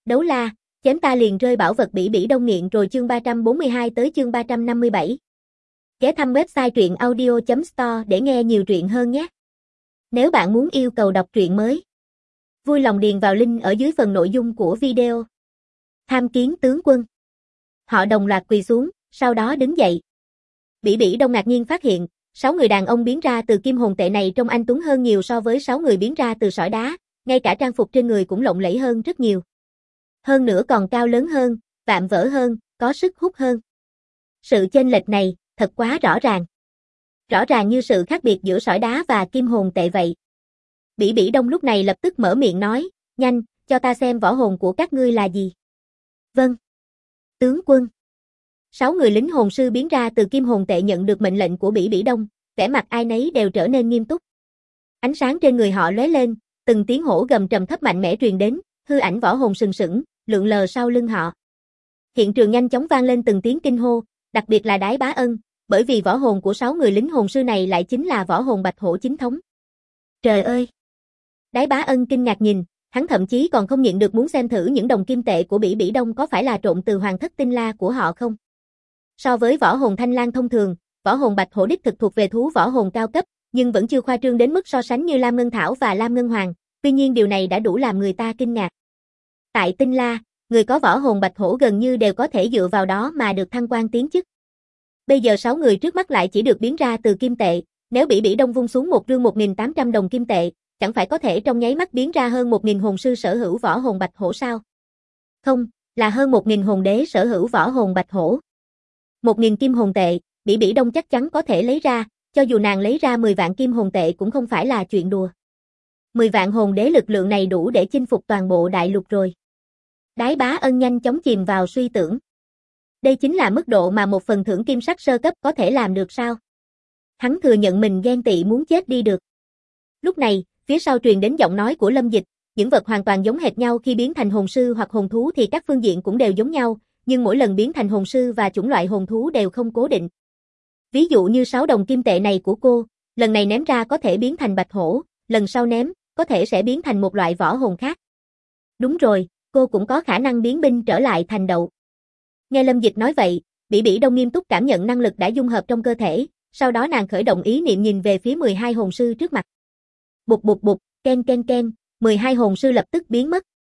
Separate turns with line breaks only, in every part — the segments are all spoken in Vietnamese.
Đấu la, chém ta liền rơi bảo vật Bỉ Bỉ Đông nghiện rồi chương 342 tới chương 357. Ghé thăm website truyện audio.store để nghe nhiều truyện hơn nhé. Nếu bạn muốn yêu cầu đọc truyện mới, vui lòng điền vào link ở dưới phần nội dung của video. Tham kiến tướng quân. Họ đồng loạt quỳ xuống, sau đó đứng dậy. Bỉ Bỉ Đông ngạc nhiên phát hiện, 6 người đàn ông biến ra từ kim hồn tệ này trông anh tuấn hơn nhiều so với 6 người biến ra từ sỏi đá, ngay cả trang phục trên người cũng lộng lẫy hơn rất nhiều. Hơn nữa còn cao lớn hơn, vạm vỡ hơn, có sức hút hơn. Sự chênh lệch này, thật quá rõ ràng. Rõ ràng như sự khác biệt giữa sỏi đá và kim hồn tệ vậy. Bỉ Bỉ Đông lúc này lập tức mở miệng nói, nhanh, cho ta xem võ hồn của các ngươi là gì. Vâng. Tướng quân. 6 người lính hồn sư biến ra từ kim hồn tệ nhận được mệnh lệnh của Bỉ Bỉ Đông, vẻ mặt ai nấy đều trở nên nghiêm túc. Ánh sáng trên người họ lóe lên, từng tiếng hổ gầm trầm thấp mạnh mẽ truyền đến, hư ảnh võ hồn sừng sững, lượn lờ sau lưng họ. Hiện trường nhanh chóng vang lên từng tiếng kinh hô, đặc biệt là Đái Bá Ân, bởi vì võ hồn của 6 người lính hồn sư này lại chính là võ hồn bạch hổ chính thống. Trời ơi! Đái Bá Ân kinh ngạc nhìn, hắn thậm chí còn không nhịn được muốn xem thử những đồng kim tệ của Bỉ Bỉ Đông có phải là trộn từ hoàng thất tinh la của họ không. So với võ hồn thanh lang thông thường, võ hồn bạch hổ đích thực thuộc về thú võ hồn cao cấp, nhưng vẫn chưa khoa trương đến mức so sánh như Lam Ngân Thảo và Lam Ngân Hoàng, tuy nhiên điều này đã đủ làm người ta kinh ngạc. Tại tinh la, người có võ hồn bạch hổ gần như đều có thể dựa vào đó mà được thăng quan tiến chức. Bây giờ 6 người trước mắt lại chỉ được biến ra từ kim tệ, nếu Bỉ Bỉ Đông vung xuống một rương 1.800 đồng kim tệ, chẳng phải có thể trong nháy mắt biến ra hơn 1.000 hồn sư sở hữu võ hồn bạch hổ sao? Không, là hơn 1.000 hồn đế sở hữu võ hồn bạch hổ. 1.000 kim hồn tệ, Bỉ Bỉ Đông chắc chắn có thể lấy ra, cho dù nàng lấy ra 10 vạn kim hồn tệ cũng không phải là chuyện đùa. 10 vạn hồn đế lực lượng này đủ để chinh phục toàn bộ đại lục rồi. Đái Bá Ân nhanh chóng chìm vào suy tưởng. Đây chính là mức độ mà một phần thưởng kim sắc sơ cấp có thể làm được sao? Hắn thừa nhận mình ghen tị muốn chết đi được. Lúc này, phía sau truyền đến giọng nói của Lâm Dịch, những vật hoàn toàn giống hệt nhau khi biến thành hồn sư hoặc hồn thú thì các phương diện cũng đều giống nhau, nhưng mỗi lần biến thành hồn sư và chủng loại hồn thú đều không cố định. Ví dụ như 6 đồng kim tệ này của cô, lần này ném ra có thể biến thành bạch hổ, lần sau ném, có thể sẽ biến thành một loại võ hồn khác. Đúng rồi, cô cũng có khả năng biến binh trở lại thành đậu. Nghe Lâm Dịch nói vậy, Bỉ Bỉ Đông nghiêm túc cảm nhận năng lực đã dung hợp trong cơ thể, sau đó nàng khởi động ý niệm nhìn về phía 12 hồn sư trước mặt. Bụp bụp bụp, ken ken ken, 12 hồn sư lập tức biến mất.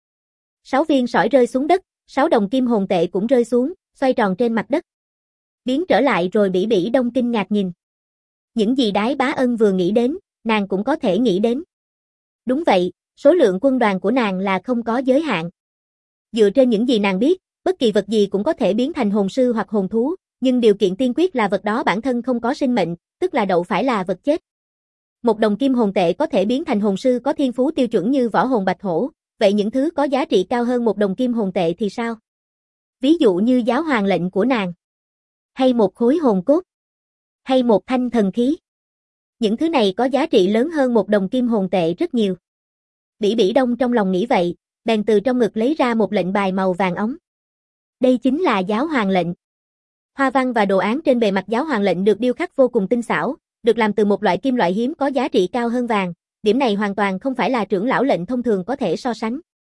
6 viên sỏi rơi xuống đất, 6 đồng kim hồn tệ cũng rơi xuống, xoay tròn trên mặt đất. Biến trở lại rồi Bỉ Bỉ Đông kinh ngạc nhìn. Những gì Đái Bá Ân vừa nghĩ đến, nàng cũng có thể nghĩ đến. Đúng vậy, số lượng quân đoàn của nàng là không có giới hạn. Dựa trên những gì nàng biết, bất kỳ vật gì cũng có thể biến thành hồn sư hoặc hồn thú, nhưng điều kiện tiên quyết là vật đó bản thân không có sinh mệnh, tức là đậu phải là vật chết. Một đồng kim hồn tệ có thể biến thành hồn sư có thiên phú tiêu chuẩn như võ hồn bạch hổ, vậy những thứ có giá trị cao hơn một đồng kim hồn tệ thì sao? Ví dụ như giáo hoàng lệnh của nàng, hay một khối hồn cốt, hay một thanh thần khí. Những thứ này có giá trị lớn hơn một đồng kim hồn tệ rất nhiều. Bỉ Bỉ Đông trong lòng nghĩ vậy, bèn từ trong ngực lấy ra một lệnh bài màu vàng óng. Đây chính là giáo hoàng lệnh. Hoa văn và đồ án trên bề mặt giáo hoàng lệnh được điêu khắc vô cùng tinh xảo, được làm từ một loại kim loại hiếm có giá trị cao hơn vàng, điểm này hoàn toàn không phải là trưởng lão lệnh thông thường có thể so sánh.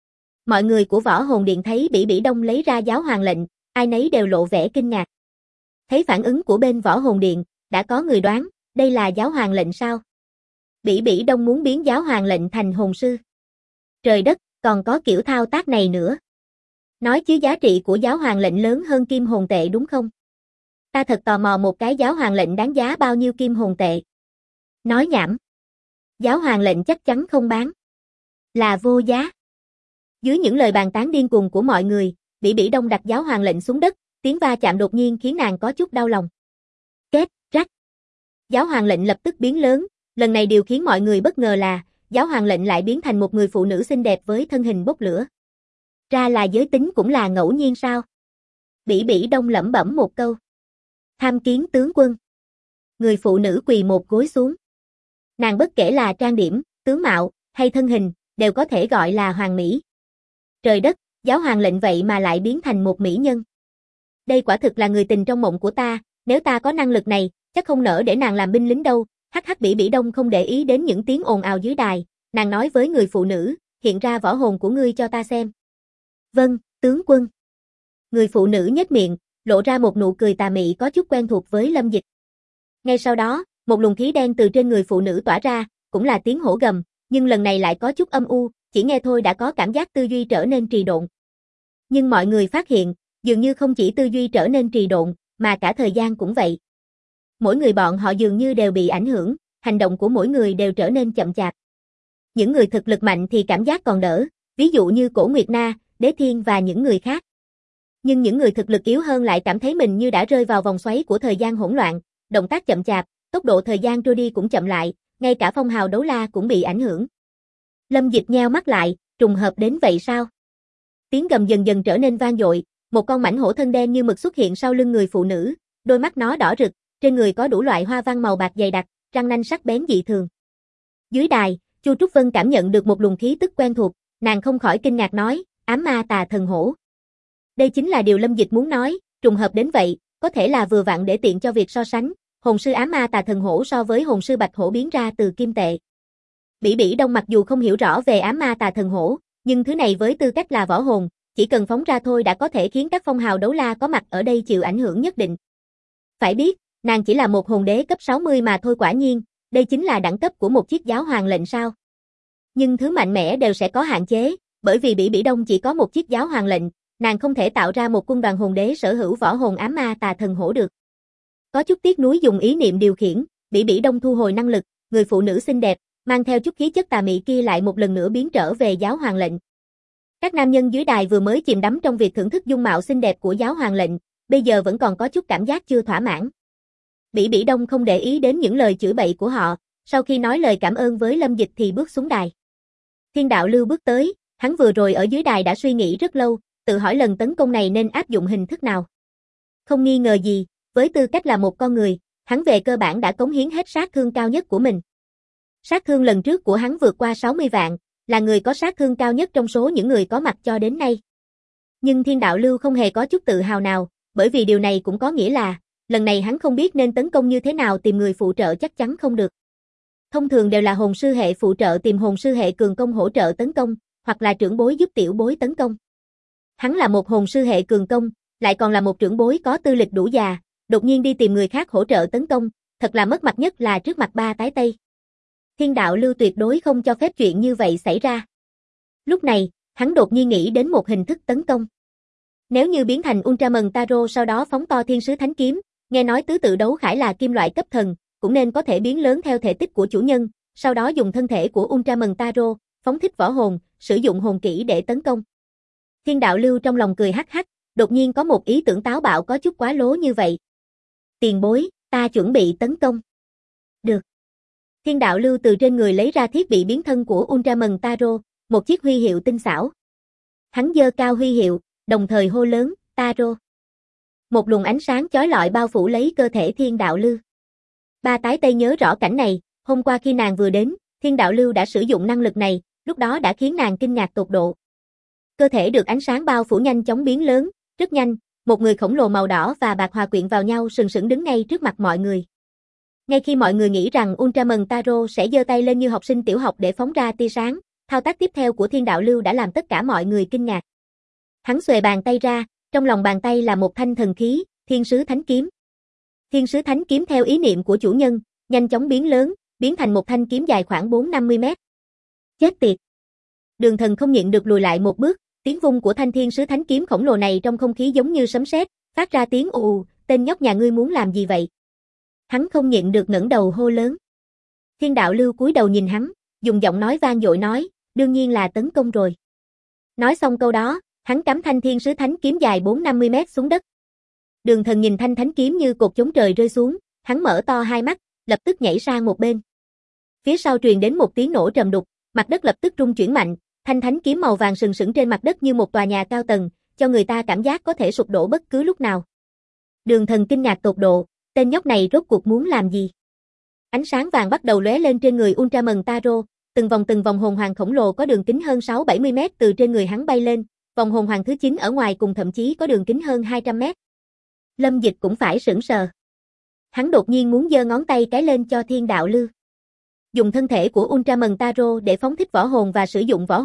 Mọi người của Võ Hồn Điện thấy Bỉ Bỉ Đông lấy ra giáo hoàng lệnh, ai nấy đều lộ vẻ kinh ngạc. Thấy phản ứng của bên Võ Hồn Điện, đã có người đoán, đây là giáo hoàng lệnh sao? Bỉ Bỉ Đông muốn biến giáo hoàng lệnh thành hồn sư. Trời đất, còn có kiểu thao tác này nữa. Nói chứ giá trị của giáo hoàng lệnh lớn hơn kim hồn tệ đúng không? Ta thật tò mò một cái giáo hoàng lệnh đáng giá bao nhiêu kim hồn tệ. Nói nhảm. Giáo hoàng lệnh chắc chắn không bán. Là vô giá. Dưới những lời bàn tán điên cuồng của mọi người, Bỉ Bỉ Đông đặt giáo hoàng lệnh xuống đất, tiếng va chạm đột nhiên khiến nàng có chút đau lòng. Kết, rắc. Giáo hoàng lệnh lập tức biến lớn, lần này điều khiến mọi người bất ngờ là, giáo hoàng lệnh lại biến thành một người phụ nữ xinh đẹp với thân hình bốc lửa. Ra là giới tính cũng là ngẫu nhiên sao? Bỉ Bỉ Đông lẩm bẩm một câu. Tham kiến tướng quân. Người phụ nữ quỳ một gối xuống. Nàng bất kể là trang điểm, tướng mạo, hay thân hình, đều có thể gọi là hoàng mỹ. Trời đất, giáo hoàng lệnh vậy mà lại biến thành một mỹ nhân. Đây quả thực là người tình trong mộng của ta, nếu ta có năng lực này, chắc không nỡ để nàng làm binh lính đâu. Hắc hắc. Bỉ Bỉ Đông không để ý đến những tiếng ồn ào dưới đài, nàng nói với người phụ nữ, hiện ra võ hồn của ngươi cho ta xem. Vâng, tướng quân. Người phụ nữ nhếch miệng, lộ ra một nụ cười tà mị có chút quen thuộc với Lâm Dịch. Ngay sau đó, một luồng khí đen từ trên người phụ nữ tỏa ra, cũng là tiếng hổ gầm, nhưng lần này lại có chút âm u, chỉ nghe thôi đã có cảm giác tư duy trở nên trì độn. Nhưng mọi người phát hiện, dường như không chỉ tư duy trở nên trì độn, mà cả thời gian cũng vậy. Mỗi người bọn họ dường như đều bị ảnh hưởng, hành động của mỗi người đều trở nên chậm chạp. Những người thực lực mạnh thì cảm giác còn đỡ, ví dụ như Cổ Nguyệt Na, Đế Thiên và những người khác. Nhưng những người thực lực yếu hơn lại cảm thấy mình như đã rơi vào vòng xoáy của thời gian hỗn loạn, động tác chậm chạp, tốc độ thời gian trôi đi cũng chậm lại, ngay cả phong hào đấu la cũng bị ảnh hưởng. Lâm Dịch nheo mắt lại, trùng hợp đến vậy sao? Tiếng gầm dần dần trở nên vang dội, một con mãnh hổ thân đen như mực xuất hiện sau lưng người phụ nữ, đôi mắt nó đỏ rực, trên người có đủ loại hoa văn màu bạc dày đặc, răng nanh sắc bén dị thường. Dưới đài, Chu Trúc Vân cảm nhận được một luồng khí tức quen thuộc, nàng không khỏi kinh ngạc nói, ám ma tà thần hổ. Đây chính là điều Lâm Dịch muốn nói, trùng hợp đến vậy, có thể là vừa vặn để tiện cho việc so sánh, hồn sư ám ma tà thần hổ so với hồn sư bạch hổ biến ra từ kim tệ. Bỉ Bỉ Đông mặc dù không hiểu rõ về ám ma tà thần hổ, nhưng thứ này với tư cách là võ hồn, chỉ cần phóng ra thôi đã có thể khiến các phong hào đấu la có mặt ở đây chịu ảnh hưởng nhất định. Phải biết, nàng chỉ là một hồn đế cấp 60 mà thôi, quả nhiên, đây chính là đẳng cấp của một chiếc giáo hoàng lệnh sao. Nhưng thứ mạnh mẽ đều sẽ có hạn chế, bởi vì Bỉ Bỉ Đông chỉ có một chiếc giáo hoàng lệnh, nàng không thể tạo ra một quân đoàn hồn đế sở hữu võ hồn ám ma tà thần hổ được. Có chút tiếc nuối dùng ý niệm điều khiển, Bỉ Bỉ Đông thu hồi năng lực, người phụ nữ xinh đẹp, mang theo chút khí chất tà mị kia lại một lần nữa biến trở về giáo hoàng lệnh. Các nam nhân dưới đài vừa mới chìm đắm trong việc thưởng thức dung mạo xinh đẹp của giáo hoàng lệnh, bây giờ vẫn còn có chút cảm giác chưa thỏa mãn. Bỉ Bỉ Đông không để ý đến những lời chửi bậy của họ, sau khi nói lời cảm ơn với Lâm Dịch thì bước xuống đài. Thiên Đạo Lưu bước tới, hắn vừa rồi ở dưới đài đã suy nghĩ rất lâu, tự hỏi lần tấn công này nên áp dụng hình thức nào. Không nghi ngờ gì, với tư cách là một con người, hắn về cơ bản đã cống hiến hết sát thương cao nhất của mình. Sát thương lần trước của hắn vượt qua 60 vạn, là người có sát thương cao nhất trong số những người có mặt cho đến nay. Nhưng Thiên Đạo Lưu không hề có chút tự hào nào, bởi vì điều này cũng có nghĩa là, lần này hắn không biết nên tấn công như thế nào, tìm người phụ trợ chắc chắn không được. Thông thường đều là hồn sư hệ phụ trợ tìm hồn sư hệ cường công hỗ trợ tấn công, hoặc là trưởng bối giúp tiểu bối tấn công. Hắn là một hồn sư hệ cường công, lại còn là một trưởng bối có tư lịch đủ già, đột nhiên đi tìm người khác hỗ trợ tấn công, thật là mất mặt, nhất là trước mặt ba tái tây. Thiên Đạo Lưu tuyệt đối không cho phép chuyện như vậy xảy ra. Lúc này, hắn đột nhiên nghĩ đến một hình thức tấn công. Nếu như biến thành Ultraman Taro sau đó phóng to Thiên Sứ Thánh Kiếm, nghe nói tứ tự đấu khải là kim loại cấp thần, cũng nên có thể biến lớn theo thể tích của chủ nhân, sau đó dùng thân thể của Ultraman Taro, phóng thích võ hồn, sử dụng hồn kỹ để tấn công. Thiên Đạo Lưu trong lòng cười hắc hắc, đột nhiên có một ý tưởng táo bạo có chút quá lố như vậy. Tiền bối, ta chuẩn bị tấn công. Được. Thiên Đạo Lưu từ trên người lấy ra thiết bị biến thân của Ultraman Taro, một chiếc huy hiệu tinh xảo. Hắn giơ cao huy hiệu, đồng thời hô lớn, Taro. Một luồng ánh sáng chói lọi bao phủ lấy cơ thể Thiên Đạo Lưu. Ba tái tây nhớ rõ cảnh này, hôm qua khi nàng vừa đến, Thiên Đạo Lưu đã sử dụng năng lực này, lúc đó đã khiến nàng kinh ngạc tột độ. Cơ thể được ánh sáng bao phủ nhanh chóng biến lớn, rất nhanh, một người khổng lồ màu đỏ và bạc hòa quyện vào nhau sừng sững đứng ngay trước mặt mọi người. Ngay khi mọi người nghĩ rằng Ultraman Taro sẽ giơ tay lên như học sinh tiểu học để phóng ra tia sáng, thao tác tiếp theo của Thiên Đạo Lưu đã làm tất cả mọi người kinh ngạc. Hắn xuề bàn tay ra, trong lòng bàn tay là một thanh thần khí, Thiên Sứ Thánh Kiếm. Thiên Sứ Thánh Kiếm theo ý niệm của chủ nhân, nhanh chóng biến lớn, biến thành một thanh kiếm dài khoảng 4-50 mét. Chết tiệt! Đường Thần không nhịn được lùi lại một bước, tiếng vung của thanh Thiên Sứ Thánh Kiếm khổng lồ này trong không khí giống như sấm sét, phát ra tiếng ù ù, tên nhóc nhà ngươi muốn làm gì vậy? Hắn không nhịn được ngẩng đầu hô lớn. Thiên Đạo Lưu cúi đầu nhìn hắn, dùng giọng nói vang dội nói, đương nhiên là tấn công rồi. Nói xong câu đó, hắn cắm thanh Thiên Sứ Thánh Kiếm dài 4-50 mét xuống đất. Đường Thần nhìn thanh thánh kiếm như cột chống trời rơi xuống, hắn mở to hai mắt, lập tức nhảy sang một bên. Phía sau truyền đến một tiếng nổ trầm đục, mặt đất lập tức rung chuyển mạnh, thanh thánh kiếm màu vàng sừng sững trên mặt đất như một tòa nhà cao tầng, cho người ta cảm giác có thể sụp đổ bất cứ lúc nào. Đường Thần kinh ngạc tột độ, tên nhóc này rốt cuộc muốn làm gì? Ánh sáng vàng bắt đầu lóe lên trên người Ultraman Taro, từng vòng hồn hoàng khổng lồ có đường kính hơn 6-70 mét từ trên người hắn bay lên, vòng hồn hoàng thứ 9 ở ngoài cùng thậm chí có đường kính hơn 200 mét. Lâm Dịch cũng phải sửng sờ. Hắn đột nhiên muốn giơ ngón tay cái lên cho Thiên Đạo Lưu. Dùng thân thể của Ultraman Taro để phóng thích võ hồn và sử dụng võ hồn,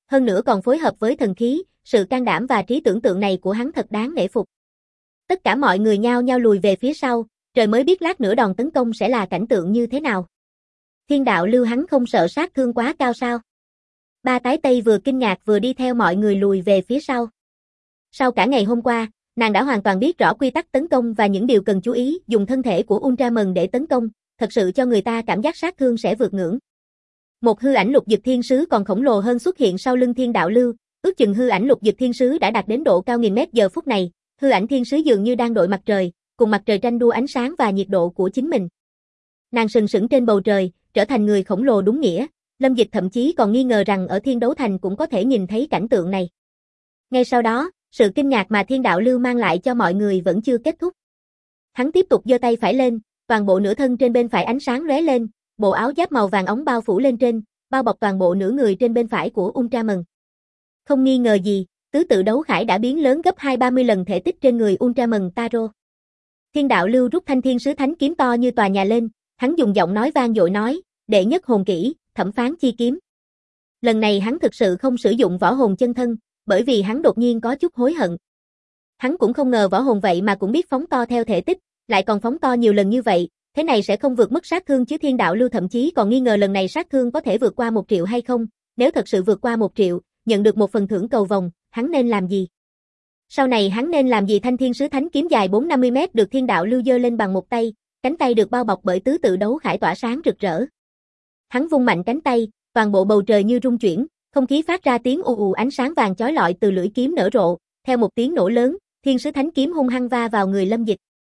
Hơn nữa còn phối hợp với thần khí, sự can đảm và trí tưởng tượng này của hắn thật đáng nể phục. Tất cả mọi người nhao nhao lùi về phía sau, trời mới biết lát nữa đòn tấn công sẽ là cảnh tượng như thế nào. Thiên đạo lưu hắn không sợ sát thương quá cao sao? Ba tái tây vừa kinh ngạc vừa đi theo mọi người lùi về phía sau. Sau cả ngày hôm qua, nàng đã hoàn toàn biết rõ quy tắc tấn công và những điều cần chú ý, dùng thân thể của Ultraman để tấn công, thật sự cho người ta cảm giác sát thương sẽ vượt ngưỡng. Một hư ảnh lục dịch thiên sứ còn khổng lồ hơn xuất hiện sau lưng thiên đạo lưu, ước chừng hư ảnh lục dịch thiên sứ đã đạt đến độ cao nghìn mét giờ phút này, hư ảnh thiên sứ dường như đang đội mặt trời, cùng mặt trời tranh đua ánh sáng và nhiệt độ của chính mình. Nàng sừng sững trên bầu trời, trở thành người khổng lồ đúng nghĩa, Lâm Dịch thậm chí còn nghi ngờ rằng ở Thiên Đấu Thành cũng có thể nhìn thấy cảnh tượng này. Ngay sau đó, sự kinh ngạc mà thiên đạo lưu mang lại cho mọi người vẫn chưa kết thúc. Hắn tiếp tục giơ tay phải lên, toàn bộ nửa thân trên bên phải ánh sáng lóe lên, bộ áo giáp màu vàng óng bao phủ lên trên, bao bọc toàn bộ nửa người trên bên phải của Ultraman. Không nghi ngờ gì, tứ tự đấu khải đã biến lớn gấp 2-30 lần thể tích trên người Ultraman Taro. Thiên đạo lưu rút thanh thiên sứ thánh kiếm to như tòa nhà lên, hắn dùng giọng nói vang dội nói, đệ nhất hồn kỹ, thẩm phán chi kiếm. Lần này hắn thực sự không sử dụng võ hồn chân thân, bởi vì hắn đột nhiên có chút hối hận. Hắn cũng không ngờ võ hồn vậy mà cũng biết phóng to theo thể tích, lại còn phóng to nhiều lần như vậy, thế này sẽ không vượt mức sát thương chứ. Thiên đạo lưu thậm chí còn nghi ngờ lần này sát thương có thể vượt qua 1 triệu hay không, nếu thật sự vượt qua 1 triệu, nhận được một phần thưởng cầu vồng, hắn nên làm gì? Sau này hắn nên làm gì? Thanh thiên sứ thánh kiếm dài 4-50 mét được thiên đạo lưu giơ lên bằng một tay, cánh tay được bao bọc bởi tứ tự đấu khải tỏa sáng rực rỡ. Hắn vung mạnh cánh tay, toàn bộ bầu trời như rung chuyển, không khí phát ra tiếng ù ù, ánh sáng vàng chói lọi từ lưỡi kiếm nở rộ, theo một tiếng nổ lớn, thiên sứ thánh kiếm hung hăng va vào người Lâm Dịch.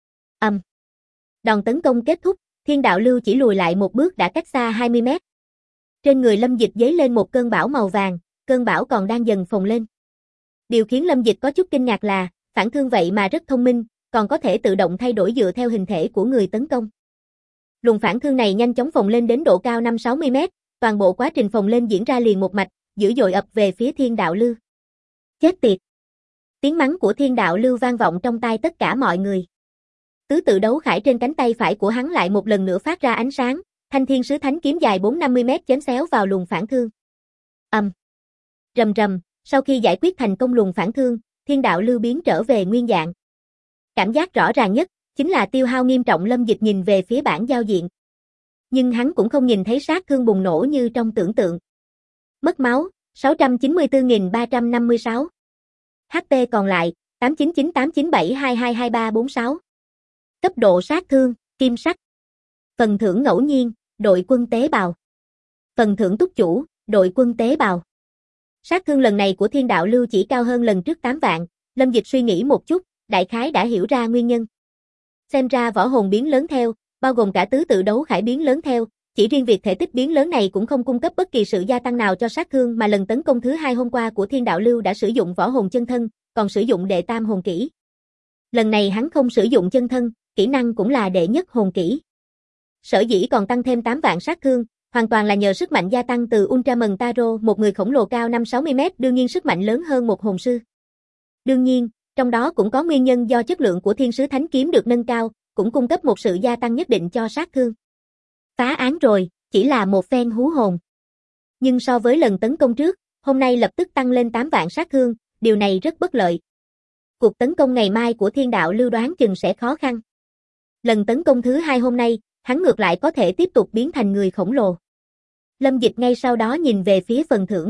Đòn tấn công kết thúc, thiên đạo lưu chỉ lùi lại một bước đã cách xa 20 mét. Trên người Lâm Dịch dấy lên một cơn bão màu vàng, cơn bão còn đang dần phồng lên. Điều khiến Lâm Dịch có chút kinh ngạc là, phản thương vậy mà rất thông minh, còn có thể tự động thay đổi dựa theo hình thể của người tấn công. Luồng phản thương này nhanh chóng phồng lên đến độ cao 5-60 mét, toàn bộ quá trình phồng lên diễn ra liền một mạch, dữ dội ập về phía thiên đạo lưu. Chết tiệt! Tiếng mắng của thiên đạo lưu vang vọng trong tai tất cả mọi người. Tứ tự đấu khải trên cánh tay phải của hắn lại một lần nữa phát ra ánh sáng, thanh thiên sứ thánh kiếm dài 4-50 mét chém xéo vào luồng phản thương. Rầm rầm, sau khi giải quyết thành công luồng phản thương, thiên đạo lưu biến trở về nguyên dạng. Cảm giác rõ ràng nhất chính là tiêu hao nghiêm trọng. Lâm Dịch nhìn về phía bảng giao diện. Nhưng hắn cũng không nhìn thấy sát thương bùng nổ như trong tưởng tượng. Mất máu, 694.356. HP còn lại, 899897222346. Cấp độ sát thương, kim sắc. Phần thưởng ngẫu nhiên, đội quân tế bào. Phần thưởng túc chủ, đội quân tế bào. Sát thương lần này của thiên đạo lưu chỉ cao hơn lần trước 8 vạn, Lâm Dịch suy nghĩ một chút, đại khái đã hiểu ra nguyên nhân. Xem ra võ hồn biến lớn theo, bao gồm cả tứ tự đấu khải biến lớn theo, chỉ riêng việc thể tích biến lớn này cũng không cung cấp bất kỳ sự gia tăng nào cho sát thương, mà lần tấn công thứ 2 hôm qua của thiên đạo lưu đã sử dụng võ hồn chân thân, còn sử dụng đệ tam hồn kỹ. Lần này hắn không sử dụng chân thân, kỹ năng cũng là đệ nhất hồn kỹ. Sở dĩ còn tăng thêm 8 vạn sát thương, hoàn toàn là nhờ sức mạnh gia tăng từ Ultraman Taro, một người khổng lồ cao 5-60 mét, đương nhiên sức mạnh lớn hơn một hồn sư. Đương nhiên, trong đó cũng có nguyên nhân do chất lượng của thiên sứ thánh kiếm được nâng cao, cũng cung cấp một sự gia tăng nhất định cho sát thương. Phá án rồi, chỉ là một phen hú hồn. Nhưng so với lần tấn công trước, hôm nay lập tức tăng lên 8 vạn sát thương, điều này rất bất lợi. Cuộc tấn công ngày mai của thiên đạo lưu đoán chừng sẽ khó khăn. Lần tấn công thứ 2 hôm nay, hắn ngược lại có thể tiếp tục biến thành người khổng lồ. Lâm Dịch ngay sau đó nhìn về phía phần thưởng.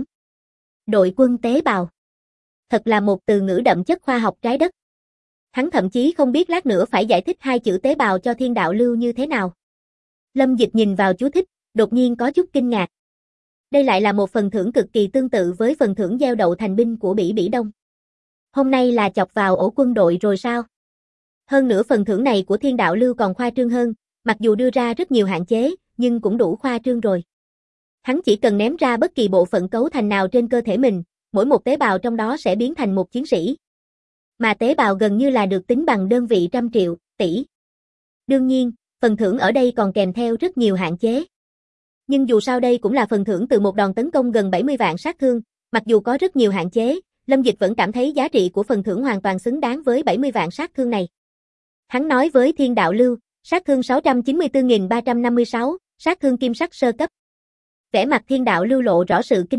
Đội quân tế bào. Thật là một từ ngữ đậm chất khoa học trái đất. Hắn thậm chí không biết lát nữa phải giải thích 2 chữ tế bào cho thiên đạo lưu như thế nào. Lâm Dịch nhìn vào chú thích, đột nhiên có chút kinh ngạc. Đây lại là một phần thưởng cực kỳ tương tự với phần thưởng gieo đậu thành binh của Bỉ Bỉ Đông. Hôm nay là chọc vào ổ quân đội rồi sao? Hơn nữa phần thưởng này của thiên đạo lưu còn khoa trương hơn, mặc dù đưa ra rất nhiều hạn chế, nhưng cũng đủ khoa trương rồi. Hắn chỉ cần ném ra bất kỳ bộ phận cấu thành nào trên cơ thể mình, mỗi một tế bào trong đó sẽ biến thành một chiến sĩ. Mà tế bào gần như là được tính bằng đơn vị trăm triệu, tỷ. Đương nhiên, phần thưởng ở đây còn kèm theo rất nhiều hạn chế. Nhưng dù sao đây cũng là phần thưởng từ một đòn tấn công gần 70 vạn sát thương, mặc dù có rất nhiều hạn chế, Lâm Dịch vẫn cảm thấy giá trị của phần thưởng hoàn toàn xứng đáng với 70 vạn sát thương này. Hắn nói với thiên đạo lưu, sát thương 694.356, sát thương kim sắc sơ cấp. Vẻ mặt thiên đạo lưu lộ rõ sự kinh ngạc,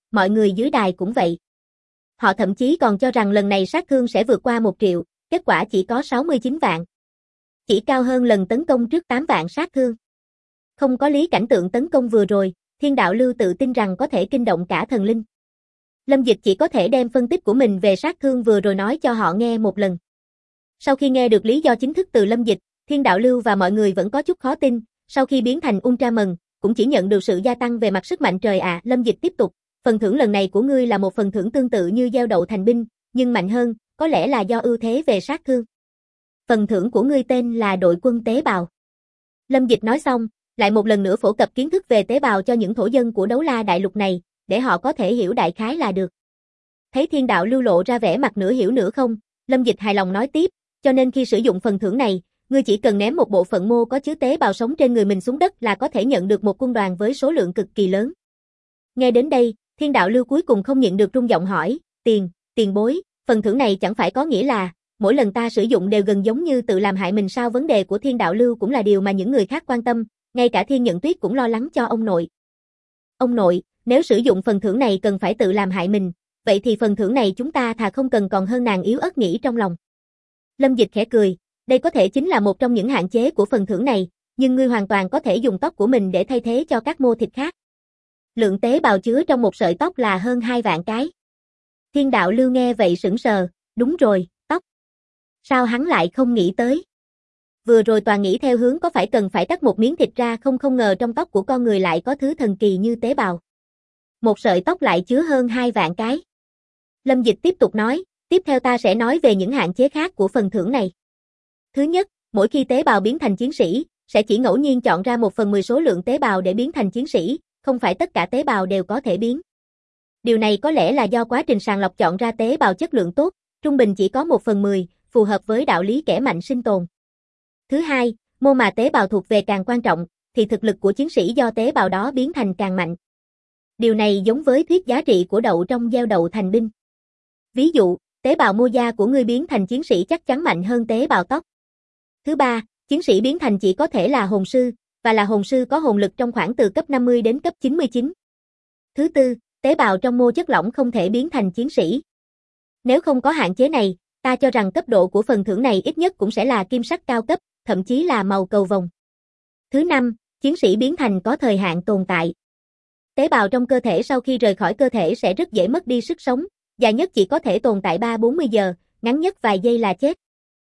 mọi người dưới đài cũng vậy. Họ thậm chí còn cho rằng lần này sát thương sẽ vượt qua 1 triệu, kết quả chỉ có 69 vạn. Chỉ cao hơn lần tấn công trước 8 vạn sát thương. Không có lý cảnh tượng tấn công vừa rồi, Thiên Đạo Lưu tự tin rằng có thể kinh động cả thần linh. Lâm Dịch chỉ có thể đem phân tích của mình về sát thương vừa rồi nói cho họ nghe một lần. Sau khi nghe được lý do chính thức từ Lâm Dịch, Thiên Đạo Lưu và mọi người vẫn có chút khó tin, sau khi biến thành Ultraman, cũng chỉ nhận được sự gia tăng về mặt sức mạnh trời ạ. Lâm Dịch tiếp tục, phần thưởng lần này của ngươi là một phần thưởng tương tự như gieo đậu thành binh, nhưng mạnh hơn, có lẽ là do ưu thế về sát thương. Phần thưởng của ngươi tên là đội quân tế bào. Lâm Dịch nói xong, lại một lần nữa phổ cập kiến thức về tế bào cho những thổ dân của Đấu La Đại Lục này, để họ có thể hiểu đại khái là được. Thấy Thiên Đạo Lưu lộ ra vẻ mặt nửa hiểu nửa không, Lâm Dịch hài lòng nói tiếp, cho nên khi sử dụng phần thưởng này, ngươi chỉ cần ném một bộ phận mô có chứa tế bào sống trên người mình xuống đất là có thể nhận được một quân đoàn với số lượng cực kỳ lớn. Nghe đến đây, Thiên Đạo Lưu cuối cùng không nhịn được rung giọng hỏi, tiền bối, phần thưởng này chẳng phải có nghĩa là, mỗi lần ta sử dụng đều gần giống như tự làm hại mình sao? Vấn đề của Thiên Đạo Lưu cũng là điều mà những người khác quan tâm, ngay cả Thiên Nhận Tuyết cũng lo lắng cho ông nội. Ông nội, nếu sử dụng phần thưởng này cần phải tự làm hại mình, vậy thì phần thưởng này chúng ta thà không cần còn hơn. Nàng yếu ớt nghĩ trong lòng. Lâm Dịch khẽ cười, đây có thể chính là một trong những hạn chế của phần thưởng này, nhưng ngươi hoàn toàn có thể dùng tóc của mình để thay thế cho các mô thịt khác. Lượng tế bào chứa trong một sợi tóc là hơn 2 vạn cái. Thiên Đạo Lưu nghe vậy sững sờ, đúng rồi, tóc. Sao hắn lại không nghĩ tới? Vừa rồi toàn nghĩ theo hướng có phải cần phải cắt một miếng thịt ra không ngờ trong tóc của con người lại có thứ thần kỳ như tế bào. Một sợi tóc lại chứa hơn 2 vạn cái. Lâm Dịch tiếp tục nói, tiếp theo ta sẽ nói về những hạn chế khác của phần thưởng này. Thứ nhất, mỗi khi tế bào biến thành chiến sĩ, sẽ chỉ ngẫu nhiên chọn ra 1/10 số lượng tế bào để biến thành chiến sĩ, không phải tất cả tế bào đều có thể biến. Điều này có lẽ là do quá trình sàng lọc chọn ra tế bào chất lượng tốt, trung bình chỉ có 1/10, phù hợp với đạo lý kẻ mạnh sinh tồn. Thứ hai, mô mà tế bào thuộc về càng quan trọng, thì thực lực của chiến sĩ do tế bào đó biến thành càng mạnh. Điều này giống với thuyết giá trị của đậu trong gieo đậu thành binh. Ví dụ, tế bào mô da của ngươi biến thành chiến sĩ chắc chắn mạnh hơn tế bào tóc. Thứ ba, chiến sĩ biến thành chỉ có thể là hồn sư, và là hồn sư có hồn lực trong khoảng từ cấp 50 đến cấp 99. Thứ tư, tế bào trong mô chất lỏng không thể biến thành chiến sĩ. Nếu không có hạn chế này, ta cho rằng cấp độ của phần thưởng này ít nhất cũng sẽ là kim sắc cao cấp, thậm chí là màu cầu vồng. Thứ năm, chiến sĩ biến thành có thời hạn tồn tại. Tế bào trong cơ thể sau khi rời khỏi cơ thể sẽ rất dễ mất đi sức sống, dài nhất chỉ có thể tồn tại 3-40 giờ, ngắn nhất vài giây là chết.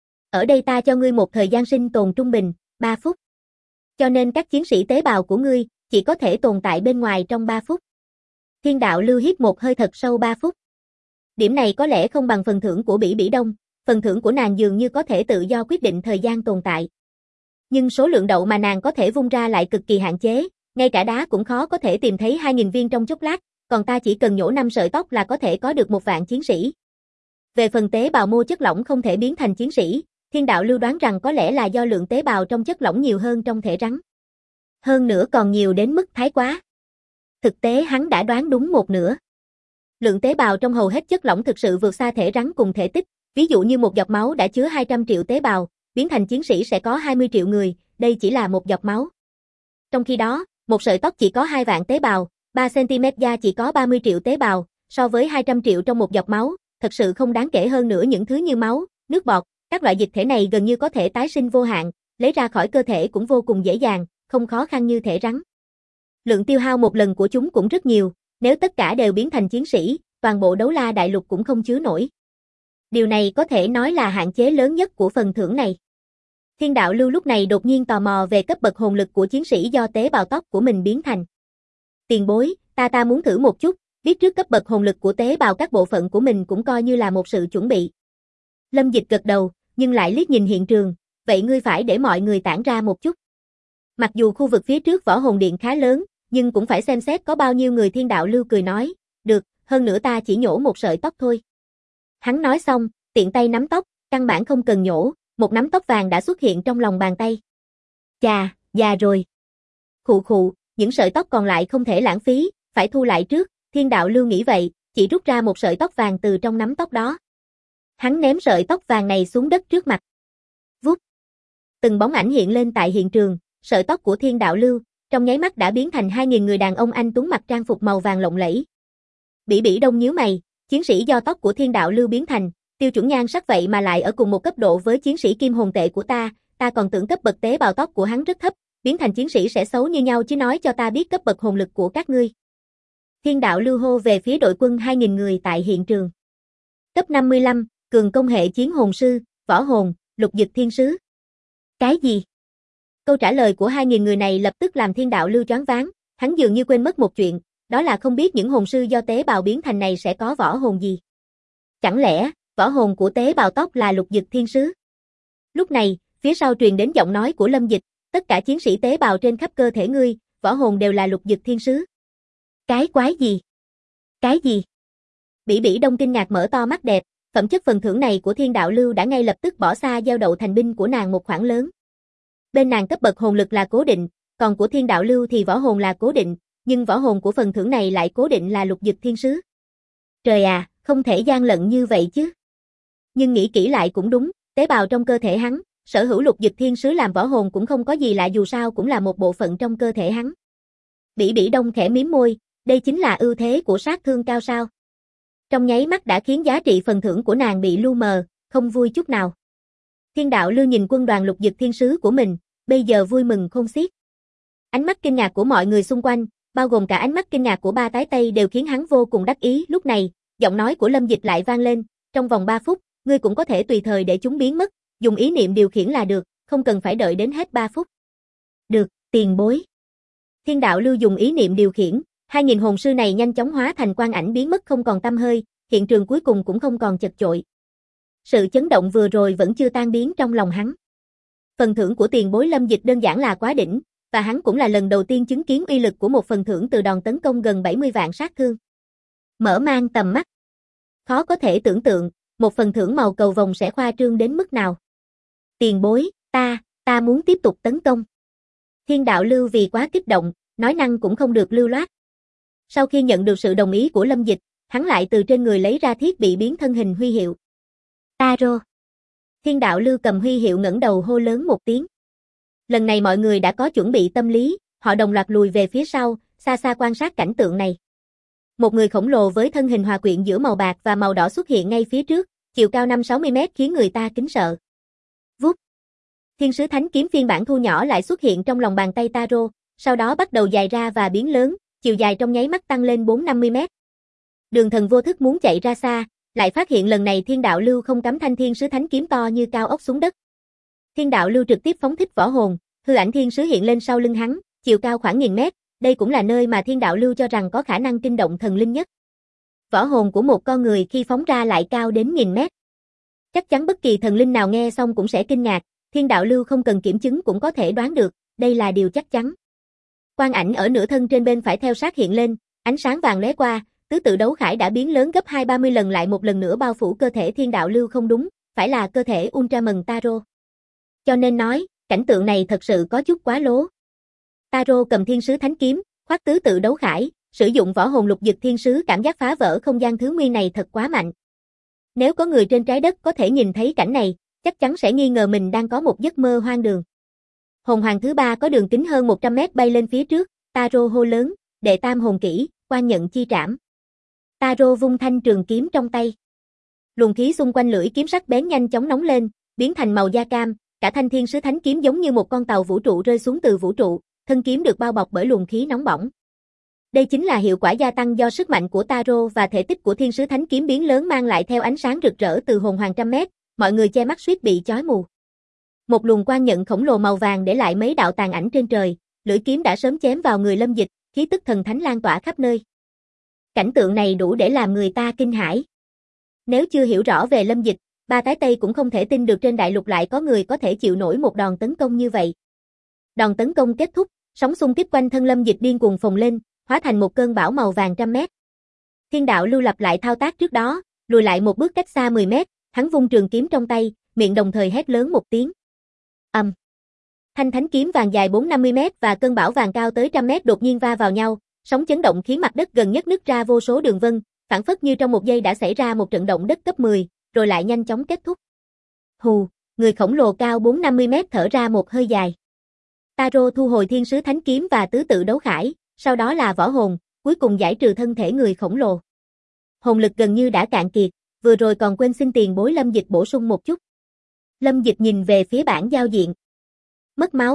Ở đây ta cho ngươi một thời gian sinh tồn trung bình, 3 phút. Cho nên các chiến sĩ tế bào của ngươi chỉ có thể tồn tại bên ngoài trong 3 phút. Thiên Đạo Lưu hít một hơi thật sâu 3 phút. Điểm này có lẽ không bằng phần thưởng của Bỉ Bỉ Đông, phần thưởng của nàng dường như có thể tự do quyết định thời gian tồn tại. Nhưng số lượng đậu mà nàng có thể vung ra lại cực kỳ hạn chế, ngay cả đá cũng khó có thể tìm thấy 2.000 viên trong chốc lát, còn ta chỉ cần nhổ 5 sợi tóc là có thể có được 1 vạn chiến sĩ. Về phần tế bào mô chất lỏng không thể biến thành chiến sĩ, Thiên Đạo Lưu đoán rằng có lẽ là do lượng tế bào trong chất lỏng nhiều hơn trong thể rắn. Hơn nữa còn nhiều đến mức thái quá. Thực tế hắn đã đoán đúng một nửa. Lượng tế bào trong hầu hết chất lỏng thực sự vượt xa thể rắn cùng thể tích, ví dụ như một giọt máu đã chứa 200 triệu tế bào, biến thành chiến sĩ sẽ có 20 triệu người, đây chỉ là một giọt máu. Trong khi đó, một sợi tóc chỉ có 2 vạn tế bào, 3 cm da chỉ có 30 triệu tế bào, so với 200 triệu trong một giọt máu, thật sự không đáng kể. Hơn nữa những thứ như máu, nước bọt, các loại dịch thể này gần như có thể tái sinh vô hạn, lấy ra khỏi cơ thể cũng vô cùng dễ dàng, không khó khăn như thể rắn. Lượng tiêu hao một lần của chúng cũng rất nhiều, nếu tất cả đều biến thành chiến sĩ, toàn bộ Đấu La Đại Lục cũng không chứa nổi. Điều này có thể nói là hạn chế lớn nhất của phần thưởng này. Thiên Đạo Lưu lúc này đột nhiên tò mò về cấp bậc hồn lực của chiến sĩ do tế bào tóc của mình biến thành. Tiền bối, ta muốn thử một chút, biết trước cấp bậc hồn lực của tế bào các bộ phận của mình cũng coi như là một sự chuẩn bị. Lâm Dịch gật đầu, nhưng lại liếc nhìn hiện trường, vậy ngươi phải để mọi người tản ra một chút. Mặc dù khu vực phía trước võ hồn điện khá lớn, nhưng cũng phải xem xét có bao nhiêu người. Thiên Đạo Lưu cười nói, được, hơn nữa ta chỉ nhổ một sợi tóc thôi. Hắn nói xong, tiện tay nắm tóc, căn bản không cần nhổ, một nắm tóc vàng đã xuất hiện trong lòng bàn tay. Chà, già rồi. Khụ khụ, những sợi tóc còn lại không thể lãng phí, phải thu lại trước. Thiên Đạo Lưu nghĩ vậy, chỉ rút ra một sợi tóc vàng từ trong nắm tóc đó. Hắn ném sợi tóc vàng này xuống đất trước mặt. Vút. Từng bóng ảnh hiện lên tại hiện trường, sợi tóc của Thiên Đạo Lưu trong nháy mắt đã biến thành 2.000 người đàn ông anh tuấn mặc trang phục màu vàng lộng lẫy. Bỉ Bỉ Đông nhíu mày, chiến sĩ do tóc của Thiên Đạo Lưu biến thành, tiêu chuẩn nhan sắc vậy mà lại ở cùng một cấp độ với chiến sĩ kim hồn tệ của ta còn tưởng cấp bậc tế bào tóc của hắn rất thấp, biến thành chiến sĩ sẽ xấu như nhau chứ nói cho ta biết cấp bậc hồn lực của các ngươi. Thiên Đạo Lưu hô về phía đội quân 2.000 người tại hiện trường. Cấp 55, cường công hệ chiến hồn sư, võ hồn, lục dực thiên sứ. Cái gì? Câu trả lời của 2.000 người này lập tức làm Thiên Đạo Lưu choáng váng, hắn dường như quên mất một chuyện, đó là không biết những hồn sư do tế bào biến thành này sẽ có võ hồn gì. Chẳng lẽ, võ hồn của tế bào tóc là lục dực thiên sứ? Lúc này, phía sau truyền đến giọng nói của Lâm Dịch, tất cả chiến sĩ tế bào trên khắp cơ thể ngươi, võ hồn đều là lục dực thiên sứ. Cái quái gì? Cái gì? Bỉ Bỉ Đông kinh ngạc mở to mắt đẹp, phẩm chất phần thưởng này của Thiên Đạo Lưu đã ngay lập tức bỏ xa giao đậu thành binh của nàng một khoản lớn. Bên nàng cấp bậc hồn lực là cố định, còn của Thiên Đạo Lưu thì võ hồn là cố định, nhưng võ hồn của phần thưởng này lại cố định là lục dực thiên sứ. Trời à, không thể gian lận như vậy chứ. Nhưng nghĩ kỹ lại cũng đúng, tế bào trong cơ thể hắn, sở hữu lục dực thiên sứ làm võ hồn cũng không có gì lạ dù sao cũng là một bộ phận trong cơ thể hắn. Bỉ Bỉ Đông khẽ mím môi, đây chính là ưu thế của sát thương cao sao. Trong nháy mắt đã khiến giá trị phần thưởng của nàng bị lu mờ, không vui chút nào. Thiên Đạo Lưu nhìn quân đoàn lục dực thiên sứ của mình, bây giờ vui mừng khôn xiết. Ánh mắt kinh ngạc của mọi người xung quanh, bao gồm cả ánh mắt kinh ngạc của ba tái Tây đều khiến hắn vô cùng đắc ý. Lúc này, giọng nói của Lâm Dịch lại vang lên, trong vòng 3 phút, ngươi cũng có thể tùy thời để chúng biến mất, dùng ý niệm điều khiển là được, không cần phải đợi đến hết 3 phút. Được, tiền bối. Thiên Đạo Lưu dùng ý niệm điều khiển, 2.000 hồn sư này nhanh chóng hóa thành quang ảnh biến mất không còn tăm hơi, hiện trường cuối cùng cũng không còn chật chội. Sự chấn động vừa rồi vẫn chưa tan biến trong lòng hắn. Phần thưởng của tiền bối Lâm Dịch đơn giản là quá đỉnh, và hắn cũng là lần đầu tiên chứng kiến uy lực của một phần thưởng từ đòn tấn công gần 70 vạn sát thương. Mở mang tầm mắt. Khó có thể tưởng tượng, một phần thưởng màu cầu vồng sẽ khoa trương đến mức nào. Tiền bối, ta muốn tiếp tục tấn công. Thiên Đạo Lưu vì quá kích động, nói năng cũng không được lưu loát. Sau khi nhận được sự đồng ý của Lâm Dịch, hắn lại từ trên người lấy ra thiết bị biến thân hình huy hiệu. Taro. Thiên Đạo Lưu cầm huy hiệu ngẩng đầu hô lớn một tiếng. Lần này mọi người đã có chuẩn bị tâm lý, họ đồng loạt lùi về phía sau, xa xa quan sát cảnh tượng này. Một người khổng lồ với thân hình hòa quyện giữa màu bạc và màu đỏ xuất hiện ngay phía trước, chiều cao 5-60 mét khiến người ta kính sợ. Vút. Thiên sứ thánh kiếm phiên bản thu nhỏ lại xuất hiện trong lòng bàn tay Taro, sau đó bắt đầu dài ra và biến lớn, chiều dài trong nháy mắt tăng lên 4-50 mét. Đường Thần vô thức muốn chạy ra xa, lại phát hiện lần này Thiên Đạo Lưu không cắm thanh thiên sứ thánh kiếm to như cao ốc xuống đất. Thiên Đạo Lưu trực tiếp phóng thích võ hồn, hư ảnh thiên sứ hiện lên sau lưng hắn, chiều cao khoảng 1000 mét, đây cũng là nơi mà Thiên Đạo Lưu cho rằng có khả năng kinh động thần linh nhất. Võ hồn của một con người khi phóng ra lại cao đến 1000 mét. Chắc chắn bất kỳ thần linh nào nghe xong cũng sẽ kinh ngạc, Thiên Đạo Lưu không cần kiểm chứng cũng có thể đoán được, đây là điều chắc chắn. Quang ảnh ở nửa thân trên bên phải theo sát hiện lên, ánh sáng vàng lóe qua, tứ tự đấu khải đã biến lớn gấp 2-30 lần lại một lần nữa bao phủ cơ thể Thiên Đạo Lưu không đúng, phải là cơ thể Ultraman Taro. Cho nên nói, cảnh tượng này thật sự có chút quá lố. Taro cầm thiên sứ thánh kiếm, khoác tứ tự đấu khải, sử dụng võ hồn lục dực thiên sứ, cảm giác phá vỡ không gian thứ nguyên này thật quá mạnh. Nếu có người trên trái đất có thể nhìn thấy cảnh này, chắc chắn sẽ nghi ngờ mình đang có một giấc mơ hoang đường. Hồn hoàng thứ 3 có đường kính hơn 100 mét bay lên phía trước, Taro hô lớn, đệ tam hồn kỹ, quan nhận chi trảm. Taro vung thanh trường kiếm trong tay. Luồng khí xung quanh lưỡi kiếm sắc bén nhanh chóng nóng lên, biến thành màu da cam, cả thanh thiên sứ thánh kiếm giống như một con tàu vũ trụ rơi xuống từ vũ trụ, thân kiếm được bao bọc bởi luồng khí nóng bỏng. Đây chính là hiệu quả gia tăng do sức mạnh của Taro và thể tích của thiên sứ thánh kiếm biến lớn mang lại theo ánh sáng rực rỡ từ hồn hoàng trăm mét, mọi người che mắt suýt bị chói mù. Một luồng quang nhận khổng lồ màu vàng để lại mấy đạo tàn ảnh trên trời, lưỡi kiếm đã sớm chém vào người Lâm Dịch, khí tức thần thánh lan tỏa khắp nơi. Cảnh tượng này đủ để làm người ta kinh hãi. Nếu chưa hiểu rõ về Lâm Dịch, ba tái Tây cũng không thể tin được trên đại lục lại có người có thể chịu nổi một đòn tấn công như vậy. Đòn tấn công kết thúc, sóng xung kích quanh thân Lâm Dịch điên cuồng phồng lên, hóa thành một cơn bão màu vàng trăm mét. Thiên Đạo Lưu lặp lại thao tác trước đó, lùi lại một bước cách xa 10 mét, hắn vung trường kiếm trong tay, miệng đồng thời hét lớn một tiếng. Thanh thánh kiếm vàng dài 4-50 mét và cơn bão vàng cao tới 100 mét đột nhiên va vào nhau, sóng chấn động khiến mặt đất gần nhất nứt ra vô số đường vân, phảng phất như trong một giây đã xảy ra một trận động đất cấp 10, rồi lại nhanh chóng kết thúc. Hù, người khổng lồ cao 4-50 mét thở ra một hơi dài. Taro thu hồi thiên sứ thánh kiếm và tứ tự đấu khải, sau đó là võ hồn, cuối cùng giải trừ thân thể người khổng lồ. hồn lực gần như đã cạn kiệt, vừa rồi còn quên xin tiền bối Lâm Dịch bổ sung một chút. Lâm Dịch nhìn về phía bảng giao diện. Mất máu,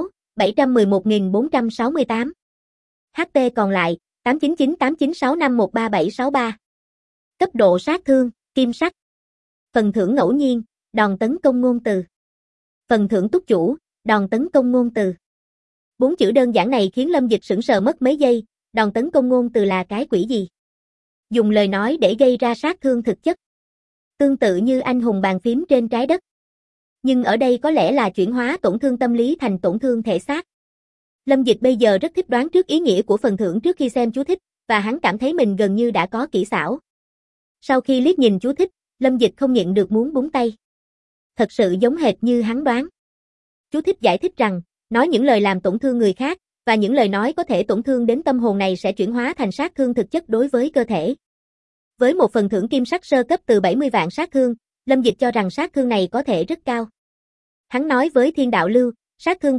711.468. HP còn lại, 8998965133763. Cấp độ sát thương, kim sắc. Phần thưởng ngẫu nhiên, đòn tấn công ngôn từ. Phần thưởng túc chủ, đòn tấn công ngôn từ. 4 chữ đơn giản này khiến Lâm Dịch sững sờ mất mấy giây, đòn tấn công ngôn từ là cái quỷ gì? Dùng lời nói để gây ra sát thương thực chất. Tương tự như anh hùng bàn phím trên trái đất. Nhưng ở đây có lẽ là chuyển hóa tổn thương tâm lý thành tổn thương thể xác. Lâm Dịch bây giờ rất thích đoán trước ý nghĩa của phần thưởng trước khi xem chú thích, và hắn cảm thấy mình gần như đã có kỹ xảo. Sau khi liếc nhìn chú thích, Lâm Dịch không nhịn được muốn búng tay. Thật sự giống hệt như hắn đoán. Chú thích giải thích rằng, nói những lời làm tổn thương người khác, và những lời nói có thể tổn thương đến tâm hồn này sẽ chuyển hóa thành sát thương thực chất đối với cơ thể. Với một phần thưởng kim sắc sơ cấp từ 70 vạn sát thương, Lâm Dịch cho rằng sát thương này có thể rất cao. Hắn nói với Thiên Đạo Lưu, sát thương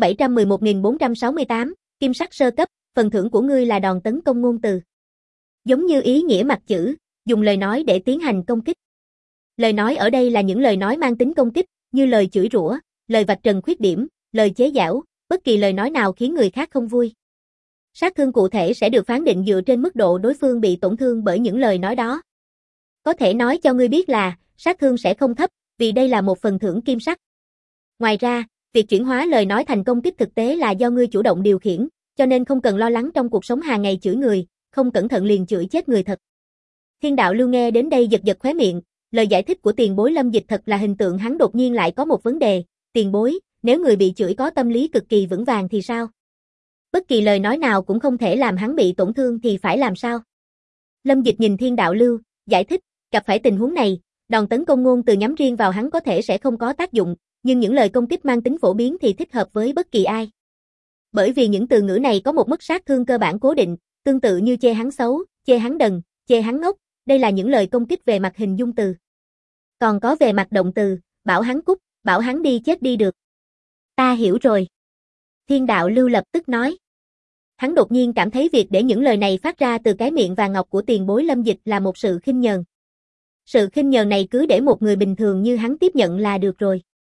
711.468, kim sắc sơ cấp, phần thưởng của ngươi là đòn tấn công ngôn từ. Giống như ý nghĩa mặt chữ, dùng lời nói để tiến hành công kích. Lời nói ở đây là những lời nói mang tính công kích, như lời chửi rủa, lời vạch trần khuyết điểm, lời chế giễu, bất kỳ lời nói nào khiến người khác không vui. Sát thương cụ thể sẽ được phán định dựa trên mức độ đối phương bị tổn thương bởi những lời nói đó. Có thể nói cho ngươi biết là, sát thương sẽ không thấp, vì đây là một phần thưởng kim sắc. Ngoài ra, việc chuyển hóa lời nói thành công kích thực tế là do ngươi chủ động điều khiển, cho nên không cần lo lắng trong cuộc sống hàng ngày chửi người, không cẩn thận liền chửi chết người thật. Thiên Đạo Lưu nghe đến đây giật giật khóe miệng, lời giải thích của tiền bối Lâm Dịch thật là hình tượng hắn đột nhiên lại có một vấn đề, tiền bối, nếu người bị chửi có tâm lý cực kỳ vững vàng thì sao? Bất kỳ lời nói nào cũng không thể làm hắn bị tổn thương thì phải làm sao? Lâm Dịch nhìn Thiên Đạo Lưu, giải thích, gặp phải tình huống này, đòn tấn công ngôn từ nhắm riêng vào hắn có thể sẽ không có tác dụng, nhưng những lời công kích mang tính phổ biến thì thích hợp với bất kỳ ai. Bởi vì những từ ngữ này có một mức sát thương cơ bản cố định, tương tự như chê hắn xấu, chê hắn đần, chê hắn ngốc, đây là những lời công kích về mặt hình dung từ. Còn có về mặt động từ, bảo hắn cút, bảo hắn đi chết đi được. Ta hiểu rồi. Thiên Đạo Lưu lập tức nói. Hắn đột nhiên cảm thấy việc để những lời này phát ra từ cái miệng vàng ngọc của tiền bối Lâm Dịch là một sự khinh nhờn. Sự khinh nhờn này cứ để một người bình thường như hắn tiếp nhận là được rồi.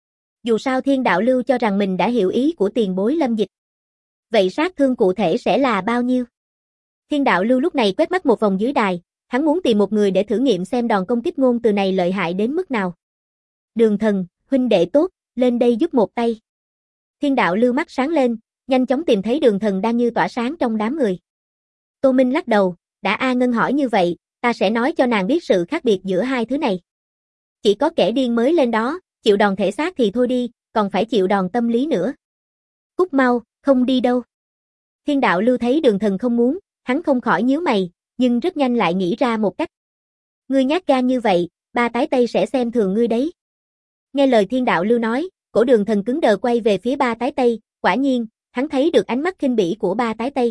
Dù sao Thiên Đạo Lưu cho rằng mình đã hiểu ý của tiền bối Lâm Dịch. Vậy sát thương cụ thể sẽ là bao nhiêu? Thiên Đạo Lưu lúc này quét mắt một vòng dưới đài, hắn muốn tìm một người để thử nghiệm xem đòn công kích ngôn từ này lợi hại đến mức nào. Đường Thần, huynh đệ tốt, lên đây giúp một tay. Thiên Đạo Lưu mắt sáng lên, nhanh chóng tìm thấy Đường Thần đang như tỏa sáng trong đám người. Tô Minh lắc đầu, đã A Ngân hỏi như vậy, ta sẽ nói cho nàng biết sự khác biệt giữa hai thứ này. Chỉ có kẻ điên mới lên đó, chịu đòn thể xác thì thôi đi, còn phải chịu đòn tâm lý nữa. Cút mau, không đi đâu. Thiên Đạo Lưu thấy Đường Thần không muốn, hắn không khỏi nhíu mày, nhưng rất nhanh lại nghĩ ra một cách. Ngươi nhát gan như vậy, ba tái tây sẽ xem thường ngươi đấy. Nghe lời Thiên Đạo Lưu nói, cổ Đường Thần cứng đờ quay về phía ba tái tây, quả nhiên, hắn thấy được ánh mắt khinh bỉ của ba tái tây.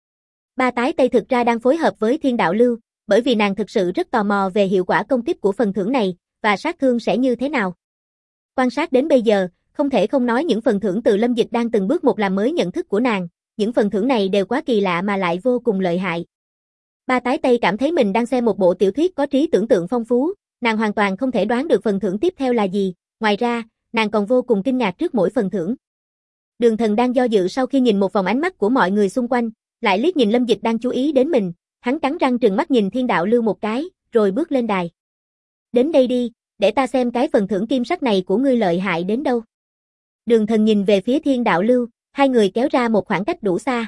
Ba tái tây thực ra đang phối hợp với Thiên Đạo Lưu, bởi vì nàng thực sự rất tò mò về hiệu quả công kích của phần thưởng này, và sát thương sẽ như thế nào. Quan sát đến bây giờ, không thể không nói những phần thưởng từ Lâm Dịch đang từng bước một làm mới nhận thức của nàng, những phần thưởng này đều quá kỳ lạ mà lại vô cùng lợi hại. Ba tái tây cảm thấy mình đang xem một bộ tiểu thuyết có trí tưởng tượng phong phú, nàng hoàn toàn không thể đoán được phần thưởng tiếp theo là gì, ngoài ra, nàng còn vô cùng kinh ngạc trước mỗi phần thưởng. Đường Thần đang do dự sau khi nhìn một vòng ánh mắt của mọi người xung quanh, lại liếc nhìn Lâm Dịch đang chú ý đến mình, hắn cắn răng trừng mắt nhìn Thiên Đạo Lưu một cái, rồi bước lên đài. Đến đây đi, để ta xem cái phần thưởng kim sắc này của ngươi lợi hại đến đâu. Đường Thần nhìn về phía Thiên Đạo Lưu, hai người kéo ra một khoảng cách đủ xa.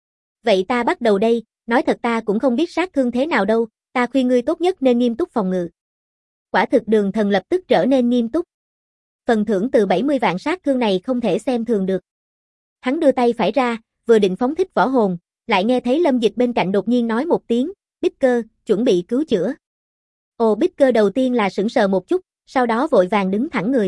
Vậy ta bắt đầu đây, nói thật ta cũng không biết sát thương thế nào đâu, ta khuyên ngươi tốt nhất nên nghiêm túc phòng ngự. Quả thực Đường Thần lập tức trở nên nghiêm túc. Phần thưởng từ 70 vạn sát thương này không thể xem thường được. Hắn đưa tay phải ra, vừa định phóng thích võ hồn, lại nghe thấy Lâm Dịch bên cạnh đột nhiên nói một tiếng, Bích Cơ, chuẩn bị cứu chữa. Ồ, Bích Cơ đầu tiên là sững sờ một chút, sau đó vội vàng đứng thẳng người.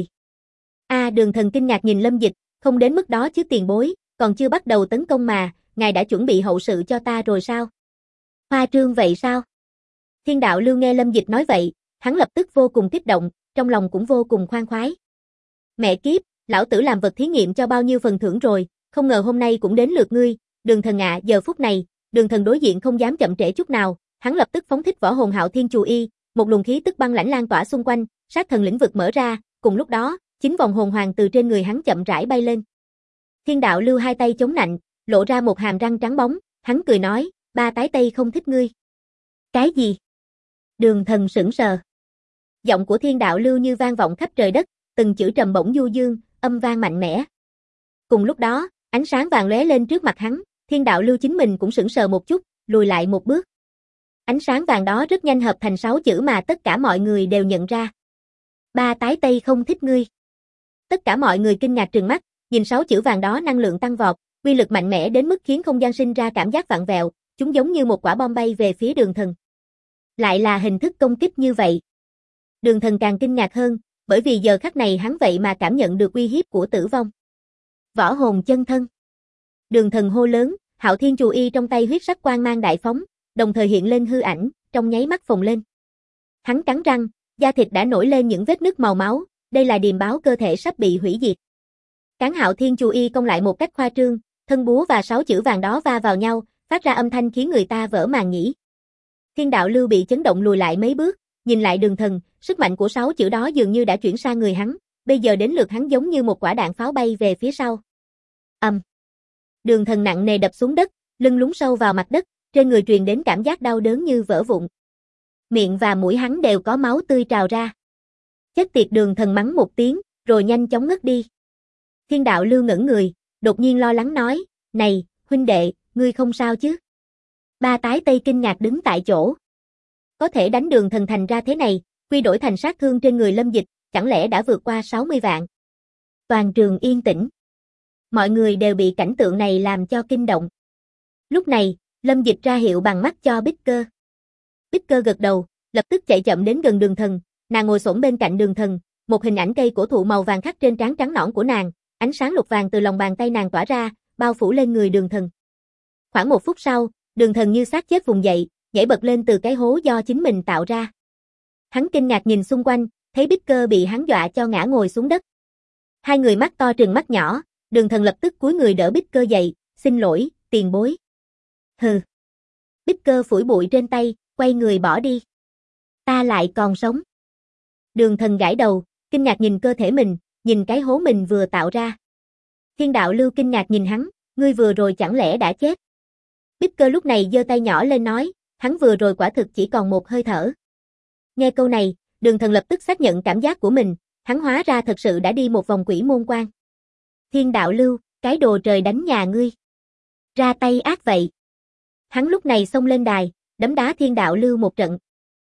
Đường Thần kinh ngạc nhìn Lâm Dịch, không đến mức đó chứ tiền bối, còn chưa bắt đầu tấn công mà, ngài đã chuẩn bị hậu sự cho ta rồi sao? Hoa trương vậy sao? Thiên Đạo Lưu nghe Lâm Dịch nói vậy, hắn lập tức vô cùng kích động, trong lòng cũng vô cùng khoan khoái. Mẹ kiếp, lão tử làm vật thí nghiệm cho bao nhiêu phần thưởng rồi, không ngờ hôm nay cũng đến lượt ngươi, Đường Thần ạ. Giờ phút này, Đường Thần đối diện không dám chậm trễ chút nào, hắn lập tức phóng thích võ hồn Hạo Thiên Chù Y, một luồng khí tức băng lãnh lan tỏa xung quanh, sát thần lĩnh vực mở ra, cùng lúc đó, 9 vòng hồn hoàng từ trên người hắn chậm rãi bay lên. Thiên đạo lưu hai tay chống nạnh, lộ ra một hàm răng trắng bóng, hắn cười nói, ba tái tây không thích ngươi. Cái gì? Đường Thần sững sờ. Giọng của thiên đạo lưu như vang vọng khắp trời đất, từng chữ trầm bổng du dương, âm vang mạnh mẽ. Cùng lúc đó, ánh sáng vàng lóe lên trước mặt hắn, thiên đạo lưu chính mình cũng sững sờ một chút, lùi lại một bước. Ánh sáng vàng đó rất nhanh hợp thành 6 chữ mà tất cả mọi người đều nhận ra. Ba tái tây không thích ngươi. Tất cả mọi người kinh ngạc trừng mắt, nhìn 6 chữ vàng đó năng lượng tăng vọt, uy lực mạnh mẽ đến mức khiến không gian sinh ra cảm giác vặn vẹo, chúng giống như một quả bom bay về phía Đường Thần. Lại là hình thức công kích như vậy. Đường Thần càng kinh ngạc hơn, bởi vì giờ khắc này hắn vậy mà cảm nhận được uy hiếp của tử vong. Võ hồn chân thân. Đường Thần hô lớn, Hạo Thiên Chù Y trong tay huyết sắc quang mang đại phóng, đồng thời hiện lên hư ảnh, trong nháy mắt phồng lên. Hắn cắn răng, da thịt đã nổi lên những vết nứt màu máu, đây là điềm báo cơ thể sắp bị hủy diệt. Cán Hạo Thiên Chù Y công lại một cách khoa trương, thân búa và 6 chữ vàng đó va vào nhau, phát ra âm thanh khiến người ta vỡ màng nhĩ. Thiên đạo lưu bị chấn động lùi lại mấy bước, nhìn lại Đường Thần, sức mạnh của 6 chữ đó dường như đã chuyển sang người hắn, bây giờ đến lượt hắn giống như một quả đạn pháo bay về phía sau. Đường Thần nặng nề đập xuống đất, lưng lún sâu vào mặt đất, trên người truyền đến cảm giác đau đớn như vỡ vụn. Miệng và mũi hắn đều có máu tươi trào ra. Chết tiệt, Đường Thần mắng một tiếng, rồi nhanh chóng ngất đi. Thiên đạo lưu ngẩn người, đột nhiên lo lắng nói, này, huynh đệ, ngươi không sao chứ? Ba tái tây kinh ngạc đứng tại chỗ. Có thể đánh Đường Thần thành ra thế này, quy đổi thành sát thương trên người Lâm Dịch, chẳng lẽ đã vượt qua 60 vạn? Toàn trường yên tĩnh. Mọi người đều bị cảnh tượng này làm cho kinh động. Lúc này, Lâm Dịch ra hiệu bằng mắt cho Bích Cơ. Bích Cơ gật đầu, lập tức chạy chậm đến gần Đường Thần, nàng ngồi xổm bên cạnh Đường Thần, một hình ảnh cây cổ thụ màu vàng khắc trên trán trắng nõn của nàng, ánh sáng lục vàng từ lòng bàn tay nàng tỏa ra, bao phủ lên người Đường Thần. Khoảng 1 phút sau, Đường Thần như xác chết vùng dậy, nhảy bật lên từ cái hố do chính mình tạo ra. Hắn kinh ngạc nhìn xung quanh, thấy Bích Cơ bị hắn dọa cho ngã ngồi xuống đất. Hai người mắt to trừng mắt nhỏ, Đường Thần lập tức cúi người đỡ Bích Cơ dậy, xin lỗi, tiền bối. Hừ. Bích Cơ phủi bụi trên tay, quay người bỏ đi. Ta lại còn sống. Đường Thần gãi đầu, kinh ngạc nhìn cơ thể mình, nhìn cái hố mình vừa tạo ra. Thiên đạo lưu kinh ngạc nhìn hắn, ngươi vừa rồi chẳng lẽ đã chết? Bích Cơ lúc này giơ tay nhỏ lên nói, hắn vừa rồi quả thực chỉ còn một hơi thở. Nghe câu này, Đường Thần lập tức xác nhận cảm giác của mình, hắn hóa ra thật sự đã đi một vòng quỷ môn quan. Thiên đạo lưu, cái đồ trời đánh nhà ngươi. Ra tay ác vậy. Hắn lúc này xông lên đài, đấm đá thiên đạo lưu một trận.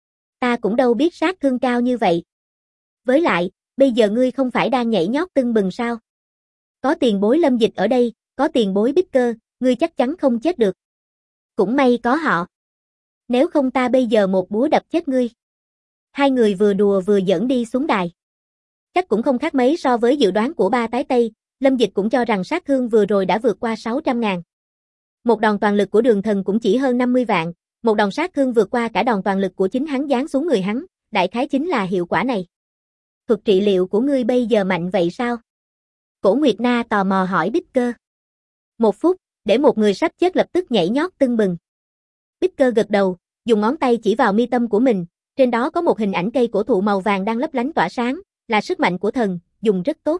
Ta cũng đâu biết sát thương cao như vậy. Với lại, bây giờ ngươi không phải đang nhảy nhót tưng bừng sao? Có tiền bối Lâm Dịch ở đây, có tiền bối Bích Cơ, ngươi chắc chắn không chết được. Cũng may có họ. Nếu không ta bây giờ một búa đập chết ngươi. Hai người vừa đùa vừa giỡn đi xuống đài. Chắc cũng không khác mấy so với dự đoán của ba tái tây, Lâm Dịch cũng cho rằng sát thương vừa rồi đã vượt qua 600.000. Một đòn toàn lực của Đường Thần cũng chỉ hơn 50 vạn, một đòn sát thương vượt qua cả đòn toàn lực của chính hắn giáng xuống người hắn, đại khái chính là hiệu quả này. Thuật trị liệu của ngươi bây giờ mạnh vậy sao? Cổ Nguyệt Na tò mò hỏi Bích Cơ. 1 phút, để một người sắp chết lập tức nhảy nhót tưng bừng. Bích Cơ gật đầu, dùng ngón tay chỉ vào mi tâm của mình, trên đó có một hình ảnh cây cổ thụ màu vàng đang lấp lánh tỏa sáng, là sức mạnh của thần, dùng rất tốt.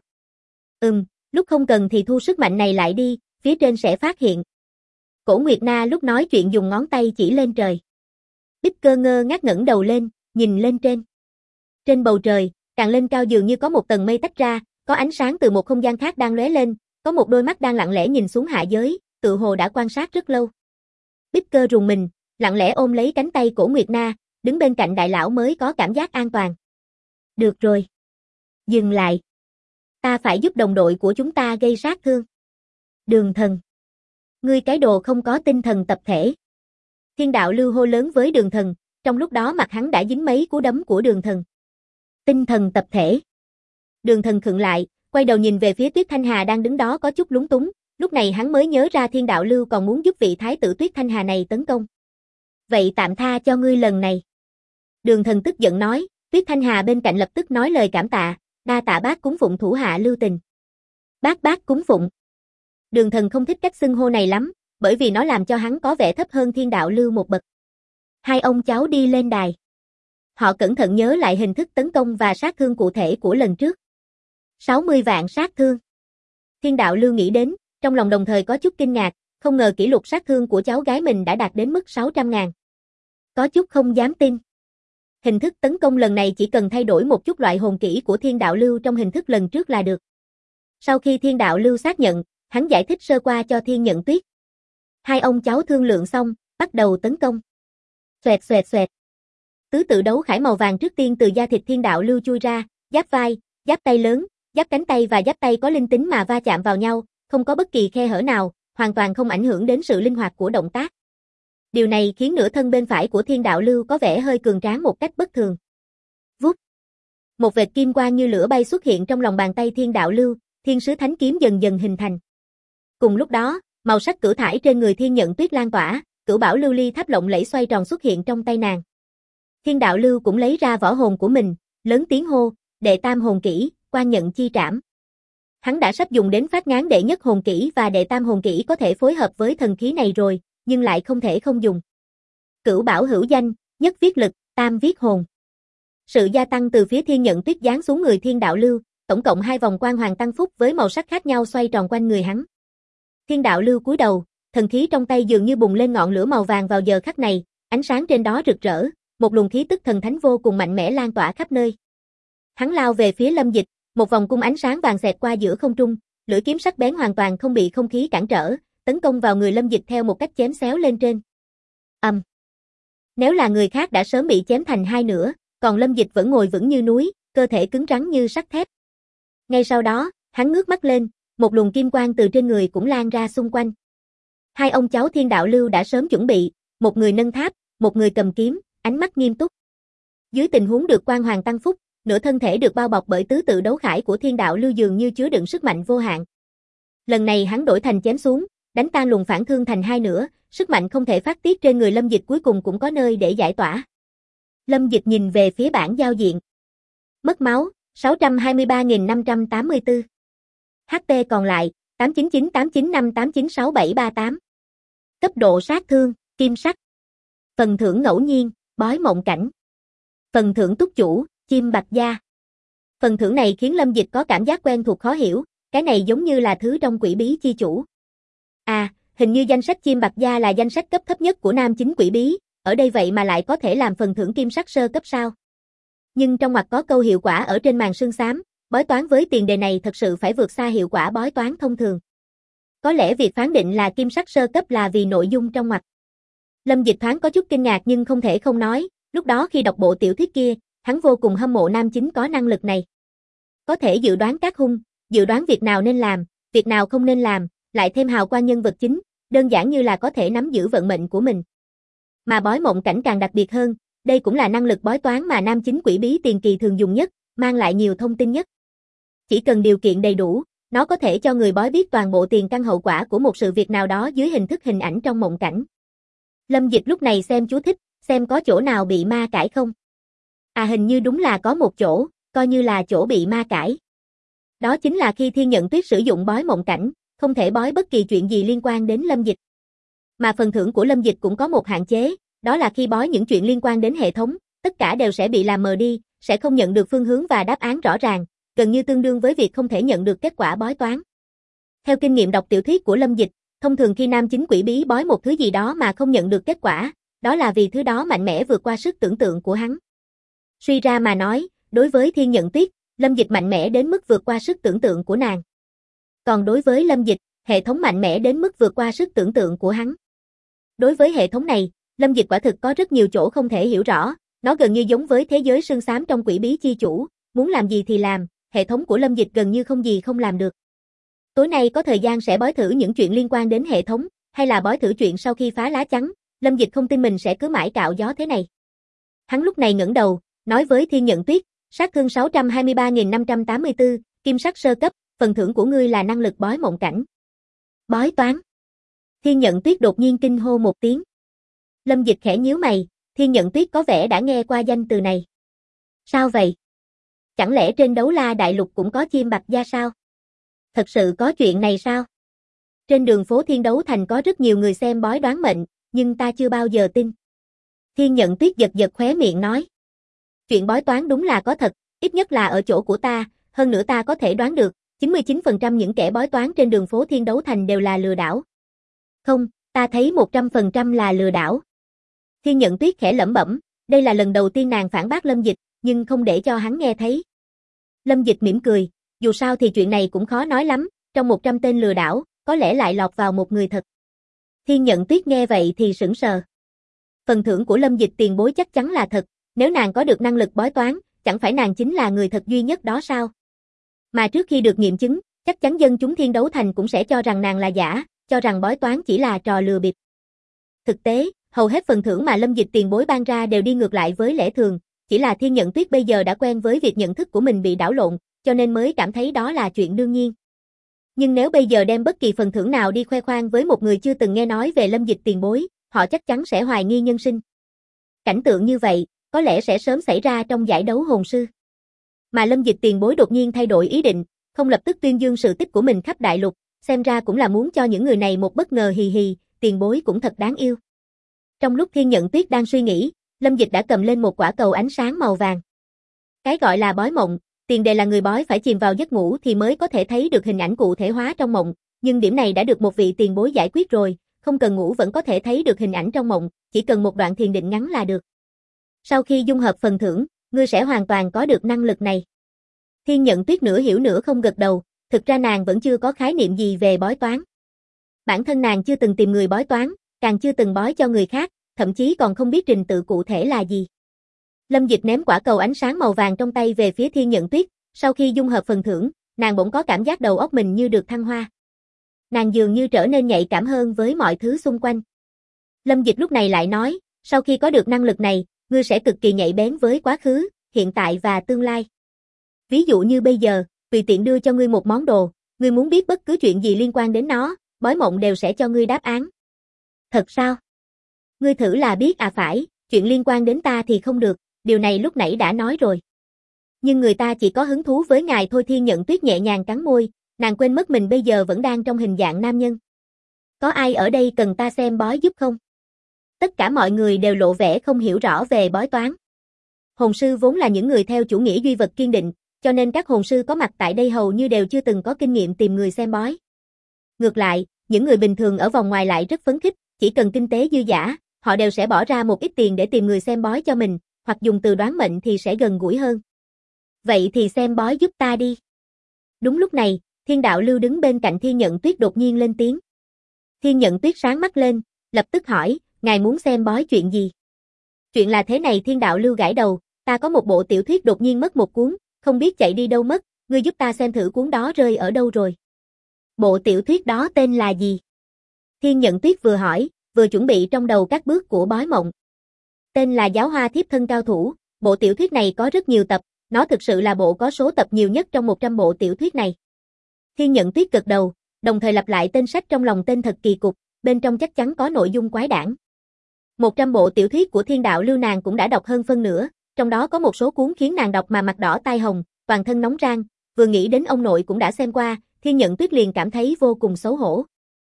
Lúc không cần thì thu sức mạnh này lại đi, phía trên sẽ phát hiện. Cổ Nguyệt Na lúc nói chuyện dùng ngón tay chỉ lên trời. Bích Cơ ngơ ngác ngẩng đầu lên, nhìn lên trên. Trên bầu trời, càng lên cao dường như có một tầng mây tách ra, có ánh sáng từ một không gian khác đang lóe lên, có một đôi mắt đang lặng lẽ nhìn xuống hạ giới, tự hồ đã quan sát rất lâu. Bích Cơ rùng mình, lặng lẽ ôm lấy cánh tay Cổ Nguyệt Na, đứng bên cạnh đại lão mới có cảm giác an toàn. Được rồi. Dừng lại. Ta phải giúp đồng đội của chúng ta gây sát thương. Đường Thần. Ngươi cái đồ không có tinh thần tập thể. Thiên đạo lưu hô lớn với Đường Thần, trong lúc đó mặt hắn đã dính mấy cú đấm của Đường Thần. Tinh thần tập thể. Đường Thần khựng lại, quay đầu nhìn về phía Tuyết Thanh Hà đang đứng đó có chút lúng túng, lúc này hắn mới nhớ ra Thiên đạo lưu còn muốn giúp vị thái tử Tuyết Thanh Hà này tấn công. Vậy tạm tha cho ngươi lần này. Đường Thần tức giận nói, Tuyết Thanh Hà bên cạnh lập tức nói lời cảm tạ, đa tạ bác cúng phụng thủ hạ lưu tình. Bác cúng phụng. Đường Thần không thích cách xưng hô này lắm, bởi vì nó làm cho hắn có vẻ thấp hơn Thiên đạo lưu một bậc. Hai ông cháu đi lên đài. Họ cẩn thận nhớ lại hình thức tấn công và sát thương cụ thể của lần trước. 60 vạn sát thương. Thiên đạo lưu nghĩ đến, trong lòng đồng thời có chút kinh ngạc, không ngờ kỷ lục sát thương của cháu gái mình đã đạt đến mức 600.000. Có chút không dám tin. Hình thức tấn công lần này chỉ cần thay đổi một chút loại hồn kỹ của thiên đạo lưu trong hình thức lần trước là được. Sau khi thiên đạo lưu xác nhận, hắn giải thích sơ qua cho Thiên Nhận Tuyết. Hai ông cháu thương lượng xong, bắt đầu tấn công. Xoẹt xoẹt xoẹt. Tứ tự đấu khải màu vàng trước tiên từ da thịt thiên đạo lưu chui ra, giáp vai, giáp tay lớn, giáp cánh tay và giáp tay có linh tính mà va chạm vào nhau, không có bất kỳ khe hở nào, hoàn toàn không ảnh hưởng đến sự linh hoạt của động tác. Điều này khiến nửa thân bên phải của thiên đạo lưu có vẻ hơi cường tráng một cách bất thường. Vút. Một vệt kim quang như lửa bay xuất hiện trong lòng bàn tay thiên đạo lưu, thiên sứ thánh kiếm dần dần hình thành. Cùng lúc đó, màu sắc cửu thải trên người Thiên Nhận Tuyết lan tỏa, cửu bảo lưu ly tháp lộng lẫy xoay tròn xuất hiện trong tay nàng. Thiên đạo lưu cũng lấy ra võ hồn của mình, lớn tiếng hô, đệ tam hồn kỹ, Quan Nhận Chi Trảm. Hắn đã sắp dùng đến phát ngán đệ nhất hồn kỹ và đệ tam hồn kỹ có thể phối hợp với thần khí này rồi, nhưng lại không thể không dùng. Cửu bảo hữu danh, nhất viết lực, tam viết hồn. Sự gia tăng từ phía Thiên Nhận Tuyết giáng xuống người thiên đạo lưu, tổng cộng 2 vòng quang hoàng tăng phúc với màu sắc khác nhau xoay tròn quanh người hắn. Thiên đạo lưu cúi đầu, thần khí trong tay dường như bùng lên ngọn lửa màu vàng vào giờ khắc này, ánh sáng trên đó rực rỡ, một luồng khí tức thần thánh vô cùng mạnh mẽ lan tỏa khắp nơi. Hắn lao về phía Lâm Dịch, một vòng cung ánh sáng vàng xẹt qua giữa không trung, lưỡi kiếm sắc bén hoàn toàn không bị không khí cản trở, tấn công vào người Lâm Dịch theo một cách chém xéo lên trên. Nếu là người khác đã sớm bị chém thành hai nửa, còn Lâm Dịch vẫn ngồi vững như núi, cơ thể cứng rắn như sắt thép. Ngay sau đó, hắn ngước mắt lên, một luồng kim quang từ trên người cũng lan ra xung quanh. Hai ông cháu thiên đạo lưu đã sớm chuẩn bị, một người nâng tháp, một người cầm kiếm, ánh mắt nghiêm túc. Dưới tình huống được quang hoàng tăng phúc, nửa thân thể được bao bọc bởi tứ tự đấu khải của thiên đạo lưu dường như chứa đựng sức mạnh vô hạn. Lần này hắn đổi thành chém xuống, đánh tan luồng phản thương thành hai nửa, sức mạnh không thể phát tiết trên người Lâm Dịch cuối cùng cũng có nơi để giải tỏa. Lâm Dịch nhìn về phía bảng giao diện. Mất máu, 623.584. HP còn lại, 8998958967738. Cấp độ sát thương, kim sắc. Phần thưởng ngẫu nhiên, bói mộng cảnh. Phần thưởng túc chủ, chim bạc da. Phần thưởng này khiến Lâm Dịch có cảm giác quen thuộc khó hiểu, cái này giống như là thứ trong quỷ bí chi chủ. À, hình như danh sách chim bạc da là danh sách cấp thấp nhất của nam chính quỷ bí, ở đây vậy mà lại có thể làm phần thưởng kim sắc sơ cấp sao? Nhưng trong ngoặc có câu hiệu quả ở trên màn sương xám, bói toán với tiền đề này thật sự phải vượt xa hiệu quả bói toán thông thường. Có lẽ việc phán định là kim sắc sơ cấp là vì nội dung trong ngoặc. Lâm Dịch thoáng có chút kinh ngạc nhưng không thể không nói, lúc đó khi đọc bộ tiểu thuyết kia, hắn vô cùng hâm mộ nam chính có năng lực này. Có thể dự đoán các hung, dự đoán việc nào nên làm, việc nào không nên làm, lại thêm hào quang nhân vật chính, đơn giản như là có thể nắm giữ vận mệnh của mình. Mà bói mộng cảnh càng đặc biệt hơn, đây cũng là năng lực bói toán mà nam chính quỷ bí tiền kỳ thường dùng nhất, mang lại nhiều thông tin nhất. Chỉ cần điều kiện đầy đủ, nó có thể cho người bói biết toàn bộ tiền căn hậu quả của một sự việc nào đó dưới hình thức hình ảnh trong mộng cảnh. Lâm Dịch lúc này xem chú thích, xem có chỗ nào bị ma cãi không. À hình như đúng là có một chỗ, coi như là chỗ bị ma cãi. Đó chính là khi Thiên Nhận Tuyết sử dụng bói mộng cảnh, không thể bói bất kỳ chuyện gì liên quan đến Lâm Dịch. Mà phần thưởng của Lâm Dịch cũng có một hạn chế, đó là khi bói những chuyện liên quan đến hệ thống, tất cả đều sẽ bị làm mờ đi, sẽ không nhận được phương hướng và đáp án rõ ràng, gần như tương đương với việc không thể nhận được kết quả bói toán. Theo kinh nghiệm đọc tiểu thuyết của Lâm Dịch, thông thường khi nam chính quỷ bí bói một thứ gì đó mà không nhận được kết quả, đó là vì thứ đó mạnh mẽ vượt qua sức tưởng tượng của hắn. Suy ra mà nói, đối với Thiên Nhận Tuyết, Lâm Dịch mạnh mẽ đến mức vượt qua sức tưởng tượng của nàng. Còn đối với Lâm Dịch, hệ thống mạnh mẽ đến mức vượt qua sức tưởng tượng của hắn. Đối với hệ thống này, Lâm Dịch quả thực có rất nhiều chỗ không thể hiểu rõ, nó gần như giống với thế giới sương xám trong quỷ bí chi chủ, muốn làm gì thì làm, hệ thống của Lâm Dịch gần như không gì không làm được. Tối nay có thời gian sẽ bói thử những chuyện liên quan đến hệ thống, hay là bói thử chuyện sau khi phá lá chắn, Lâm Dịch không tin mình sẽ cứ mãi cạo gió thế này. Hắn lúc này ngẩng đầu, nói với Thiên Nhận Tuyết, sát thương 623.584, kim sắc sơ cấp, phần thưởng của ngươi là năng lực bói mộng cảnh. Bói toán. Thiên Nhận Tuyết đột nhiên kinh hô một tiếng. Lâm Dịch khẽ nhíu mày, Thiên Nhận Tuyết có vẻ đã nghe qua danh từ này. Sao vậy? Chẳng lẽ trên Đấu La Đại Lục cũng có chim bạc da sao? Thật sự có chuyện này sao? Trên đường phố Thiên Đấu Thành có rất nhiều người xem bói đoán mệnh, nhưng ta chưa bao giờ tin. Thiên Nhận Tuyết giật giật khóe miệng nói. Chuyện bói toán đúng là có thật, ít nhất là ở chỗ của ta, hơn nữa ta có thể đoán được, 99% những kẻ bói toán trên đường phố Thiên Đấu Thành đều là lừa đảo. Không, ta thấy 100% là lừa đảo. Thiên Nhận Tuyết khẽ lẩm bẩm, đây là lần đầu tiên nàng phản bác Lâm Dịch, nhưng không để cho hắn nghe thấy. Lâm Dịch mỉm cười, dù sao thì chuyện này cũng khó nói lắm, trong 100 tên lừa đảo, có lẽ lại lọt vào một người thật. Thiên Nhận Tuyết nghe vậy thì sững sờ. Phần thưởng của Lâm Dịch tiền bối chắc chắn là thật, nếu nàng có được năng lực bói toán, chẳng phải nàng chính là người thật duy nhất đó sao? Mà trước khi được nghiệm chứng, chắc chắn dân chúng Thiên Đấu Thành cũng sẽ cho rằng nàng là giả, cho rằng bói toán chỉ là trò lừa bịp. Thực tế, hầu hết phần thưởng mà Lâm Dịch tiền bối ban ra đều đi ngược lại với lẽ thường, chỉ là Thiên Nhận Tuyết bây giờ đã quen với việc nhận thức của mình bị đảo lộn, cho nên mới cảm thấy đó là chuyện đương nhiên. Nhưng nếu bây giờ đem bất kỳ phần thưởng nào đi khoe khoang với một người chưa từng nghe nói về Lâm Dịch tiền bối, họ chắc chắn sẽ hoài nghi nhân sinh. Cảnh tượng như vậy, có lẽ sẽ sớm xảy ra trong giải đấu hồn sư. Mà Lâm Dịch tiền bối đột nhiên thay đổi ý định, không lập tức tuyên dương sự tích của mình khắp đại lục, xem ra cũng là muốn cho những người này một bất ngờ hì hì, tiền bối cũng thật đáng yêu. Trong lúc Thiên Nhận Tuyết đang suy nghĩ, Lâm Dịch đã cầm lên một quả cầu ánh sáng màu vàng. Cái gọi là bói mộng, tiền đề là người bói phải chìm vào giấc ngủ thì mới có thể thấy được hình ảnh cụ thể hóa trong mộng, nhưng điểm này đã được một vị tiền bối giải quyết rồi, không cần ngủ vẫn có thể thấy được hình ảnh trong mộng, chỉ cần một đoạn thiền định ngắn là được. Sau khi dung hợp phần thưởng, ngươi sẽ hoàn toàn có được năng lực này. Thiên Nhận Tuyết nửa hiểu nửa không gật đầu, thực ra nàng vẫn chưa có khái niệm gì về bói toán. Bản thân nàng chưa từng tìm người bói toán, càng chưa từng bói cho người khác, thậm chí còn không biết trình tự cụ thể là gì. Lâm Dịch ném quả cầu ánh sáng màu vàng trong tay về phía Thiên Nhận Tuyết, sau khi dung hợp phần thưởng, nàng bỗng có cảm giác đầu óc mình như được thăng hoa. Nàng dường như trở nên nhạy cảm hơn với mọi thứ xung quanh. Lâm Dịch lúc này lại nói, sau khi có được năng lực này, ngươi sẽ cực kỳ nhạy bén với quá khứ, hiện tại và tương lai. Ví dụ như bây giờ, tùy tiện đưa cho ngươi một món đồ, ngươi muốn biết bất cứ chuyện gì liên quan đến nó, bói mộng đều sẽ cho ngươi đáp án. Thật sao? Ngươi thử là biết à phải, chuyện liên quan đến ta thì không được, điều này lúc nãy đã nói rồi. Nhưng người ta chỉ có hứng thú với ngài thôi. Thiên Nhận Tuyết nhẹ nhàng cắn môi, nàng quên mất mình bây giờ vẫn đang trong hình dạng nam nhân. Có ai ở đây cần ta xem bói giúp không? Tất cả mọi người đều lộ vẻ không hiểu rõ về bói toán. Hồn sư vốn là những người theo chủ nghĩa duy vật kiên định, cho nên các hồn sư có mặt tại đây hầu như đều chưa từng có kinh nghiệm tìm người xem bói. Ngược lại, những người bình thường ở vòng ngoài lại rất phấn khích, chỉ cần kinh tế dư dả, họ đều sẽ bỏ ra một ít tiền để tìm người xem bói cho mình, hoặc dùng từ đoán mệnh thì sẽ gần gũi hơn. Vậy thì xem bói giúp ta đi. Đúng lúc này, Thiên Đạo Lưu đứng bên cạnh Thiên Nhận Tuyết đột nhiên lên tiếng. Thiên Nhận Tuyết sáng mắt lên, lập tức hỏi, ngài muốn xem bói chuyện gì? Chuyện là thế này. Thiên Đạo Lưu gãi đầu, ta có một bộ tiểu thuyết đột nhiên mất một cuốn, không biết chạy đi đâu mất, ngươi giúp ta xem thử cuốn đó rơi ở đâu rồi. Bộ tiểu thuyết đó tên là gì? Thiên Nhận Tuyết vừa hỏi, vừa chuẩn bị trong đầu các bước của bói mộng. Tên là Giáo Hoa Thiếp Thân Cao Thủ, bộ tiểu thuyết này có rất nhiều tập, nó thực sự là bộ có số tập nhiều nhất trong 100 bộ tiểu thuyết này. Thiên Nhận Tuyết gật đầu, đồng thời lặp lại tên sách trong lòng, tên thật kỳ cục, bên trong chắc chắn có nội dung quái đản. 100 bộ tiểu thuyết của Thiên Đạo Lưu nàng cũng đã đọc hơn phân nửa, trong đó có một số cuốn khiến nàng đọc mà mặt đỏ tai hồng, toàn thân nóng rang, vừa nghĩ đến ông nội cũng đã xem qua, Thiên Nhận Tuyết liền cảm thấy vô cùng xấu hổ.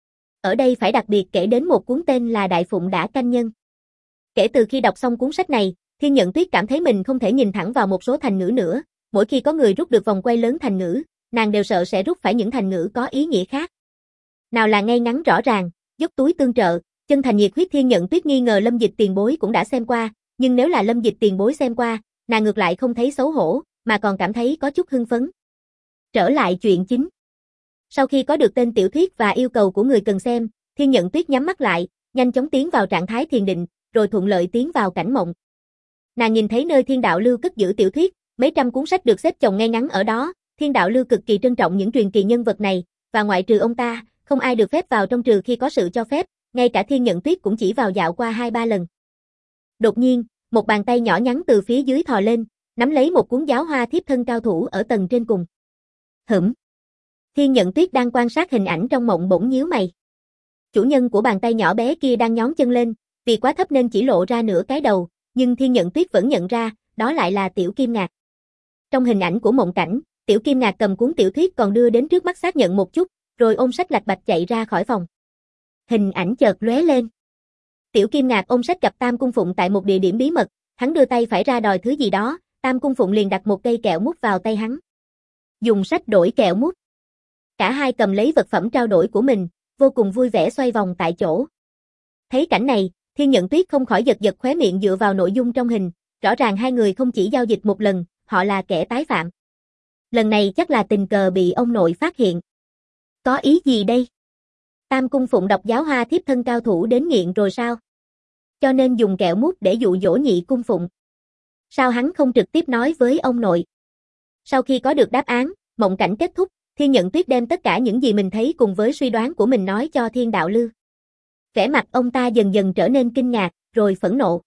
Ở đây phải đặc biệt kể đến một cuốn tên là Đại Phụng Đã Canh Nhân. Kể từ khi đọc xong cuốn sách này, Thiên Nhận Tuyết cảm thấy mình không thể nhìn thẳng vào một số thành ngữ nữa, mỗi khi có người rút được vòng quay lớn thành ngữ, nàng đều sợ sẽ rút phải những thành ngữ có ý nghĩa khác. Nào là ngay ngắn rõ ràng, dốc túi tương trợ, chân thành nhiệt huyết. Thiên Nhận Tuyết nghi ngờ Lâm Dịch tiền bối cũng đã xem qua, nhưng nếu là Lâm Dịch tiền bối xem qua, nàng ngược lại không thấy xấu hổ, mà còn cảm thấy có chút hưng phấn. Trở lại chuyện chính. Sau khi có được tên tiểu thuyết và yêu cầu của người cần xem, Thiên Nhận Tuyết nhắm mắt lại, nhanh chóng tiến vào trạng thái thiền định, rồi thuận lợi tiến vào cảnh mộng. Nàng nhìn thấy nơi Thiên Đạo Lưu cất giữ tiểu thuyết, mấy trăm cuốn sách được xếp chồng ngay ngắn ở đó, Thiên Đạo Lưu cực kỳ trân trọng những truyền kỳ nhân vật này, và ngoại trừ ông ta, không ai được phép vào trong trừ khi có sự cho phép, ngay cả Thiên Nhận Tuyết cũng chỉ vào dạo qua 2-3 lần. Đột nhiên, một bàn tay nhỏ nhắn từ phía dưới thò lên, nắm lấy một cuốn Giáo Hoa Thiếp Thân Cao Thủ ở tầng trên cùng. Thiên Nhận Tuyết đang quan sát hình ảnh trong mộng bỗng nhíu mày. Chủ nhân của bàn tay nhỏ bé kia đang nhón chân lên, vì quá thấp nên chỉ lộ ra nửa cái đầu, nhưng Thiên Nhận Tuyết vẫn nhận ra, đó lại là Tiểu Kim Ngạc. Trong hình ảnh của mộng cảnh, Tiểu Kim Ngạc cầm cuốn tiểu thuyết còn đưa đến trước mắt xác nhận một chút, rồi ôm sách lạch bạch chạy ra khỏi phòng. Hình ảnh chợt lóe lên. Tiểu Kim Ngạc ôm sách gặp Tam Cung Phụng tại một địa điểm bí mật, hắn đưa tay phải ra đòi thứ gì đó, Tam Cung Phụng liền đặt một cây kẹo mút vào tay hắn. Dùng sách đổi kẹo mút. Cả hai cầm lấy vật phẩm trao đổi của mình, vô cùng vui vẻ xoay vòng tại chỗ. Thấy cảnh này, Thiên Nhận Tuyết không khỏi giật giật khóe miệng dựa vào nội dung trong hình, rõ ràng hai người không chỉ giao dịch một lần, họ là kẻ tái phạm. Lần này chắc là tình cờ bị ông nội phát hiện. Có ý gì đây? Tam Cung Phụng độc giáo Hoa thiếp thân cao thủ đến nghiện rồi sao? Cho nên dùng kẹo mút để dụ dỗ Nhị Cung Phụng. Sao hắn không trực tiếp nói với ông nội? Sau khi có được đáp án, mộng cảnh kết thúc, Thiên Nhận Tuyết đem tất cả những gì mình thấy cùng với suy đoán của mình nói cho Thiên Đạo Lưu. Vẻ mặt ông ta dần dần trở nên kinh ngạc, rồi phẫn nộ.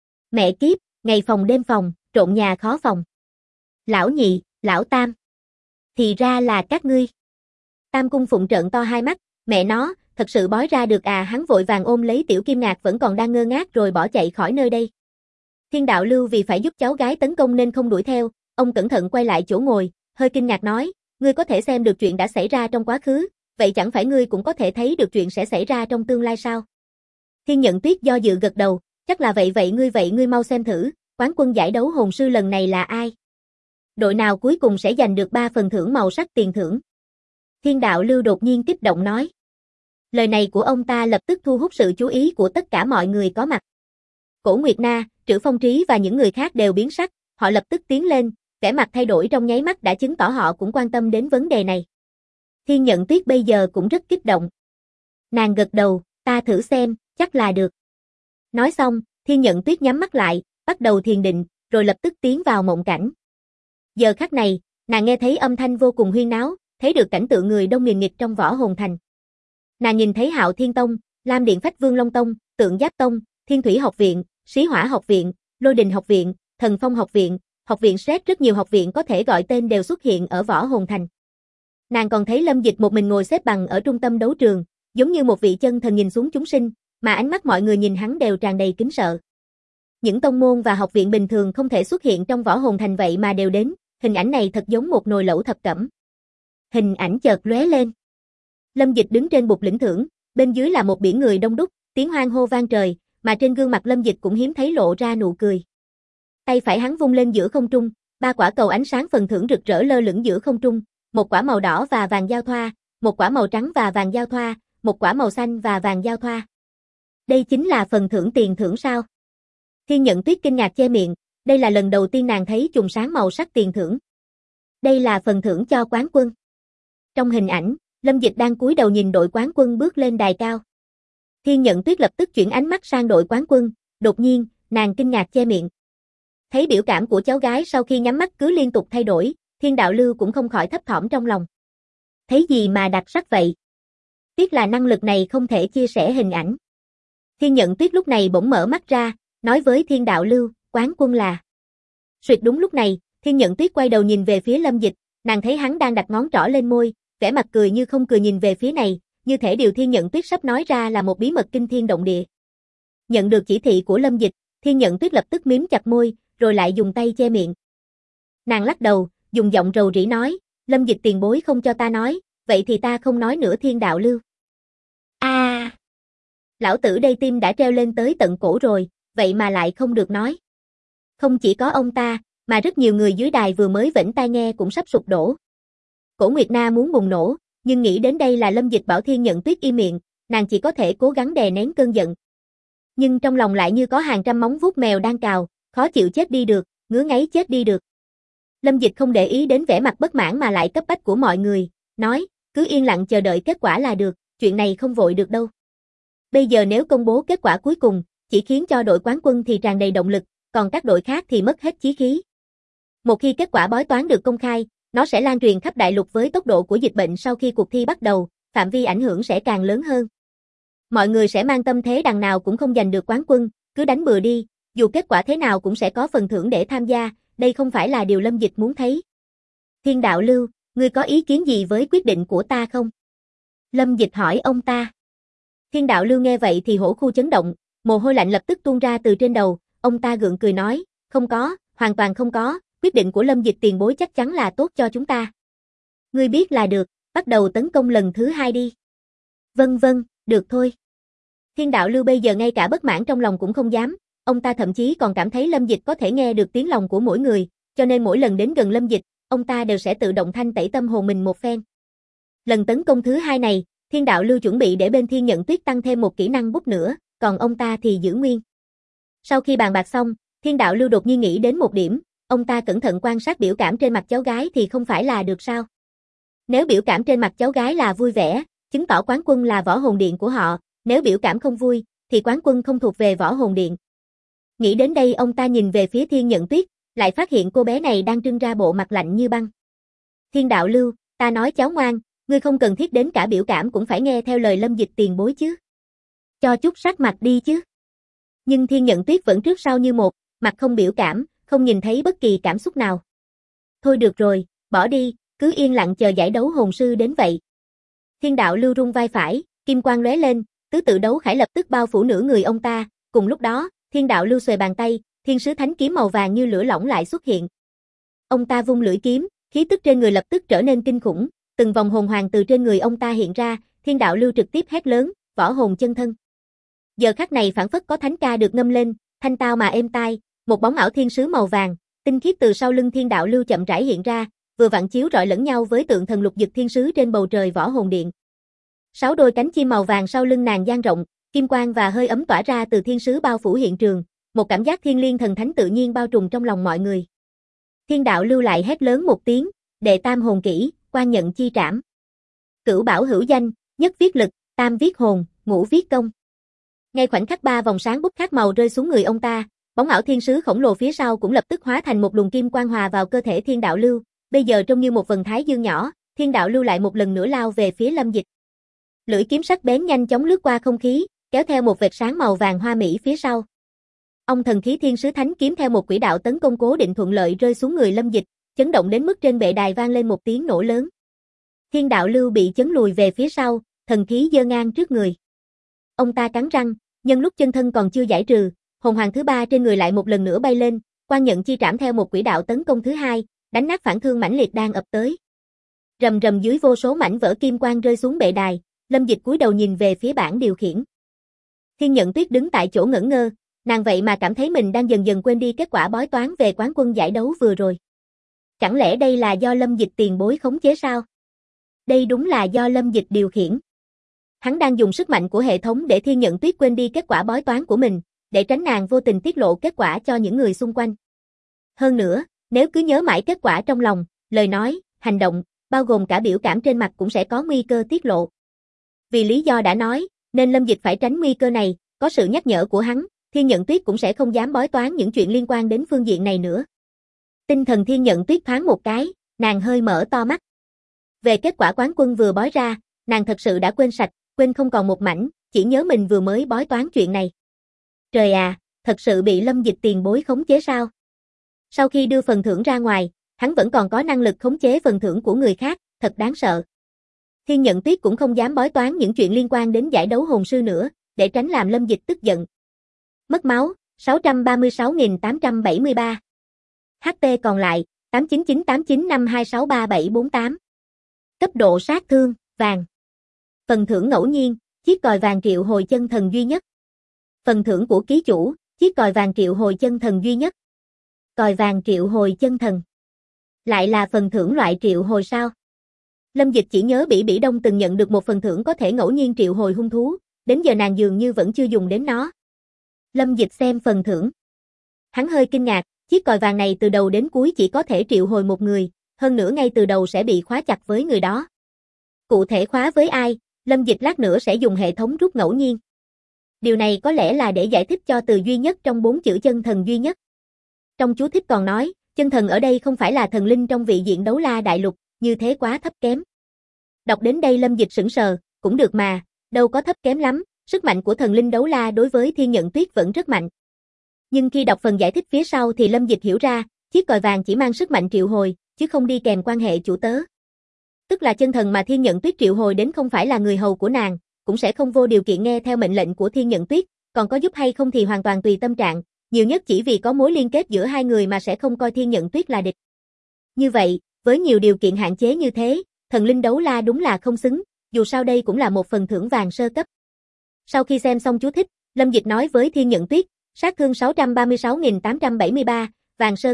Mẹ kiếp, ngày phòng đêm phòng, trộn nhà khó phòng. Lão Nhị, Lão Tam. Thì ra là các ngươi. Tam Cung Phụng trợn to hai mắt, mẹ nó, thật sự bói ra được à, hắn vội vàng ôm lấy Tiểu Kim Ngạc vẫn còn đang ngơ ngác rồi bỏ chạy khỏi nơi đây. Thiên Đạo Lưu vì phải giúp cháu gái tấn công nên không đuổi theo, ông cẩn thận quay lại chỗ ngồi, hơi kinh ngạc nói, ngươi có thể xem được chuyện đã xảy ra trong quá khứ, vậy chẳng phải ngươi cũng có thể thấy được chuyện sẽ xảy ra trong tương lai sao? Thiên Nhận Tuyết do dự gật đầu, chắc là vậy ngươi mau xem thử, quán quân giải đấu hồn sư lần này là ai? Đội nào cuối cùng sẽ giành được 3 phần thưởng màu sắc tiền thưởng? Thiên Đạo Lưu đột nhiên kích động nói. Lời này của ông ta lập tức thu hút sự chú ý của tất cả mọi người có mặt. Cổ Nguyệt Na, Trữ Phong Trí và những người khác đều biến sắc, họ lập tức tiến lên, vẻ mặt thay đổi trong nháy mắt đã chứng tỏ họ cũng quan tâm đến vấn đề này. Thiên Nhận Tuyết bây giờ cũng rất kích động. Nàng gật đầu, ta thử xem, chắc là được. Nói xong, Thiên Nhận Tuyết nhắm mắt lại, bắt đầu thiền định, rồi lập tức tiến vào mộng cảnh. Giờ khắc này, nàng nghe thấy âm thanh vô cùng huyên náo, thấy được cảnh tượng người đông nghìn nghịt trong Võ Hồn Thành. Nàng nhìn thấy Hạo Thiên Tông, Lam Điện Phách Vương Long Tông, Tượng Giáp Tông, Thiên Thủy Học Viện, Xí Hỏa Học Viện, Lôi Đình Học Viện, Thần Phong Học viện Sét, rất nhiều học viện có thể gọi tên đều xuất hiện ở Võ Hồn Thành. Nàng còn thấy Lâm Dịch một mình ngồi xếp bằng ở trung tâm đấu trường, giống như một vị chân thần nhìn xuống chúng sinh, mà ánh mắt mọi người nhìn hắn đều tràn đầy kính sợ. Những tông môn và học viện bình thường không thể xuất hiện trong Võ Hồn Thành vậy mà đều đến, hình ảnh này thật giống một nồi lẩu thập cẩm. Hình ảnh chợt lóe lên. Lâm Dịch đứng trên bục lĩnh thưởng, bên dưới là một biển người đông đúc, tiếng hoan hô vang trời, mà trên gương mặt Lâm Dịch cũng hiếm thấy lộ ra nụ cười. Tay phải hắn vung lên giữa không trung, 3 quả cầu ánh sáng phần thưởng rực rỡ lơ lửng giữa không trung, một quả màu đỏ và vàng giao thoa, một quả màu trắng và vàng giao thoa, một quả màu xanh và vàng giao thoa. Đây chính là phần thưởng tiền thưởng sao? Thiên Nhận Tuyết kinh ngạc che miệng, đây là lần đầu tiên nàng thấy chùm sáng màu sắc tiền thưởng. Đây là phần thưởng cho quán quân. Trong hình ảnh, Lâm Dịch đang cúi đầu nhìn đội quán quân bước lên đài cao. Thiên Nhận Tuyết lập tức chuyển ánh mắt sang đội quán quân, đột nhiên, nàng kinh ngạc che miệng. Thấy biểu cảm của cháu gái sau khi nhắm mắt cứ liên tục thay đổi, Thiên Đạo Lưu cũng không khỏi thấp thỏm trong lòng. Thấy gì mà đặc sắc vậy? Tiếc là năng lực này không thể chia sẻ hình ảnh. Thiên Nhận Tuyết lúc này bỗng mở mắt ra, nói với Thiên Đạo Lưu, quán quân là. Suyệt đúng lúc này, Thiên Nhận Tuyết quay đầu nhìn về phía Lâm Dịch, nàng thấy hắn đang đặt ngón trỏ lên môi, vẻ mặt cười như không cười nhìn về phía này, như thể điều Thiên Nhận Tuyết sắp nói ra là một bí mật kinh thiên động địa. Nhận được chỉ thị của Lâm Dịch, Thiên Nhận Tuyết lập tức mím chặt môi, rồi lại dùng tay che miệng. Nàng lắc đầu, dùng giọng rầu rĩ nói, Lâm Dịch tiền bối không cho ta nói, vậy thì ta không nói nữa Thiên Đạo Lưu. Lão tử đây tim đã treo lên tới tận cổ rồi, vậy mà lại không được nói. Không chỉ có ông ta, mà rất nhiều người dưới đài vừa mới vểnh tai nghe cũng sắp sụp đổ. Cổ Nguyệt Na muốn bùng nổ, nhưng nghĩ đến đây là Lâm Dịch bảo Thiên Nhận Tuyết im miệng, nàng chỉ có thể cố gắng đè nén cơn giận. Nhưng trong lòng lại như có hàng trăm móng vuốt mèo đang cào, khó chịu chết đi được, ngứa ngáy chết đi được. Lâm Dịch không để ý đến vẻ mặt bất mãn mà lại cấp bách của mọi người, nói, cứ yên lặng chờ đợi kết quả là được, chuyện này không vội được đâu. Bây giờ nếu công bố kết quả cuối cùng, chỉ khiến cho đội quán quân thì tràn đầy động lực, còn các đội khác thì mất hết chí khí. Một khi kết quả bói toán được công khai, nó sẽ lan truyền khắp đại lục với tốc độ của dịch bệnh sau khi cuộc thi bắt đầu, phạm vi ảnh hưởng sẽ càng lớn hơn. Mọi người sẽ mang tâm thế đằng nào cũng không giành được quán quân, cứ đánh bừa đi, dù kết quả thế nào cũng sẽ có phần thưởng để tham gia, đây không phải là điều Lâm Dịch muốn thấy. Thiên Đạo Lưu, ngươi có ý kiến gì với quyết định của ta không? Lâm Dịch hỏi ông ta. Thiên Đạo Lưu nghe vậy thì hổ khu chấn động, mồ hôi lạnh lập tức tuôn ra từ trên đầu, ông ta gượng cười nói, không có, hoàn toàn không có, quyết định của Lâm Dịch tiền bối chắc chắn là tốt cho chúng ta. Ngươi biết là được, bắt đầu tấn công lần thứ 2 đi. Vâng, được thôi. Thiên Đạo Lưu bây giờ ngay cả bất mãn trong lòng cũng không dám, ông ta thậm chí còn cảm thấy Lâm Dịch có thể nghe được tiếng lòng của mỗi người, cho nên mỗi lần đến gần Lâm Dịch, ông ta đều sẽ tự động thanh tẩy tâm hồn mình một phen. Lần tấn công thứ hai này, Thiên Đạo Lưu chuẩn bị để bên Thiên Nhận Tuyết tăng thêm một kỹ năng bút nữa, còn ông ta thì giữ nguyên. Sau khi bàn bạc xong, Thiên Đạo Lưu đột nhiên nghĩ đến một điểm, ông ta cẩn thận quan sát biểu cảm trên mặt cháu gái thì không phải là được sao? Nếu biểu cảm trên mặt cháu gái là vui vẻ, chứng tỏ quán quân là võ hồn điện của họ, nếu biểu cảm không vui, thì quán quân không thuộc về võ hồn điện. Nghĩ đến đây ông ta nhìn về phía Thiên Nhận Tuyết, lại phát hiện cô bé này đang trưng ra bộ mặt lạnh như băng. Thiên Đạo Lưu, ta nói cháu ngoan, ngươi không cần thiết đến cả biểu cảm cũng phải nghe theo lời Lâm Dịch tiền bối chứ. Cho chút sắc mặt đi chứ. Nhưng Thiên Nhận Tuyết vẫn trước sau như một, mặt không biểu cảm, không nhìn thấy bất kỳ cảm xúc nào. Thôi được rồi, bỏ đi, cứ yên lặng chờ giải đấu hồn sư đến vậy. Thiên Đạo Lưu rung vai phải, kim quang lóe lên, tứ tự đấu khải lập tức bao phủ nửa người ông ta, cùng lúc đó, Thiên Đạo Lưu xuề bàn tay, Thiên Sứ Thánh kiếm màu vàng như lửa lỏng lại xuất hiện. Ông ta vung lưỡi kiếm, khí tức trên người lập tức trở nên kinh khủng, từng vòng hồn hoàng từ trên người ông ta hiện ra, Thiên Đạo Lưu trực tiếp hét lớn, võ hồn chân thân. Giờ khắc này phảng phất có thánh ca được ngâm lên, thanh tao mà êm tai, một bóng ảo thiên sứ màu vàng, tinh khiết từ sau lưng Thiên Đạo Lưu chậm rãi hiện ra, vừa vặn chiếu rọi lẫn nhau với tượng thần lục dực thiên sứ trên bầu trời võ hồn điện. 6 đôi cánh chim màu vàng sau lưng nàng dang rộng, kim quang và hơi ấm tỏa ra từ thiên sứ bao phủ hiện trường, một cảm giác thiên liêng thần thánh tự nhiên bao trùm trong lòng mọi người. Thiên Đạo Lưu lại hét lớn một tiếng, đệ tam hồn kỹ, quan nhận chi trảm. Cửu bảo hữu danh, nhất viết lực, tam viết hồn, ngũ viết công. Ngay khoảnh khắc ba vòng sáng bút khác màu rơi xuống người ông ta, bóng ảo thiên sứ khổng lồ phía sau cũng lập tức hóa thành một luồng kim quang hòa vào cơ thể Thiên Đạo Lưu, bây giờ trông như một vầng thái dương nhỏ, Thiên Đạo Lưu lại một lần nữa lao về phía Lâm Dịch. Lưỡi kiếm sắc bén nhanh chóng lướt qua không khí, kéo theo một vệt sáng màu vàng hoa mỹ phía sau. Ông thần khí Thiên Sứ Thánh kiếm theo một quỹ đạo tấn công cố định thuận lợi rơi xuống người Lâm Dịch, chấn động đến mức trên bệ đài vang lên một tiếng nổ lớn. Thiên Đạo Lưu bị chấn lùi về phía sau, thần khí giơ ngang trước người. Ông ta cắn răng, nhân lúc chân thân còn chưa giải trừ, hồn hoàng thứ ba trên người lại một lần nữa bay lên, quan nhận chi trảm theo một quỹ đạo tấn công thứ hai, đánh nát phản thương mãnh liệt đang ập tới. Rầm rầm dưới vô số mảnh vỡ kim quang rơi xuống bệ đài, Lâm Dịch cúi đầu nhìn về phía bảng điều khiển. Thiên Nhận Tuyết đứng tại chỗ ngẩn ngơ, nàng vậy mà cảm thấy mình đang dần dần quên đi kết quả bói toán về quán quân giải đấu vừa rồi. Chẳng lẽ đây là do Lâm Dịch tiền bối khống chế sao? Đây đúng là do Lâm Dịch điều khiển. Hắn đang dùng sức mạnh của hệ thống để Thiên Nhận Tuyết quên đi kết quả bói toán của mình, để tránh nàng vô tình tiết lộ kết quả cho những người xung quanh. Hơn nữa, nếu cứ nhớ mãi kết quả trong lòng, lời nói, hành động, bao gồm cả biểu cảm trên mặt cũng sẽ có nguy cơ tiết lộ. Vì lý do đã nói, nên Lâm Dịch phải tránh nguy cơ này, có sự nhắc nhở của hắn, Thiên Nhận Tuyết cũng sẽ không dám bói toán những chuyện liên quan đến phương diện này nữa. Tinh thần Thiên Nhận Tuyết thoáng một cái, nàng hơi mở to mắt. Về kết quả quán quân vừa bói ra, nàng thật sự đã quên sạch, quên không còn một mảnh, chỉ nhớ mình vừa mới bói toán chuyện này. Trời à, thật sự bị Lâm Dịch tiền bối khống chế sao? Sau khi đưa phần thưởng ra ngoài, hắn vẫn còn có năng lực khống chế phần thưởng của người khác, thật đáng sợ. Thiên Nhận Tuyết cũng không dám bói toán những chuyện liên quan đến giải đấu hồn sư nữa, để tránh làm Lâm Dịch tức giận. Mất máu, 636.873. HP còn lại, 8998952637748. Cấp độ sát thương, vàng. Phần thưởng ngẫu nhiên, chiếc còi vàng triệu hồi chân thần duy nhất. Phần thưởng của ký chủ, chiếc còi vàng triệu hồi chân thần duy nhất. Còi vàng triệu hồi chân thần. Lại là phần thưởng loại triệu hồi sao? Lâm Dịch chỉ nhớ Bỉ Bỉ Đông từng nhận được một phần thưởng có thể ngẫu nhiên triệu hồi hung thú, đến giờ nàng dường như vẫn chưa dùng đến nó. Lâm Dịch xem phần thưởng. Hắn hơi kinh ngạc, chiếc còi vàng này từ đầu đến cuối chỉ có thể triệu hồi một người, hơn nữa ngay từ đầu sẽ bị khóa chặt với người đó. Cụ thể khóa với ai, Lâm Dịch lát nữa sẽ dùng hệ thống rút ngẫu nhiên. Điều này có lẽ là để giải thích cho từ duy nhất trong 4 chữ chân thần duy nhất. Trong chú thích còn nói, chân thần ở đây không phải là thần linh trong vị diện đấu la đại lục, như thế quá thấp kém. Đọc đến đây Lâm Dịch sững sờ, cũng được mà, đâu có thấp kém lắm, sức mạnh của thần linh đấu la đối với Thiên Nhận Tuyết vẫn rất mạnh. Nhưng khi đọc phần giải thích phía sau thì Lâm Dịch hiểu ra, chiếc còi vàng chỉ mang sức mạnh triệu hồi, chứ không đi kèm quan hệ chủ tớ. Tức là chân thần mà Thiên Nhận Tuyết triệu hồi đến không phải là người hầu của nàng, cũng sẽ không vô điều kiện nghe theo mệnh lệnh của Thiên Nhận Tuyết, còn có giúp hay không thì hoàn toàn tùy tâm trạng, nhiều nhất chỉ vì có mối liên kết giữa hai người mà sẽ không coi Thiên Nhận Tuyết là địch. Như vậy, với nhiều điều kiện hạn chế như thế, thần linh đấu la đúng là không xứng, dù sao đây cũng là một phần thưởng vàng sơ cấp. Sau khi xem xong chú thích, Lâm Dịch nói với Thiên Nhận Tuyết, sát thương 636.873, vàng sơ cấp,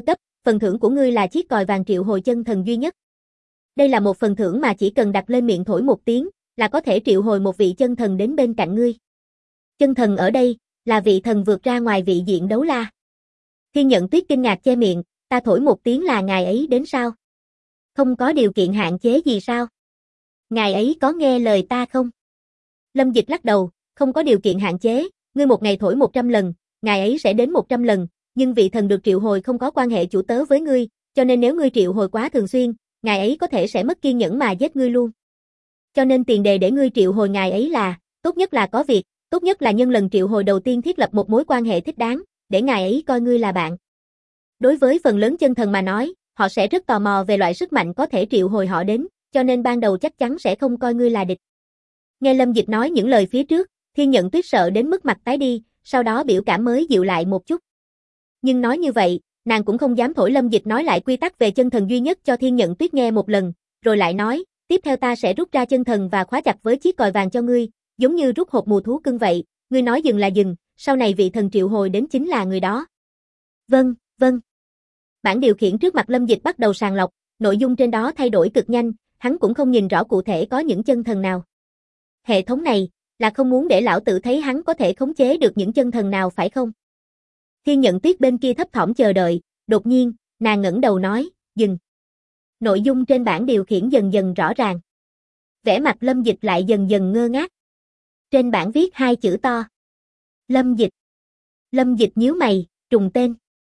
phần thưởng của ngươi là chiếc còi vàng triệu hồi chân thần duy nhất. Đây là một phần thưởng mà chỉ cần đặt lên miệng thổi một tiếng, là có thể triệu hồi một vị chân thần đến bên cạnh ngươi. Chân thần ở đây, là vị thần vượt ra ngoài vị diện đấu la. Thiên Nhận Tuyết kinh ngạc che miệng, ta thổi một tiếng là ngài ấy đến sao? Không có điều kiện hạn chế gì sao? Ngài ấy có nghe lời ta không? Lâm Dịch lắc đầu, không có điều kiện hạn chế, ngươi một ngày thổi 100 lần, ngài ấy sẽ đến 100 lần, nhưng vị thần được triệu hồi không có quan hệ chủ tớ với ngươi, cho nên nếu ngươi triệu hồi quá thường xuyên, ngài ấy có thể sẽ mất kiên nhẫn mà giết ngươi luôn. Cho nên tiền đề để ngươi triệu hồi ngài ấy là, tốt nhất là có việc, tốt nhất là nhân lần triệu hồi đầu tiên thiết lập một mối quan hệ thích đáng, để ngài ấy coi ngươi là bạn. Đối với phần lớn chân thần mà nói, họ sẽ rất tò mò về loại sức mạnh có thể triệu hồi họ đến, cho nên ban đầu chắc chắn sẽ không coi ngươi là địch. Nghe Lâm Dịch nói những lời phía trước, Thiên Nhận Tuyết sợ đến mức mặt tái đi, sau đó biểu cảm mới dịu lại một chút. Nhưng nói như vậy, nàng cũng không dám thổi Lâm Dịch nói lại quy tắc về chân thần duy nhất cho Thiên Nhận Tuyết nghe một lần, rồi lại nói, tiếp theo ta sẽ rút ra chân thần và khóa chặt với chiếc còi vàng cho ngươi, giống như rút hộp mù thú cưng vậy, ngươi nói dừng là dừng, sau này vị thần triệu hồi đến chính là người đó. Vâng, vâng. Bảng điều khiển trước mặt Lâm Dịch bắt đầu sàng lọc, nội dung trên đó thay đổi cực nhanh, hắn cũng không nhìn rõ cụ thể có những chân thần nào. Hệ thống này, là không muốn để lão tử thấy hắn có thể khống chế được những chân thần nào phải không? Thiên Nhận Tuyết bên kia thấp thỏm chờ đợi, đột nhiên, nàng ngẩng đầu nói, dừng. Nội dung trên bảng điều khiển dần dần rõ ràng. Vẻ mặt Lâm Dịch lại dần dần ngơ ngác. Trên bảng viết hai chữ to. Lâm Dịch. Lâm Dịch nhíu mày, trùng tên.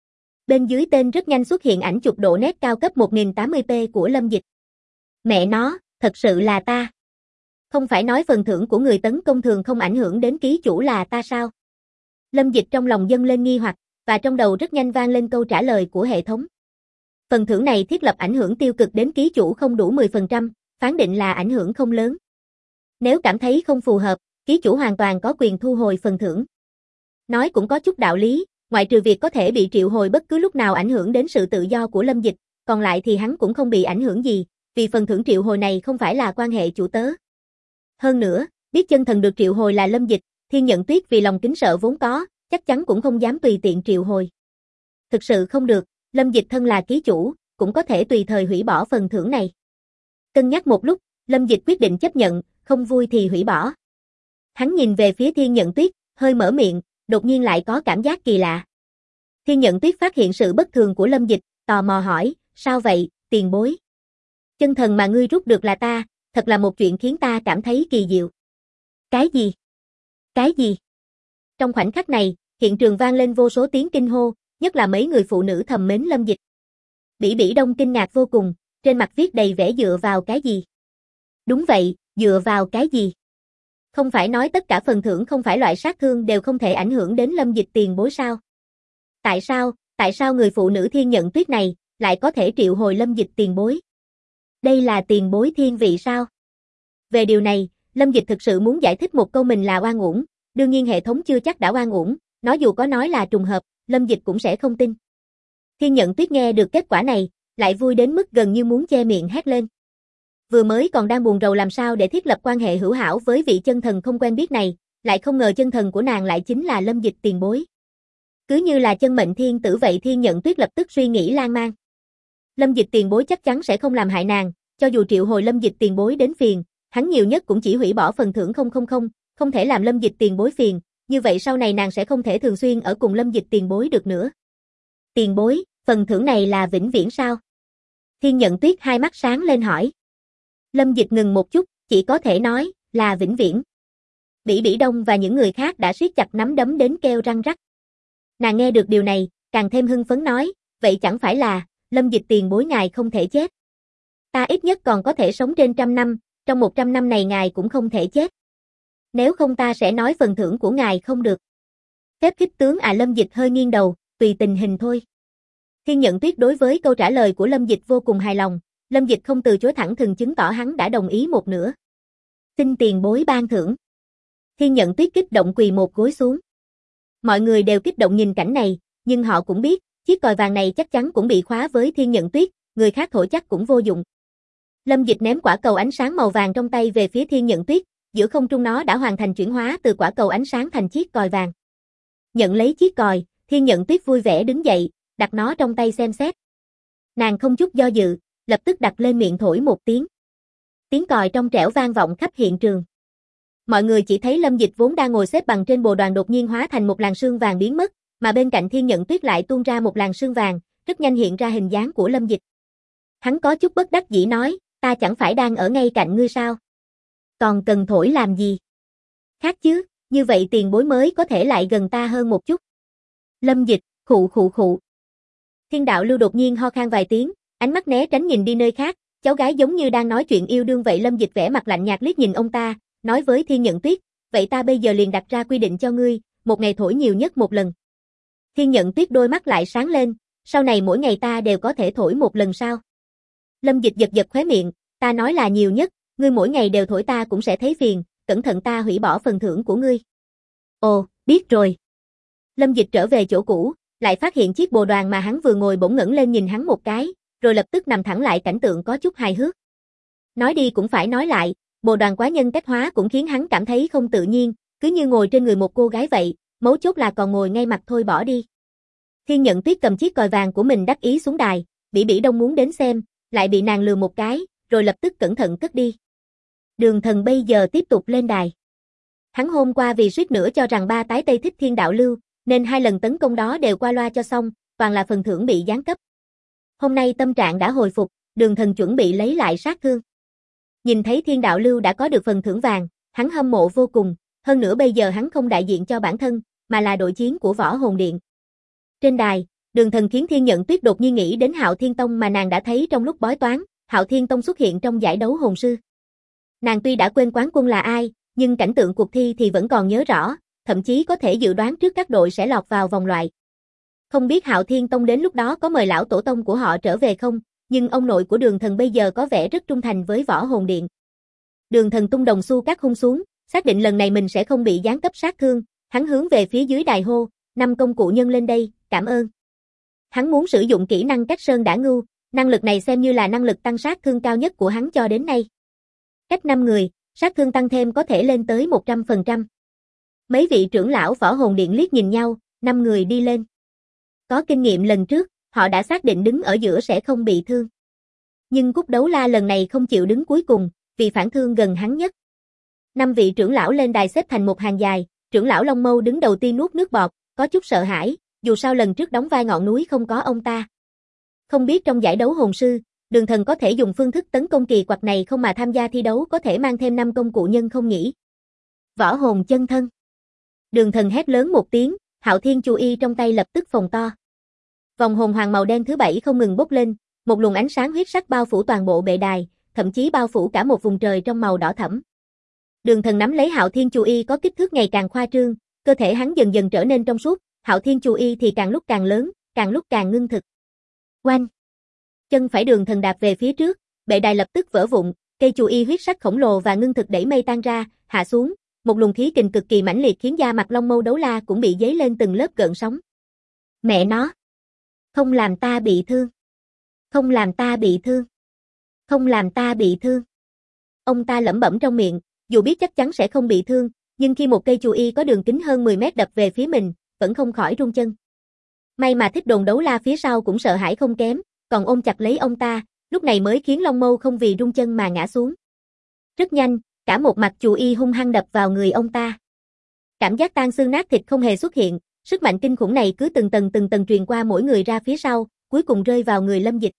Bên dưới tên rất nhanh xuất hiện ảnh chụp độ nét cao cấp 1080p của Lâm Dịch. Mẹ nó, thật sự là ta. Không phải nói phần thưởng của người tấn công thường không ảnh hưởng đến ký chủ là ta sao? Lâm Dịch trong lòng dâng lên nghi hoặc, và trong đầu rất nhanh vang lên câu trả lời của hệ thống. Phần thưởng này thiết lập ảnh hưởng tiêu cực đến ký chủ không đủ 10%, phán định là ảnh hưởng không lớn. Nếu cảm thấy không phù hợp, ký chủ hoàn toàn có quyền thu hồi phần thưởng. Nói cũng có chút đạo lý, ngoại trừ việc có thể bị triệu hồi bất cứ lúc nào ảnh hưởng đến sự tự do của Lâm Dịch, còn lại thì hắn cũng không bị ảnh hưởng gì, vì phần thưởng triệu hồi này không phải là quan hệ chủ tớ. Hơn nữa, biết chân thần được triệu hồi là Lâm Dịch, Thiên Nhận Tuyết vì lòng kính sợ vốn có, chắc chắn cũng không dám tùy tiện triệu hồi. Thực sự không được, Lâm Dịch thân là ký chủ, cũng có thể tùy thời hủy bỏ phần thưởng này. Cân nhắc một lúc, Lâm Dịch quyết định chấp nhận, không vui thì hủy bỏ. Hắn nhìn về phía Thiên Nhận Tuyết, hơi mở miệng, đột nhiên lại có cảm giác kỳ lạ. Thiên Nhận Tuyết phát hiện sự bất thường của Lâm Dịch, tò mò hỏi, sao vậy, tiền bối? Chân thần mà ngươi rút được là ta, thật là một chuyện khiến ta cảm thấy kỳ diệu. Cái gì? Cái gì? Trong khoảnh khắc này, hiện trường vang lên vô số tiếng kinh hô, nhất là mấy người phụ nữ thầm mến Lâm Dịch. Bỉ Bỉ Đông kinh ngạc vô cùng, trên mặt viết đầy vẻ dựa vào cái gì? Đúng vậy, dựa vào cái gì? Không phải nói tất cả phần thưởng không phải loại sát thương đều không thể ảnh hưởng đến Lâm Dịch tiền bối sao? Tại sao người phụ nữ Thiên Nhận Tuyết này lại có thể triệu hồi Lâm Dịch tiền bối? Đây là tiền bối thiên vị sao? Về điều này, Lâm Dịch thực sự muốn giải thích một câu mình là oan uổng, đương nhiên hệ thống chưa chắc đã oan uổng, nói dù có nói là trùng hợp, Lâm Dịch cũng sẽ không tin. Thiên Nhận Tuyết nghe được kết quả này, lại vui đến mức gần như muốn che miệng hét lên. Vừa mới còn đang buồn rầu làm sao để thiết lập quan hệ hữu hảo với vị chân thần không quen biết này, lại không ngờ chân thần của nàng lại chính là Lâm Dịch tiền bối. Cứ như là chân mệnh thiên tử vậy, Thiên Nhận Tuyết lập tức suy nghĩ lan man. Lâm Dịch tiền bối chắc chắn sẽ không làm hại nàng, cho dù triệu hồi Lâm Dịch tiền bối đến phiền, hắn nhiều nhất cũng chỉ hủy bỏ phần thưởng 000, không thể làm Lâm Dịch tiền bối phiền, như vậy sau này nàng sẽ không thể thường xuyên ở cùng Lâm Dịch tiền bối được nữa. Tiền bối, phần thưởng này là vĩnh viễn sao? Thiên Nhận Tuyết hai mắt sáng lên hỏi. Lâm Dịch ngừng một chút, chỉ có thể nói là vĩnh viễn. Bỉ Bỉ Đông và những người khác đã siết chặt nắm đấm đến kêu răng rắc. Nàng nghe được điều này, càng thêm hưng phấn nói, vậy chẳng phải là Lâm Dịch tiền bối ngài không thể chết. Ta ít nhất còn có thể sống trên 100 năm, trong 100 năm này ngài cũng không thể chết. Nếu không ta sẽ nói phần thưởng của ngài không được. Phép khích tướng Lâm Dịch hơi nghiêng đầu, tùy tình hình thôi. Thiên Nhận Tuyết đối với câu trả lời của Lâm Dịch vô cùng hài lòng, Lâm Dịch không từ chối thẳng thừng chứng tỏ hắn đã đồng ý một nửa. Xin tiền bối ban thưởng. Thiên Nhận Tuyết kích động quỳ một gối xuống. Mọi người đều kích động nhìn cảnh này, nhưng họ cũng biết, chiếc còi vàng này chắc chắn cũng bị khóa với Thiên Nhận Tuyết, người khác thổi chắc cũng vô dụng. Lâm Dịch ném quả cầu ánh sáng màu vàng trong tay về phía Thiên Nhận Tuyết, giữa không trung nó đã hoàn thành chuyển hóa từ quả cầu ánh sáng thành chiếc còi vàng. Nhận lấy chiếc còi, Thiên Nhận Tuyết vui vẻ đứng dậy, đặt nó trong tay xem xét. Nàng không chút do dự, lập tức đặt lên miệng thổi một tiếng. Tiếng còi trong trẻo vang vọng khắp hiện trường. Mọi người chỉ thấy Lâm Dịch vốn đang ngồi xếp bằng trên bồ đoàn đột nhiên hóa thành một làn sương vàng biến mất, mà bên cạnh Thiên Nhận Tuyết lại tuôn ra một làn sương vàng, rất nhanh hiện ra hình dáng của Lâm Dịch. Hắn có chút bất đắc dĩ nói, ta chẳng phải đang ở ngay cạnh ngươi sao? Còn cần thổi làm gì? Khác chứ, như vậy tiền bối mới có thể lại gần ta hơn một chút. Lâm Dịch, khụ khụ khụ. Thiên Đạo Lưu đột nhiên ho khan vài tiếng, ánh mắt né tránh nhìn đi nơi khác, cháu gái giống như đang nói chuyện yêu đương vậy. Lâm Dịch vẻ mặt lạnh nhạt liếc nhìn ông ta, nói với Thiên Nhận Tuyết, vậy ta bây giờ liền đặt ra quy định cho ngươi, một ngày thổi nhiều nhất một lần. Thiên Nhận Tuyết đôi mắt lại sáng lên, sau này mỗi ngày ta đều có thể thổi một lần sao? Lâm Dịch giật giật khóe miệng, ta nói là nhiều nhất, ngươi mỗi ngày đều thổi ta cũng sẽ thấy phiền, cẩn thận ta hủy bỏ phần thưởng của ngươi. Ồ, biết rồi. Lâm Dịch trở về chỗ cũ, lại phát hiện chiếc bồ đoàn mà hắn vừa ngồi bỗng ngẩng lên nhìn hắn một cái, rồi lập tức nằm thẳng lại, cảnh tượng có chút hài hước. Nói đi cũng phải nói lại, bồ đoàn quá nhân cách hóa cũng khiến hắn cảm thấy không tự nhiên, cứ như ngồi trên người một cô gái vậy, mấu chốt là còn ngồi ngay mặt thôi, bỏ đi. Thiên Nhận Tuyết cầm chiếc còi vàng của mình đắc ý xuống đài, Bỉ Bỉ Đông muốn đến xem, lại bị nàng lừa một cái, rồi lập tức cẩn thận cất đi. Đường Thần bây giờ tiếp tục lên đài. Hắn hôm qua vì suýt nữa cho rằng ba tái Tây thích Thiên Đạo Lưu, nên 2 lần tấn công đó đều qua loa cho xong, toàn là phần thưởng bị giáng cấp. Hôm nay tâm trạng đã hồi phục, Đường Thần chuẩn bị lấy lại sát thương. Nhìn thấy Thiên Đạo Lưu đã có được phần thưởng vàng, hắn hâm mộ vô cùng, hơn nữa bây giờ hắn không đại diện cho bản thân, mà là đội chiến của Võ Hồn Điện. Trên đài, Đường Thần khiến Thiên Nhận Tuyết đột nhiên nghĩ đến Hạo Thiên Tông mà nàng đã thấy trong lúc bói toán, Hạo Thiên Tông xuất hiện trong giải đấu hồn sư. Nàng tuy đã quên quán quân là ai, nhưng cảnh tượng cuộc thi thì vẫn còn nhớ rõ, thậm chí có thể dự đoán trước các đội sẽ lọt vào vòng loại. Không biết Hạo Thiên Tông đến lúc đó có mời lão tổ tông của họ trở về không, nhưng ông nội của Đường Thần bây giờ có vẻ rất trung thành với Võ Hồn Điện. Đường Thần tung đồng xu cát hung xuống, xác định lần này mình sẽ không bị giáng cấp sát thương, hắn hướng về phía dưới đài hô, 5 công cụ nhân lên đây, cảm ơn. Hắn muốn sử dụng kỹ năng Cách Sơn Đả Ngưu, năng lực này xem như là năng lực tăng sát thương cao nhất của hắn cho đến nay. Cách 5 người, sát thương tăng thêm có thể lên tới 100%. Mấy vị trưởng lão Võ Hồn Điện liếc nhìn nhau, 5 người đi lên. Có kinh nghiệm lần trước, họ đã xác định đứng ở giữa sẽ không bị thương. Nhưng Cúc Đấu La lần này không chịu đứng cuối cùng, vì phản thương gần hắn nhất. 5 vị trưởng lão lên đài xếp thành một hàng dài, trưởng lão Long Mâu đứng đầu tiên nuốt nước bọt, có chút sợ hãi, dù sao lần trước đóng vai ngọn núi không có ông ta. Không biết trong giải đấu hồn sư, Đường Thần có thể dùng phương thức tấn công kỳ quặc này không mà tham gia thi đấu có thể mang thêm 5 công cụ nhân không nhỉ? Võ hồn chân thân. Đường Thần hét lớn một tiếng, Hạo Thiên Chu Y trong tay lập tức phồng to. Vòng hồn hoàng màu đen thứ 7 không ngừng bốc lên, một luồng ánh sáng huyết sắc bao phủ toàn bộ bệ đài, thậm chí bao phủ cả một vùng trời trong màu đỏ thẫm. Đường Thần nắm lấy Hạo Thiên Chu Y có kích thước ngày càng khoa trương, cơ thể hắn dần dần trở nên trong suốt, Hạo Thiên Chu Y thì càng lúc càng lớn, càng lúc càng ngưng thực. Oanh! Chân phải Đường Thần đạp về phía trước, bệ đài lập tức vỡ vụn, cây Chu Y huyết sắc khổng lồ và ngưng thực đẩy mây tan ra, hạ xuống, một luồng khí kình cực kỳ mãnh liệt khiến da mặt Long Mâu Đấu La cũng bị dấy lên từng lớp gợn sóng. Mẹ nó! Không làm ta bị thương! Không làm ta bị thương! Không làm ta bị thương! Ông ta lẩm bẩm trong miệng, dù biết chắc chắn sẽ không bị thương, nhưng khi một cây Chu Y có đường kính hơn 10 mét đập về phía mình, vẫn không khỏi run chân. May mà Thích Đồn Đấu La phía sau cũng sợ hãi không kém, còn ôm chặt lấy ông ta, lúc này mới khiến Long Mâu không vì run chân mà ngã xuống. Rất nhanh, cả một mặt Chu Y hung hăng đập vào người ông ta. Cảm giác tan xương nát thịt không hề xuất hiện, sức mạnh kinh khủng này cứ từng tầng truyền qua mỗi người ra phía sau, cuối cùng rơi vào người Lâm Dịch.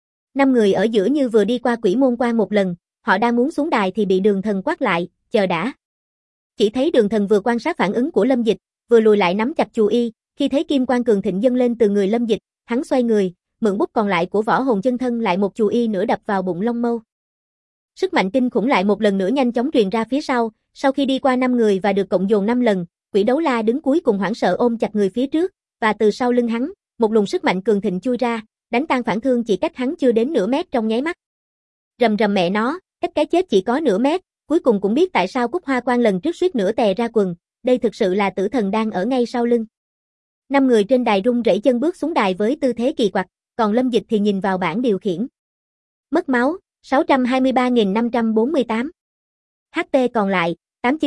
5 người ở giữa như vừa đi qua quỷ môn quan một lần, họ đang muốn xuống đài thì bị Đường Thần quát lại, chờ đã. Chỉ thấy Đường Thần vừa quan sát phản ứng của Lâm Dịch, vừa lùi lại nắm chặt Chu Y, khi thấy kim quang cường thịnh dâng lên từ người Lâm Dịch, hắn xoay người, mượn bút còn lại của Võ Hồn chân thân lại một Chu Y nữa đập vào bụng Long Mâu. Sức mạnh kinh khủng lại một lần nữa nhanh chóng truyền ra phía sau khi đi qua 5 người và được cộng dồn 5 lần, Quỷ Đấu La đứng cuối cùng hoảng sợ ôm chặt người phía trước, và từ sau lưng hắn, một luồng sức mạnh cường thịnh chui ra, đánh tan phản thương chỉ cách hắn chưa đến nửa mét trong nháy mắt. Rầm rầm mẹ nó, cách cái chết chỉ có nửa mét, cuối cùng cũng biết tại sao Cúc Hoa Quan lần trước suýt nữa tè ra quần, đây thực sự là tử thần đang ở ngay sau lưng. 5 người trên đài run rẩy chân bước xuống đài với tư thế kỳ quặc, còn Lâm Dịch thì nhìn vào bảng điều khiển. Mất máu, 623.548. HP còn lại,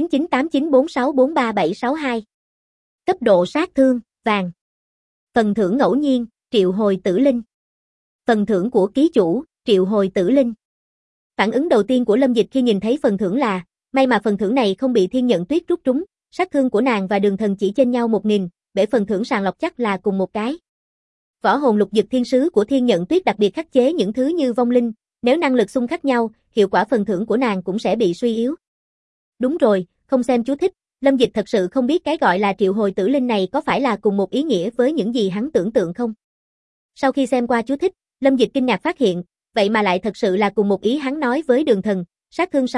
8998946437262. Cấp độ sát thương, vàng. Phần thưởng ngẫu nhiên, triệu hồi tử linh. Phần thưởng của ký chủ, triệu hồi tử linh. Phản ứng đầu tiên của Lâm Dịch khi nhìn thấy phần thưởng là, may mà phần thưởng này không bị Thiên Nhận Tuyết rút trúng, sát thương của nàng và Đường Thần chỉ chênh nhau 1000, bể phần thưởng sàng lọc chắc là cùng một cái. Võ hồn lục dực thiên sứ của Thiên Nhận Tuyết đặc biệt khắc chế những thứ như vong linh, nếu năng lực xung khắc nhau, hiệu quả phần thưởng của nàng cũng sẽ bị suy yếu. Đúng rồi, không xem chú thích, Lâm Dịch thật sự không biết cái gọi là triệu hồi tử linh này có phải là cùng một ý nghĩa với những gì hắn tưởng tượng không. Sau khi xem qua chú thích, Lâm Dịch kinh ngạc phát hiện, vậy mà lại thật sự là cùng một ý hắn nói với Đường Thần, sát thương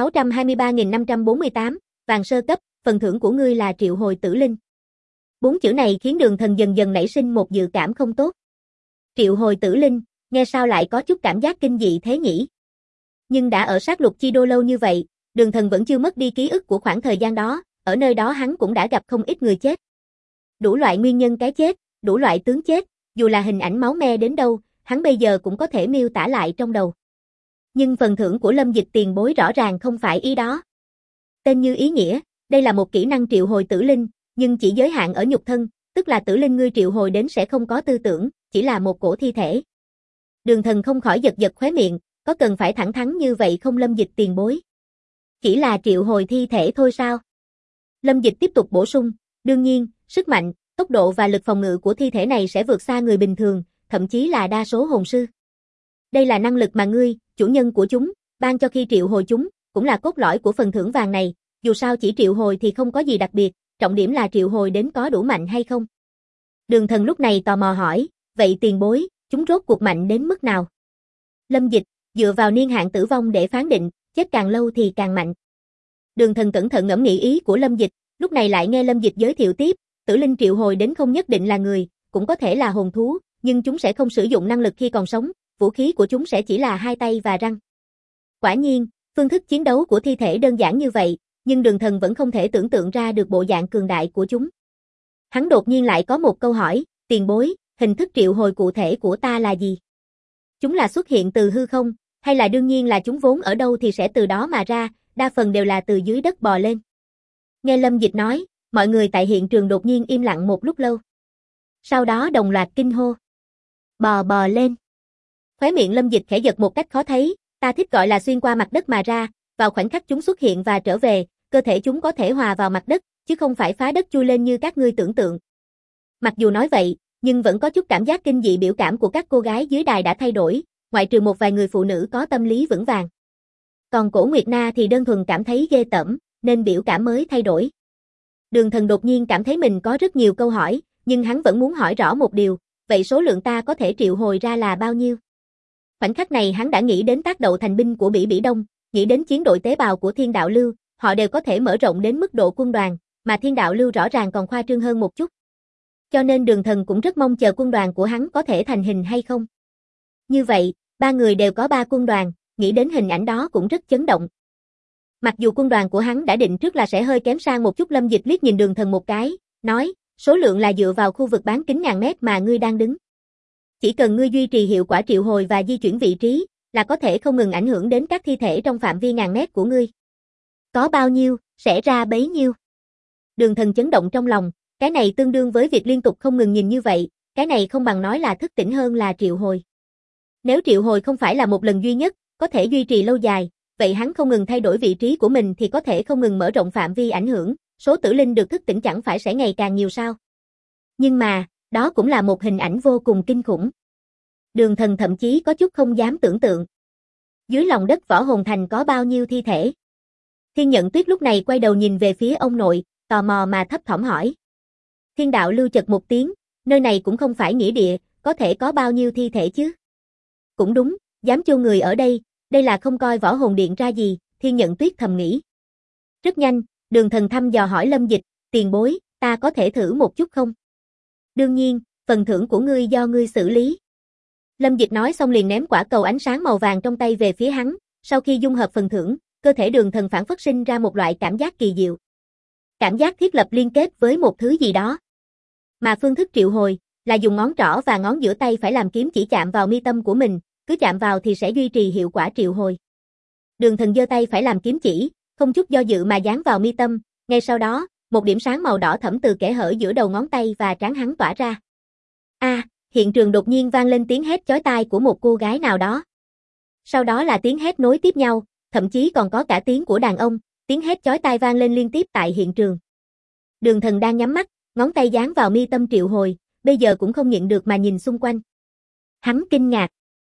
623.548, vàng sơ cấp, phần thưởng của ngươi là triệu hồi tử linh. 4 chữ này khiến Đường Thần dần dần nảy sinh một dự cảm không tốt. Triệu hồi tử linh, nghe sao lại có chút cảm giác kinh dị thế nhỉ? Nhưng đã ở sát lục chi đô lâu như vậy, Đường Thần vẫn chưa mất đi ký ức của khoảng thời gian đó, ở nơi đó hắn cũng đã gặp không ít người chết. Đủ loại nguyên nhân cái chết, đủ loại tướng chết, dù là hình ảnh máu me đến đâu, hắn bây giờ cũng có thể miêu tả lại trong đầu. Nhưng phần thưởng của Lâm Dịch tiền bối rõ ràng không phải ý đó. Tên như ý nghĩa, đây là một kỹ năng triệu hồi tử linh, nhưng chỉ giới hạn ở nhục thân, tức là tử linh ngươi triệu hồi đến sẽ không có tư tưởng, chỉ là một cổ thi thể. Đường Thần không khỏi giật giật khóe miệng, có cần phải thẳng thắn như vậy không Lâm Dịch tiền bối? Chỉ là triệu hồi thi thể thôi sao? Lâm Dịch tiếp tục bổ sung, đương nhiên, sức mạnh, tốc độ và lực phòng ngự của thi thể này sẽ vượt xa người bình thường, thậm chí là đa số hồn sư. Đây là năng lực mà ngươi, chủ nhân của chúng, ban cho khi triệu hồi chúng, cũng là cốt lõi của phần thưởng vàng này, dù sao chỉ triệu hồi thì không có gì đặc biệt, trọng điểm là triệu hồi đến có đủ mạnh hay không. Đường Thần lúc này tò mò hỏi, vậy tiền bối, chúng rốt cuộc mạnh đến mức nào? Lâm Dịch, dựa vào niên hạn tử vong để phán định, chết càng lâu thì càng mạnh. Đường Thần cẩn thận ngẫm nghĩ ý của Lâm Dịch, lúc này lại nghe Lâm Dịch giới thiệu tiếp, tử linh triệu hồi đến không nhất định là người, cũng có thể là hồn thú, nhưng chúng sẽ không sử dụng năng lực khi còn sống, vũ khí của chúng sẽ chỉ là hai tay và răng. Quả nhiên, phương thức chiến đấu của thi thể đơn giản như vậy, nhưng Đường Thần vẫn không thể tưởng tượng ra được bộ dạng cường đại của chúng. Hắn đột nhiên lại có một câu hỏi, tiền bối, hình thức triệu hồi cụ thể của ta là gì? Chúng là xuất hiện từ hư không, hay là đương nhiên là chúng vốn ở đâu thì sẽ từ đó mà ra, đa phần đều là từ dưới đất bò lên. Nghe Lâm Dịch nói, mọi người tại hiện trường đột nhiên im lặng một lúc lâu. Sau đó đồng loạt kinh hô. Bò lên. Khóe miệng Lâm Dịch khẽ giật một cách khó thấy, ta thích gọi là xuyên qua mặt đất mà ra, vào khoảnh khắc chúng xuất hiện và trở về, cơ thể chúng có thể hòa vào mặt đất, chứ không phải phá đất chui lên như các ngươi tưởng tượng. Mặc dù nói vậy, nhưng vẫn có chút cảm giác kinh dị biểu cảm của các cô gái dưới đài đã thay đổi, ngoại trừ một vài người phụ nữ có tâm lý vững vàng. Còn Cổ Nguyệt Na thì đơn thuần cảm thấy ghê tởm, nên biểu cảm mới thay đổi. Đường Thần đột nhiên cảm thấy mình có rất nhiều câu hỏi, nhưng hắn vẫn muốn hỏi rõ một điều, vậy số lượng ta có thể triệu hồi ra là bao nhiêu? Khoảnh khắc này hắn đã nghĩ đến tác đậu thành binh của Bỉ Bỉ Đông, nghĩ đến chiến đội tế bào của Thiên Đạo Lưu, họ đều có thể mở rộng đến mức độ quân đoàn, mà Thiên Đạo Lưu rõ ràng còn khoa trương hơn một chút. Cho nên Đường Thần cũng rất mong chờ quân đoàn của hắn có thể thành hình hay không. Như vậy, ba người đều có 3 quân đoàn, nghĩ đến hình ảnh đó cũng rất chấn động. Mặc dù quân đoàn của hắn đã định trước là sẽ hơi kém sang một chút, Lâm Dịch liếc nhìn Đường Thần một cái, nói, số lượng là dựa vào khu vực bán kính ngàn mét mà ngươi đang đứng. Chỉ cần ngươi duy trì hiệu quả triệu hồi và di chuyển vị trí, là có thể không ngừng ảnh hưởng đến các thi thể trong phạm vi ngàn mét của ngươi. Có bao nhiêu, sẽ ra bấy nhiêu. Đường Thần chấn động trong lòng, cái này tương đương với việc liên tục không ngừng nhìn như vậy, cái này không bằng nói là thức tỉnh hơn là triệu hồi. Nếu triệu hồi không phải là một lần duy nhất, có thể duy trì lâu dài, vậy hắn không ngừng thay đổi vị trí của mình thì có thể không ngừng mở rộng phạm vi ảnh hưởng, số tử linh được thức tỉnh chẳng phải sẽ ngày càng nhiều sao. Nhưng mà, đó cũng là một hình ảnh vô cùng kinh khủng. Đường Thần thậm chí có chút không dám tưởng tượng. Dưới lòng đất Võ Hồn Thành có bao nhiêu thi thể? Thiên Nhận Tuyết lúc này quay đầu nhìn về phía ông nội, tò mò mà thấp thỏm hỏi. Thiên Đạo Lưu chật một tiếng, nơi này cũng không phải nghĩa địa, có thể có bao nhiêu thi thể chứ? Cũng đúng, dám chôn người ở đây là không coi Võ Hồn Điện ra gì, Thiên Nhận Tuyết thầm nghĩ. Rất nhanh, Đường Thần thăm dò hỏi Lâm Dịch, tiền bối, ta có thể thử một chút không? Đương nhiên, phần thưởng của ngươi do ngươi xử lý. Lâm Dịch nói xong liền ném quả cầu ánh sáng màu vàng trong tay về phía hắn, sau khi dung hợp phần thưởng, cơ thể Đường Thần phản phất sinh ra một loại cảm giác kỳ diệu. Cảm giác thiết lập liên kết với một thứ gì đó. Mà phương thức triệu hồi, là dùng ngón trỏ và ngón giữa tay phải làm kiếm chỉ chạm vào mi tâm của mình, cứ chạm vào thì sẽ duy trì hiệu quả triệu hồi. Đường Thần giơ tay phải làm kiếm chỉ, không chút do dự mà dán vào mi tâm, ngay sau đó, một điểm sáng màu đỏ thẫm từ kẽ hở giữa đầu ngón tay và trán hắn tỏa ra. hiện trường đột nhiên vang lên tiếng hét chói tai của một cô gái nào đó. Sau đó là tiếng hét nối tiếp nhau, thậm chí còn có cả tiếng của đàn ông, tiếng hét chói tai vang lên liên tiếp tại hiện trường. Đường Thần đang nhắm mắt, ngón tay dán vào mi tâm triệu hồi, bây giờ cũng không nhịn được mà nhìn xung quanh. Hắn kinh ngạc.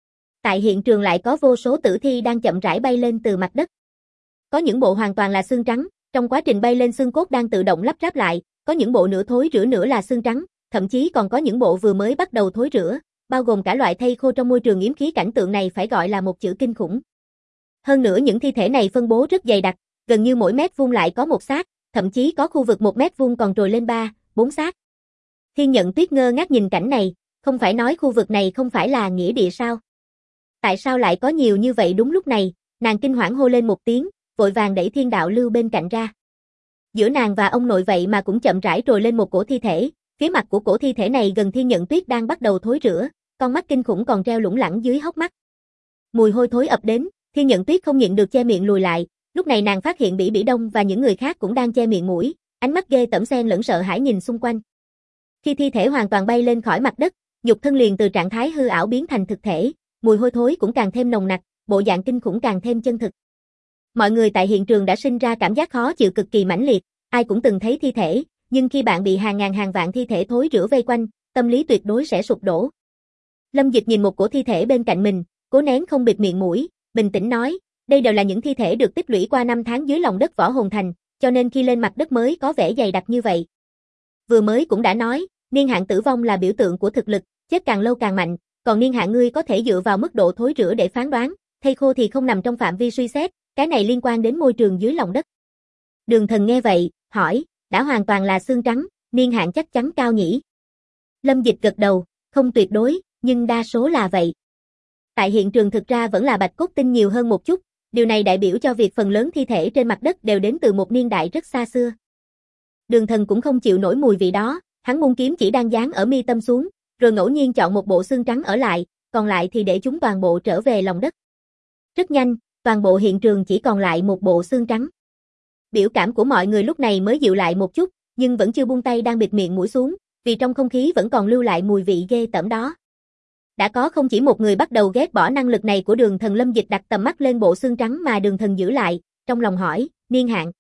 Tại hiện trường lại có vô số tử thi đang chậm rãi bay lên từ mặt đất. Có những bộ hoàn toàn là xương trắng, trong quá trình bay lên xương cốt đang tự động lắp ráp lại, có những bộ nửa thối rữa nửa là xương trắng, thậm chí còn có những bộ vừa mới bắt đầu thối rữa, bao gồm cả loại thây khô trong môi trường yếm khí. Cảnh tượng này phải gọi là một chữ kinh khủng. Hơn nữa những thi thể này phân bố rất dày đặc, gần như mỗi mét vuông lại có một xác, thậm chí có khu vực 1 mét vuông còn trồi lên 3, 4 xác. Thiên Nhận Tuyết ngơ ngác nhìn cảnh này, không phải nói khu vực này không phải là nghĩa địa sao? Tại sao lại có nhiều như vậy? Đúng lúc này, nàng kinh hoảng hô lên một tiếng, vội vàng đẩy Thiên Đạo Lưu bên cạnh ra. Giữa nàng và ông nội vậy mà cũng chậm rãi trồi lên một cổ thi thể, phía mặt của cổ thi thể này gần Thiên Nhận Tuyết đang bắt đầu thối rữa, con mắt kinh khủng còn treo lủng lẳng dưới hốc mắt. Mùi hôi thối ập đến, Thiên Nhận Tuyết không nhịn được che miệng lùi lại, lúc này nàng phát hiện Bỉ Bỉ Đông và những người khác cũng đang che miệng mũi, ánh mắt ghê tởm xen lẫn sợ hãi nhìn xung quanh. Khi thi thể hoàn toàn bay lên khỏi mặt đất, nhục thân liền từ trạng thái hư ảo biến thành thực thể, mùi hôi thối cũng càng thêm nồng nặc, bộ dạng kinh khủng càng thêm chân thực. Mọi người tại hiện trường đã sinh ra cảm giác khó chịu cực kỳ mãnh liệt, ai cũng từng thấy thi thể, nhưng khi bạn bị hàng ngàn hàng vạn thi thể thối rữa vây quanh, tâm lý tuyệt đối sẽ sụp đổ. Lâm Dịch nhìn một cổ thi thể bên cạnh mình, cố nén không bịt miệng mũi, bình tĩnh nói, đây đều là những thi thể được tích lũy qua 5 tháng dưới lòng đất Võ Hồn Thành, cho nên khi lên mặt đất mới có vẻ dày đặc như vậy. Vừa mới cũng đã nói, niên hạn tử vong là biểu tượng của thực lực, chết càng lâu càng mạnh, còn niên hạn ngươi có thể dựa vào mức độ thối rữa để phán đoán, thây khô thì không nằm trong phạm vi suy xét, cái này liên quan đến môi trường dưới lòng đất. Đường Thần nghe vậy, hỏi, đã hoàn toàn là xương trắng, niên hạn chắc chắn cao nhỉ? Lâm Dịch gật đầu, không tuyệt đối, nhưng đa số là vậy. Tại hiện trường thực ra vẫn là bạch cốt tinh nhiều hơn một chút, điều này đại biểu cho việc phần lớn thi thể trên mặt đất đều đến từ một niên đại rất xa xưa. Đường Thần cũng không chịu nổi mùi vị đó, hắn buông kiếm chỉ đang dán ở mi tâm xuống, rồi ngẫu nhiên chọn một bộ xương trắng ở lại, còn lại thì để chúng toàn bộ trở về lòng đất. Rất nhanh, toàn bộ hiện trường chỉ còn lại một bộ xương trắng. Biểu cảm của mọi người lúc này mới dịu lại một chút, nhưng vẫn chưa buông tay đang bịt miệng mũi xuống, vì trong không khí vẫn còn lưu lại mùi vị ghê tởm đó. Đã có không chỉ một người bắt đầu ghét bỏ năng lực này của Đường Thần. Lâm Dịch đặt tầm mắt lên bộ xương trắng mà Đường Thần giữ lại, trong lòng hỏi, niên hạn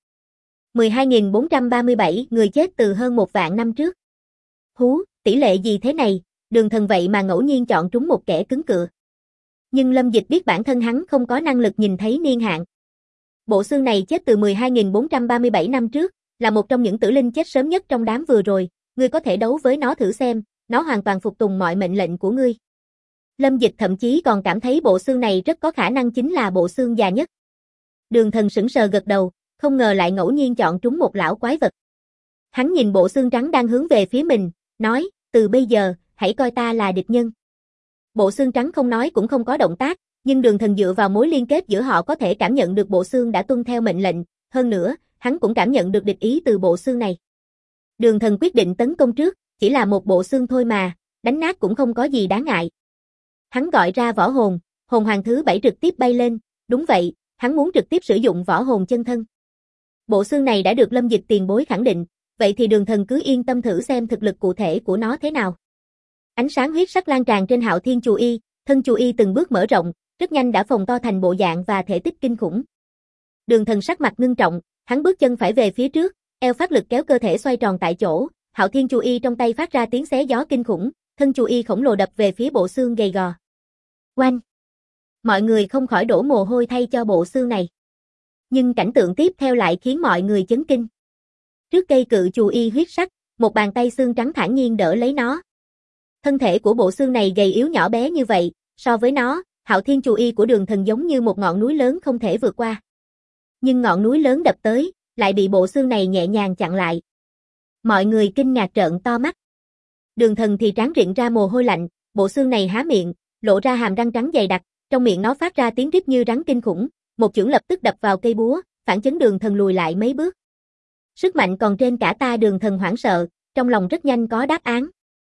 12.437 người chết từ hơn 1 vạn năm trước. Hú, tỷ lệ gì thế này, Đường Thần vậy mà ngẫu nhiên chọn trúng một kẻ cứng cựa. Nhưng Lâm Dịch biết bản thân hắn không có năng lực nhìn thấy niên hạn. Bộ xương này chết từ 12.437 năm trước, là một trong những tử linh chết sớm nhất trong đám vừa rồi, ngươi có thể đấu với nó thử xem, nó hoàn toàn phục tùng mọi mệnh lệnh của ngươi. Lâm Dịch thậm chí còn cảm thấy bộ xương này rất có khả năng chính là bộ xương già nhất. Đường Thần sững sờ gật đầu, không ngờ lại ngẫu nhiên chọn trúng một lão quái vật. Hắn nhìn bộ xương trắng đang hướng về phía mình, nói, từ bây giờ, hãy coi ta là địch nhân. Bộ xương trắng không nói cũng không có động tác, nhưng Đường Thần dựa vào mối liên kết giữa họ có thể cảm nhận được bộ xương đã tuân theo mệnh lệnh, hơn nữa, hắn cũng cảm nhận được địch ý từ bộ xương này. Đường Thần quyết định tấn công trước, chỉ là một bộ xương thôi mà, đánh nát cũng không có gì đáng ngại. Hắn gọi ra võ hồn, hồn hoàng thứ 7 trực tiếp bay lên, đúng vậy, hắn muốn trực tiếp sử dụng võ hồn chân thân. Bộ xương này đã được Lâm Dịch tiền bối khẳng định, vậy thì Đường Thần cứ yên tâm thử xem thực lực cụ thể của nó thế nào. Ánh sáng huyết sắc lan tràn trên Hạo Thiên Chù Y, thân Chù Y từng bước mở rộng, rất nhanh đã phồng to thành bộ dạng và thể tích kinh khủng. Đường Thần sắc mặt ngưng trọng, hắn bước chân phải về phía trước, eo phát lực kéo cơ thể xoay tròn tại chỗ, Hạo Thiên Chù Y trong tay phát ra tiếng xé gió kinh khủng, thân Chù Y khổng lồ đập về phía bộ xương gầy gò. Oanh! Mọi người không khỏi đổ mồ hôi thay cho bộ xương này. Nhưng cảnh tượng tiếp theo lại khiến mọi người chấn kinh. Trước cây cự Chù Y huyết sắc, một bàn tay xương trắng thản nhiên đỡ lấy nó. Thân thể của bộ xương này gầy yếu nhỏ bé như vậy, so với nó, Hạo Thiên Chù Y của Đường Thần giống như một ngọn núi lớn không thể vượt qua. Nhưng ngọn núi lớn đập tới, lại bị bộ xương này nhẹ nhàng chặn lại. Mọi người kinh ngạc trợn to mắt. Đường Thần thì trán rịn ra mồ hôi lạnh, bộ xương này há miệng, lộ ra hàm răng trắng dày đặc, trong miệng nó phát ra tiếng rít như rắn kinh khủng, một chưởng lập tức đập vào cây búa, phản chấn Đường Thần lùi lại mấy bước. Sức mạnh còn trên cả ta. Đường Thần hoảng sợ, trong lòng rất nhanh có đáp án.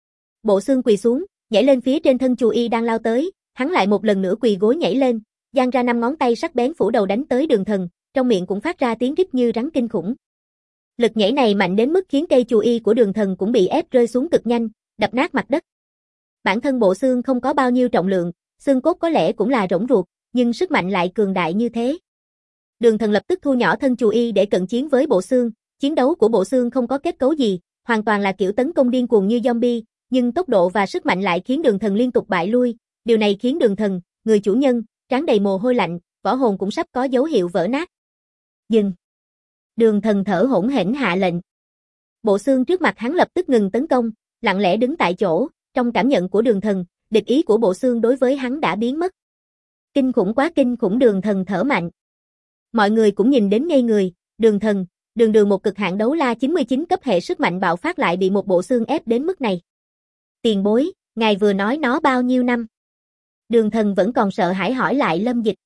Bộ xương quỳ xuống, nhảy lên phía trên thân Chù Y đang lao tới, hắn lại một lần nữa quỳ gối nhảy lên, giang ra 5 ngón tay sắc bén phủ đầu đánh tới Đường Thần, trong miệng cũng phát ra tiếng rít như rắn kinh khủng. Lực nhảy này mạnh đến mức khiến cây Chù Y của Đường Thần cũng bị ép rơi xuống cực nhanh, đập nát mặt đất. Bản thân bộ xương không có bao nhiêu trọng lượng, xương cốt có lẽ cũng là rỗng ruột, nhưng sức mạnh lại cường đại như thế. Đường Thần lập tức thu nhỏ thân chù y để cận chiến với bộ xương, chiến đấu của bộ xương không có kết cấu gì, hoàn toàn là kiểu tấn công điên cuồng như zombie, nhưng tốc độ và sức mạnh lại khiến Đường Thần liên tục bại lui, điều này khiến Đường Thần, người chủ nhân, trán đầy mồ hôi lạnh, võ hồn cũng sắp có dấu hiệu vỡ nát. Dừng. Đường Thần thở hổn hển hạ lệnh. Bộ xương trước mặt hắn lập tức ngừng tấn công, lặng lẽ đứng tại chỗ, trong cảm nhận của Đường Thần, địch ý của bộ xương đối với hắn đã biến mất. Kinh khủng quá kinh khủng, Đường Thần thở mạnh. Mọi người cũng nhìn đến ngây người, Đường Thần, đường một cực hạn đấu la 99 cấp hệ sức mạnh bạo phát lại bị một bộ xương ép đến mức này. Tiền bối, ngài vừa nói nó bao nhiêu năm? Đường Thần vẫn còn sợ hãi hỏi lại Lâm Dịch.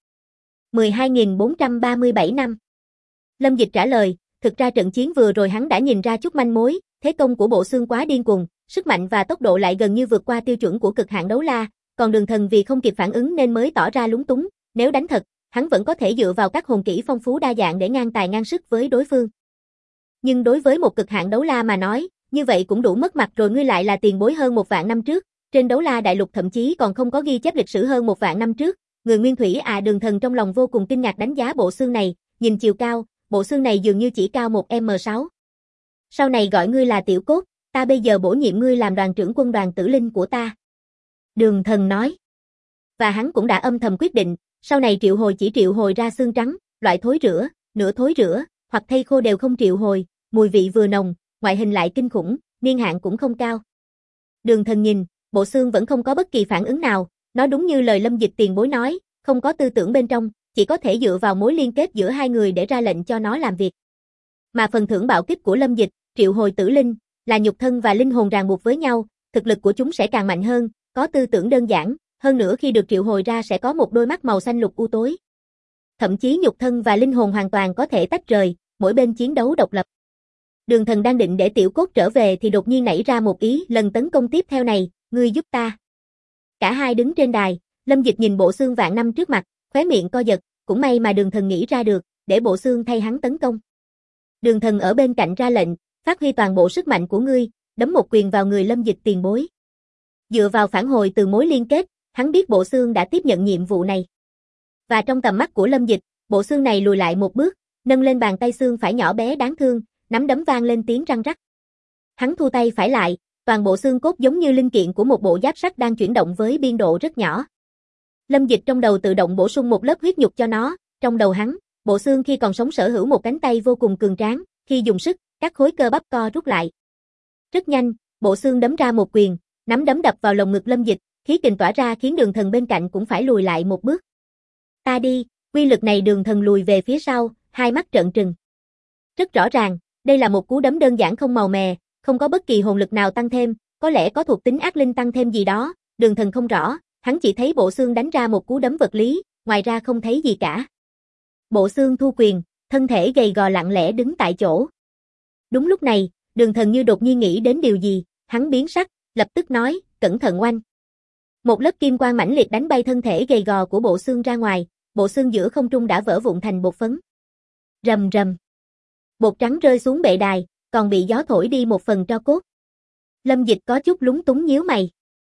12.437 năm. Lâm Dịch trả lời, thực ra trận chiến vừa rồi hắn đã nhìn ra chút manh mối, thế công của bộ xương quá điên cuồng, sức mạnh và tốc độ lại gần như vượt qua tiêu chuẩn của cực hạn đấu la, còn Đường Thần vì không kịp phản ứng nên mới tỏ ra lúng túng, nếu đánh thật, hắn vẫn có thể dựa vào các hồn kỹ phong phú đa dạng để ngang tài ngang sức với đối phương. Nhưng đối với một cực hạn đấu la mà nói, như vậy cũng đủ mất mặt rồi, ngươi lại là tiền bối hơn 1.000 năm trước, trên đấu la đại lục thậm chí còn không có ghi chép lịch sử hơn 1.000 năm trước, người nguyên thủy à. Đường Thần trong lòng vô cùng kinh ngạc đánh giá bộ xương này, nhìn chiều cao, bộ xương này dường như chỉ cao 1m6. Sau này gọi ngươi là Tiểu Cốt, ta bây giờ bổ nhiệm ngươi làm đoàn trưởng quân đoàn Tử Linh của ta. Đường Thần nói. Và hắn cũng đã âm thầm quyết định, sau này triệu hồi chỉ triệu hồi ra xương trắng, loại thối rữa, nửa thối rữa, hoặc thây khô đều không triệu hồi, mùi vị vừa nồng, ngoại hình lại kinh khủng, niên hạn cũng không cao. Đường Thần nhìn, bộ xương vẫn không có bất kỳ phản ứng nào, nó đúng như lời Lâm Dịch tiền bối nói, không có tư tưởng bên trong, chỉ có thể dựa vào mối liên kết giữa hai người để ra lệnh cho nó làm việc. Mà phần thưởng bạo kích của Lâm Dịch, triệu hồi tử linh, là nhục thân và linh hồn ràng buộc với nhau, thực lực của chúng sẽ càng mạnh hơn, có tư tưởng đơn giản, hơn nữa khi được triệu hồi ra sẽ có một đôi mắt màu xanh lục u tối. Thậm chí nhục thân và linh hồn hoàn toàn có thể tách rời, mỗi bên chiến đấu độc lập. Đường Thần đang định để Tiểu Cốt trở về thì đột nhiên nảy ra một ý, lần tấn công tiếp theo này, ngươi giúp ta. Cả hai đứng trên đài, Lâm Dịch nhìn bộ xương vạn năm trước mặt, khóe miệng co giật, cũng may mà Đường Thần nghĩ ra được, để bộ xương thay hắn tấn công. Đường Thần ở bên cạnh ra lệnh, phát huy toàn bộ sức mạnh của ngươi, đấm một quyền vào người Lâm Dịch tiền bối. Dựa vào phản hồi từ mối liên kết, hắn biết bộ xương đã tiếp nhận nhiệm vụ này. Và trong tầm mắt của Lâm Dịch, bộ xương này lùi lại một bước, nâng lên bàn tay xương phải nhỏ bé đáng thương, nắm đấm vang lên tiếng răng rắc. Hắn thu tay phải lại, toàn bộ xương cốt giống như linh kiện của một bộ giáp sắt đang chuyển động với biên độ rất nhỏ. Lâm Dịch trong đầu tự động bổ sung một lớp huyết nhục cho nó, trong đầu hắn, bộ xương khi còn sống sở hữu một cánh tay vô cùng cường tráng, khi dùng sức, các khối cơ bắp co rút lại. Rất nhanh, bộ xương đấm ra một quyền, nắm đấm đập vào lồng ngực Lâm Dịch, khí kình tỏa ra khiến Đường Thần bên cạnh cũng phải lùi lại một bước. Ta đi, quy lực này. Đường Thần lùi về phía sau, hai mắt trợn trừng. Rất rõ ràng, đây là một cú đấm đơn giản không màu mè, không có bất kỳ hồn lực nào tăng thêm, có lẽ có thuộc tính ác linh tăng thêm gì đó, Đường Thần không rõ, hắn chỉ thấy bộ xương đánh ra một cú đấm vật lý, ngoài ra không thấy gì cả. Bộ xương thu quyền, thân thể gầy gò lặng lẽ đứng tại chỗ. Đúng lúc này, Đường Thần như đột nhiên nghĩ đến điều gì, hắn biến sắc, lập tức nói, cẩn thận oanh. Một lớp kim quang mãnh liệt đánh bay thân thể gầy gò của bộ xương ra ngoài, bộ xương giữa không trung đã vỡ vụn thành bột phấn. Rầm rầm. Bột trắng rơi xuống bệ đài, còn bị gió thổi đi một phần tro cốt. Lâm Dịch có chút lúng túng nhíu mày.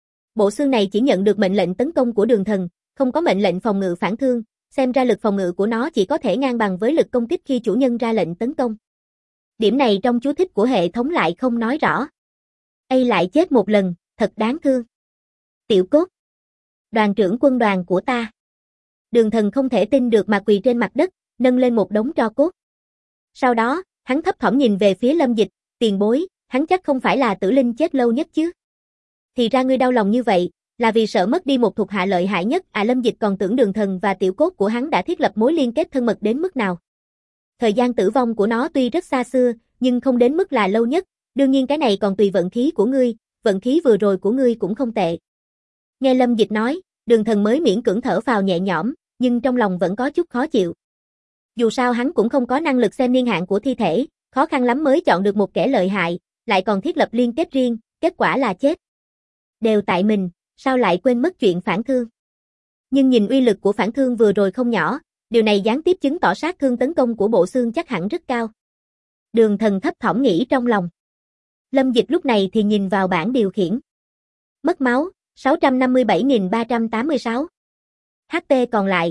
Bộ xương này chỉ nhận được mệnh lệnh tấn công của Đường Thần, không có mệnh lệnh phòng ngự phản thương, xem ra lực phòng ngự của nó chỉ có thể ngang bằng với lực công kích khi chủ nhân ra lệnh tấn công. Điểm này trong chú thích của hệ thống lại không nói rõ. Ây lại chết một lần, thật đáng thương. Tiểu Cốt, đoàn trưởng quân đoàn của ta. Đường Thần không thể tin được mà quỳ trên mặt đất, nâng lên một đống tro cốt. Sau đó, hắn thấp thỏm nhìn về phía Lâm Dịch, tiền bối, hắn chắc không phải là tử linh chết lâu nhất chứ. Thì ra ngươi đau lòng như vậy, là vì sợ mất đi một thuộc hạ lợi hại nhất. Lâm Dịch còn tưởng Đường Thần và Tiểu Cốt của hắn đã thiết lập mối liên kết thân mật đến mức nào. Thời gian tử vong của nó tuy rất xa xưa, nhưng không đến mức là lâu nhất, đương nhiên cái này còn tùy vận khí của ngươi, vận khí vừa rồi của ngươi cũng không tệ. Nghe Lâm Dịch nói, Đường Thần mới miễn cưỡng thở phào nhẹ nhõm, nhưng trong lòng vẫn có chút khó chịu. Dù sao hắn cũng không có năng lực xem niên hạn của thi thể, khó khăn lắm mới chọn được một kẻ lợi hại, lại còn thiết lập liên kết riêng, kết quả là chết. Đều tại mình, sao lại quên mất chuyện phản thương. Nhưng nhìn uy lực của phản thương vừa rồi không nhỏ, điều này gián tiếp chứng tỏ sát thương tấn công của bộ xương chắc hẳn rất cao. Đường Thần thấp thỏm nghĩ trong lòng. Lâm Dịch lúc này thì nhìn vào bảng điều khiển. Mất máu, 657.386. HP còn lại,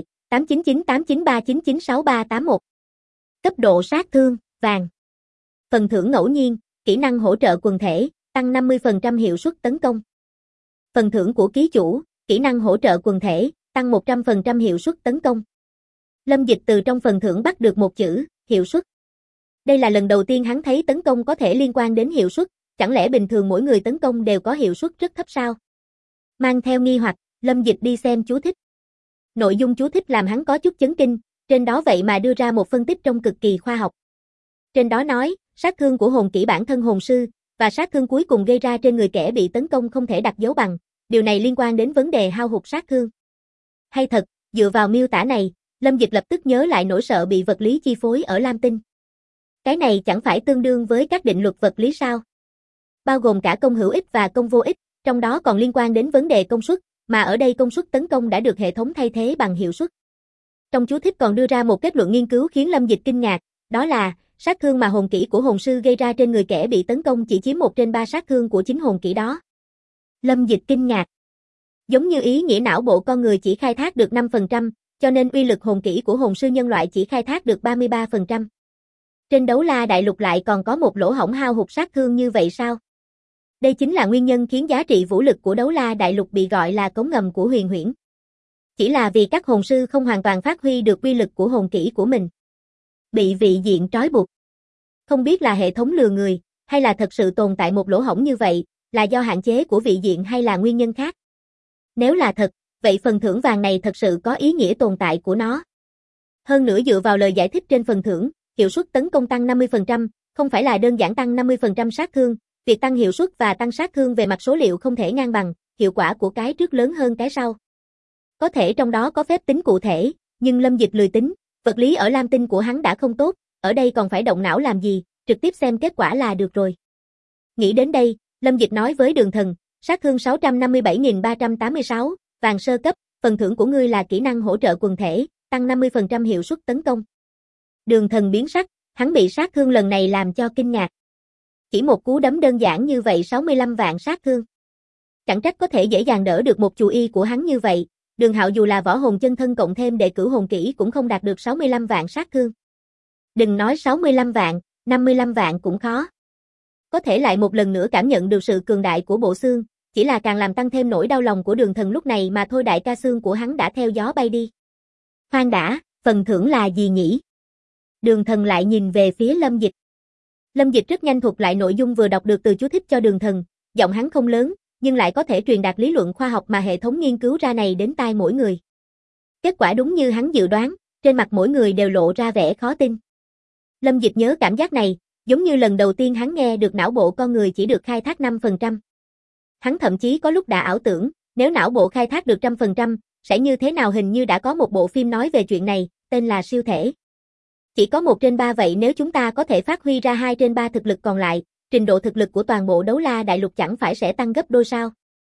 899893996381. Cấp độ sát thương, vàng. Phần thưởng ngẫu nhiên, kỹ năng hỗ trợ quần thể, tăng 50% hiệu suất tấn công. Phần thưởng của ký chủ, kỹ năng hỗ trợ quần thể, tăng 100% hiệu suất tấn công. Lâm Dịch từ trong phần thưởng bắt được một chữ, hiệu suất. Đây là lần đầu tiên hắn thấy tấn công có thể liên quan đến hiệu suất, chẳng lẽ bình thường mỗi người tấn công đều có hiệu suất rất thấp sao? Mang theo nghi hoặc, Lâm Dịch đi xem chú thích. Nội dung chú thích làm hắn có chút chấn kinh, trên đó vậy mà đưa ra một phân tích trông cực kỳ khoa học. Trên đó nói, sát thương của hồn kỹ bản thân hồn sư, và sát thương cuối cùng gây ra trên người kẻ bị tấn công không thể đặt dấu bằng, điều này liên quan đến vấn đề hao hụt sát thương. Hay thật, dựa vào miêu tả này, Lâm Dịch lập tức nhớ lại nỗi sợ bị vật lý chi phối ở Lam Tinh. Cái này chẳng phải tương đương với các định luật vật lý sao? Bao gồm cả công hữu ích và công vô ích, trong đó còn liên quan đến vấn đề công suất, mà ở đây công suất tấn công đã được hệ thống thay thế bằng hiệu suất. Trong chú thích còn đưa ra một kết luận nghiên cứu khiến Lâm Dịch kinh ngạc, đó là, sát thương mà hồn kỹ của hồn sư gây ra trên người kẻ bị tấn công chỉ chiếm 1/3 sát thương của chính hồn kỹ đó. Lâm Dịch kinh ngạc. Giống như ý nghĩa não bộ con người chỉ khai thác được 5%, cho nên uy lực hồn kỹ của hồn sư nhân loại chỉ khai thác được 33%. Trên Đấu La Đại Lục lại còn có một lỗ hổng hao hụt sát thương như vậy sao? Đây chính là nguyên nhân khiến giá trị vũ lực của Đấu La Đại Lục bị gọi là cống ngầm của huyền huyễn. Chỉ là vì các hồn sư không hoàn toàn phát huy được uy lực của hồn kỹ của mình. Bị vị diện trói buộc. Không biết là hệ thống lừa người, hay là thật sự tồn tại một lỗ hổng như vậy, là do hạn chế của vị diện hay là nguyên nhân khác? Nếu là thật, vậy phần thưởng vàng này thật sự có ý nghĩa tồn tại của nó. Hơn nữa dựa vào lời giải thích trên phần thưởng, hiệu suất tấn công tăng 50%, không phải là đơn giản tăng 50% sát thương, việc tăng hiệu suất và tăng sát thương về mặt số liệu không thể ngang bằng, hiệu quả của cái trước lớn hơn cái sau. Có thể trong đó có phép tính cụ thể, nhưng Lâm Dịch lười tính, vật lý ở Lam Tinh của hắn đã không tốt, ở đây còn phải động não làm gì, trực tiếp xem kết quả là được rồi. Nghĩ đến đây, Lâm Dịch nói với Đường Thần, sát thương 657.386, vàng sơ cấp, phần thưởng của ngươi là kỹ năng hỗ trợ quần thể, tăng 50% hiệu suất tấn công. Đường Thần biến sắc, hắn bị sát thương lần này làm cho kinh ngạc. Chỉ một cú đấm đơn giản như vậy 65 vạn sát thương. Chẳng trách có thể dễ dàng đỡ được một chù y của hắn như vậy, Đường Hạo dù là võ hồn chân thân cộng thêm đệ cửu hồn kỹ cũng không đạt được 65 vạn sát thương. Đừng nói 65 vạn, 55 vạn cũng khó. Có thể lại một lần nữa cảm nhận được sự cường đại của bộ xương, chỉ là càng làm tăng thêm nỗi đau lòng của Đường Thần lúc này mà thôi, đại ca xương của hắn đã theo gió bay đi. Khoan đã, phần thưởng là gì nhỉ? Đường Thần lại nhìn về phía Lâm Dịch. Lâm Dịch rất nhanh thuật lại nội dung vừa đọc được từ chú thích cho Đường Thần, giọng hắn không lớn, nhưng lại có thể truyền đạt lý luận khoa học mà hệ thống nghiên cứu ra này đến tai mỗi người. Kết quả đúng như hắn dự đoán, trên mặt mỗi người đều lộ ra vẻ khó tin. Lâm Dịch nhớ cảm giác này, giống như lần đầu tiên hắn nghe được não bộ con người chỉ được khai thác 5%. Hắn thậm chí có lúc đã ảo tưởng, nếu não bộ khai thác được 100%, sẽ như thế nào, hình như đã có một bộ phim nói về chuyện này, tên là Siêu Thể. Chỉ có 1/3 vậy nếu chúng ta có thể phát huy ra 2/3 thực lực còn lại, trình độ thực lực của toàn bộ Đấu La Đại Lục chẳng phải sẽ tăng gấp đôi sao?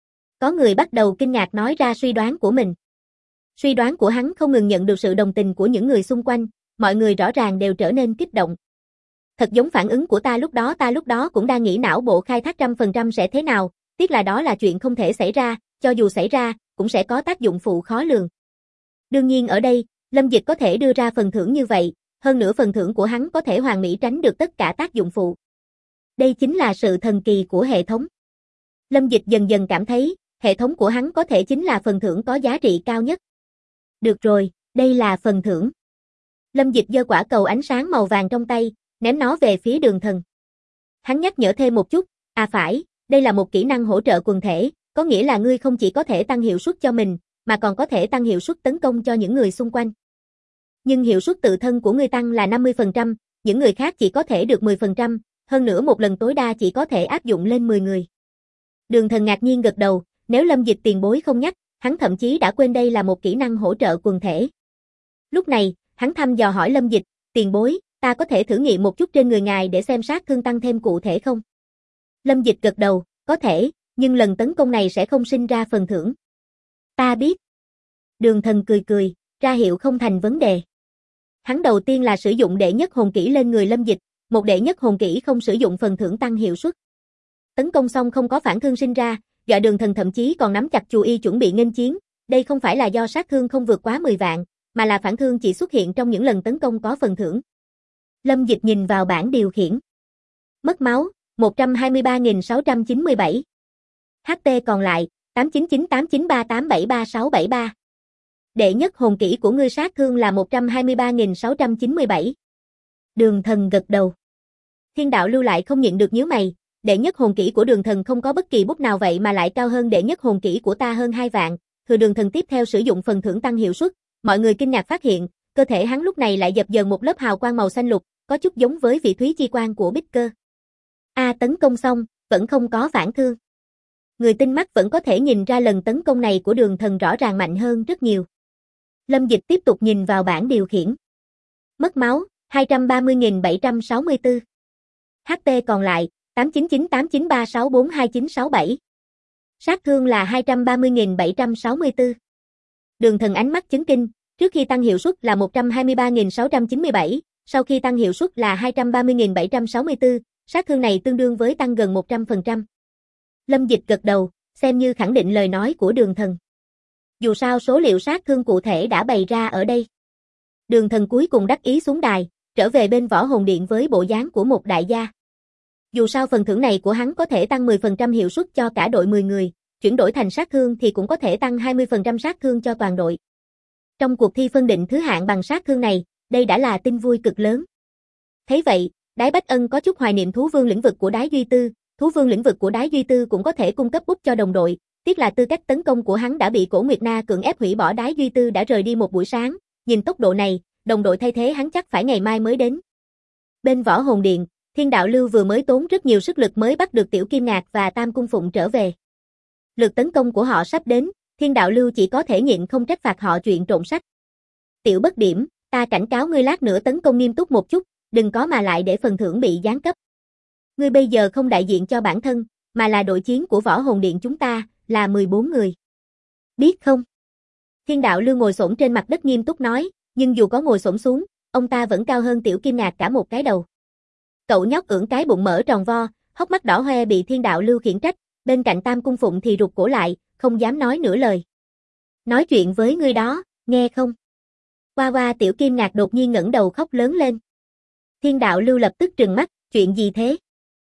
Có người bắt đầu kinh ngạc nói ra suy đoán của mình. Suy đoán của hắn không ngừng nhận được sự đồng tình của những người xung quanh, mọi người rõ ràng đều trở nên kích động. Thật giống phản ứng của ta lúc đó cũng đang nghĩ não bộ khai thác 100% sẽ thế nào, tiếc là đó là chuyện không thể xảy ra, cho dù xảy ra, cũng sẽ có tác dụng phụ khó lường. Đương nhiên ở đây, Lâm Dịch có thể đưa ra phần thưởng như vậy, hơn nữa phần thưởng của hắn có thể hoàn mỹ tránh được tất cả tác dụng phụ. Đây chính là sự thần kỳ của hệ thống. Lâm Dịch dần dần cảm thấy, hệ thống của hắn có thể chính là phần thưởng có giá trị cao nhất. Được rồi, đây là phần thưởng. Lâm Dịch giơ quả cầu ánh sáng màu vàng trong tay, ném nó về phía Đường Thần. Hắn nhắc nhở thêm một chút, à phải, đây là một kỹ năng hỗ trợ quần thể, có nghĩa là ngươi không chỉ có thể tăng hiệu suất cho mình, mà còn có thể tăng hiệu suất tấn công cho những người xung quanh. Nhưng hiệu suất tự thân của ngươi tăng là 50%, những người khác chỉ có thể được 10%, hơn nữa một lần tối đa chỉ có thể áp dụng lên 10 người. Đường Thần ngạc nhiên gật đầu, nếu Lâm Dịch tiền bối không nhắc, hắn thậm chí đã quên đây là một kỹ năng hỗ trợ quần thể. Lúc này, hắn thăm dò hỏi Lâm Dịch, tiền bối, ta có thể thử nghiệm một chút trên người ngài để xem sát thương tăng thêm cụ thể không? Lâm Dịch gật đầu, có thể, nhưng lần tấn công này sẽ không sinh ra phần thưởng. Ta biết. Đường Thần cười cười, ra hiệu không thành vấn đề. Hắn đầu tiên là sử dụng đệ nhất hồn kỹ lên người Lâm Dịch, một đệ nhất hồn kỹ không sử dụng phần thưởng tăng hiệu suất. Tấn công xong không có phản thương sinh ra, dọa Đường Thần thậm chí còn nắm chặt chù y chuẩn bị nghênh chiến, đây không phải là do sát thương không vượt quá 10 vạn, mà là phản thương chỉ xuất hiện trong những lần tấn công có phần thưởng. Lâm Dịch nhìn vào bảng điều khiển. Mất máu, 123.697. HP còn lại, 8998938733673. Đệ nhất hồn kỹ của ngươi sát thương là 123.697. Đường Thần gật đầu. Thiên đạo lưu lại không nhịn được nhíu mày, đệ nhất hồn kỹ của Đường Thần không có bất kỳ bút nào vậy mà lại cao hơn đệ nhất hồn kỹ của ta hơn 2 vạn. Thừa Đường Thần tiếp theo sử dụng phần thưởng tăng hiệu suất, mọi người kinh ngạc phát hiện, cơ thể hắn lúc này lại dập dờn một lớp hào quang màu xanh lục, có chút giống với vị thúy chi quang của Bích Cơ. Tấn công xong, vẫn không có phản thương. Người tinh mắt vẫn có thể nhìn ra lần tấn công này của Đường Thần rõ ràng mạnh hơn rất nhiều. Lâm Dịch tiếp tục nhìn vào bảng điều khiển. Mất máu, 230.764. HP còn lại, 89989364297. Sát thương là 230.764. Đường Thần ánh mắt chấn kinh, trước khi tăng hiệu suất là 123.697, sau khi tăng hiệu suất là 230.764, sát thương này tương đương với tăng gần 100%. Lâm Dịch gật đầu, xem như khẳng định lời nói của Đường Thần. Dù sao số liệu sát thương cụ thể đã bày ra ở đây. Đường Thần cuối cùng đắc ý xuống đài, trở về bên Võ Hồn Điện với bộ dáng của một đại gia. Dù sao phần thưởng này của hắn có thể tăng 10% hiệu suất cho cả đội 10 người, chuyển đổi thành sát thương thì cũng có thể tăng 20% sát thương cho toàn đội. Trong cuộc thi phân định thứ hạng bằng sát thương này, đây đã là tin vui cực lớn. Thấy vậy, Đái Bách Ân có chút hoài niệm thú vương lĩnh vực của Đái Duy Tư, thú vương lĩnh vực của Đái Duy Tư cũng có thể cung cấp bút cho đồng đội, tiếc là tư cách tấn công của hắn đã bị Cổ Nguyệt Na cưỡng ép hủy bỏ. Đái Duy Tư đã rời đi một buổi sáng, nhìn tốc độ này, đồng đội thay thế hắn chắc phải ngày mai mới đến. Bên Võ Hồn Điện, Thiên Đạo Lưu vừa mới tốn rất nhiều sức lực mới bắt được Tiểu Kim Ngạc và Tam Cung Phụng trở về. Lượt tấn công của họ sắp đến, Thiên Đạo Lưu chỉ có thể nhịn không trách phạt họ chuyện trộn sách. Tiểu Bất Điểm, ta cảnh cáo ngươi lát nữa tấn công nghiêm túc một chút, đừng có mà lại để phần thưởng bị giáng cấp. Ngươi bây giờ không đại diện cho bản thân, mà là đội chiến của Võ Hồn Điện chúng ta, là 14 người. Biết không? Thiên Đạo Lưu ngồi xổm trên mặt đất nghiêm túc nói, nhưng dù có ngồi xổm xuống, ông ta vẫn cao hơn Tiểu Kim Ngạc cả một cái đầu. Cậu nhóc ưỡn cái bụng mở tròn vo, hốc mắt đỏ hoe bị Thiên Đạo Lưu khiển trách, bên cạnh Tam Cung Phụng thì rụt cổ lại, không dám nói nửa lời. Nói chuyện với ngươi đó, nghe không? Qua Tiểu Kim Ngạc đột nhiên ngẩng đầu khóc lớn lên. Thiên Đạo Lưu lập tức trừng mắt, chuyện gì thế?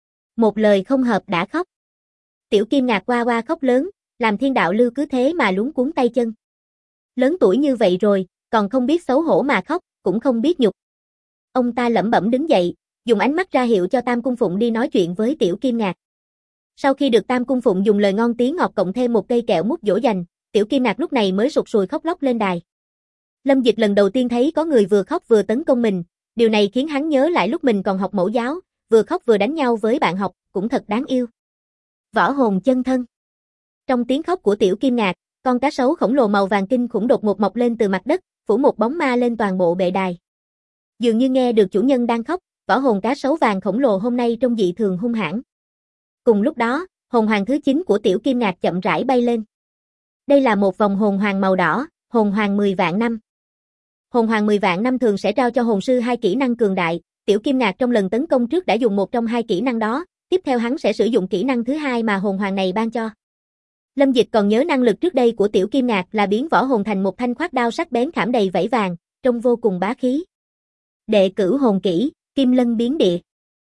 Một lời không hợp đã khóc. Tiểu Kim Ngạc qua khóc lớn, làm Thiên Đạo Lưu cứ thế mà luống cuống tay chân. Lớn tuổi như vậy rồi, còn không biết xấu hổ mà khóc, cũng không biết nhục. Ông ta lẩm bẩm đứng dậy, dùng ánh mắt ra hiệu cho Tam Cung Phụng đi nói chuyện với Tiểu Kim Ngạc. Sau khi được Tam Cung Phụng dùng lời ngon tiếng ngọt cộng thêm một cây kẹo mút dỗ dành, Tiểu Kim Ngạc lúc này mới sụt sùi khóc lóc lên đài. Lâm Dịch lần đầu tiên thấy có người vừa khóc vừa tấn công mình, điều này khiến hắn nhớ lại lúc mình còn học mẫu giáo, vừa khóc vừa đánh nhau với bạn học, cũng thật đáng yêu. Võ hồn chân thân. Trong tiếng khóc của Tiểu Kim Ngạc, con cá sấu khổng lồ màu vàng kinh khủng đột ngột mọc lên từ mặt đất, phủ một bóng ma lên toàn bộ bệ đài. Dường như nghe được chủ nhân đang khóc, võ hồn cá sấu vàng khổng lồ hôm nay trông dị thường hung hãn. Cùng lúc đó, hồn hoàng thứ 9 của Tiểu Kim Ngạc chậm rãi bay lên. Đây là một vòng hồn hoàng màu đỏ, hồn hoàng 10 vạn năm. Hồn hoàng 10 vạn năm thường sẽ trao cho hồn sư 2 kỹ năng cường đại, Tiểu Kim Ngạc trong lần tấn công trước đã dùng một trong 2 kỹ năng đó, tiếp theo hắn sẽ sử dụng kỹ năng thứ 2 mà hồn hoàng này ban cho. Lâm Dịch còn nhớ năng lực trước đây của Tiểu Kim Ngạc là biến võ hồn thành một thanh khoát đao sắc bén khảm đầy vảy vàng, trông vô cùng bá khí. Đệ cửu hồn kỹ, Kim Lân biến địa.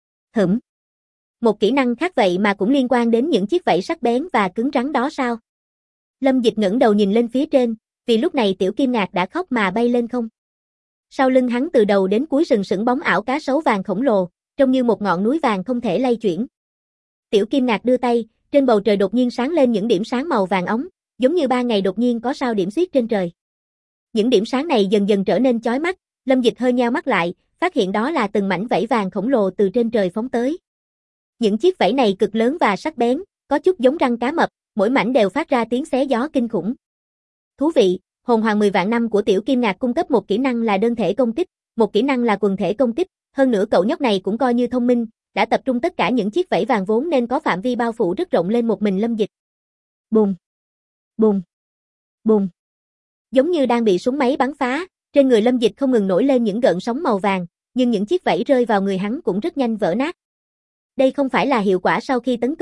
Một kỹ năng khác vậy mà cũng liên quan đến những chiếc vảy sắc bén và cứng rắn đó sao? Lâm Dịch ngẩng đầu nhìn lên phía trên, vì lúc này Tiểu Kim Ngạc đã khóc mà bay lên không. Sau lưng hắn từ đầu đến cuối sừng sững bóng ảo cá sấu vàng khổng lồ, trông như một ngọn núi vàng không thể lay chuyển. Tiểu Kim Ngạc đưa tay, trên bầu trời đột nhiên sáng lên những điểm sáng màu vàng óng, giống như ban ngày đột nhiên có sao điểm xuyết trên trời. Những điểm sáng này dần dần trở nên chói mắt, Lâm Dịch hơi nheo mắt lại, phát hiện đó là từng mảnh vảy vàng khổng lồ từ trên trời phóng tới. Những chiếc vảy này cực lớn và sắc bén, có chút giống răng cá mập, mỗi mảnh đều phát ra tiếng xé gió kinh khủng. Thú vị, hồn hoàng 10 vạn năm của Tiểu Kim Ngạc cung cấp một kỹ năng là đơn thể công kích, một kỹ năng là quần thể công kích, hơn nữa cậu nhóc này cũng coi như thông minh, đã tập trung tất cả những chiếc vảy vàng vốn nên có phạm vi bao phủ rất rộng lên một mình Lâm Dịch. Bùm, bùm, bùm. Giống như đang bị súng máy bắn phá, trên người Lâm Dịch không ngừng nổi lên những gợn sóng màu vàng, nhưng những chiếc vảy rơi vào người hắn cũng rất nhanh vỡ nát. Đây không phải là hiệu quả sau khi tấn công,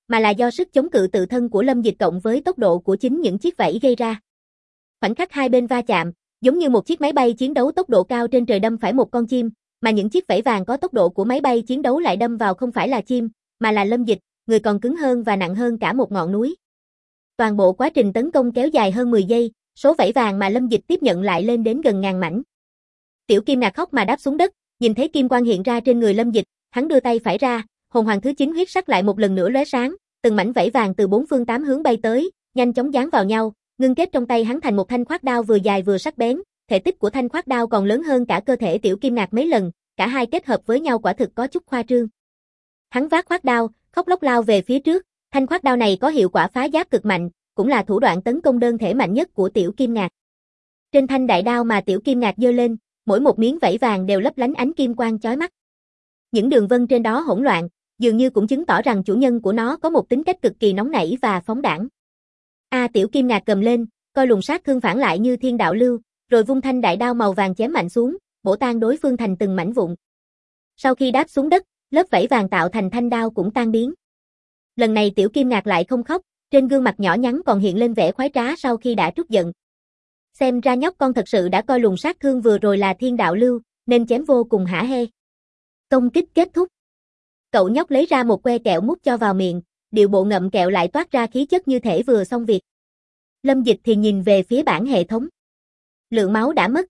mà là do sức chống cự tự thân của Lâm Dịch cộng với tốc độ của chính những chiếc vảy gây ra. Khoảnh khắc hai bên va chạm, giống như một chiếc máy bay chiến đấu tốc độ cao trên trời đâm phải một con chim, mà những chiếc vảy vàng có tốc độ của máy bay chiến đấu lại đâm vào không phải là chim, mà là Lâm Dịch, người còn cứng hơn và nặng hơn cả một ngọn núi. Toàn bộ quá trình tấn công kéo dài hơn 10 giây, số vảy vàng mà Lâm Dịch tiếp nhận lại lên đến gần ngàn mảnh. Tiểu Kim Ngạc khóc mà đáp xuống đất, nhìn thấy kim quang hiện ra trên người Lâm Dịch, hắn đưa tay phải ra, hồn hoàng thứ 9 huyết sắc lại một lần nữa lóe sáng, từng mảnh vảy vàng từ bốn phương tám hướng bay tới, nhanh chóng dán vào nhau, ngưng kết trong tay hắn thành một thanh khoát đao vừa dài vừa sắc bén, thể tích của thanh khoát đao còn lớn hơn cả cơ thể Tiểu Kim Ngạc mấy lần, cả hai kết hợp với nhau quả thực có chút khoa trương. Hắn vác khoát đao, khóc lóc lao về phía trước, thanh khoát đao này có hiệu quả phá giáp cực mạnh, cũng là thủ đoạn tấn công đơn thể mạnh nhất của Tiểu Kim Ngạc. Trên thanh đại đao mà Tiểu Kim Ngạc giơ lên, mỗi một miếng vảy vàng đều lấp lánh ánh kim quang chói mắt. Những đường vân trên đó hỗn loạn, dường như cũng chứng tỏ rằng chủ nhân của nó có một tính cách cực kỳ nóng nảy và phóng đãng. Tiểu Kim Ngạc cầm lên, coi luồng sát thương phản lại như thiên đạo lưu, rồi vung thanh đại đao màu vàng chém mạnh xuống, bổ tan đối phương thành từng mảnh vụn. Sau khi đáp xuống đất, lớp vảy vàng tạo thành thanh đao cũng tan biến. Lần này Tiểu Kim Ngạc lại không khóc, trên gương mặt nhỏ nhắn còn hiện lên vẻ khoái trá sau khi đã trút giận. Xem ra nhóc con thật sự đã coi luồng sát thương vừa rồi là thiên đạo lưu, nên chém vô cùng hả hê. Công kích kết thúc. Cậu nhóc lấy ra một que kẹo mút cho vào miệng, điệu bộ ngậm kẹo lại toát ra khí chất như thể vừa xong việc. Lâm Dịch thì nhìn về phía bảng hệ thống. Lượng máu đã mất,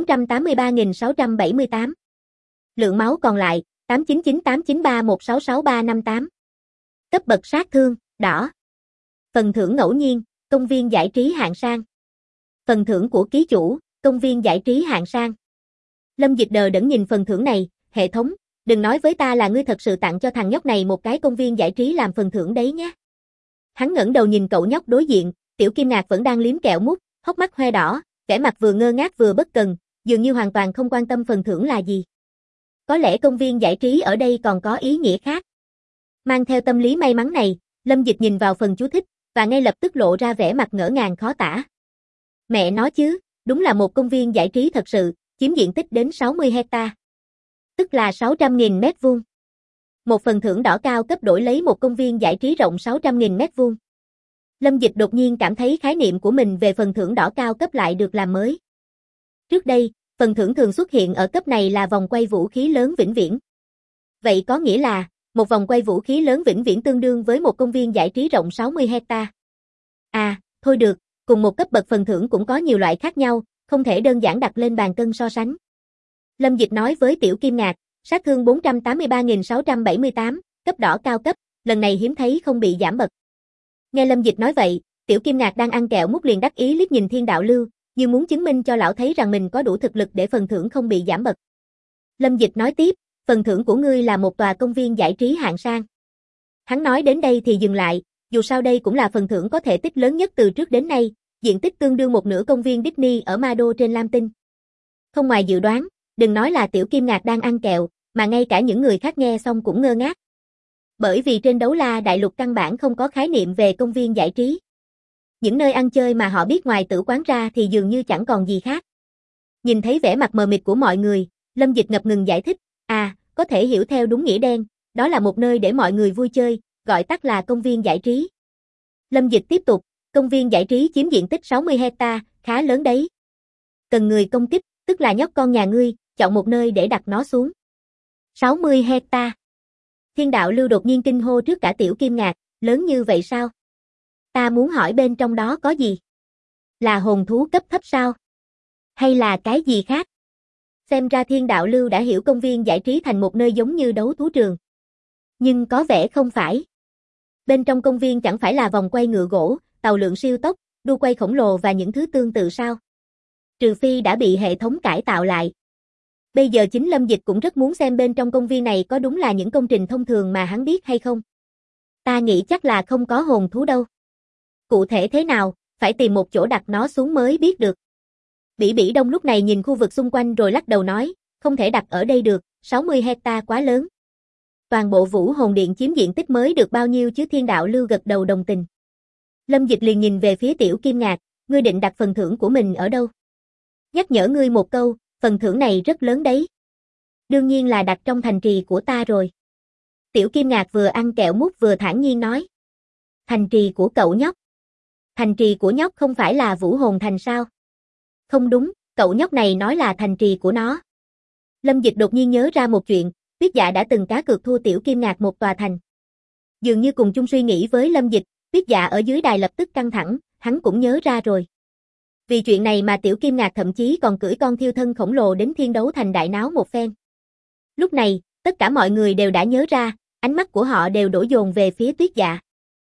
483.678. Lượng máu còn lại, 8998931666358. Cấp bậc sát thương, đỏ. Phần thưởng ngẫu nhiên, công viên giải trí hạng sang. Phần thưởng của ký chủ, công viên giải trí hạng sang. Lâm Dịch đờ đẫn nhìn phần thưởng này, hệ thống, đừng nói với ta là ngươi thật sự tặng cho thằng nhóc này một cái công viên giải trí làm phần thưởng đấy nhé. Hắn ngẩng đầu nhìn cậu nhóc đối diện, Tiểu Kim Ngạc vẫn đang liếm kẹo mút, hốc mắt hoe đỏ, vẻ mặt vừa ngơ ngác vừa bất cần, dường như hoàn toàn không quan tâm phần thưởng là gì. Có lẽ công viên giải trí ở đây còn có ý nghĩa khác. Mang theo tâm lý may mắn này, Lâm Dịch nhìn vào phần chú thích, và ngay lập tức lộ ra vẻ mặt ngỡ ngàng khó tả. Mẹ nó chứ, đúng là một công viên giải trí thật sự, chiếm diện tích đến 60 hecta. Tức là 600.000 mét vuông. Một phần thưởng đỏ cao cấp đổi lấy một công viên giải trí rộng 600.000 mét vuông. Lâm Dịch đột nhiên cảm thấy khái niệm của mình về phần thưởng đỏ cao cấp lại được làm mới. Trước đây, phần thưởng thường xuất hiện ở cấp này là vòng quay vũ khí lớn vĩnh viễn. Vậy có nghĩa là, một vòng quay vũ khí lớn vĩnh viễn tương đương với một công viên giải trí rộng 60 hecta. Thôi được, cùng một cấp bậc phần thưởng cũng có nhiều loại khác nhau, không thể đơn giản đặt lên bàn cân so sánh. Lâm Dịch nói với Tiểu Kim Ngạc, sát thương 483.678, cấp đỏ cao cấp, lần này hiếm thấy không bị giảm bậc. Nghe Lâm Dịch nói vậy, Tiểu Kim Ngạc đang ăn kẹo mút liền đắc ý liếc nhìn thiên đạo lưu, như muốn chứng minh cho lão thấy rằng mình có đủ thực lực để phần thưởng không bị giảm bậc. Lâm Dịch nói tiếp, phần thưởng của ngươi là một tòa công viên giải trí hạng sang. Hắn nói đến đây thì dừng lại, dù sao đây cũng là phần thưởng có thể tích lớn nhất từ trước đến nay, diện tích tương đương một nửa công viên Disney ở Ma Đô trên Lam Tinh. Không ngoài dự đoán, đừng nói là Tiểu Kim Ngạc đang ăn kẹo, mà ngay cả những người khác nghe xong cũng ngơ ngác. Bởi vì trên Đấu La Đại Lục căn bản không có khái niệm về công viên giải trí. Những nơi ăn chơi mà họ biết ngoài tử quán ra thì dường như chẳng còn gì khác. Nhìn thấy vẻ mặt mờ mịt của mọi người, Lâm Dịch ngập ngừng giải thích, có thể hiểu theo đúng nghĩa đen, đó là một nơi để mọi người vui chơi, gọi tắt là công viên giải trí. Lâm Dịch tiếp tục, công viên giải trí chiếm diện tích 60 hecta, khá lớn đấy. Cần người công kích, tức là nhóc con nhà ngươi, chọn một nơi để đặt nó xuống. 60 hecta. Thiên đạo lưu đột nhiên kinh hô trước cả Tiểu Kim Ngạc, lớn như vậy sao? Ta muốn hỏi bên trong đó có gì? Là hồn thú cấp thấp sao? Hay là cái gì khác? Xem ra thiên đạo lưu đã hiểu công viên giải trí thành một nơi giống như đấu thú trường. Nhưng có vẻ không phải. Bên trong công viên chẳng phải là vòng quay ngựa gỗ, tàu lượn siêu tốc, đu quay khổng lồ và những thứ tương tự sao? Trừ phi đã bị hệ thống cải tạo lại. Bây giờ chính Lâm Dịch cũng rất muốn xem bên trong công viên này có đúng là những công trình thông thường mà hắn biết hay không. Ta nghĩ chắc là không có hồn thú đâu. Cụ thể thế nào, phải tìm một chỗ đặt nó xuống mới biết được. Bỉ Bỉ Đông lúc này nhìn khu vực xung quanh rồi lắc đầu nói, không thể đặt ở đây được, 60 hecta quá lớn. Toàn bộ Vũ Hồn Điện chiếm diện tích mới được bao nhiêu chứ? Thiên đạo lưu gật đầu đồng tình. Lâm Dịch liền nhìn về phía Tiểu Kim Ngạc, ngươi định đặt phần thưởng của mình ở đâu? Nhắc nhở ngươi một câu, phần thưởng này rất lớn đấy. Đương nhiên là đặt trong thành trì của ta rồi. Tiểu Kim Ngạc vừa ăn kẹo mút vừa thản nhiên nói. Thành trì của cậu nhóc. Thành trì của nhóc không phải là Vũ Hồn Thành sao? Không đúng, cậu nhóc này nói là thành trì của nó. Lâm Dịch đột nhiên nhớ ra một chuyện, Tuyết Dạ đã từng cá cược thua Tiểu Kim Ngạc một tòa thành. Dường như cùng chung suy nghĩ với Lâm Dịch, Tuyết Dạ ở dưới đài lập tức căng thẳng, hắn cũng nhớ ra rồi. Vì chuyện này mà Tiểu Kim Ngạc thậm chí còn cưỡi con thiêu thân khổng lồ đến Thiên Đấu Thành đại náo một phen. Lúc này, tất cả mọi người đều đã nhớ ra, ánh mắt của họ đều đổ dồn về phía Tuyết Dạ.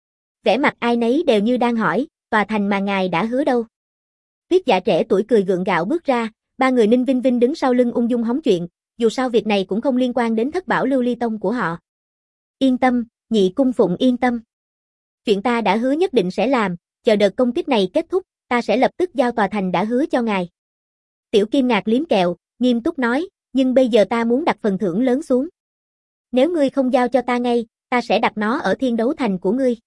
Vẻ mặt ai nấy đều như đang hỏi, tòa thành mà ngài đã hứa đâu? Tuyết Dạ trẻ tuổi cười gượng gạo bước ra, ba người Ninh Vinh Vinh đứng sau lưng ung dung hóng chuyện, dù sao việc này cũng không liên quan đến Thất Bảo Lưu Ly Tông của họ. Yên tâm, Nhị Cung Phụng yên tâm. Chuyện ta đã hứa nhất định sẽ làm, chờ đợt công kích này kết thúc, ta sẽ lập tức giao tòa thành đã hứa cho ngài. Tiểu Kim Ngạc liếm kẹo, nghiêm túc nói, nhưng bây giờ ta muốn đặt phần thưởng lớn xuống. Nếu ngươi không giao cho ta ngay, ta sẽ đặt nó ở Thiên Đấu Thành của ngươi.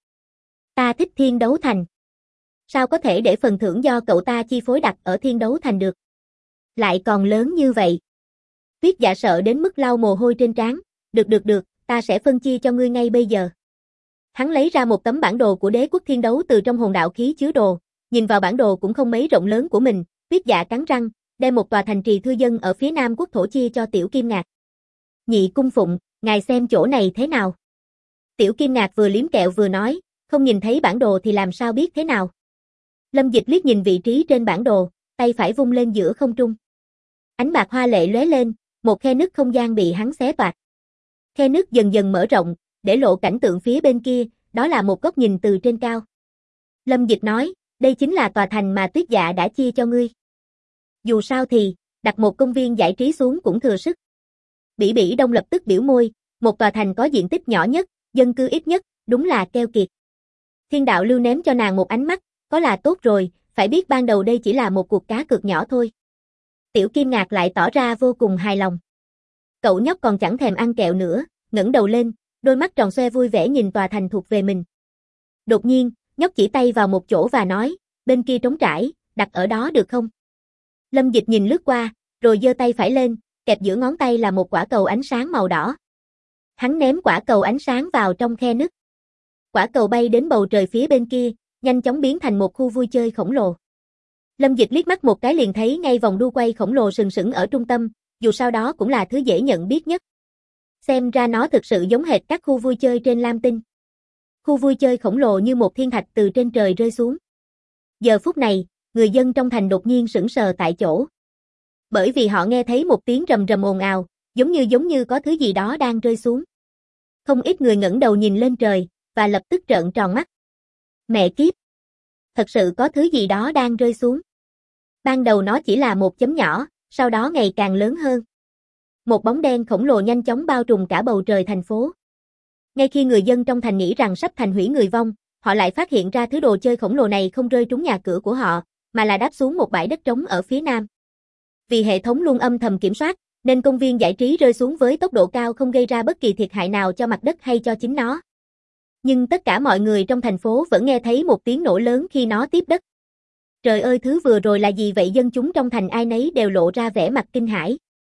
Ta thích Thiên Đấu Thành. Sao có thể để phần thưởng do cậu ta chi phối đặt ở Thiên Đấu Thành được? Lại còn lớn như vậy. Tuyết Dạ sợ đến mức lau mồ hôi trên trán, được, ta sẽ phân chia cho ngươi ngay bây giờ. Hắn lấy ra một tấm bản đồ của Đế quốc Thiên Đấu từ trong hồn đạo khí chứa đồ, nhìn vào bản đồ cũng không mấy rộng lớn của mình, Tuyết Dạ cắn răng, đem một tòa thành trì thưa dân ở phía nam quốc thổ chia cho Tiểu Kim Ngạc. Nhị Cung Phụng, ngài xem chỗ này thế nào? Tiểu Kim Ngạc vừa liếm kẹo vừa nói, không nhìn thấy bản đồ thì làm sao biết thế nào? Lâm Dịch liếc nhìn vị trí trên bản đồ, tay phải vung lên giữa không trung. Ánh bạc hoa lệ lóe lên, một khe nứt không gian bị hắn xé toạc. Khe nứt dần dần mở rộng, để lộ cảnh tượng phía bên kia, đó là một góc nhìn từ trên cao. Lâm Dịch nói, đây chính là tòa thành mà Tuyết Dạ đã chia cho ngươi. Dù sao thì, đặt một công viên giải trí xuống cũng thừa sức. Bỉ Bỉ Đông lập tức biểu môi, một tòa thành có diện tích nhỏ nhất, dân cư ít nhất, đúng là keo kiệt. Thiên Đạo Lưu ném cho nàng một ánh mắt, có là tốt rồi, phải biết ban đầu đây chỉ là một cuộc cá cược nhỏ thôi. Tiểu Kim Ngạc lại tỏ ra vô cùng hài lòng. Cậu nhóc còn chẳng thèm ăn kẹo nữa, ngẩng đầu lên, đôi mắt tròn xoe vui vẻ nhìn tòa thành thuộc về mình. Đột nhiên, nhóc chỉ tay vào một chỗ và nói, bên kia trống trải, đặt ở đó được không? Lâm Dịch nhìn lướt qua, rồi giơ tay phải lên, kẹp giữa ngón tay là một quả cầu ánh sáng màu đỏ. Hắn ném quả cầu ánh sáng vào trong khe nứt. Quả cầu bay đến bầu trời phía bên kia, nhanh chóng biến thành một khu vui chơi khổng lồ. Lâm Dịch liếc mắt một cái liền thấy ngay vòng đu quay khổng lồ sừng sững ở trung tâm, dù sao đó cũng là thứ dễ nhận biết nhất. Xem ra nó thực sự giống hệt các khu vui chơi trên Lam Tinh. Khu vui chơi khổng lồ như một thiên thạch từ trên trời rơi xuống. Giờ phút này, người dân trong thành đột nhiên sững sờ tại chỗ. Bởi vì họ nghe thấy một tiếng rầm rầm ồn ào, giống như có thứ gì đó đang rơi xuống. Không ít người ngẩng đầu nhìn lên trời, và lập tức trợn tròn mắt. Mẹ kiếp! Thật sự có thứ gì đó đang rơi xuống. Ban đầu nó chỉ là một chấm nhỏ, sau đó ngày càng lớn hơn. Một bóng đen khổng lồ nhanh chóng bao trùm cả bầu trời thành phố. Ngay khi người dân trong thành nghĩ rằng sắp thành hủy người vong, họ lại phát hiện ra thứ đồ chơi khổng lồ này không rơi trúng nhà cửa của họ, mà là đáp xuống một bãi đất trống ở phía nam. Vì hệ thống luôn âm thầm kiểm soát, nên công viên giải trí rơi xuống với tốc độ cao không gây ra bất kỳ thiệt hại nào cho mặt đất hay cho chính nó. Nhưng tất cả mọi người trong thành phố vẫn nghe thấy một tiếng nổ lớn khi nó tiếp đất. Trời ơi, thứ vừa rồi là gì vậy? Dân chúng trong thành ai nấy đều lộ ra vẻ mặt kinh hãi.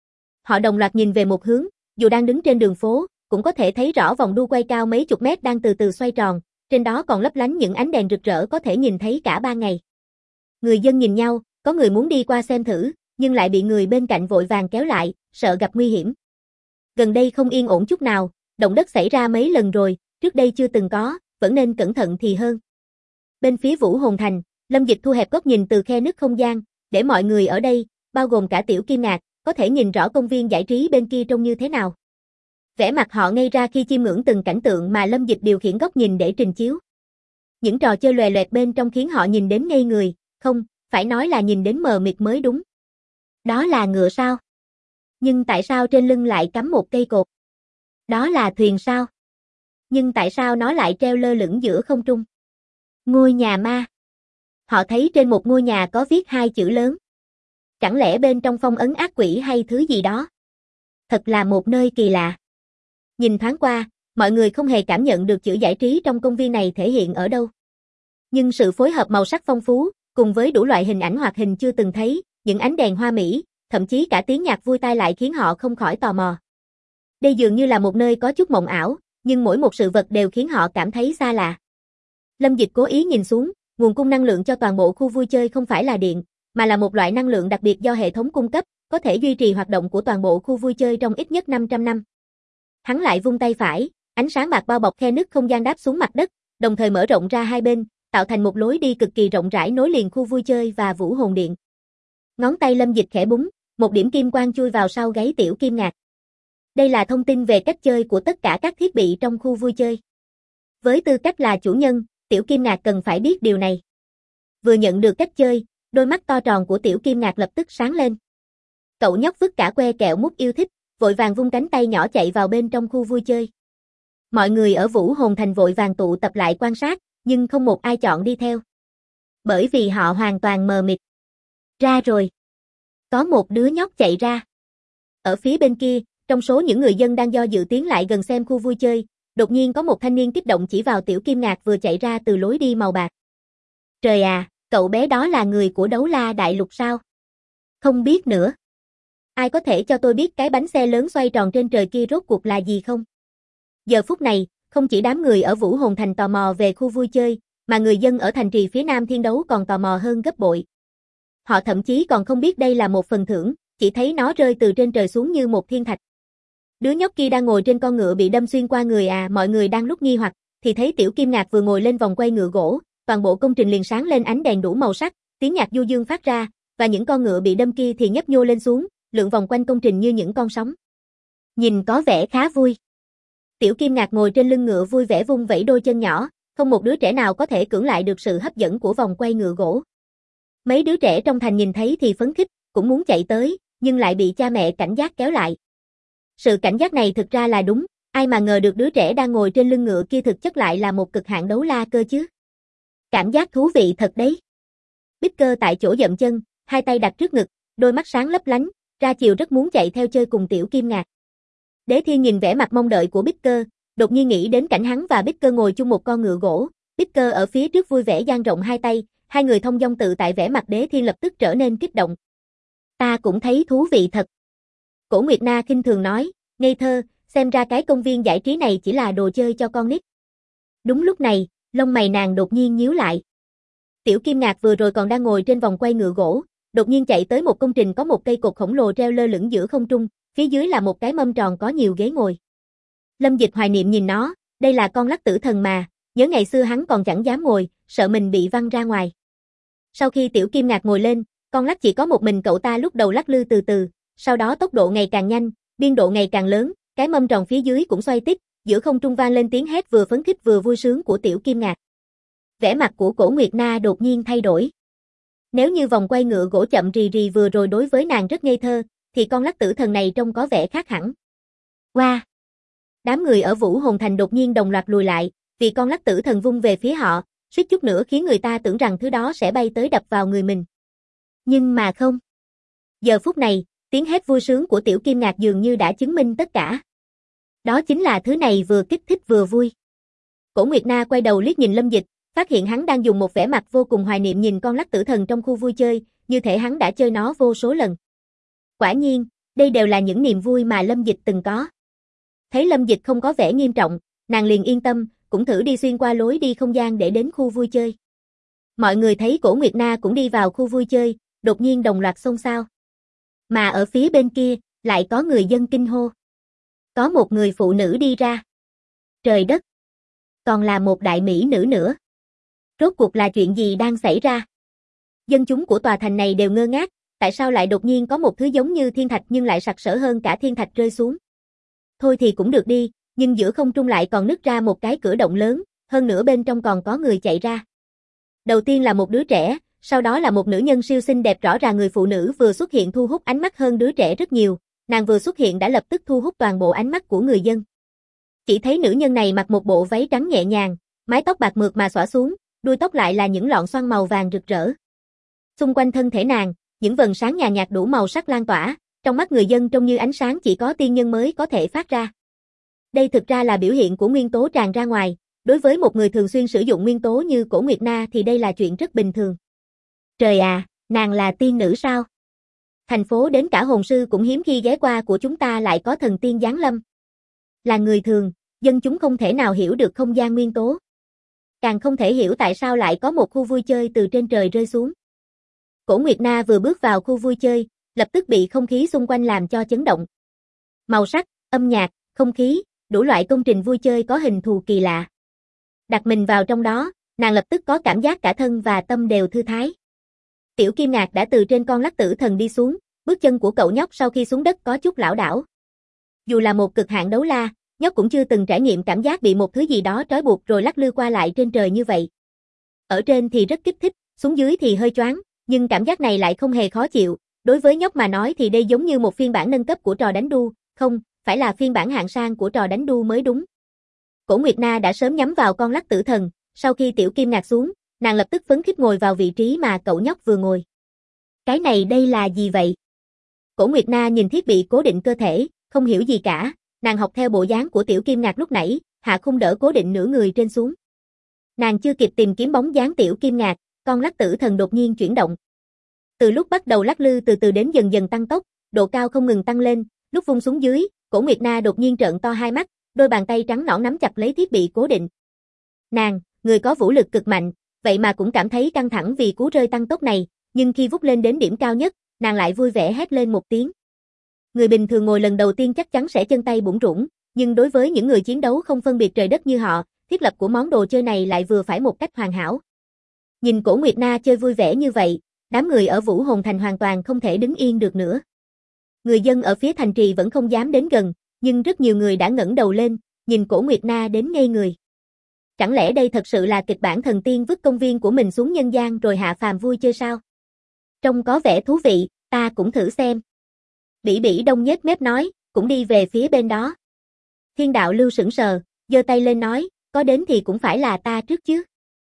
Họ đồng loạt nhìn về một hướng, dù đang đứng trên đường phố, cũng có thể thấy rõ vòng đu quay cao mấy chục mét đang từ từ xoay tròn, trên đó còn lấp lánh những ánh đèn rực rỡ có thể nhìn thấy cả ban ngày. Người dân nhìn nhau, có người muốn đi qua xem thử, nhưng lại bị người bên cạnh vội vàng kéo lại, sợ gặp nguy hiểm. Gần đây không yên ổn chút nào, động đất xảy ra mấy lần rồi, trước đây chưa từng có, vẫn nên cẩn thận thì hơn. Bên phía Vũ Hồn Thành, Lâm Dịch thu hẹp góc nhìn từ khe nứt không gian, để mọi người ở đây, bao gồm cả Tiểu Kim Ngạc, có thể nhìn rõ công viên giải trí bên kia trông như thế nào. Vẻ mặt họ ngây ra khi chiêm ngưỡng từng cảnh tượng mà Lâm Dịch điều khiển góc nhìn để trình chiếu. Những trò chơi lòe loẹt bên trong khiến họ nhìn đến ngây người, không, phải nói là nhìn đến mờ mịt mới đúng. Đó là ngựa sao? Nhưng tại sao trên lưng lại cắm một cây cột? Đó là thuyền sao? Nhưng tại sao nó lại treo lơ lửng giữa không trung? Ngôi nhà ma. Họ thấy trên một ngôi nhà có viết hai chữ lớn. Chẳng lẽ bên trong phong ấn ác quỷ hay thứ gì đó? Thật là một nơi kỳ lạ. Nhìn thoáng qua, mọi người không hề cảm nhận được chữ giải trí trong công viên này thể hiện ở đâu. Nhưng sự phối hợp màu sắc phong phú, cùng với đủ loại hình ảnh hoạt hình chưa từng thấy, những ánh đèn hoa mỹ, thậm chí cả tiếng nhạc vui tai lại khiến họ không khỏi tò mò. Đây dường như là một nơi có chút mộng ảo, nhưng mỗi một sự vật đều khiến họ cảm thấy xa lạ. Lâm Dịch cố ý nhìn xuống, nguồn cung năng lượng cho toàn bộ khu vui chơi không phải là điện, mà là một loại năng lượng đặc biệt do hệ thống cung cấp, có thể duy trì hoạt động của toàn bộ khu vui chơi trong ít nhất 500 năm. Hắn lại vung tay phải, ánh sáng bạc bao bọc khe nứt không gian đáp xuống mặt đất, đồng thời mở rộng ra hai bên, tạo thành một lối đi cực kỳ rộng rãi nối liền khu vui chơi và Vũ Hồn Điện. Ngón tay Lâm Dịch khẽ búng, một điểm kim quang chui vào sau gáy Tiểu Kim Ngạc. Đây là thông tin về cách chơi của tất cả các thiết bị trong khu vui chơi. Với tư cách là chủ nhân, Tiểu Kim Ngạc cần phải biết điều này. Vừa nhận được cách chơi, đôi mắt to tròn của Tiểu Kim Ngạc lập tức sáng lên. Cậu nhóc vứt cả que kẹo mút yêu thích, vội vàng vung cánh tay nhỏ chạy vào bên trong khu vui chơi. Mọi người ở Vũ Hồn Thành vội vàng tụ tập lại quan sát, nhưng không một ai chọn đi theo. Bởi vì họ hoàn toàn mờ mịt. Ra rồi. Có một đứa nhóc chạy ra. Ở phía bên kia, trong số những người dân đang do dự tiến lại gần xem khu vui chơi, đột nhiên có một thanh niên kích động chỉ vào Tiểu Kim Ngạc vừa chạy ra từ lối đi màu bạc. Trời à, cậu bé đó là người của Đấu La Đại Lục sao? Không biết nữa. Ai có thể cho tôi biết cái bánh xe lớn xoay tròn trên trời kia rốt cuộc là gì không? Giờ phút này, không chỉ đám người ở Vũ Hồn Thành tò mò về khu vui chơi, mà người dân ở thành trì phía Nam Thiên Đấu còn tò mò hơn gấp bội. Họ thậm chí còn không biết đây là một phần thưởng, chỉ thấy nó rơi từ trên trời xuống như một thiên thạch. Đứa nhóc kia đang ngồi trên con ngựa bị đâm xuyên qua người à, mọi người đang lúc nghi hoặc, thì thấy Tiểu Kim Ngạc vừa ngồi lên vòng quay ngựa gỗ, toàn bộ công trình liền sáng lên ánh đèn đủ màu sắc, tiếng nhạc du dương phát ra, và những con ngựa bị đâm kia thì nhấp nhô lên xuống, lượn vòng quanh công trình như những con sóng. Nhìn có vẻ khá vui. Tiểu Kim Ngạc ngồi trên lưng ngựa vui vẻ vung vẩy đôi chân nhỏ, không một đứa trẻ nào có thể cưỡng lại được sự hấp dẫn của vòng quay ngựa gỗ. Mấy đứa trẻ trong thành nhìn thấy thì phấn khích, cũng muốn chạy tới, nhưng lại bị cha mẹ cảnh giác kéo lại. Sự cảnh giác này thực ra là đúng, ai mà ngờ được đứa trẻ đang ngồi trên lưng ngựa kia thực chất lại là một cực hạn đấu la cơ chứ. Cảm giác thú vị thật đấy. Bích Cơ tại chỗ dậm chân, hai tay đặt trước ngực, đôi mắt sáng lấp lánh, ra chiều rất muốn chạy theo chơi cùng Tiểu Kim Ngạc. Đế Thiên nhìn vẻ mặt mong đợi của Bích Cơ, đột nhiên nghĩ đến cảnh hắn và Bích Cơ ngồi chung một con ngựa gỗ, Bích Cơ ở phía trước vui vẻ dang rộng hai tay, hai người thông dong tự tại, vẻ mặt Đế Thiên lập tức trở nên kích động. Ta cũng thấy thú vị thật. Cổ Nguyệt Na khinh thường nói, ngây thơ, xem ra cái công viên giải trí này chỉ là đồ chơi cho con nít. Đúng lúc này, lông mày nàng đột nhiên nhíu lại. Tiểu Kim Ngạc vừa rồi còn đang ngồi trên vòng quay ngựa gỗ, đột nhiên chạy tới một công trình có một cây cột khổng lồ treo lơ lửng giữa không trung, phía dưới là một cái mâm tròn có nhiều ghế ngồi. Lâm Dịch hoài niệm nhìn nó, đây là con lắc tử thần mà, nhớ ngày xưa hắn còn chẳng dám ngồi, sợ mình bị văng ra ngoài. Sau khi Tiểu Kim Ngạc ngồi lên, con lắc chỉ có một mình cậu ta lúc đầu lắc lư từ từ, sau đó tốc độ ngày càng nhanh, biên độ ngày càng lớn, cái mâm tròn phía dưới cũng xoay tít, giữa không trung vang lên tiếng hét vừa phấn khích vừa vui sướng của Tiểu Kim Ngạc. Vẻ mặt của Cổ Nguyệt Na đột nhiên thay đổi. Nếu như vòng quay ngựa gỗ chậm rì rì vừa rồi đối với nàng rất ngây thơ, thì con lắc tử thần này trông có vẻ khác hẳn. Wow! Đám người ở Vũ Hồn Thành đột nhiên đồng loạt lùi lại, vì con lắc tử thần vung về phía họ, suýt chút nữa khiến người ta tưởng rằng thứ đó sẽ bay tới đập vào người mình. Nhưng mà không. Giờ phút này, tiếng hét vui sướng của Tiểu Kim Ngạc dường như đã chứng minh tất cả. Đó chính là thứ này vừa kích thích vừa vui. Cổ Nguyệt Na quay đầu liếc nhìn Lâm Dịch, phát hiện hắn đang dùng một vẻ mặt vô cùng hoài niệm nhìn con lắc tử thần trong khu vui chơi, như thể hắn đã chơi nó vô số lần. Quả nhiên, đây đều là những niềm vui mà Lâm Dịch từng có. Thấy Lâm Dịch không có vẻ nghiêm trọng, nàng liền yên tâm, cũng thử đi xuyên qua lối đi không gian để đến khu vui chơi. Mọi người thấy Cổ Nguyệt Na cũng đi vào khu vui chơi, đột nhiên đồng loạt xôn xao. Mà ở phía bên kia, lại có người dân kinh hô. Có một người phụ nữ đi ra. Trời đất! Còn là một đại mỹ nữ nữa. Rốt cuộc là chuyện gì đang xảy ra? Dân chúng của tòa thành này đều ngơ ngác, tại sao lại đột nhiên có một thứ giống như thiên thạch nhưng lại sặc sỡ hơn cả thiên thạch rơi xuống. Thôi thì cũng được đi, nhưng giữa không trung lại còn nứt ra một cái cửa động lớn, hơn nữa bên trong còn có người chạy ra. Đầu tiên là một đứa trẻ, sau đó là một nữ nhân siêu xinh đẹp, rõ ràng người phụ nữ vừa xuất hiện thu hút ánh mắt hơn đứa trẻ rất nhiều, nàng vừa xuất hiện đã lập tức thu hút toàn bộ ánh mắt của người dân. Chỉ thấy nữ nhân này mặc một bộ váy trắng nhẹ nhàng, mái tóc bạc mượt mà xõa xuống, đuôi tóc lại là những lọn xoăn màu vàng rực rỡ. Xung quanh thân thể nàng, những vầng sáng nhàn nhạt đủ màu sắc lan tỏa, trong mắt người dân trông như ánh sáng chỉ có tiên nhân mới có thể phát ra. Đây thực ra là biểu hiện của nguyên tố tràn ra ngoài, đối với một người thường xuyên sử dụng nguyên tố như Cổ Nguyệt Na thì đây là chuyện rất bình thường. Trời à, nàng là tiên nữ sao? Thành phố đến cả hồn sư cũng hiếm khi ghé qua của chúng ta lại có thần tiên giáng lâm. Là người thường, dân chúng không thể nào hiểu được không gian nguyên tố. càng không thể hiểu tại sao lại có một khu vui chơi từ trên trời rơi xuống. Cổ Nguyệt Na vừa bước vào khu vui chơi, lập tức bị không khí xung quanh làm cho chấn động. Màu sắc, âm nhạc, không khí, đủ loại công trình vui chơi có hình thù kỳ lạ. Đặt mình vào trong đó, nàng lập tức có cảm giác cả thân và tâm đều thư thái. Tiểu Kim Ngạc đã từ trên con lắc tử thần đi xuống, bước chân của cậu nhóc sau khi xuống đất có chút lảo đảo. Dù là một cực hạn đấu la, nhóc cũng chưa từng trải nghiệm cảm giác bị một thứ gì đó trói buộc rồi lắc lư qua lại trên trời như vậy. Ở trên thì rất kích thích, xuống dưới thì hơi choáng, nhưng cảm giác này lại không hề khó chịu. Đối với nhóc mà nói thì đây giống như một phiên bản nâng cấp của trò đánh đu, không, phải là phiên bản hạng sang của trò đánh đu mới đúng. Cổ Nguyệt Na đã sớm nhắm vào con lắc tử thần, sau khi Tiểu Kim Ngạc xuống, nàng lập tức phấn khích ngồi vào vị trí mà cậu nhóc vừa ngồi. Cái này đây là gì vậy? Cổ Nguyệt Na nhìn thiết bị cố định cơ thể, không hiểu gì cả, nàng học theo bộ dáng của Tiểu Kim Ngạc lúc nãy, hạ khung đỡ cố định nửa người trên xuống. Nàng chưa kịp tìm kiếm bóng dáng Tiểu Kim Ngạc, con lắc tử thần đột nhiên chuyển động. Từ lúc bắt đầu lắc lư từ từ đến dần dần tăng tốc, độ cao không ngừng tăng lên, lúc vung xuống dưới, Cổ Nguyệt Na đột nhiên trợn to hai mắt, đôi bàn tay trắng nõn nắm chặt lấy thiết bị cố định. Nàng, người có vũ lực cực mạnh, vậy mà cũng cảm thấy căng thẳng vì cú rơi tăng tốc này, nhưng khi vút lên đến điểm cao nhất, nàng lại vui vẻ hét lên một tiếng. Người bình thường ngồi lần đầu tiên chắc chắn sẽ chân tay bủn rủn, nhưng đối với những người chiến đấu không phân biệt trời đất như họ, thiết lập của món đồ chơi này lại vừa phải một cách hoàn hảo. Nhìn Cổ Nguyệt Na chơi vui vẻ như vậy, đám người ở Vũ Hồn Thành hoàn toàn không thể đứng yên được nữa. Người dân ở phía thành trì vẫn không dám đến gần, nhưng rất nhiều người đã ngẩng đầu lên, nhìn Cổ Nguyệt Na đến ngây người. Chẳng lẽ đây thật sự là kịch bản thần tiên vứt công viên của mình xuống nhân gian rồi hạ phàm vui chơi sao? Trông có vẻ thú vị, ta cũng thử xem. Bỉ Bỉ Đông nhếch mép nói, cũng đi về phía bên đó. Thiên Đạo Lưu sững sờ, giơ tay lên nói, có đến thì cũng phải là ta trước chứ.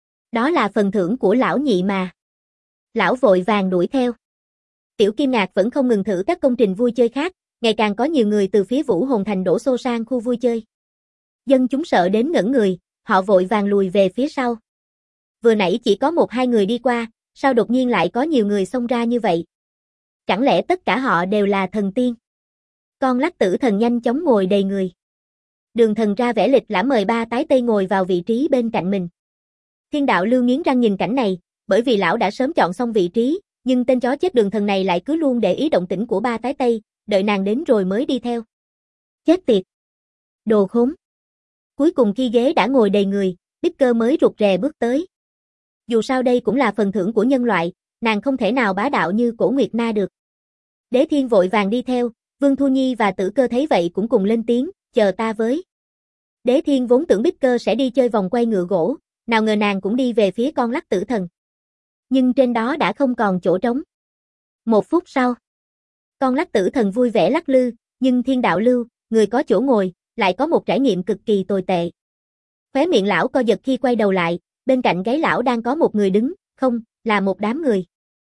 Đó là phần thưởng của lão nhị mà. Lão vội vàng đuổi theo. Tiểu Kim Ngạc vẫn không ngừng thử các công trình vui chơi khác, ngày càng có nhiều người từ phía Vũ Hồn Thành đổ xô sang khu vui chơi. Dân chúng sợ đến ngẩn người, họ vội vàng lùi về phía sau. Vừa nãy chỉ có một hai người đi qua, sao đột nhiên lại có nhiều người xông ra như vậy? Chẳng lẽ tất cả họ đều là thần tiên? Con lắc tử thần nhanh chóng ngồi đầy người. Đường Thần ra vẻ lịch lãm mời ba tái tây ngồi vào vị trí bên cạnh mình. Thiên Đạo Lưu nghiến răng nhìn cảnh này, bởi vì lão đã sớm chọn xong vị trí, nhưng tên chó chết Đường Thần này lại cứ luôn để ý động tĩnh của ba tái tây, đợi nàng đến rồi mới đi theo. Chết tiệt! Đồ khốn! Cuối cùng khi ghế đã ngồi đầy người, Bicker mới rụt rè bước tới. Dù sao đây cũng là phần thưởng của nhân loại, nàng không thể nào bá đạo như Cổ Nguyệt Na được. Đế Thiên vội vàng đi theo, Vương Thu Nhi và Tử Cơ thấy vậy cũng cùng lên tiếng, chờ ta với. Đế Thiên vốn tưởng Bicker sẽ đi chơi vòng quay ngựa gỗ, nào ngờ nàng cũng đi về phía con lắc tử thần. Nhưng trên đó đã không còn chỗ trống. 1 phút sau, con lắc tử thần vui vẻ lắc lư, nhưng Thiên Đạo Lưu, người có chỗ ngồi, lại có một trải nghiệm cực kỳ tồi tệ. Khóe miệng lão co giật khi quay đầu lại, bên cạnh gáy lão đang có một người đứng, không, là một đám người.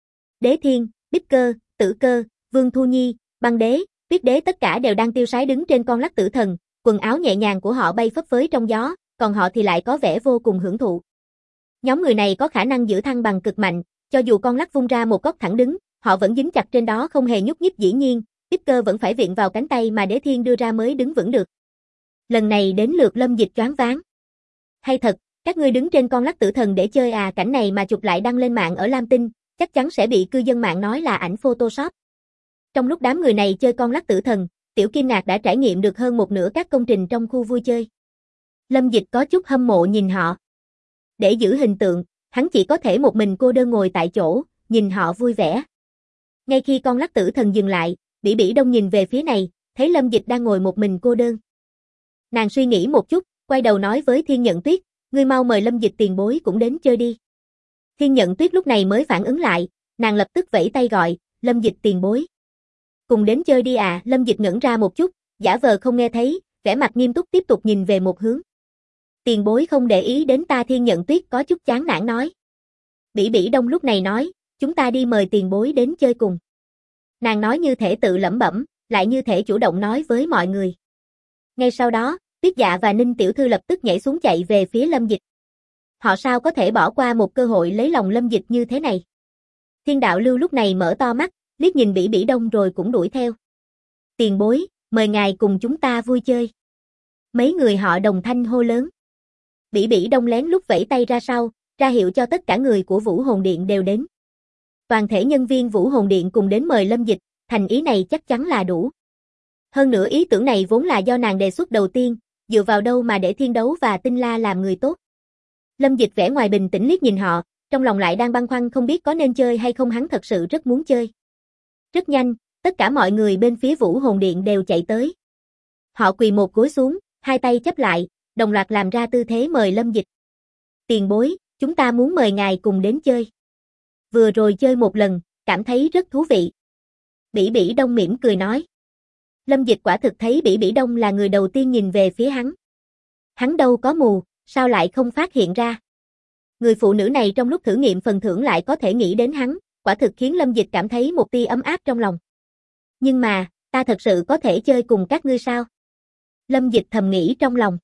Đế Thiên, Bicker, Tử Cơ, Vương Thu Nhi, Băng Đế, Tuyết Đế tất cả đều đang tiêu sái đứng trên con lắc tử thần, quần áo nhẹ nhàng của họ bay phấp phới trong gió, còn họ thì lại có vẻ vô cùng hưởng thụ. Nhóm người này có khả năng giữ thăng bằng cực mạnh, cho dù con lắc vung ra một góc thẳng đứng, họ vẫn dính chặt trên đó không hề nhúc nhích dĩ nhiên, Bicker vẫn phải viện vào cánh tay mà Đế Thiên đưa ra mới đứng vững được. Lần này đến lượt Lâm Dịch choáng váng. Hay thật, các ngươi đứng trên con lắc tử thần để chơi à, cảnh này mà chụp lại đăng lên mạng ở Lam Tinh, chắc chắn sẽ bị cư dân mạng nói là ảnh Photoshop. Trong lúc đám người này chơi con lắc tử thần, Tiểu Kim Ngạc đã trải nghiệm được hơn một nửa các công trình trong khu vui chơi. Lâm Dịch có chút hâm mộ nhìn họ. Để giữ hình tượng, hắn chỉ có thể một mình cô đơn ngồi tại chỗ, nhìn họ vui vẻ. Ngay khi con lắc tử thần dừng lại, Bỉ Bỉ Đông nhìn về phía này, thấy Lâm Dịch đang ngồi một mình cô đơn. Nàng suy nghĩ một chút, quay đầu nói với Thiên Nhận Tuyết, ngươi mau mời Lâm Dịch tiền bối cũng đến chơi đi. Thiên Nhận Tuyết lúc này mới phản ứng lại, nàng lập tức vẫy tay gọi, Lâm Dịch tiền bối. Cùng đến chơi đi à, Lâm Dịch ngẩn ra một chút, giả vờ không nghe thấy, vẻ mặt nghiêm túc tiếp tục nhìn về một hướng. Tiền bối không để ý đến ta, Thiên Nhận Tuyết có chút chán nản nói. Bỉ Bỉ Đông lúc này nói, chúng ta đi mời tiền bối đến chơi cùng. Nàng nói như thể tự lẩm bẩm, lại như thể chủ động nói với mọi người. Ngay sau đó, Tuyết Dạ và Ninh Tiểu Thư lập tức nhảy xuống chạy về phía Lâm Dịch. Họ sao có thể bỏ qua một cơ hội lấy lòng Lâm Dịch như thế này. Thiên Đạo Lưu lúc này mở to mắt, liếc nhìn Bỉ Bỉ Đông rồi cũng đuổi theo. Tiền bối, mời ngài cùng chúng ta vui chơi. Mấy người họ đồng thanh hô lớn. Bỉ Bỉ Đông lén lút vẫy tay ra sau, ra hiệu cho tất cả người của Vũ Hồn Điện đều đến. Toàn thể nhân viên Vũ Hồn Điện cùng đến mời Lâm Dịch, thành ý này chắc chắn là đủ. Hơn nữa ý tưởng này vốn là do nàng đề xuất đầu tiên, dựa vào đâu mà để Thiên Đấu và Tinh La làm người tốt. Lâm Dịch vẻ ngoài bình tĩnh liếc nhìn họ, trong lòng lại đang băn khoăn không biết có nên chơi hay không, hắn thật sự rất muốn chơi. Rất nhanh, tất cả mọi người bên phía Vũ Hồn Điện đều chạy tới. Họ quỳ một gối xuống, hai tay chắp lại, đồng loạt làm ra tư thế mời Lâm Dịch. Tiền bối, chúng ta muốn mời ngài cùng đến chơi. Vừa rồi chơi một lần, cảm thấy rất thú vị. Bỉ Bỉ Đông mỉm cười nói. Lâm Dịch quả thực thấy Bỉ Bỉ Đông là người đầu tiên nhìn về phía hắn. Hắn đâu có mù, sao lại không phát hiện ra. Người phụ nữ này trong lúc thử nghiệm phần thưởng lại có thể nghĩ đến hắn, quả thực khiến Lâm Dịch cảm thấy một tia ấm áp trong lòng. Nhưng mà, ta thật sự có thể chơi cùng các ngươi sao? Lâm Dịch thầm nghĩ trong lòng.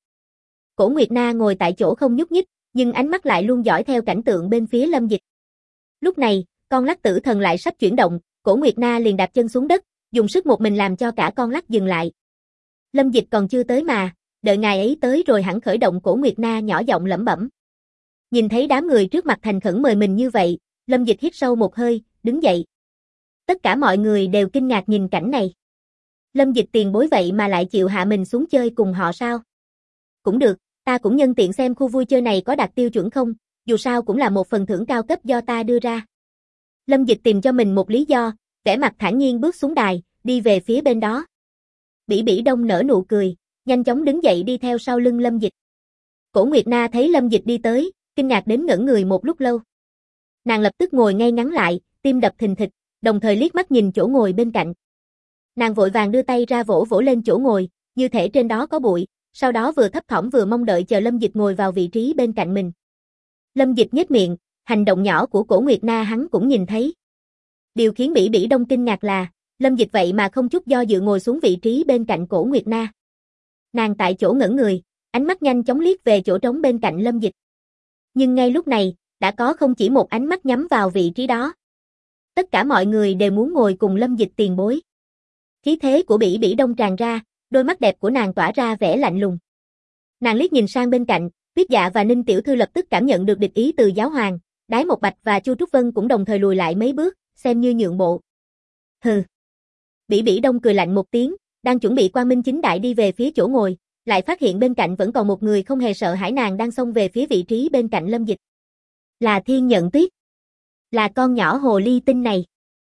Cổ Nguyệt Na ngồi tại chỗ không nhúc nhích, nhưng ánh mắt lại luôn dõi theo cảnh tượng bên phía Lâm Dịch. Lúc này, con lắc tử thần lại sắp chuyển động, Cổ Nguyệt Na liền đạp chân xuống đất, dùng sức một mình làm cho cả con lắc dừng lại. Lâm Dịch còn chưa tới mà, đợi ngài ấy tới rồi hẳn khởi động. Cổ Nguyệt Na nhỏ giọng lẩm bẩm. Nhìn thấy đám người trước mặt thành khẩn mời mình như vậy, Lâm Dịch hít sâu một hơi, đứng dậy. Tất cả mọi người đều kinh ngạc nhìn cảnh này. Lâm Dịch tiền bối vậy mà lại chịu hạ mình xuống chơi cùng họ sao? Cũng được, ta cũng nhân tiện xem khu vui chơi này có đạt tiêu chuẩn không, dù sao cũng là một phần thưởng cao cấp do ta đưa ra. Lâm Dịch tìm cho mình một lý do, vẻ mặt thản nhiên bước xuống đài, đi về phía bên đó. Bỉ Bỉ Đông nở nụ cười, nhanh chóng đứng dậy đi theo sau lưng Lâm Dịch. Cổ Nguyệt Na thấy Lâm Dịch đi tới, kinh ngạc đến ngẩn người một lúc lâu. Nàng lập tức ngồi ngay ngắn lại, tim đập thình thịch, đồng thời liếc mắt nhìn chỗ ngồi bên cạnh. Nàng vội vàng đưa tay ra vỗ vỗ lên chỗ ngồi, như thể trên đó có bụi, sau đó vừa thấp thỏm vừa mong đợi chờ Lâm Dịch ngồi vào vị trí bên cạnh mình. Lâm Dịch nhếch miệng, hành động nhỏ của Cổ Nguyệt Na hắn cũng nhìn thấy. Điều khiến Bỉ Bỉ Đông kinh ngạc là, Lâm Dịch vậy mà không chút do dự ngồi xuống vị trí bên cạnh Cổ Nguyệt Na. Nàng tại chỗ ngẩn người, ánh mắt nhanh chóng liếc về chỗ trống bên cạnh Lâm Dịch. Nhưng ngay lúc này, đã có không chỉ một ánh mắt nhắm vào vị trí đó. Tất cả mọi người đều muốn ngồi cùng Lâm Dịch tiền bối. Khí thế của Bỉ Bỉ Đông tràn ra, đôi mắt đẹp của nàng tỏa ra vẻ lạnh lùng. Nàng liếc nhìn sang bên cạnh, Tuyết Dạ và Ninh Tiểu Thư lập tức cảm nhận được địch ý từ giáo hoàng, Đái Một Bạch và Chu Trúc Vân cũng đồng thời lùi lại mấy bước, xem như nhượng bộ. Hừ. Bỉ Bỉ Đông cười lạnh một tiếng, đang chuẩn bị quang minh chính đại đi về phía chỗ ngồi, lại phát hiện bên cạnh vẫn còn một người không hề sợ hãi, nàng đang xông về phía vị trí bên cạnh Lâm Dịch. Là Thiên Nhận Tuyết. Là con nhỏ hồ ly tinh này.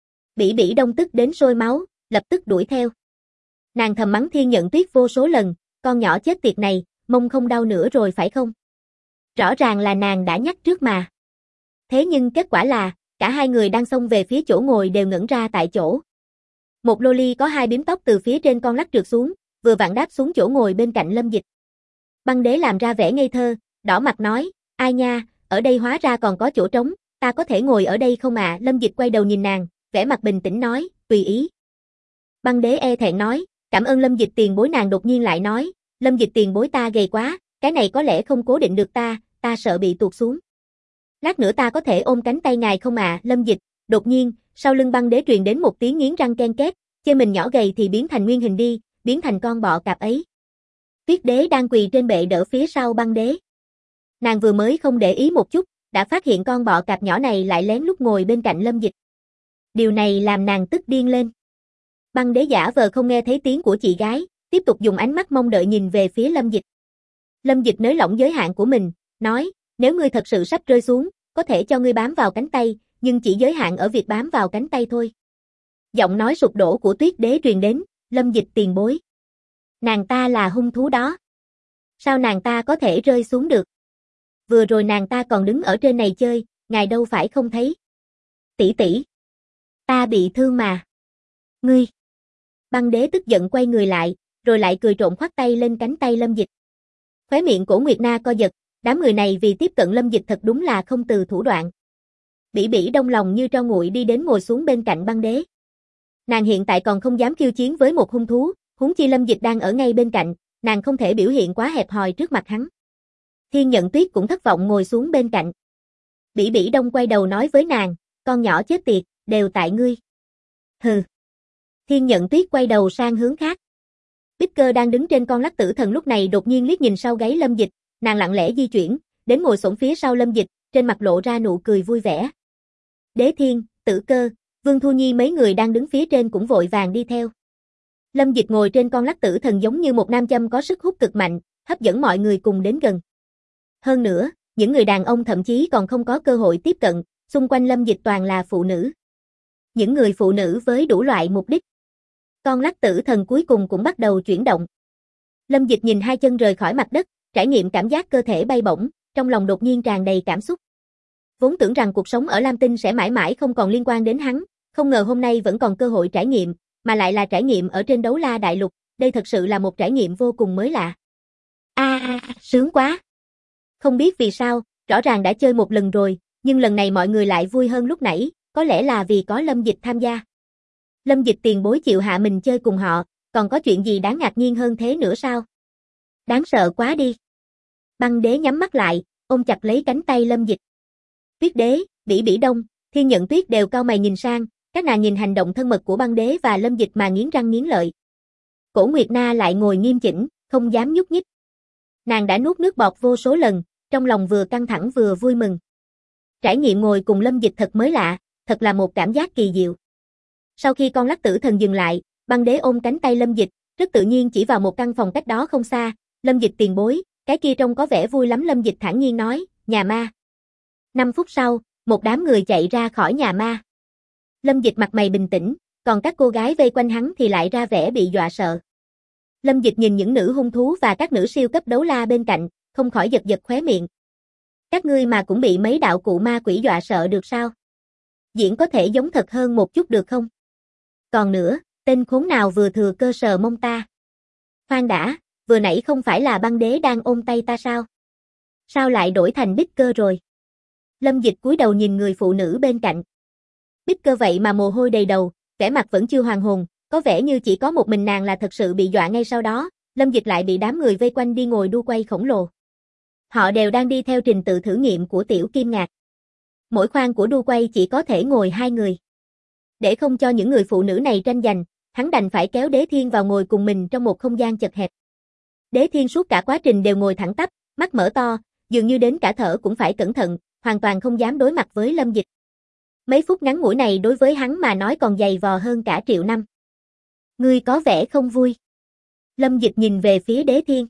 Bỉ Bỉ Đông tức đến sôi máu, lập tức đuổi theo. Nàng thầm mắng Thiên Nhận Tuyết vô số lần, con nhỏ chết tiệt này, mông không đau nữa rồi phải không? Rõ ràng là nàng đã nhắc trước mà. Thế nhưng kết quả là, cả hai người đang xông về phía chỗ ngồi đều ngẩn ra tại chỗ. Một loli có hai bím tóc từ phía trên con lắc trượt xuống, vừa vặn đáp xuống chỗ ngồi bên cạnh Lâm Dịch. Băng Đế làm ra vẻ ngây thơ, đỏ mặt nói, ai nha, ở đây hóa ra còn có chỗ trống, ta có thể ngồi ở đây không ạ? Lâm Dịch quay đầu nhìn nàng, vẻ mặt bình tĩnh nói, tùy ý. Băng Đế e thẹn nói, cảm ơn Lâm Dịch tiền bối. Nàng đột nhiên lại nói, Lâm Dịch tiền bối ta gầy quá, cái này có lẽ không cố định được ta sợ bị tuột xuống. Lát nữa ta có thể ôm cánh tay ngài không ạ? Lâm Dịch, đột nhiên, sau lưng Băng Đế truyền đến một tiếng nghiến răng ken két, chê mình nhỏ gầy thì biến thành nguyên hình đi, biến thành con bọ cạp ấy. Tuyết Đế đang quỳ trên bệ đỡ phía sau Băng Đế. Nàng vừa mới không để ý một chút, đã phát hiện con bọ cạp nhỏ này lại lén lút ngồi bên cạnh Lâm Dịch. Điều này làm nàng tức điên lên. Băng Đế giả vờ không nghe thấy tiếng của chị gái, tiếp tục dùng ánh mắt mong đợi nhìn về phía Lâm Dịch. Lâm Dịch nới lỏng giới hạn của mình, nói, nếu ngươi thật sự sắp rơi xuống, có thể cho ngươi bám vào cánh tay, nhưng chỉ giới hạn ở việc bám vào cánh tay thôi. Giọng nói sụp đổ của Tuyết Đế truyền đến, Lâm Dịch tiền bối. Nàng ta là hung thú đó. Sao nàng ta có thể rơi xuống được? Vừa rồi nàng ta còn đứng ở trên này chơi, ngài đâu phải không thấy. Tỷ tỷ. Ta bị thương mà. Ngươi. Băng Đế tức giận quay người lại, rồi lại cười trộm khoác tay lên cánh tay Lâm Dịch. Khóe miệng của Nguyệt Na co giật, đám người này vì tiếp cận Lâm Dịch thật đúng là không từ thủ đoạn. Bỉ Bỉ Đông lòng như tro nguội đi đến ngồi xuống bên cạnh Băng Đế. Nàng hiện tại còn không dám khiêu chiến với một hung thú, huống chi Lâm Dịch đang ở ngay bên cạnh, nàng không thể biểu hiện quá hẹp hòi trước mặt hắn. Thiên Nhận Tuyết cũng thất vọng ngồi xuống bên cạnh. Bỉ Bỉ Đông quay đầu nói với nàng, con nhỏ chết tiệt, đều tại ngươi. Hừ. Thiên Nhận Tuyết quay đầu sang hướng khác. Bích Cơ đang đứng trên con lắc tử thần lúc này đột nhiên liếc nhìn sau gáy Lâm Dịch, nàng lặng lẽ di chuyển, đến ngồi xổm phía sau Lâm Dịch, trên mặt lộ ra nụ cười vui vẻ. Đế Thiên, Tử Cơ, Vương Thu Nhi mấy người đang đứng phía trên cũng vội vàng đi theo. Lâm Dịch ngồi trên con lắc tử thần giống như một nam châm có sức hút cực mạnh, hấp dẫn mọi người cùng đến gần. Hơn nữa, những người đàn ông thậm chí còn không có cơ hội tiếp cận, xung quanh Lâm Dịch toàn là phụ nữ. Những người phụ nữ với đủ loại mục đích. Con lắc tử thần cuối cùng cũng bắt đầu chuyển động. Lâm Dịch nhìn hai chân rời khỏi mặt đất, trải nghiệm cảm giác cơ thể bay bổng, trong lòng đột nhiên tràn đầy cảm xúc. Vốn tưởng rằng cuộc sống ở Lam Tinh sẽ mãi mãi không còn liên quan đến hắn, không ngờ hôm nay vẫn còn cơ hội trải nghiệm, mà lại là trải nghiệm ở trên Đấu La Đại Lục, đây thật sự là một trải nghiệm vô cùng mới lạ. Sướng quá! Không biết vì sao, rõ ràng đã chơi một lần rồi, nhưng lần này mọi người lại vui hơn lúc nãy, có lẽ là vì có Lâm Dịch tham gia. Lâm Dịch tiền bối chịu hạ mình chơi cùng họ, còn có chuyện gì đáng ngạc nhiên hơn thế nữa sao? Đáng sợ quá đi. Băng Đế nhắm mắt lại, ôm chặt lấy cánh tay Lâm Dịch. Tuyết Đế, Bỉ Bỉ Đông, Thiên Nhận Tuyết đều cau mày nhìn sang, các nàng nhìn hành động thân mật của Băng Đế và Lâm Dịch mà nghiến răng nghiến lợi. Cổ Nguyệt Na lại ngồi nghiêm chỉnh, không dám nhúc nhích. Nàng đã nuốt nước bọt vô số lần, trong lòng vừa căng thẳng vừa vui mừng. Trải nghiệm ngồi cùng Lâm Dịch thật mới lạ, thật là một cảm giác kỳ diệu. Sau khi con lắc tử thần dừng lại, Băng Đế ôm cánh tay Lâm Dịch, rất tự nhiên chỉ vào một căn phòng cách đó không xa. Lâm Dịch tiền bối, cái kia trông có vẻ vui lắm. Lâm Dịch thản nhiên nói, nhà ma. 5 phút sau, một đám người chạy ra khỏi nhà ma. Lâm Dịch mặt mày bình tĩnh, còn các cô gái vây quanh hắn thì lại ra vẻ bị dọa sợ. Lâm Dịch nhìn những nữ hung thú và các nữ siêu cấp đấu la bên cạnh, không khỏi giật giật khóe miệng. Các ngươi mà cũng bị mấy đạo cụ ma quỷ dọa sợ được sao? Diễn có thể giống thật hơn một chút được không? Còn nữa, tên khốn nào vừa thừa cơ sờ mông ta? Khoan đã, vừa nãy không phải là Băng Đế đang ôm tay ta sao? Sao lại đổi thành Bích Cơ rồi? Lâm Dịch cúi đầu nhìn người phụ nữ bên cạnh. Bích Cơ vậy mà mồ hôi đầy đầu, vẻ mặt vẫn chưa hoàn hồn, có vẻ như chỉ có một mình nàng là thật sự bị dọa ngay sau đó, Lâm Dịch lại bị đám người vây quanh đi ngồi đu quay khổng lồ. Họ đều đang đi theo trình tự thử nghiệm của Tiểu Kim Ngạc. Mỗi khoang của đu quay chỉ có thể ngồi 2 người. Để không cho những người phụ nữ này tranh giành, hắn đành phải kéo Đế Thiên vào ngồi cùng mình trong một không gian chật hẹp. Đế Thiên suốt cả quá trình đều ngồi thẳng tắp, mắt mở to, dường như đến cả thở cũng phải cẩn thận, hoàn toàn không dám đối mặt với Lâm Dịch. Mấy phút ngắn ngủi này đối với hắn mà nói còn dày vò hơn cả triệu năm. Ngươi có vẻ không vui. Lâm Dịch nhìn về phía Đế Thiên.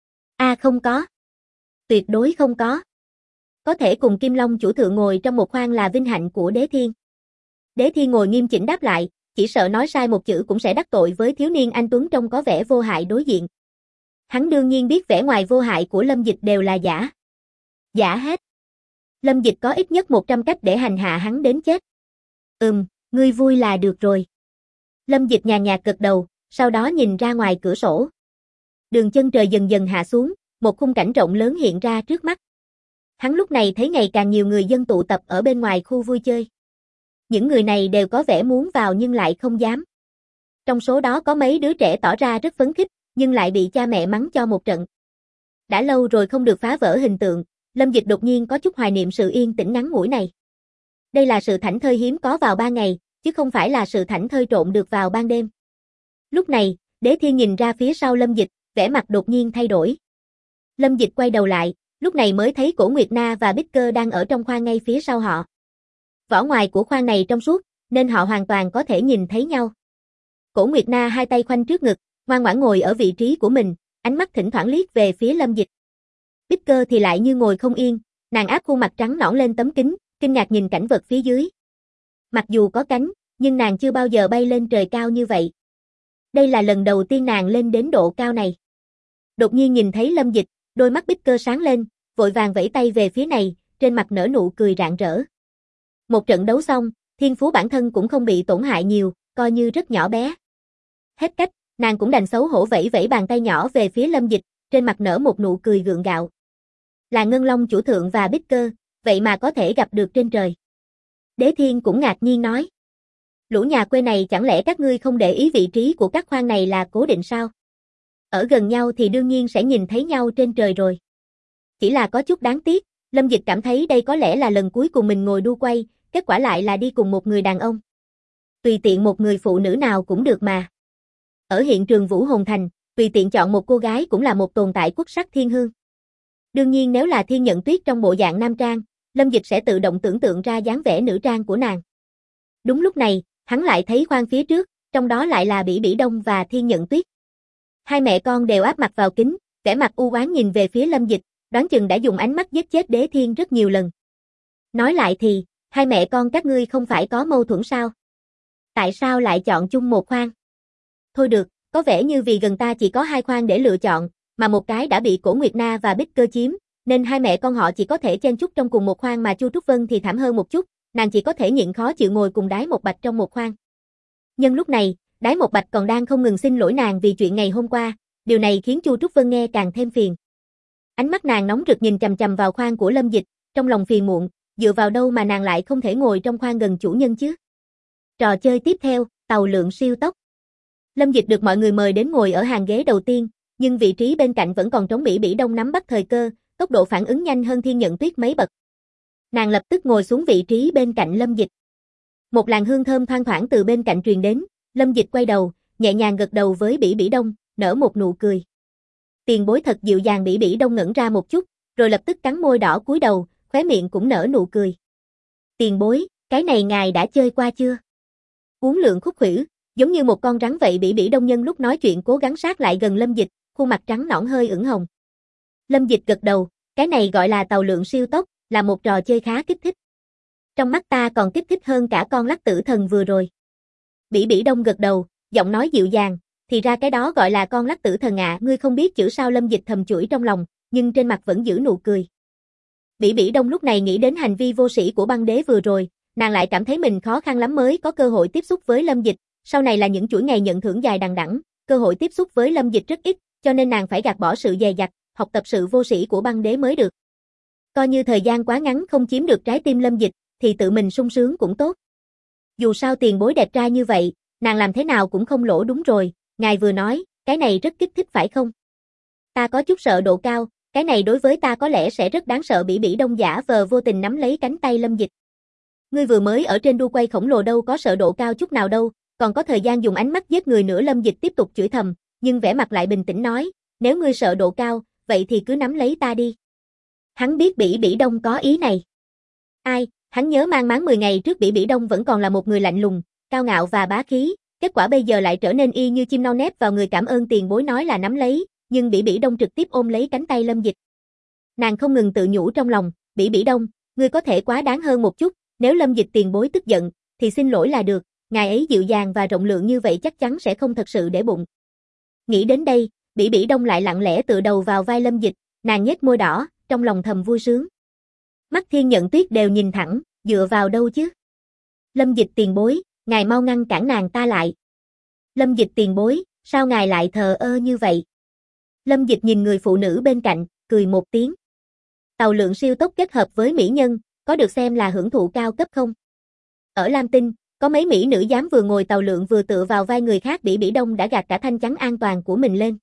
Không có. Tuyệt đối không có. Có thể cùng Kim Long chủ thượng ngồi trong một khoang là vinh hạnh của Đế Thiên. Đế Thiên ngồi nghiêm chỉnh đáp lại, chỉ sợ nói sai một chữ cũng sẽ đắc tội với thiếu niên anh tuấn trông có vẻ vô hại đối diện. Hắn đương nhiên biết vẻ ngoài vô hại của Lâm Dịch đều là giả. Giả hết. Lâm Dịch có ít nhất 100 cách để hành hạ hắn đến chết. Ngươi vui là được rồi. Lâm Dịch nhàn nhạt gật đầu, sau đó nhìn ra ngoài cửa sổ. Đường chân trời dần dần hạ xuống, một khung cảnh rộng lớn hiện ra trước mắt. Hắn lúc này thấy ngày càng nhiều người dân tụ tập ở bên ngoài khu vui chơi. Những người này đều có vẻ muốn vào nhưng lại không dám. Trong số đó có mấy đứa trẻ tỏ ra rất phấn khích, nhưng lại bị cha mẹ mắng cho một trận. Đã lâu rồi không được phá vỡ hình tượng, Lâm Dịch đột nhiên có chút hoài niệm sự yên tĩnh ngắn ngủi này. Đây là sự thảnh thơi hiếm có vào ban ngày, chứ không phải là sự thảnh thơi trộn được vào ban đêm. Lúc này, Đế Thiên nhìn ra phía sau Lâm Dịch, vẻ mặt đột nhiên thay đổi. Lâm Dịch quay đầu lại, lúc này mới thấy Cổ Nguyệt Na và Bích Cơ đang ở trong khoang ngay phía sau họ. Vỏ ngoài của khoang này trong suốt, nên họ hoàn toàn có thể nhìn thấy nhau. Cổ Nguyệt Na hai tay khoanh trước ngực, ngoan ngoãn ngồi ở vị trí của mình, ánh mắt thỉnh thoảng liếc về phía Lâm Dịch. Bích Cơ thì lại như ngồi không yên, nàng áp khuôn mặt trắng nõn lên tấm kính, kinh ngạc nhìn cảnh vật phía dưới. Mặc dù có cánh, nhưng nàng chưa bao giờ bay lên trời cao như vậy. Đây là lần đầu tiên nàng lên đến độ cao này. Đột nhiên nhìn thấy Lâm Dịch, đôi mắt Bích Cơ sáng lên, vội vàng vẫy tay về phía này, trên mặt nở nụ cười rạng rỡ. Một trận đấu xong, thiên phú bản thân cũng không bị tổn hại nhiều, coi như rất nhỏ bé. Hết cách, nàng cũng đành xấu hổ vẫy vẫy bàn tay nhỏ về phía Lâm Dịch, trên mặt nở một nụ cười gượng gạo. Là Ngân Long chủ thượng và Bích Cơ, vậy mà có thể gặp được trên trời. Đế Thiên cũng ngạc nhiên nói. Lũ nhà quê này chẳng lẽ các ngươi không để ý vị trí của các khoang này là cố định sao? Ở gần nhau thì đương nhiên sẽ nhìn thấy nhau trên trời rồi. Chỉ là có chút đáng tiếc, Lâm Dịch cảm thấy đây có lẽ là lần cuối cùng mình ngồi đu quay, kết quả lại là đi cùng một người đàn ông. Tùy tiện một người phụ nữ nào cũng được mà. Ở hiện trường Vũ Hồn Thành, tùy tiện chọn một cô gái cũng là một tồn tại quốc sắc thiên hương. Đương nhiên nếu là Thiên Nhận Tuyết trong bộ dạng nam trang, Lâm Dịch sẽ tự động tưởng tượng ra dáng vẻ nữ trang của nàng. Đúng lúc này, hắn lại thấy khoang phía trước, trong đó lại là Bỉ Bỉ Đông và Thiên Nhận Tuyết. Hai mẹ con đều áp mặt vào kính, vẻ mặt u oán nhìn về phía Lâm Dịch, đoán chừng đã dùng ánh mắt giết chết Đế Thiên rất nhiều lần. Nói lại thì, hai mẹ con các ngươi không phải có mâu thuẫn sao? Tại sao lại chọn chung một khoang? Thôi được, có vẻ như vì gần ta chỉ có hai khoang để lựa chọn, mà một cái đã bị Cổ Nguyệt Na và Bích Cơ chiếm, nên hai mẹ con họ chỉ có thể chen chúc trong cùng một khoang, mà Chu Trúc Vân thì thảm hơn một chút, nàng chỉ có thể nhịn khó chịu ngồi cùng Đái Một Bạch trong một khoang. Nhân lúc này, Đái Một Bạch còn đang không ngừng xin lỗi nàng vì chuyện ngày hôm qua, điều này khiến Chu Trúc Vân nghe càng thêm phiền. Ánh mắt nàng nóng rực nhìn chằm chằm vào khoang của Lâm Dịch, trong lòng phiền muộn, dựa vào đâu mà nàng lại không thể ngồi trong khoang gần chủ nhân chứ? Trò chơi tiếp theo, tàu lượn siêu tốc. Lâm Dịch được mọi người mời đến ngồi ở hàng ghế đầu tiên, nhưng vị trí bên cạnh vẫn còn trống. Bỉ Bỉ Đông nắm bắt thời cơ, tốc độ phản ứng nhanh hơn Thiên Nhận Tuyết mấy bậc. Nàng lập tức ngồi xuống vị trí bên cạnh Lâm Dịch. Một làn hương thơm thoang thoảng từ bên cạnh truyền đến, Lâm Dịch quay đầu, nhẹ nhàng gật đầu với Bỉ Bỉ Đông, nở một nụ cười. Tiền bối thật dịu dàng. Bỉ Bỉ Đông ngẩn ra một chút, rồi lập tức cắn môi đỏ cúi đầu, khóe miệng cũng nở nụ cười. Tiền bối, cái này ngài đã chơi qua chưa? Uốn lượn khúc khuỷu, giống như một con rắn vậy. Bỉ Bỉ Đông nhân lúc nói chuyện cố gắng sát lại gần Lâm Dịch, khuôn mặt trắng nõn hơi ửng hồng. Lâm Dịch gật đầu, cái này gọi là tàu lượn siêu tốc, là một trò chơi khá kích thích. Trong mắt ta còn kích thích hơn cả con lắc tử thần vừa rồi. Bỉ Bỉ Đông gật đầu, giọng nói dịu dàng, thì ra cái đó gọi là con lắc tử thần ạ. Ngươi không biết chữ sao? Lâm Dịch thầm chửi trong lòng, nhưng trên mặt vẫn giữ nụ cười. Bỉ Bỉ Đông lúc này nghĩ đến hành vi vô sĩ của băng đế vừa rồi, nàng lại cảm thấy mình khó khăn lắm mới có cơ hội tiếp xúc với Lâm Dịch, sau này là những chuỗi ngày nhận thưởng dài đằng đẵng, cơ hội tiếp xúc với Lâm Dịch rất ít, cho nên nàng phải gạt bỏ sự dè dặt, học tập sự vô sĩ của băng đế mới được. Coi như thời gian quá ngắn không chiếm được trái tim Lâm Dịch, thì tự mình sung sướng cũng tốt. Dù sao tiền bối đẹp trai như vậy, nàng làm thế nào cũng không lỗ. Đúng rồi, ngài vừa nói, cái này rất kích thích phải không? Ta có chút sợ độ cao, cái này đối với ta có lẽ sẽ rất đáng sợ. Bỉ Bỉ Đông giả vờ vô tình nắm lấy cánh tay Lâm Dịch. Ngươi vừa mới ở trên đu quay khổng lồ đâu có sợ độ cao chút nào đâu, còn có thời gian dùng ánh mắt giết người nữa. Lâm Dịch tiếp tục chửi thầm, nhưng vẻ mặt lại bình tĩnh nói, nếu ngươi sợ độ cao, vậy thì cứ nắm lấy ta đi. Hắn biết Bỉ Bỉ Đông có ý này. Ai, hắn nhớ mang máng 10 ngày trước Bỉ Bỉ Đông vẫn còn là một người lạnh lùng, cao ngạo và bá khí, kết quả bây giờ lại trở nên y như chim non nép vào người. Cảm ơn tiền bối nói là nắm lấy, nhưng Bỉ Bỉ Đông trực tiếp ôm lấy cánh tay Lâm Dịch. Nàng không ngừng tự nhủ trong lòng, Bỉ Bỉ Đông, ngươi có thể quá đáng hơn một chút, nếu Lâm Dịch tiền bối tức giận, thì xin lỗi là được, ngài ấy dịu dàng và rộng lượng như vậy chắc chắn sẽ không thật sự để bụng. Nghĩ đến đây, Bỉ Bỉ Đông lại lặng lẽ tựa đầu vào vai Lâm Dịch, nàng nhếch môi đỏ, trong lòng thầm vui sướng. Mắt Thiên Nhận Tuyết đều nhìn thẳng, dựa vào đâu chứ? Lâm Dịch tiền bối, ngài mau ngăn cản nàng ta lại. Lâm Dịch tiền bối, sao ngài lại thờ ơ như vậy? Lâm Dịch nhìn người phụ nữ bên cạnh, cười một tiếng. Tàu lượn siêu tốc kết hợp với mỹ nhân, có được xem là hưởng thụ cao cấp không? Ở Lam Tinh, có mấy mỹ nữ dám vừa ngồi tàu lượn vừa tựa vào vai người khác. Bỉ Bỉ Đông đã gạt cả thanh chắn an toàn của mình lên.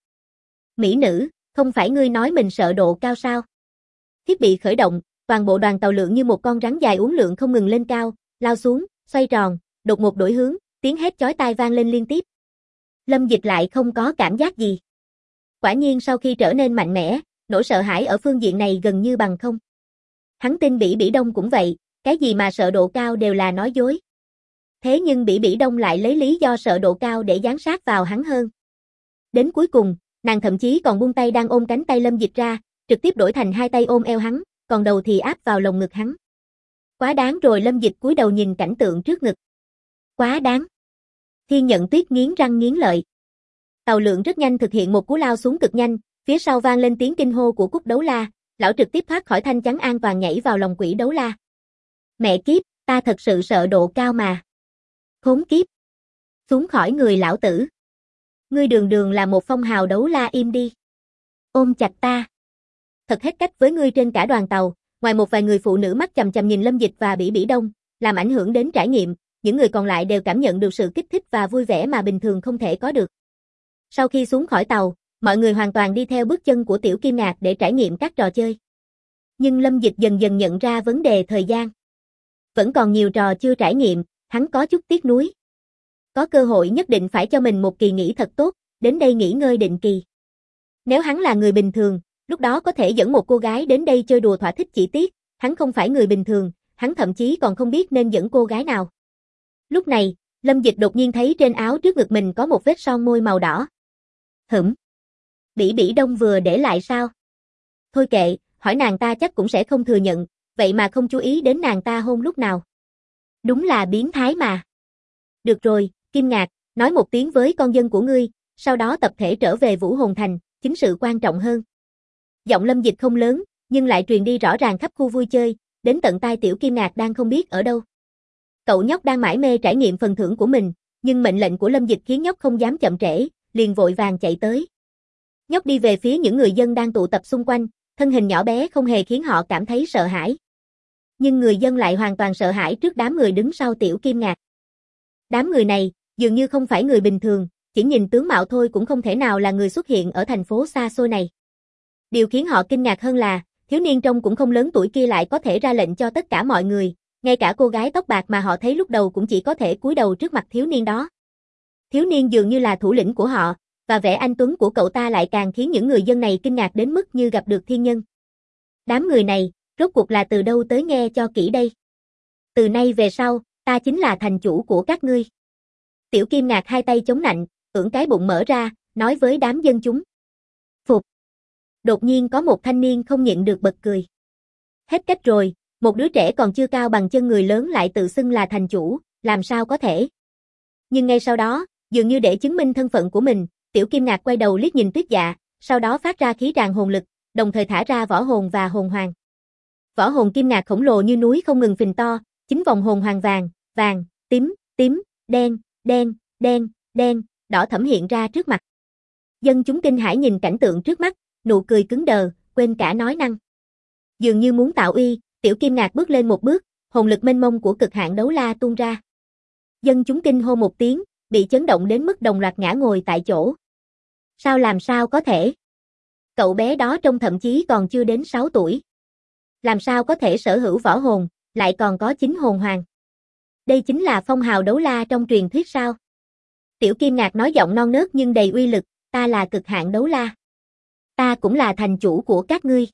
Mỹ nữ, không phải ngươi nói mình sợ độ cao sao? Thiết bị khởi động, toàn bộ đoàn tàu lượn như một con rắn dài uốn lượn không ngừng lên cao, lao xuống, xoay tròn, đột ngột đổi hướng, tiếng hét chói tai vang lên liên tiếp. Lâm Dịch lại không có cảm giác gì. Quả nhiên sau khi trở nên mạnh mẽ, nỗi sợ hãi ở phương diện này gần như bằng không. Hắn tin Bỉ Bỉ Đông cũng vậy, cái gì mà sợ độ cao đều là nói dối. Thế nhưng Bỉ Bỉ Đông lại lấy lý do sợ độ cao để dán sát vào hắn hơn. Đến cuối cùng, nàng thậm chí còn buông tay đang ôm cánh tay Lâm Dịch ra, trực tiếp đổi thành hai tay ôm eo hắn, còn đầu thì áp vào lồng ngực hắn. Quá đáng rồi. Lâm Dịch cúi đầu nhìn cảnh tượng trước ngực. Quá đáng. Thiên Nhận Tuyết nghiến răng nghiến lợi. Tàu lượn rất nhanh thực hiện một cú lao xuống cực nhanh, phía sau vang lên tiếng kinh hô của Cúc Đấu La, lão trực tiếp thoát khỏi thanh chắn an toàn nhảy vào lòng Quỷ Đấu La. Mẹ kiếp, ta thật sự sợ độ cao mà. Khốn kiếp. Xuống khỏi người lão tử. Ngươi đường đường là một phong hào Đấu La, im đi. Ôm chặt ta. Thật hết cách với ngươi. Trên cả đoàn tàu, ngoài một vài người phụ nữ mắt chằm chằm nhìn Lâm Dịch và Bỉ Bỉ Đông, làm ảnh hưởng đến trải nghiệm, những người còn lại đều cảm nhận được sự kích thích và vui vẻ mà bình thường không thể có được. Sau khi xuống khỏi tàu, mọi người hoàn toàn đi theo bước chân của Tiểu Kim Ngạc để trải nghiệm các trò chơi. Nhưng Lâm Dịch dần dần nhận ra vấn đề thời gian. Vẫn còn nhiều trò chưa trải nghiệm, hắn có chút tiếc nuối. Có cơ hội nhất định phải cho mình một kỳ nghỉ thật tốt, đến đây nghỉ ngơi định kỳ. Nếu hắn là người bình thường, Lúc đó có thể dẫn một cô gái đến đây chơi đùa thỏa thích, chỉ tiếc, hắn không phải người bình thường, hắn thậm chí còn không biết nên dẫn cô gái nào. Lúc này, Lâm Dịch đột nhiên thấy trên áo trước ngực mình có một vết son môi màu đỏ. Bỉ Bỉ Đông vừa để lại sao? Thôi kệ, hỏi nàng ta chắc cũng sẽ không thừa nhận, vậy mà không chú ý đến nàng ta hôn lúc nào. Đúng là biến thái mà. Được rồi, Kim Ngạc, nói một tiếng với con dân của ngươi, sau đó tập thể trở về Vũ Hồn Thành, chính sự quan trọng hơn. Giọng Lâm Dịch không lớn, nhưng lại truyền đi rõ ràng khắp khu vui chơi, đến tận tai Tiểu Kim Ngạc đang không biết ở đâu. Cậu nhóc đang mải mê trải nghiệm phần thưởng của mình, nhưng mệnh lệnh của Lâm Dịch khiến nhóc không dám chậm trễ, liền vội vàng chạy tới. Nhóc đi về phía những người dân đang tụ tập xung quanh, thân hình nhỏ bé không hề khiến họ cảm thấy sợ hãi. Nhưng người dân lại hoàn toàn sợ hãi trước đám người đứng sau Tiểu Kim Ngạc. Đám người này, dường như không phải người bình thường, chỉ nhìn tướng mạo thôi cũng không thể nào là người xuất hiện ở thành phố xa xôi này. Điều khiến họ kinh ngạc hơn là, thiếu niên trông cũng không lớn tuổi kia lại có thể ra lệnh cho tất cả mọi người, ngay cả cô gái tóc bạc mà họ thấy lúc đầu cũng chỉ có thể cúi đầu trước mặt thiếu niên đó. Thiếu niên dường như là thủ lĩnh của họ, và vẻ anh tuấn của cậu ta lại càng khiến những người dân này kinh ngạc đến mức như gặp được thiên nhân. Đám người này, rốt cuộc là từ đâu tới, nghe cho kỹ đây. Từ nay về sau, ta chính là thành chủ của các ngươi. Tiểu Kim Ngạc hai tay chống nạnh, ưỡn cái bụng mở ra, nói với đám dân chúng. Phục. Đột nhiên có một thanh niên không nhịn được bật cười. Hết cách rồi, một đứa trẻ còn chưa cao bằng chân người lớn lại tự xưng là thành chủ, làm sao có thể. Nhưng ngay sau đó, dường như để chứng minh thân phận của mình, Tiểu Kim Ngạc quay đầu liếc nhìn Tuyết Dạ, sau đó phát ra khí tràng hồn lực, đồng thời thả ra võ hồn và hồn hoàng. Võ hồn Kim Ngạc khổng lồ như núi không ngừng phình to, 9 vòng hồn hoàng vàng, vàng, tím, đen, đen, đỏ thẫm hiện ra trước mặt. Dân chúng kinh hãi nhìn cảnh tượng trước mắt, nụ cười cứng đờ, quên cả nói năng. Dường như muốn tạo uy, Tiểu Kim Ngạc bước lên một bước, hồn lực mênh mông của cực hạn đấu la tuôn ra. Dân chúng kinh hô một tiếng, bị chấn động đến mức đồng loạt ngã ngồi tại chỗ. Làm sao có thể? Cậu bé đó trông thậm chí còn chưa đến 6 tuổi. Làm sao có thể sở hữu võ hồn, lại còn có 9 hồn hoàng? Đây chính là phong hào đấu la trong truyền thuyết sao? Tiểu Kim Ngạc nói giọng non nớt nhưng đầy uy lực, ta là cực hạn đấu la. Ta cũng là thành chủ của các ngươi.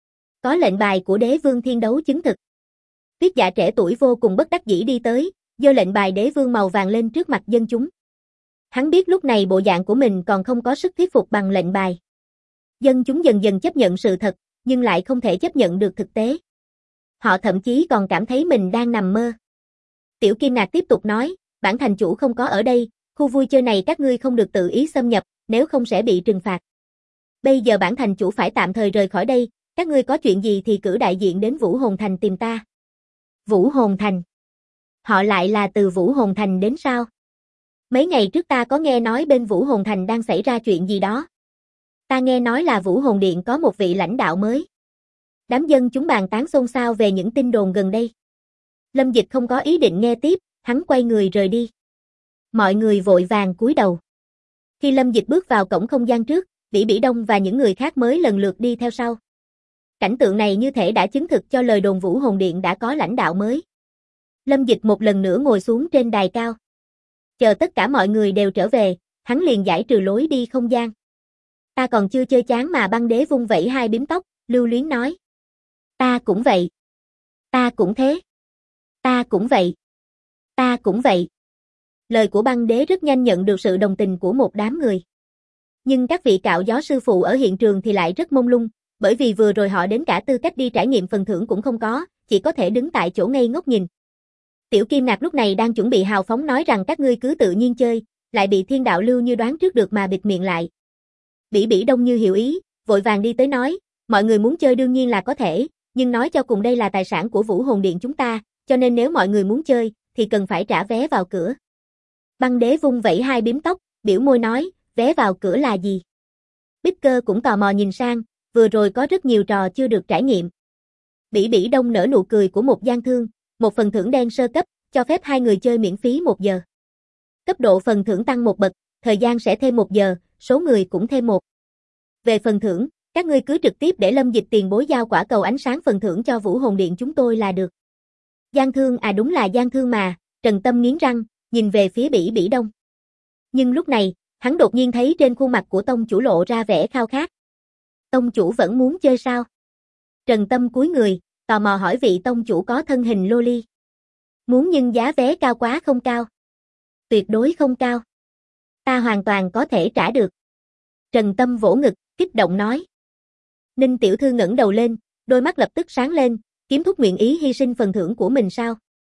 Có lệnh bài của đế vương thiên đấu chứng thực. Tuyết Dạ trẻ tuổi vô cùng bất đắc dĩ đi tới, giơ lệnh bài đế vương màu vàng lên trước mặt dân chúng. Hắn biết lúc này bộ dạng của mình còn không có sức thuyết phục bằng lệnh bài. Dân chúng dần dần chấp nhận sự thật, nhưng lại không thể chấp nhận được thực tế. Họ thậm chí còn cảm thấy mình đang nằm mơ. Tiểu Kim Ngạc tiếp tục nói, bản thành chủ không có ở đây, khu vui chơi này các ngươi không được tự ý xâm nhập, nếu không sẽ bị trừng phạt. Bây giờ bản thành chủ phải tạm thời rời khỏi đây, các ngươi có chuyện gì thì cử đại diện đến Vũ Hồn Thành tìm ta. Vũ Hồn Thành? Họ lại là từ Vũ Hồn Thành đến sao? Mấy ngày trước ta có nghe nói bên Vũ Hồn Thành đang xảy ra chuyện gì đó. Ta nghe nói là Vũ Hồn Điện có một vị lãnh đạo mới. Đám dân chúng bàn tán xôn xao về những tin đồn gần đây. Lâm Dịch không có ý định nghe tiếp, hắn quay người rời đi. Mọi người vội vàng cúi đầu. Khi Lâm Dịch bước vào cổng không gian trước, Bỉ Bỉ Đông và những người khác mới lần lượt đi theo sau. Cảnh tượng này như thể đã chứng thực cho lời đồn Vũ Hồn Điện đã có lãnh đạo mới. Lâm Dịch một lần nữa ngồi xuống trên đài cao. Chờ tất cả mọi người đều trở về, hắn liền giải trừ lối đi không gian. Ta còn chưa chơi chán mà. Băng Đế vung vẩy hai bím tóc, lưu luyến nói. Ta cũng vậy. Ta cũng thế. Ta cũng vậy. Ta cũng vậy. Lời của Băng Đế rất nhanh nhận được sự đồng tình của một đám người. Nhưng các vị cạo gió sư phụ ở hiện trường thì lại rất mông lung, bởi vì vừa rồi họ đến cả tư cách đi trải nghiệm phần thưởng cũng không có, chỉ có thể đứng tại chỗ ngây ngốc nhìn. Tiểu Kim Ngạc lúc này đang chuẩn bị hào phóng nói rằng các ngươi cứ tự nhiên chơi, lại bị Thiên Đạo Lưu như đoán trước được mà bịt miệng lại. Bỉ Bỉ Đông như hiểu ý, vội vàng đi tới nói, mọi người muốn chơi đương nhiên là có thể, nhưng nói cho cùng đây là tài sản của Vũ Hồn Điện chúng ta, cho nên nếu mọi người muốn chơi, thì cần phải trả vé vào cửa. Băng Đế vung vẩy hai bím tóc, biểu môi nói, vé vào cửa là gì? Bích Cơ cũng tò mò nhìn sang, vừa rồi có rất nhiều trò chưa được trải nghiệm. Bỉ Bỉ Đông nở nụ cười của một gian thương, một phần thưởng đen sơ cấp, cho phép hai người chơi miễn phí 1 giờ. Cấp độ phần thưởng tăng 1 bậc, thời gian sẽ thêm 1 giờ, số người cũng thêm 1. Về phần thưởng, các ngươi cứ trực tiếp để Lâm Dịch tiền bối giao quả cầu ánh sáng phần thưởng cho Vũ Hồn Điện chúng tôi là được. Gian thương à, đúng là gian thương mà, Trần Tâm nghiến răng, nhìn về phía Bỉ Bỉ Đông. Nhưng lúc này, hắn đột nhiên thấy trên khuôn mặt của tông chủ lộ ra vẻ khao khát. Tông chủ vẫn muốn chơi sao? Trần Tâm cúi người, tò mò hỏi vị tông chủ có thân hình loli. Muốn nhưng giá vé cao quá không cao. Tuyệt đối không cao. Ta hoàn toàn có thể trả được. Trần Tâm vỗ ngực, kích động nói. Ninh tiểu thư ngẩng đầu lên, đôi mắt lập tức sáng lên, Kiếm Thúc nguyện ý hy sinh phần thưởng của mình sao?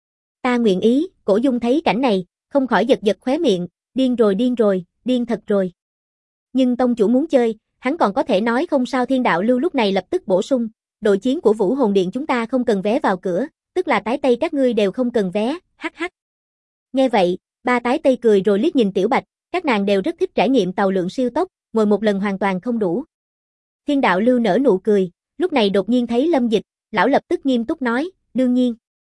Ta nguyện ý. Cổ Dung thấy cảnh này, không khỏi giật giật khóe miệng, điên rồi, điên thật rồi. Nhưng tông chủ muốn chơi, hắn còn có thể nói không sao. Thiên Đạo Lưu lúc này lập tức bổ sung, đội chiến của Vũ Hồn Điện chúng ta không cần vé vào cửa, tức là tái tây các ngươi đều không cần vé, hắc hắc. Nghe vậy, ba tái tây cười rồi liếc nhìn Tiểu Bạch, các nàng đều rất thích trải nghiệm tàu lượn siêu tốc, ngồi một lần hoàn toàn không đủ. Thiên Đạo Lưu nở nụ cười, lúc này đột nhiên thấy Lâm Dịch, lão lập tức nghiêm túc nói, đương nhiên.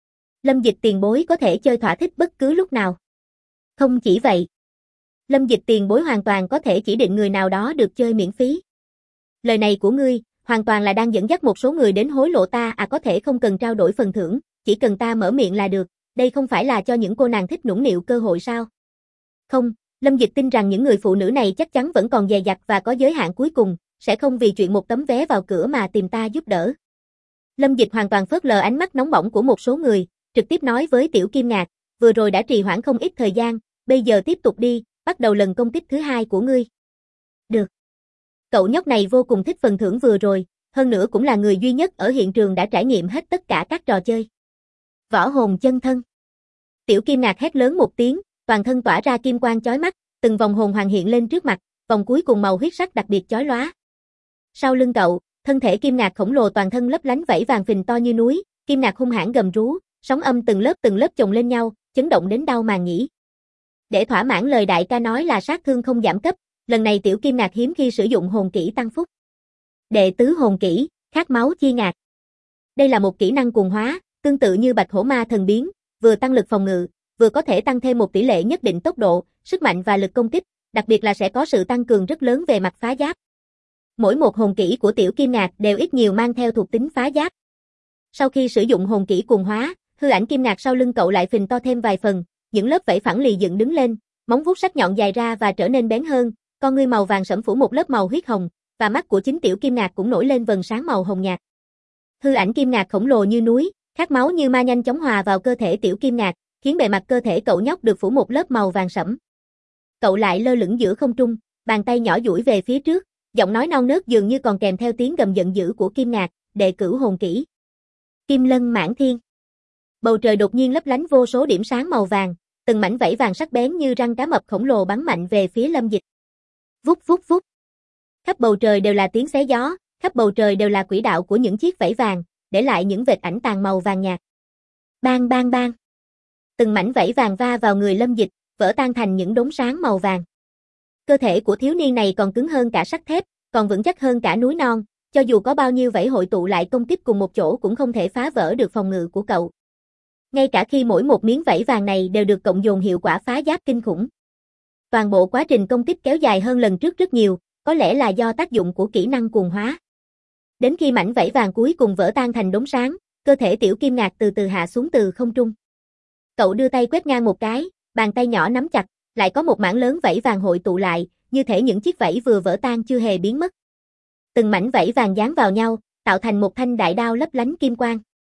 Lâm Dịch tiền bối có thể chơi thỏa thích bất cứ lúc nào. Không chỉ vậy. Lâm Dịch tiền bối hoàn toàn có thể chỉ định người nào đó được chơi miễn phí. Lời này của ngươi, hoàn toàn là đang dẫn dắt một số người đến hối lộ ta. Có thể không cần trao đổi phần thưởng, chỉ cần ta mở miệng là được, đây không phải là cho những cô nàng thích nũng nịu cơ hội sao? Không, Lâm Dịch tin rằng những người phụ nữ này chắc chắn vẫn còn dè dặt và có giới hạn cuối cùng, sẽ không vì chuyện một tấm vé vào cửa mà tìm ta giúp đỡ. Lâm Dịch hoàn toàn phớt lờ ánh mắt nóng bỏng của một số người, trực tiếp nói với Tiểu Kim Ngạc, vừa rồi đã trì hoãn không ít thời gian, bây giờ tiếp tục đi, bắt đầu lần công kích thứ hai của ngươi. Được. Cậu nhóc này vô cùng thích phần thưởng vừa rồi, hơn nữa cũng là người duy nhất ở hiện trường đã trải nghiệm hết tất cả các trò chơi. Võ hồn chân thân. Tiểu Kim Ngạc hét lớn một tiếng, toàn thân tỏa ra kim quang chói mắt, từng vòng hồn hoàng hiện lên trước mặt, vòng cuối cùng màu huyết sắc đặc biệt chói lóa. Sau lưng cậu, thân thể Kim Ngạc khổng lồ toàn thân lấp lánh vảy vàng phình to như núi, Kim Ngạc hung hãn gầm rú, sóng âm từng lớp chồng lên nhau, chấn động đến đau màng nhĩ. Để thỏa mãn lời đại ca nói là sát thương không giảm cấp, lần này Tiểu Kim Ngạc hiếm khi sử dụng hồn kỹ tăng phúc. Đệ tứ hồn kỹ, khát máu chi ngạc. Đây là một kỹ năng cuồng hóa, tương tự như Bạch Hổ Ma thần biến, vừa tăng lực phòng ngự, vừa có thể tăng thêm một tỷ lệ nhất định tốc độ, sức mạnh và lực công kích, đặc biệt là sẽ có sự tăng cường rất lớn về mặt phá giáp. Mỗi một hồn kỹ của Tiểu Kim Ngạc đều ít nhiều mang theo thuộc tính phá giáp. Sau khi sử dụng hồn kỹ cuồng hóa, hư ảnh Kim Ngạc sau lưng cậu lại phình to thêm vài phần, những lớp vảy phẳng lì dựng đứng lên, móng vuốt sắc nhọn dài ra và trở nên bén hơn, con ngươi màu vàng sẫm phủ một lớp màu huyết hồng, và mắt của chính Tiểu Kim Ngạc cũng nổi lên vầng sáng màu hồng nhạt. Hư ảnh Kim Ngạc khổng lồ như núi, khát máu như ma nhanh chóng hòa vào cơ thể Tiểu Kim Ngạc, khiến bề mặt cơ thể cậu nhóc được phủ một lớp màu vàng sẫm. Cậu lại lơ lửng giữa không trung, bàn tay nhỏ duỗi về phía trước, giọng nói non nớt dường như còn kèm theo tiếng gầm giận dữ của Kim Ngạc, đệ cửu hồn kỹ. Kim Lân Mãn Thiên. Bầu trời đột nhiên lấp lánh vô số điểm sáng màu vàng, từng mảnh vảy vàng sắc bén như răng cá mập khổng lồ bắn mạnh về phía Lâm Dịch. Vút vút vút. Khắp bầu trời đều là tiếng xé gió, khắp bầu trời đều là quỹ đạo của những chiếc vảy vàng, để lại những vệt ảnh tàn màu vàng nhạt. Bang bang bang. Từng mảnh vảy vàng va vào người Lâm Dịch, vỡ tan thành những đốm sáng màu vàng. Cơ thể của thiếu niên này còn cứng hơn cả sắt thép, còn vững chắc hơn cả núi non, cho dù có bao nhiêu vảy hội tụ lại công kích cùng một chỗ cũng không thể phá vỡ được phòng ngự của cậu. Ngay cả khi mỗi một miếng vảy vàng này đều được cộng dồn hiệu quả phá giáp kinh khủng. Toàn bộ quá trình công kích kéo dài hơn lần trước rất nhiều, có lẽ là do tác dụng của kỹ năng cuồng hóa. Đến khi mảnh vảy vàng cuối cùng vỡ tan thành đốm sáng, cơ thể Tiểu Kim Ngạc từ từ hạ xuống từ không trung. Cậu đưa tay quét ngang một cái, bàn tay nhỏ nắm chặt, lại có một mảng lớn vảy vàng hội tụ lại, như thể những chiếc vảy vừa vỡ tan chưa hề biến mất. Từng mảnh vảy vàng dán vào nhau, tạo thành một thanh đại đao lấp lánh kim quang.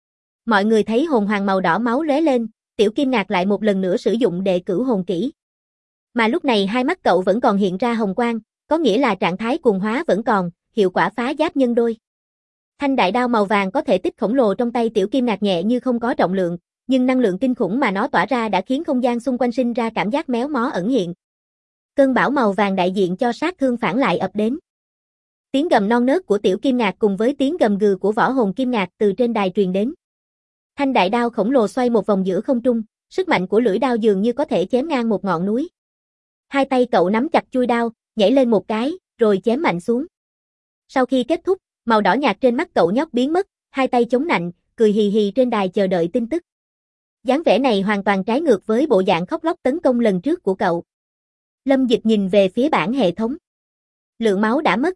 Mọi người thấy hồn hoàng màu đỏ máu lóe lên, Tiểu Kim Ngạc lại một lần nữa sử dụng đệ cửu hồn kỹ. Mà lúc này hai mắt cậu vẫn còn hiện ra hồng quang, có nghĩa là trạng thái cuồng hóa vẫn còn, hiệu quả phá giáp nhân đôi. Thanh đại đao màu vàng có thể tích khổng lồ trong tay Tiểu Kim Ngạc nhẹ như không có trọng lượng, nhưng năng lượng kinh khủng mà nó tỏa ra đã khiến không gian xung quanh sinh ra cảm giác méo mó ẩn hiện. Cơn bão màu vàng đại diện cho sát thương phản lại ập đến. Tiếng gầm non nớt của Tiểu Kim Ngạc cùng với tiếng gầm gừ của võ hồn Kim Ngạc từ trên đài truyền đến. Thanh đại đao khổng lồ xoay một vòng giữa không trung, sức mạnh của lưỡi đao dường như có thể chém ngang một ngọn núi. Hai tay cậu nắm chặt chuôi đao, nhảy lên một cái, rồi chém mạnh xuống. Sau khi kết thúc, màu đỏ nhạt trên mắt cậu nhóc biến mất, hai tay chống nạnh, cười hì hì trên đài chờ đợi tin tức. Dáng vẻ này hoàn toàn trái ngược với bộ dạng khóc lóc tấn công lần trước của cậu. Lâm Dịch nhìn về phía bảng hệ thống. Lượng máu đã mất,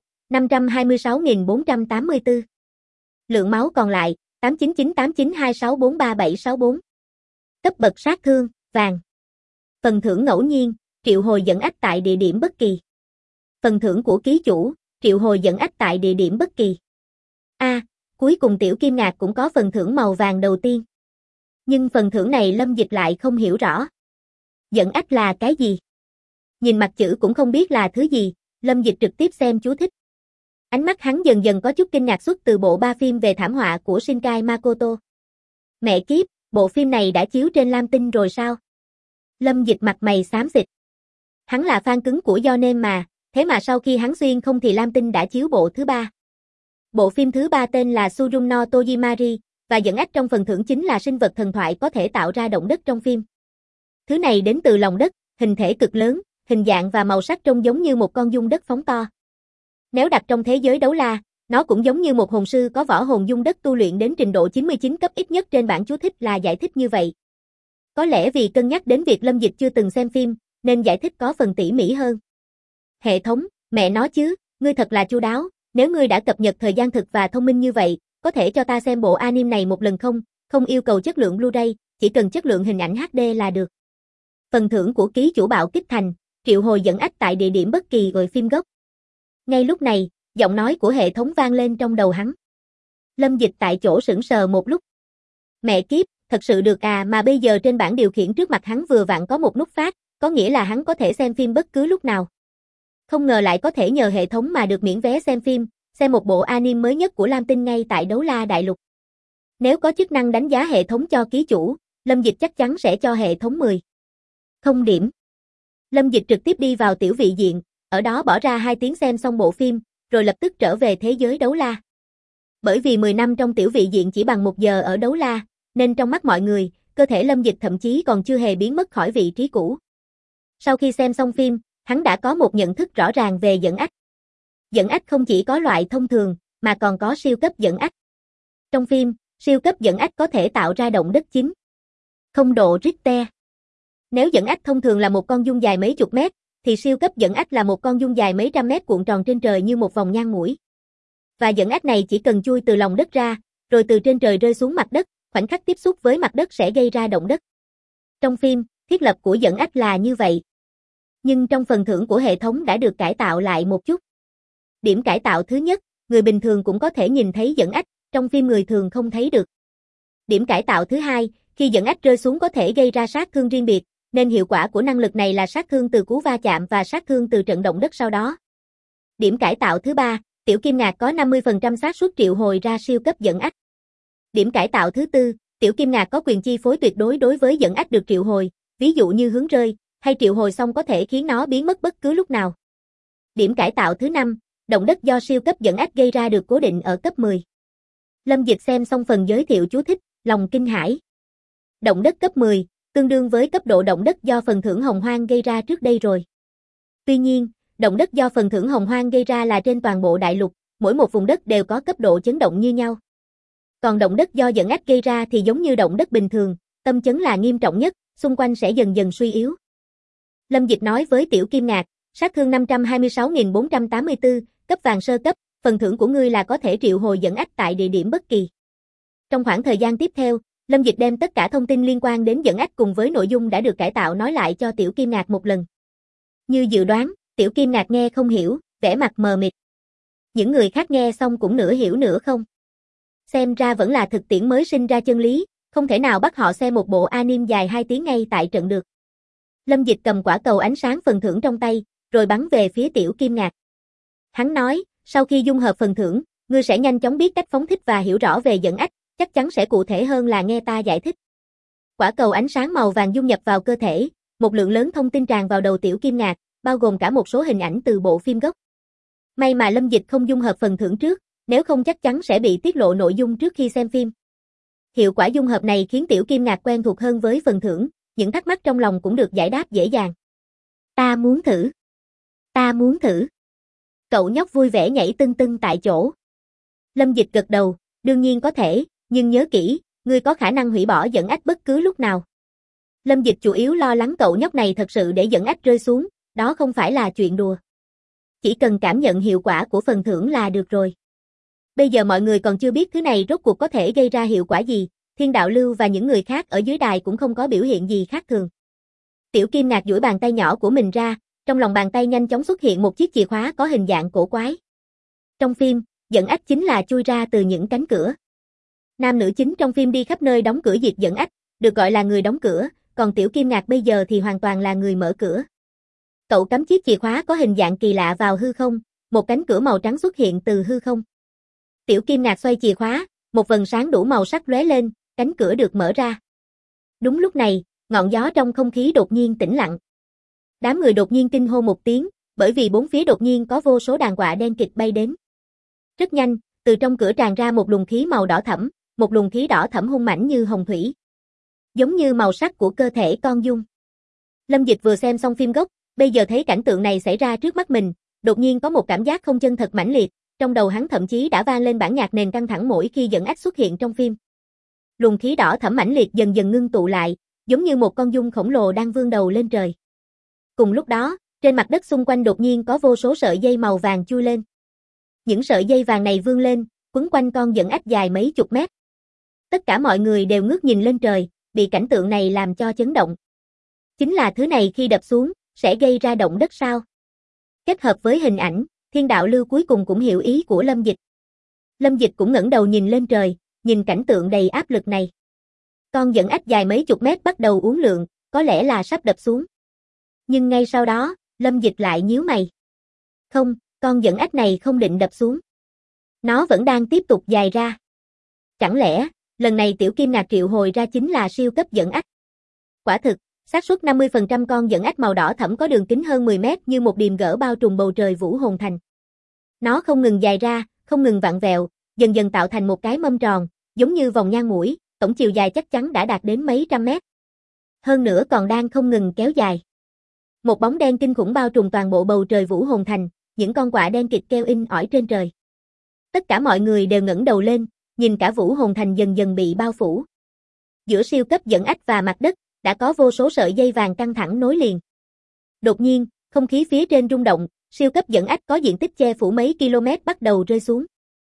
526.484. Lượng máu còn lại, 8998926437764. Cấp bậc sát thương, vàng. Phần thưởng ngẫu nhiên, triệu hồi dẫn ách tại địa điểm bất kỳ. Phần thưởng của ký chủ, triệu hồi dẫn ách tại địa điểm bất kỳ. Cuối cùng Tiểu Kim Ngạc cũng có phần thưởng màu vàng đầu tiên. Nhưng phần thưởng này Lâm Dịch lại không hiểu rõ. Dẫn ách là cái gì? Nhìn mặt chữ cũng không biết là thứ gì, Lâm Dịch trực tiếp xem chú thích. Ánh mắt hắn dần dần có chút kinh ngạc xuất từ bộ 3 phim về thảm họa của Shinkai Makoto. Mẹ kiếp, bộ phim này đã chiếu trên Lam Tinh rồi sao? Lâm Dịch mặt mày xám xịt. Hắn là fan cứng của Yonem mà, thế mà sau khi hắn xuyên không thì Lam Tinh đã chiếu bộ thứ 3. Bộ phim thứ 3 tên là Tsurum no Tojimari, và dẫn ách trong phần thưởng chính là sinh vật thần thoại có thể tạo ra động đất trong phim. Thứ này đến từ lòng đất, hình thể cực lớn, hình dạng và màu sắc trông giống như một con giun đất phóng to. Nếu đặt trong thế giới đấu la, nó cũng giống như một hồn sư có võ hồn giun đất tu luyện đến trình độ 99 cấp, ít nhất trên bản chú thích là giải thích như vậy. Có lẽ vì cân nhắc đến việc Lâm Dịch chưa từng xem phim, nên giải thích có phần tỉ mỉ hơn. Hệ thống, mẹ nó chứ, ngươi thật là chu đáo, nếu ngươi đã cập nhật thời gian thực và thông minh như vậy, có thể cho ta xem bộ anime này một lần không? Không yêu cầu chất lượng Blu-ray, chỉ cần chất lượng hình ảnh HD là được. Phần thưởng của ký chủ Bạo Kích Thành, triệu hồi dẫn ách tại địa điểm bất kỳ gọi phim gốc. Ngay lúc này, giọng nói của hệ thống vang lên trong đầu hắn. Lâm Dịch tại chỗ sững sờ một lúc. Mẹ kiếp, thật sự được à, mà bây giờ trên bảng điều khiển trước mặt hắn vừa vặn có một nút phát, có nghĩa là hắn có thể xem phim bất cứ lúc nào. Không ngờ lại có thể nhờ hệ thống mà được miễn vé xem phim, xem một bộ anime mới nhất của Lam Tinh ngay tại Đấu La Đại Lục. Nếu có chức năng đánh giá hệ thống cho ký chủ, Lâm Dịch chắc chắn sẽ cho hệ thống 10. Không điểm. Lâm Dịch trực tiếp đi vào tiểu vị diện, ở đó bỏ ra 2 tiếng xem xong bộ phim, rồi lập tức trở về thế giới đấu la. Bởi vì 10 năm trong tiểu vị diện chỉ bằng 1 giờ ở đấu la, nên trong mắt mọi người, cơ thể Lâm Dịch thậm chí còn chưa hề biến mất khỏi vị trí cũ. Sau khi xem xong phim, hắn đã có một nhận thức rõ ràng về dẫn ách. Dẫn ách không chỉ có loại thông thường, mà còn có siêu cấp dẫn ách. Trong phim, siêu cấp dẫn ách có thể tạo ra động đất 9.0 độ Richter. Nếu dẫn ách thông thường là một con giun dài mấy chục mét, thì siêu cấp dẫn ách là một con giun dài mấy trăm mét cuộn tròn trên trời như một vòng nhang mũi. Và dẫn ách này chỉ cần chui từ lòng đất ra, rồi từ trên trời rơi xuống mặt đất, khoảnh khắc tiếp xúc với mặt đất sẽ gây ra động đất. Trong phim, thiết lập của dẫn ách là như vậy. Nhưng trong phần thưởng của hệ thống đã được cải tạo lại một chút. Điểm cải tạo thứ nhất, người bình thường cũng có thể nhìn thấy dẫn ách, trong phim người thường không thấy được. Điểm cải tạo thứ hai, khi dẫn ách rơi xuống có thể gây ra sát thương riêng biệt, nên hiệu quả của năng lực này là sát thương từ cú va chạm và sát thương từ trận động đất sau đó. Điểm cải tạo thứ ba, Tiểu Kim Ngạc có 50% xác suất triệu hồi ra siêu cấp dẫn ách. Điểm cải tạo thứ tư, Tiểu Kim Ngạc có quyền chi phối tuyệt đối đối với dẫn ách được triệu hồi, ví dụ như hướng rơi, hay triệu hồi xong có thể khiến nó biến mất bất cứ lúc nào. Điểm cải tạo thứ năm, động đất do siêu cấp dẫn ách gây ra được cố định ở cấp 10. Lâm Dịch xem xong phần giới thiệu chú thích, lòng kinh hãi. Động đất cấp 10, tương đương với cấp độ động đất do phần thưởng Hồng Hoang gây ra trước đây rồi. Tuy nhiên, động đất do phần thưởng Hồng Hoang gây ra là trên toàn bộ đại lục, mỗi một vùng đất đều có cấp độ chấn động như nhau. Còn động đất do dẫn ách gây ra thì giống như động đất bình thường, tâm chấn là nghiêm trọng nhất, xung quanh sẽ dần dần suy yếu. Lâm Dịch nói với Tiểu Kim Ngạc, sát thương 526.484, cấp vàng sơ cấp, phần thưởng của ngươi là có thể triệu hồi dẫn ách tại địa điểm bất kỳ. Trong khoảng thời gian tiếp theo, Lâm Dịch đem tất cả thông tin liên quan đến dẫn ách cùng với nội dung đã được cải tạo nói lại cho Tiểu Kim Ngạc một lần. Như dự đoán, Tiểu Kim Ngạc nghe không hiểu, vẻ mặt mờ mịt. Những người khác nghe xong cũng nửa hiểu nửa không. Xem ra vẫn là thực tiễn mới sinh ra chân lý, không thể nào bắt họ xem một bộ anime dài 2 tiếng ngay tại trận được. Lâm Dịch cầm quả cầu ánh sáng phần thưởng trong tay, rồi bắn về phía Tiểu Kim Ngạc. Hắn nói, sau khi dung hợp phần thưởng, ngươi sẽ nhanh chóng biết cách phóng thích và hiểu rõ về dẫn ách, chắc chắn sẽ cụ thể hơn là nghe ta giải thích. Quả cầu ánh sáng màu vàng dung nhập vào cơ thể, một lượng lớn thông tin tràn vào đầu Tiểu Kim Ngạc, bao gồm cả một số hình ảnh từ bộ phim gốc. May mà Lâm Dịch không dung hợp phần thưởng trước, nếu không chắc chắn sẽ bị tiết lộ nội dung trước khi xem phim. Hiệu quả dung hợp này khiến Tiểu Kim Ngạc quen thuộc hơn với phần thưởng, những thắc mắc trong lòng cũng được giải đáp dễ dàng. Ta muốn thử. Ta muốn thử. Cậu nhóc vui vẻ nhảy tưng tưng tại chỗ. Lâm Dịch gật đầu, đương nhiên có thể, nhưng nhớ kỹ, ngươi có khả năng hủy bỏ dẫn ách bất cứ lúc nào. Lâm Dịch chủ yếu lo lắng cậu nhóc này thật sự để dẫn ách rơi xuống, đó không phải là chuyện đùa. Chỉ cần cảm nhận hiệu quả của phần thưởng là được rồi. Bây giờ mọi người còn chưa biết thứ này rốt cuộc có thể gây ra hiệu quả gì, Thiên Đạo Lưu và những người khác ở dưới đài cũng không có biểu hiện gì khác thường. Tiểu Kim Ngạc duỗi bàn tay nhỏ của mình ra, trong lòng bàn tay nhanh chóng xuất hiện một chiếc chìa khóa có hình dạng cổ quái. Trong phim, dẫn ách chính là chui ra từ những cánh cửa. Nam nữ chính trong phim đi khắp nơi đóng cửa diệt dẫn ách, được gọi là người đóng cửa, còn Tiểu Kim Ngạc bây giờ thì hoàn toàn là người mở cửa. Cậu cắm chiếc chìa khóa có hình dạng kỳ lạ vào hư không, một cánh cửa màu trắng xuất hiện từ hư không. Tiểu Kim Ngạc xoay chìa khóa, một vầng sáng đủ màu sắc lóe lên, cánh cửa được mở ra. Đúng lúc này, ngọn gió trong không khí đột nhiên tĩnh lặng. Đám người đột nhiên kinh hô một tiếng, bởi vì bốn phía đột nhiên có vô số đàn quạ đen kịt bay đến. Rất nhanh, từ trong cửa tràn ra một luồng khí màu đỏ thẫm, một luồng khí đỏ thẫm hung mãnh như hồng thủy, giống như màu sắc của cơ thể con giun. Lâm Dịch vừa xem xong phim gốc, bây giờ thấy cảnh tượng này xảy ra trước mắt mình, đột nhiên có một cảm giác không chân thật mãnh liệt, trong đầu hắn thậm chí đã vang lên bản nhạc nền căng thẳng mỗi khi dẫn ách xuất hiện trong phim. Luồng khí đỏ thẫm mãnh liệt dần dần ngưng tụ lại, giống như một con giun khổng lồ đang vươn đầu lên trời. Cùng lúc đó, trên mặt đất xung quanh đột nhiên có vô số sợi dây màu vàng chui lên. Những sợi dây vàng này vươn lên, quấn quanh con dẫn ách dài mấy chục mét. Tất cả mọi người đều ngước nhìn lên trời, bị cảnh tượng này làm cho chấn động. Chính là thứ này khi đập xuống, sẽ gây ra động đất sao? Kết hợp với hình ảnh, Thiên Đạo Lưu cuối cùng cũng hiểu ý của Lâm Dịch. Lâm Dịch cũng ngẩng đầu nhìn lên trời, nhìn cảnh tượng đầy áp lực này. Con dẫn ách dài mấy chục mét bắt đầu uốn lượn, có lẽ là sắp đập xuống. Nhưng ngay sau đó, Lâm Dịch lại nhíu mày. Không, con dẫn ách này không định đập xuống. Nó vẫn đang tiếp tục dài ra. Chẳng lẽ, lần này Tiểu Kim Ngạc triệu hồi ra chính là siêu cấp dẫn ách? Quả thực, xác suất 50% con dẫn ách màu đỏ thẫm có đường kính hơn 10 mét như một điềm gỡ bao trùm bầu trời Vũ Hồn Thành. Nó không ngừng dài ra, không ngừng vặn vẹo, dần dần tạo thành một cái mâm tròn, giống như vòng nhang mũi, tổng chiều dài chắc chắn đã đạt đến mấy trăm mét. Hơn nữa còn đang không ngừng kéo dài. Một bóng đen kinh khủng bao trùm toàn bộ bầu trời Vũ Hồn Thành, những con quạ đen kịt kêu in ỏi trên trời. Tất cả mọi người đều ngẩng đầu lên, nhìn cả Vũ Hồn Thành dần dần bị bao phủ. Giữa siêu cấp dẫn ách và mặt đất, đã có vô số sợi dây vàng căng thẳng nối liền. Đột nhiên, không khí phía trên rung động, siêu cấp dẫn ách có diện tích che phủ mấy km bắt đầu rơi xuống.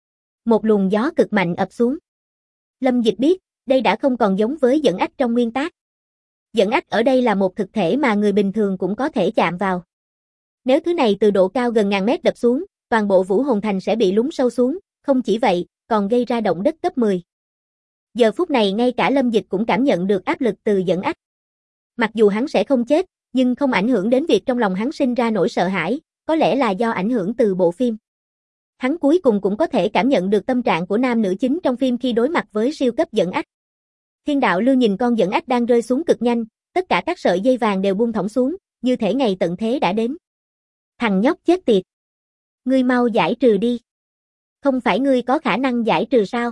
Một luồng gió cực mạnh ập xuống. Lâm Dịch biết, đây đã không còn giống với dẫn ách trong nguyên tác. Dẫn ách ở đây là một thực thể mà người bình thường cũng có thể chạm vào. Nếu thứ này từ độ cao gần ngàn mét đập xuống, toàn bộ Vũ Hồn Thành sẽ bị lún sâu xuống, không chỉ vậy, còn gây ra động đất cấp 10. Giờ phút này ngay cả Lâm Dịch cũng cảm nhận được áp lực từ dẫn ách. Mặc dù hắn sẽ không chết, nhưng không ảnh hưởng đến việc trong lòng hắn sinh ra nỗi sợ hãi, có lẽ là do ảnh hưởng từ bộ phim. Hắn cuối cùng cũng có thể cảm nhận được tâm trạng của nam nữ chính trong phim khi đối mặt với siêu cấp dẫn ách. Thiên Đạo Lưu nhìn con dẫn ách đang rơi xuống cực nhanh, tất cả các sợi dây vàng đều buông thõng xuống, như thể ngày tận thế đã đến. Thằng nhóc chết tiệt! Ngươi mau giải trừ đi! Không phải ngươi có khả năng giải trừ sao?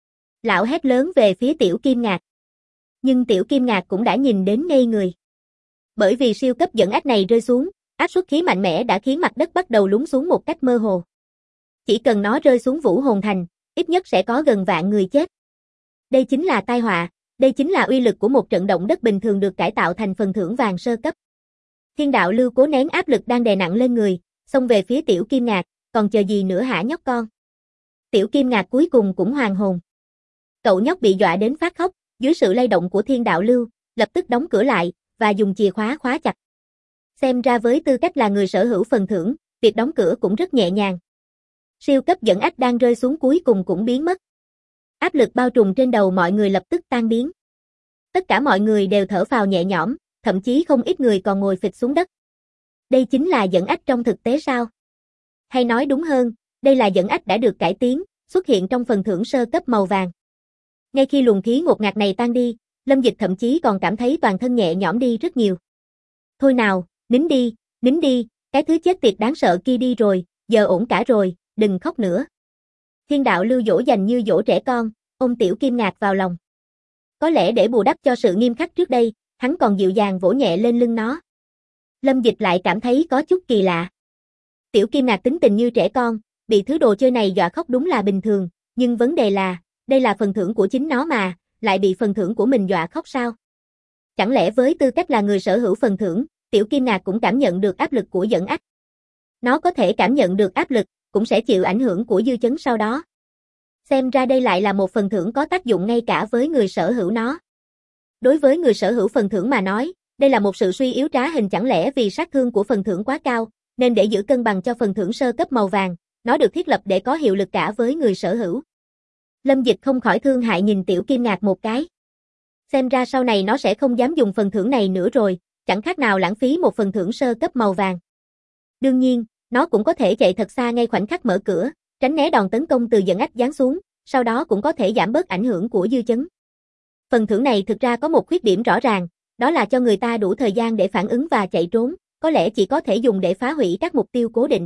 Lão hét lớn về phía Tiểu Kim Ngạc. Nhưng Tiểu Kim Ngạc cũng đã nhìn đến ngây người. Bởi vì siêu cấp dẫn ách này rơi xuống, áp suất khí mạnh mẽ đã khiến mặt đất bắt đầu lún xuống một cách mơ hồ. Chỉ cần nó rơi xuống Vũ Hồn Thành, ít nhất sẽ có gần vạn người chết. Đây chính là tai họa, đây chính là uy lực của một trận động đất bình thường được cải tạo thành phần thưởng vàng sơ cấp. Thiên Đạo Lưu cố nén áp lực đang đè nặng lên người, xông về phía Tiểu Kim Ngạc, còn chờ gì nữa hả nhóc con? Tiểu Kim Ngạc cuối cùng cũng hoàn hồn. Cậu nhóc bị dọa đến phát khóc, dưới sự lay động của Thiên Đạo Lưu, lập tức đóng cửa lại, và dùng chìa khóa khóa chặt. Xem ra với tư cách là người sở hữu phần thưởng, việc đóng cửa cũng rất nhẹ nhàng. Siêu cấp dẫn ách đang rơi xuống cuối cùng cũng biến mất. Áp lực bao trùm trên đầu mọi người lập tức tan biến. Tất cả mọi người đều thở phào nhẹ nhõm, thậm chí không ít người còn ngồi phịch xuống đất. Đây chính là dẫn ách trong thực tế sao? Hay nói đúng hơn, đây là dẫn ách đã được cải tiến, xuất hiện trong phần thưởng sơ cấp màu vàng. Ngay khi luồng khí ngột ngạt này tan đi, Lâm Dịch thậm chí còn cảm thấy toàn thân nhẹ nhõm đi rất nhiều. Thôi nào, nín đi, cái thứ chết tiệt đáng sợ kia đi rồi, giờ ổn cả rồi, đừng khóc nữa. Thiên Đạo Lưu dỗ dành như dỗ trẻ con, ôm Tiểu Kim Ngạc vào lòng. Có lẽ để bù đắp cho sự nghiêm khắc trước đây, hắn còn dịu dàng vỗ nhẹ lên lưng nó. Lâm Dịch lại cảm thấy có chút kỳ lạ. Tiểu Kim Ngạc tính tình như trẻ con, bị thứ đồ chơi này dọa khóc đúng là bình thường, nhưng vấn đề là, đây là phần thưởng của chính nó mà, lại bị phần thưởng của mình dọa khóc sao? Chẳng lẽ với tư cách là người sở hữu phần thưởng, Tiểu Kim Ngạc cũng cảm nhận được áp lực của dẫn ách? Nó có thể cảm nhận được áp lực, cũng sẽ chịu ảnh hưởng của dư chấn sau đó. Xem ra đây lại là một phần thưởng có tác dụng ngay cả với người sở hữu nó. Đối với người sở hữu phần thưởng mà nói, đây là một sự suy yếu trá hình, chẳng lẽ vì sát thương của phần thưởng quá cao, nên để giữ cân bằng cho phần thưởng sơ cấp màu vàng, nó được thiết lập để có hiệu lực cả với người sở hữu. Lâm Dịch không khỏi thương hại nhìn Tiểu Kim Ngạc một cái. Xem ra sau này nó sẽ không dám dùng phần thưởng này nữa rồi, chẳng khác nào lãng phí một phần thưởng sơ cấp màu vàng. Đương nhiên, nó cũng có thể chạy thật xa ngay khoảnh khắc mở cửa, tránh né đòn tấn công từ dẫn ách giáng xuống, sau đó cũng có thể giảm bớt ảnh hưởng của dư chấn. Phần thưởng này thực ra có một khuyết điểm rõ ràng, đó là cho người ta đủ thời gian để phản ứng và chạy trốn, có lẽ chỉ có thể dùng để phá hủy các mục tiêu cố định.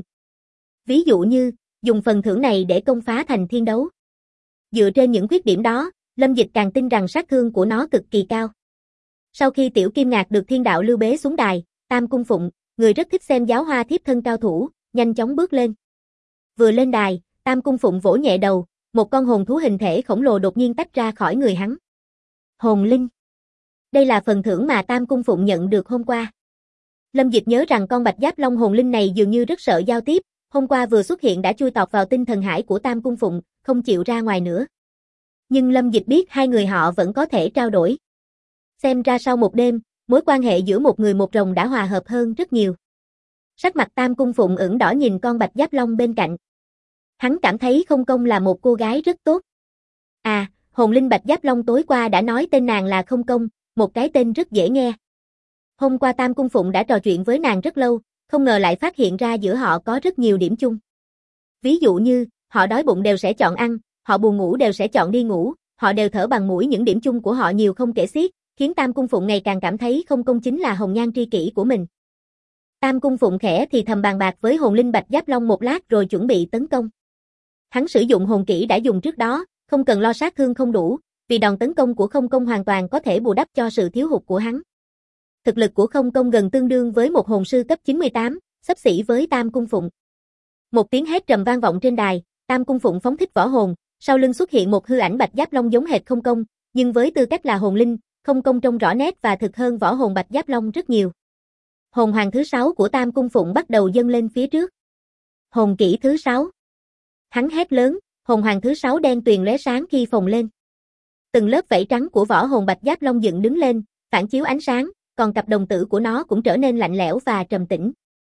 Ví dụ như, dùng phần thưởng này để công phá thành thiên đấu. Dựa trên những khuyết điểm đó, Lâm Dịch càng tin rằng sát thương của nó cực kỳ cao. Sau khi Tiểu Kim Ngạc được thiên đạo lưu bế xuống đài, Tam Cung Phụng, người rất thích xem giáo hoa thiếp thân cao thủ, nhanh chóng bước lên. Vừa lên đài, Tam Cung Phụng vỗ nhẹ đầu, một con hồn thú hình thể khổng lồ đột nhiên tách ra khỏi người hắn. Hồn linh. Đây là phần thưởng mà Tam Cung Phụng nhận được hôm qua. Lâm Dịch nhớ rằng con bạch giáp long hồn linh này dường như rất sợ giao tiếp, hôm qua vừa xuất hiện đã chui tọt vào tinh thần hải của Tam Cung Phụng, không chịu ra ngoài nữa. Nhưng Lâm Dịch biết hai người họ vẫn có thể trao đổi. Xem ra sau một đêm, mối quan hệ giữa một người một rồng đã hòa hợp hơn rất nhiều. Sắc mặt Tam Cung Phụng ửng đỏ nhìn con bạch giáp long bên cạnh. Hắn cảm thấy Không Công là một cô gái rất tốt. À, hồn linh bạch giáp long tối qua đã nói tên nàng là Không Công, một cái tên rất dễ nghe. Hôm qua Tam Cung Phụng đã trò chuyện với nàng rất lâu, không ngờ lại phát hiện ra giữa họ có rất nhiều điểm chung. Ví dụ như, họ đói bụng đều sẽ chọn ăn, họ buồn ngủ đều sẽ chọn đi ngủ, họ đều thở bằng mũi, những điểm chung của họ nhiều không kể xiết, khiến Tam Cung Phụng ngày càng cảm thấy Không Công chính là hồng nhan tri kỷ của mình. Tam Cung Phụng khẽ thì thầm bàn bạc với hồn linh bạch giáp long một lát rồi chuẩn bị tấn công. Hắn sử dụng hồn kỹ đã dùng trước đó, không cần lo sát thương không đủ, vì đòn tấn công của Không Công hoàn toàn có thể bù đắp cho sự thiếu hụt của hắn. Thực lực của Không Công gần tương đương với một hồn sư cấp 98, xấp xỉ với Tam Cung Phụng. Một tiếng hét trầm vang vọng trên đài, Tam Cung Phụng phóng thích võ hồn, sau lưng xuất hiện một hư ảnh bạch giáp long giống hệt Không Công, nhưng với tư cách là hồn linh, Không Công trông rõ nét và thực hơn võ hồn bạch giáp long rất nhiều. Hồn hoàng thứ 6 của Tam Cung Phụng bắt đầu dâng lên phía trước. Hồn kỹ thứ 6. Hắn hét lớn, hồn hoàng thứ 6 đen tuyền lóe sáng khi phồng lên. Từng lớp vảy trắng của võ hồn bạch giáp long dựng đứng lên, phản chiếu ánh sáng, còn cặp đồng tử của nó cũng trở nên lạnh lẽo và trầm tĩnh.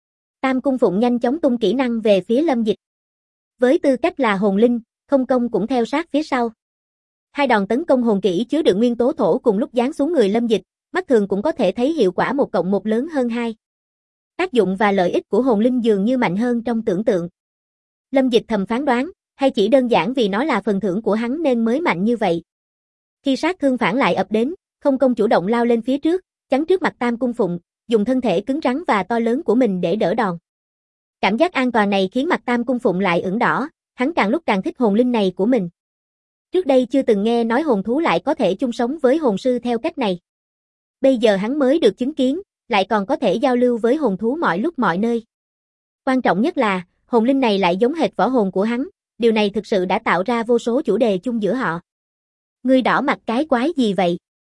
Tam Cung Phụng nhanh chóng tung kỹ năng về phía Lâm Dịch. Với tư cách là hồn linh, Không Công cũng theo sát phía sau. Hai đòn tấn công hồn kỹ chứa đựng nguyên tố thổ cùng lúc giáng xuống người Lâm Dịch, mắt thường cũng có thể thấy hiệu quả 1+1 lớn hơn 2. Tác dụng và lợi ích của hồn linh dường như mạnh hơn trong tưởng tượng. Lâm Dịch thầm phán đoán, hay chỉ đơn giản vì nó là phần thưởng của hắn nên mới mạnh như vậy. Khi sát thương phản lại ập đến, Không Công chủ động lao lên phía trước, chắn trước mặt Tam Cung Phụng, dùng thân thể cứng rắn và to lớn của mình để đỡ đòn. Cảm giác an toàn này khiến mặt Tam Cung Phụng lại ửng đỏ, hắn càng lúc càng thích hồn linh này của mình. Trước đây chưa từng nghe nói hồn thú lại có thể chung sống với hồn sư theo cách này. Bây giờ hắn mới được chứng kiến, lại còn có thể giao lưu với hồn thú mọi lúc mọi nơi. Quan trọng nhất là, hồn linh này lại giống hệt võ hồn của hắn, điều này thực sự đã tạo ra vô số chủ đề chung giữa họ. Ngươi đỏ mặt cái quái gì vậy?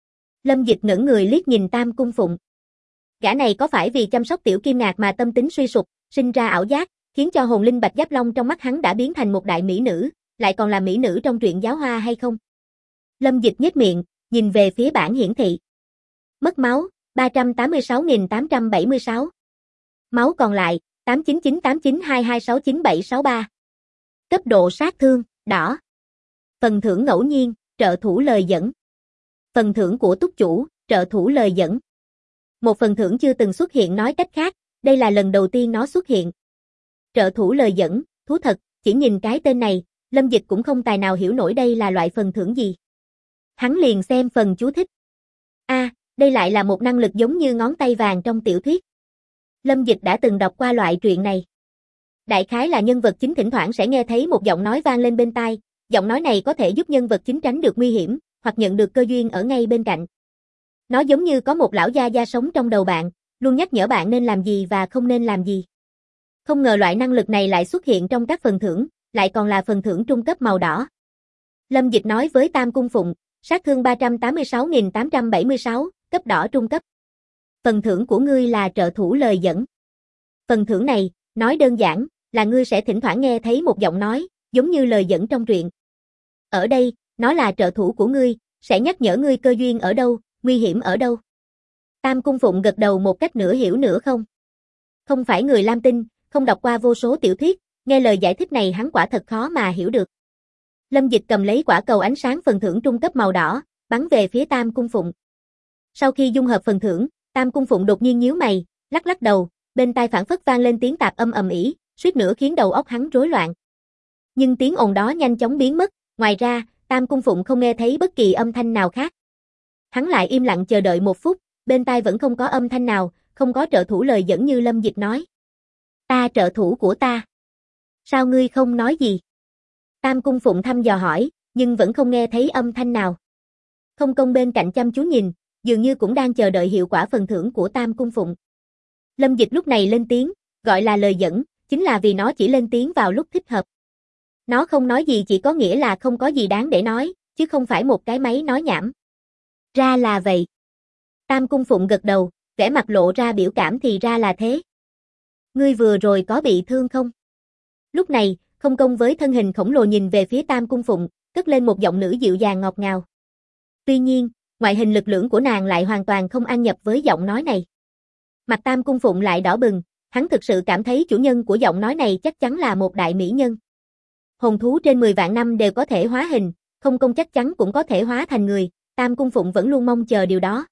Lâm Dịch ngẩng người liếc nhìn Tam Cung Phụng. Gã này có phải vì chăm sóc Tiểu Kim Ngạc mà tâm tính suy sụp, sinh ra ảo giác, khiến cho hồn linh bạch giáp long trong mắt hắn đã biến thành một đại mỹ nữ, lại còn là mỹ nữ trong truyện giáo hoa hay không? Lâm Dịch nhếch miệng, nhìn về phía bảng hiển thị. Mất máu, 386.876. Máu còn lại, 8998922696763. Cấp độ sát thương, đỏ. Phần thưởng ngẫu nhiên, trợ thủ lời dẫn. Phần thưởng của túc chủ, trợ thủ lời dẫn. Một phần thưởng chưa từng xuất hiện, nói cách khác, đây là lần đầu tiên nó xuất hiện. Trợ thủ lời dẫn, thú thật, chỉ nhìn cái tên này, Lâm Dịch cũng không tài nào hiểu nổi đây là loại phần thưởng gì. Hắn liền xem phần chú thích. Đây lại là một năng lực giống như ngón tay vàng trong tiểu thuyết. Lâm Dịch đã từng đọc qua loại truyện này. Đại khái là nhân vật chính thỉnh thoảng sẽ nghe thấy một giọng nói vang lên bên tai, giọng nói này có thể giúp nhân vật chính tránh được nguy hiểm, hoặc nhận được cơ duyên ở ngay bên cạnh. Nó giống như có một lão gia gia sống trong đầu bạn, luôn nhắc nhở bạn nên làm gì và không nên làm gì. Không ngờ loại năng lực này lại xuất hiện trong các phần thưởng, lại còn là phần thưởng trung cấp màu đỏ. Lâm Dịch nói với Tam Cung Phụng, sát thương 386.876, cấp đỏ trung cấp. Phần thưởng của ngươi là trợ thủ lời dẫn. Phần thưởng này, nói đơn giản, là ngươi sẽ thỉnh thoảng nghe thấy một giọng nói, giống như lời dẫn trong truyện. Ở đây, nó là trợ thủ của ngươi, sẽ nhắc nhở ngươi cơ duyên ở đâu, nguy hiểm ở đâu. Tam Cung Phụng gật đầu một cách nửa hiểu nửa không. Không phải người Lam Tinh, không đọc qua vô số tiểu thuyết, Nghe lời giải thích này hắn quả thật khó mà hiểu được. Lâm Dịch cầm lấy quả cầu ánh sáng phần thưởng trung cấp màu đỏ, bắn về phía Tam Cung Phụng. Sau khi dung hợp phần thưởng, Tam Cung Phụng đột nhiên nhíu mày, lắc lắc đầu, bên tai phảng phất vang lên tiếng tạp âm ầm ĩ, suýt nữa khiến đầu óc hắn rối loạn. Nhưng tiếng ồn đó nhanh chóng biến mất, ngoài ra, Tam Cung Phụng không nghe thấy bất kỳ âm thanh nào khác. Hắn lại im lặng chờ đợi 1 phút, bên tai vẫn không có âm thanh nào, không có trợ thủ lời dẫn như Lâm Dịch nói. Ta trợ thủ của ta. Sao ngươi không nói gì? Tam Cung Phụng thăm dò hỏi, nhưng vẫn không nghe thấy âm thanh nào. Không Công bên cạnh chăm chú nhìn, dường như cũng đang chờ đợi hiệu quả phần thưởng của Tam Cung Phụng. Lâm Dịch lúc này lên tiếng, gọi là lời dẫn, chính là vì nó chỉ lên tiếng vào lúc thích hợp. Nó không nói gì chỉ có nghĩa là không có gì đáng để nói, chứ không phải một cái máy nói nhảm. Ra là vậy. Tam Cung Phụng gật đầu, vẻ mặt lộ ra biểu cảm thì ra là thế. Ngươi vừa rồi có bị thương không? Lúc này, Không Công với thân hình khổng lồ nhìn về phía Tam Cung Phụng, cất lên một giọng nữ dịu dàng ngọt ngào. Tuy nhiên, ngoại hình lực lưỡng của nàng lại hoàn toàn không ăn nhập với giọng nói này. Mặt Tam Cung Phụng lại đỏ bừng, hắn thực sự cảm thấy chủ nhân của giọng nói này chắc chắn là một đại mỹ nhân. Hồn thú trên 10 vạn năm đều có thể hóa hình, Không Công chắc chắn cũng có thể hóa thành người, Tam Cung Phụng vẫn luôn mong chờ điều đó.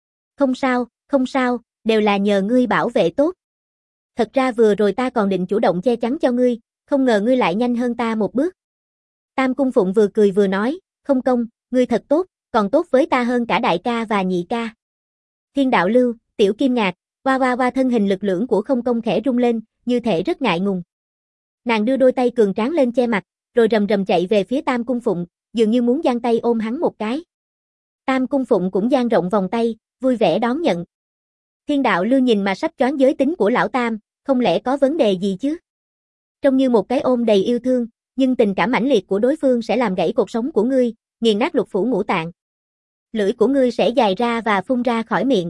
Không sao, đều là nhờ ngươi bảo vệ tốt. Thật ra vừa rồi ta còn định chủ động che chắn cho ngươi, không ngờ ngươi lại nhanh hơn ta một bước. Tam Cung Phụng vừa cười vừa nói, Không Công, ngươi thật tốt, còn tốt với ta hơn cả đại ca và nhị ca. Thiên đạo lưu, Tiểu Kim Ngạc, Hoa thân hình lực lưỡng của Không Công khẽ rung lên, như thể rất ngại ngùng. Nàng đưa đôi tay cường tráng lên che mặt, rồi rầm rầm chạy về phía Tam Cung Phụng, dường như muốn giang tay ôm hắn một cái. Tam Cung Phụng cũng dang rộng vòng tay, vui vẻ đón nhận. Thiên đạo lưu nhìn mà sắp choáng giới tính của lão Tam, không lẽ có vấn đề gì chứ? Trông như một cái ôm đầy yêu thương, nhưng tình cảm mãnh liệt của đối phương sẽ làm gãy cột sống của ngươi, nghiền nát lục phủ ngũ tạng. Lưỡi của ngươi sẽ dài ra và phun ra khỏi miệng.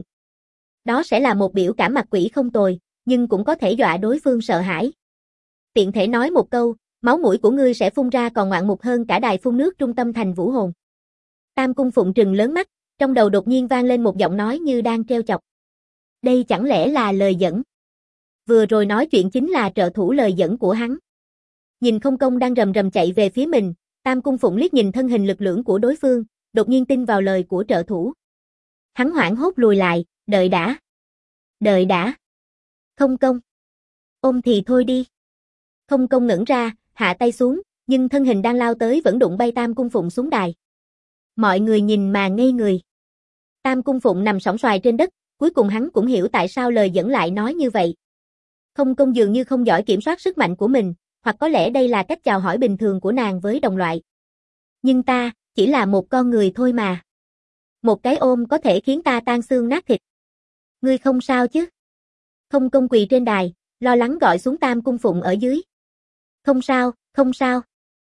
Đó sẽ là một biểu cảm mặt quỷ không tồi, nhưng cũng có thể dọa đối phương sợ hãi. Tiện thể nói một câu, máu mũi của ngươi sẽ phun ra còn ngoạn mục hơn cả đài phun nước trung tâm thành Vũ Hồn. Tam Cung Phụng trừng lớn mắt, trong đầu đột nhiên vang lên một giọng nói như đang trêu chọc. Đây chẳng lẽ là lời dẫn? Vừa rồi nói chuyện chính là trợ thủ lời dẫn của hắn. Nhìn Không Công đang rầm rầm chạy về phía mình, Tam Cung Phụng liếc nhìn thân hình lực lưỡng của đối phương, đột nhiên tin vào lời của trợ thủ. Hắn hoảng hốt lùi lại, đợi đã. Đợi đã. Không Công. Ôm thì thôi đi. Không Công ngẩn ra, hạ tay xuống, nhưng thân hình đang lao tới vẫn đụng bay Tam Cung Phụng xuống đài. Mọi người nhìn mà ngây người. Tam Cung Phụng nằm sõng soài trên đất, cuối cùng hắn cũng hiểu tại sao lời dẫn lại nói như vậy. Không Công dường như không giỏi kiểm soát sức mạnh của mình, hoặc có lẽ đây là cách chào hỏi bình thường của nàng với đồng loại. Nhưng ta, chỉ là một con người thôi mà. Một cái ôm có thể khiến ta tan xương nát thịt. Ngươi không sao chứ? Không Công quỳ trên đài, lo lắng gọi xuống Tam Cung Phụng ở dưới. Không sao, không sao.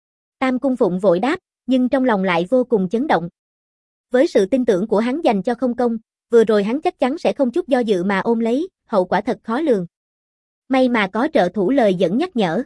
Tam Cung Phụng vội đáp, nhưng trong lòng lại vô cùng chấn động. Với sự tin tưởng của hắn dành cho Không Công, vừa rồi hắn chắc chắn sẽ không chút do dự mà ôm lấy, hậu quả thật khó lường. May mà có trợ thủ lời dẫn nhắc nhở.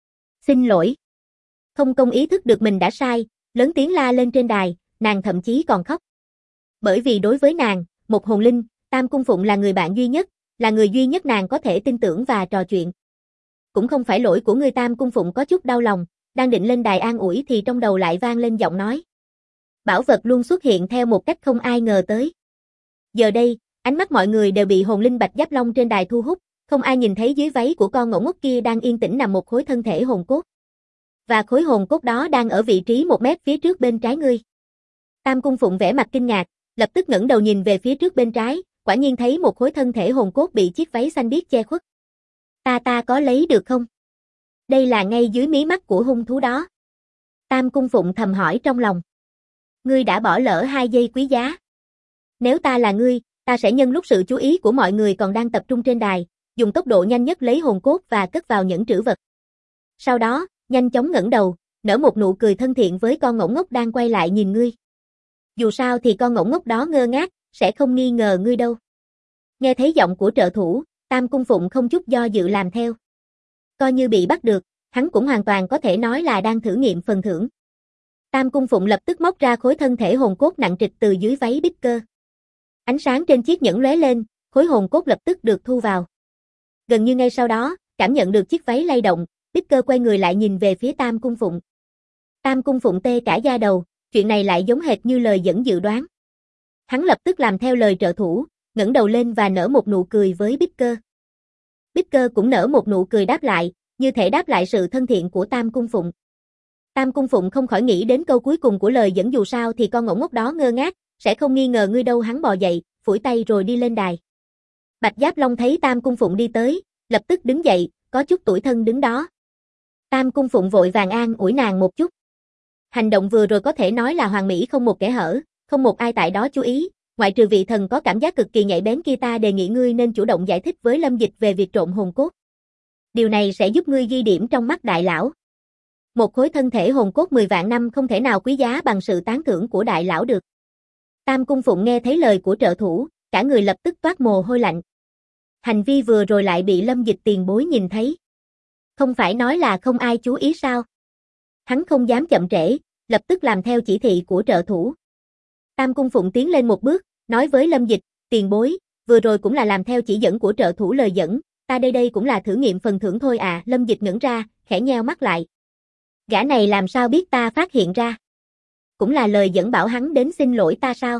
Xin lỗi. Không Công ý thức được mình đã sai, lớn tiếng la lên trên đài, nàng thậm chí còn khóc. Bởi vì đối với nàng, một hồn linh, Tam Cung Phụng là người bạn duy nhất, là người duy nhất nàng có thể tin tưởng và trò chuyện. Cũng không phải lỗi của người. Tam Cung Phụng có chút đau lòng, đang định lên đài an ủi thì trong đầu lại vang lên giọng nói. Bảo vật luôn xuất hiện theo một cách không ai ngờ tới. Giờ đây, ánh mắt mọi người đều bị hồn linh Bạch Giáp Long trên đài thu hút, không ai nhìn thấy dưới váy của con ngỗng ngốc kia đang yên tĩnh nằm một khối thân thể hồn cốt. Và khối hồn cốt đó đang ở vị trí 1 mét phía trước bên trái ngươi. Tam Cung Phụng vẻ mặt kinh ngạc, lập tức ngẩng đầu nhìn về phía trước bên trái, quả nhiên thấy một khối thân thể hồn cốt bị chiếc váy xanh biếc che khuất. Ta có lấy được không? Đây là ngay dưới mí mắt của hung thú đó. Tam Cung Phụng thầm hỏi trong lòng. Ngươi đã bỏ lỡ 2 giây quý giá. Nếu ta là ngươi, ta sẽ nhân lúc sự chú ý của mọi người còn đang tập trung trên đài, dùng tốc độ nhanh nhất lấy hồn cốt và cất vào nhẫn trữ vật. Sau đó, nhanh chóng ngẩng đầu, nở một nụ cười thân thiện với con ngỗng ngốc đang quay lại nhìn ngươi. Dù sao thì con ngỗng ngốc đó ngơ ngác, sẽ không nghi ngờ ngươi đâu. Nghe thấy giọng của trợ thủ, Tam Cung Phụng không chút do dự làm theo. Coi như bị bắt được, hắn cũng hoàn toàn có thể nói là đang thử nghiệm phần thưởng. Tam Cung Phụng lập tức móc ra khối thân thể hồn cốt nặng trịch từ dưới váy bích cơ. Ánh sáng trên chiếc nhẫn lóe lên, khối hồn cốt lập tức được thu vào. Gần như ngay sau đó, cảm nhận được chiếc váy lay động, Bích Cơ quay người lại nhìn về phía Tam Cung Phụng. Tam Cung Phụng tê cả da đầu, chuyện này lại giống hệt như lời dẫn dự đoán. Hắn lập tức làm theo lời trợ thủ, ngẩng đầu lên và nở một nụ cười với Bích Cơ. Bích Cơ cũng nở một nụ cười đáp lại, như thể đáp lại sự thân thiện của Tam Cung Phụng. Tam Cung Phụng không khỏi nghĩ đến câu cuối cùng của lời dẫn, dù sao thì con ngỗng ngốc đó ngơ ngác, sẽ không nghi ngờ ngươi đâu. Hắn bò dậy, phủi tay rồi đi lên đài. Bạch Giáp Long thấy Tam Cung Phụng đi tới, lập tức đứng dậy, có chút tủi thân đứng đó. Tam Cung Phụng vội vàng an ủi nàng một chút. Hành động vừa rồi có thể nói là hoàn mỹ không một kẽ hở, không một ai tại đó chú ý, ngoại trừ vị thần có cảm giác cực kỳ nhạy bén kia. Ta đề nghị ngươi nên chủ động giải thích với Lâm Dịch về việc trộm hồn cốt. Điều này sẽ giúp ngươi ghi điểm trong mắt đại lão. Một khối thân thể hồn cốt 10 vạn năm không thể nào quý giá bằng sự tán thưởng của đại lão được. Tam Cung Phụng nghe thấy lời của trợ thủ, cả người lập tức toát mồ hôi lạnh. Hành vi vừa rồi lại bị Lâm Dịch tiền bối nhìn thấy. Không phải nói là không ai chú ý sao? Hắn không dám chậm trễ, lập tức làm theo chỉ thị của trợ thủ. Tam Cung Phụng tiến lên một bước, nói với Lâm Dịch, tiền bối, vừa rồi cũng là làm theo chỉ dẫn của trợ thủ lời dẫn, ta đây cũng là thử nghiệm phần thưởng thôi à. Lâm Dịch ngẩn ra, khẽ nheo mắt lại. Gã này làm sao biết ta phát hiện ra? Cũng là lời dẫn bảo hắn đến xin lỗi ta sao?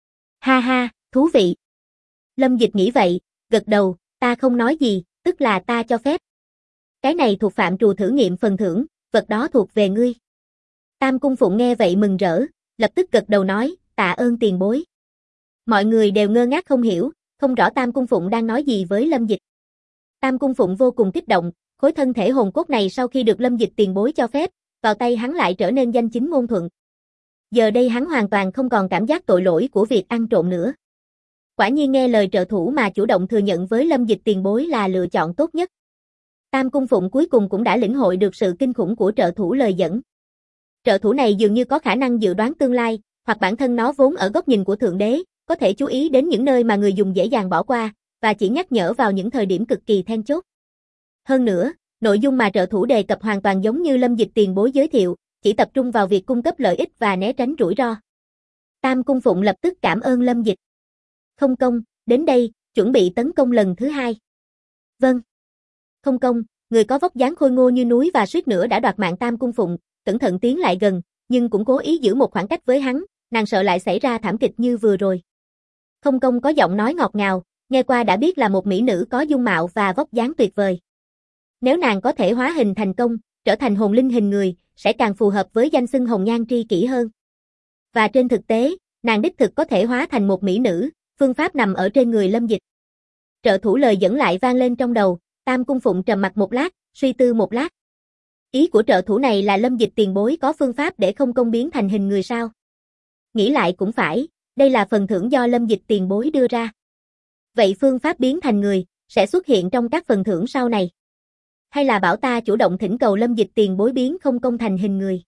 Ha ha, thú vị. Lâm Dịch nghĩ vậy, gật đầu, ta không nói gì, tức là ta cho phép. Cái này thuộc phạm trù thử nghiệm phần thưởng, vật đó thuộc về ngươi. Tam Cung Phụng nghe vậy mừng rỡ, lập tức gật đầu nói, tạ ơn tiền bối. Mọi người đều ngơ ngác không hiểu, không rõ Tam Cung Phụng đang nói gì với Lâm Dịch. Tam Cung Phụng vô cùng kích động, khối thân thể hồn cốt này sau khi được Lâm Dịch tiền bối cho phép, vào tay hắn lại trở nên danh chính ngôn thuận. Giờ đây hắn hoàn toàn không còn cảm giác tội lỗi của việc ăn trộm nữa. Quả nhiên nghe lời trợ thủ mà chủ động thừa nhận với Lâm Dịch tiền bối là lựa chọn tốt nhất. Tam Cung Phụng cuối cùng cũng đã lĩnh hội được sự kinh khủng của trợ thủ lời dẫn. Trợ thủ này dường như có khả năng dự đoán tương lai, hoặc bản thân nó vốn ở góc nhìn của Thượng Đế, có thể chú ý đến những nơi mà người dùng dễ dàng bỏ qua, và chỉ nhắc nhở vào những thời điểm cực kỳ then chốt. Hơn nữa, nội dung mà trợ thủ đề cập hoàn toàn giống như Lâm Dịch tiền bối giới thiệu, chỉ tập trung vào việc cung cấp lợi ích và né tránh rủi ro. Tam Cung Phụng lập tức cảm ơn Lâm Dịch. Không công, đến đây, chuẩn bị tấn công lần thứ 2. Vâng. Không công, người có vóc dáng khôi ngô như núi và suýt nữa đã đoạt mạng Tam Cung Phụng, cẩn thận tiến lại gần, nhưng cũng cố ý giữ một khoảng cách với hắn, nàng sợ lại xảy ra thảm kịch như vừa rồi. Không công có giọng nói ngọt ngào, nghe qua đã biết là một mỹ nữ có dung mạo và vóc dáng tuyệt vời. Nếu nàng có thể hóa hình thành công, trở thành hồn linh hình người, sẽ càng phù hợp với danh xưng hồng nhan tri kỷ hơn. Và trên thực tế, nàng đích thực có thể hóa thành một mỹ nữ, phương pháp nằm ở trên người Lâm Dịch. Trợ thủ lời dẫn lại vang lên trong đầu, Tam Cung Phụng trầm mặc một lát, suy tư một lát. Ý của trợ thủ này là Lâm Dịch tiền bối có phương pháp để không công biến thành hình người sao? Nghĩ lại cũng phải, đây là phần thưởng do Lâm Dịch tiền bối đưa ra. Vậy phương pháp biến thành người, sẽ xuất hiện trong các phần thưởng sau này. Hay là bảo ta chủ động thỉnh cầu Lâm Dịch tiền bối biến không công thành hình người?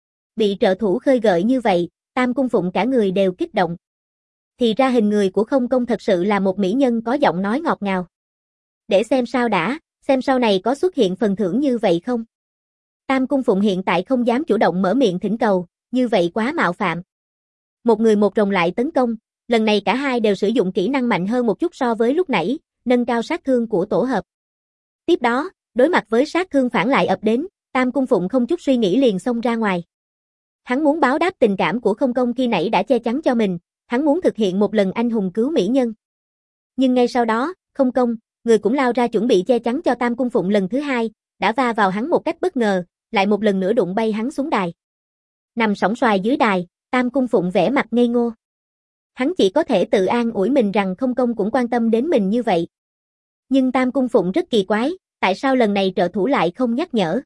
Bị trợ thủ khơi gợi như vậy, Tam Cung Phụng cả người đều kích động. Thì ra hình người của không công thật sự là một mỹ nhân có giọng nói ngọt ngào. Để xem sao đã, xem sau này có xuất hiện phần thưởng như vậy không? Tam Cung Phụng hiện tại không dám chủ động mở miệng thỉnh cầu, như vậy quá mạo phạm. Một người một rồng lại tấn công, lần này cả hai đều sử dụng kỹ năng mạnh hơn một chút so với lúc nãy, nâng cao sát thương của tổ hợp. Tiếp đó, đối mặt với sát thương phản lại ập đến, Tam Cung Phụng không chút suy nghĩ liền xông ra ngoài. Hắn muốn báo đáp tình cảm của không công khi nãy đã che chắn cho mình, hắn muốn thực hiện một lần anh hùng cứu mỹ nhân. Nhưng ngay sau đó, không công, người cũng lao ra chuẩn bị che chắn cho Tam Cung Phụng lần thứ 2, đã va vào hắn một cách bất ngờ, lại một lần nữa đụng bay hắn xuống đài. Nằm sóng xoài dưới đài, Tam Cung Phụng vẻ mặt ngây ngô. Hắn chỉ có thể tự an ủi mình rằng không công cũng quan tâm đến mình như vậy. Nhưng Tam Cung Phụng rất kỳ quái, tại sao lần này trợ thủ lại không nhắc nhở?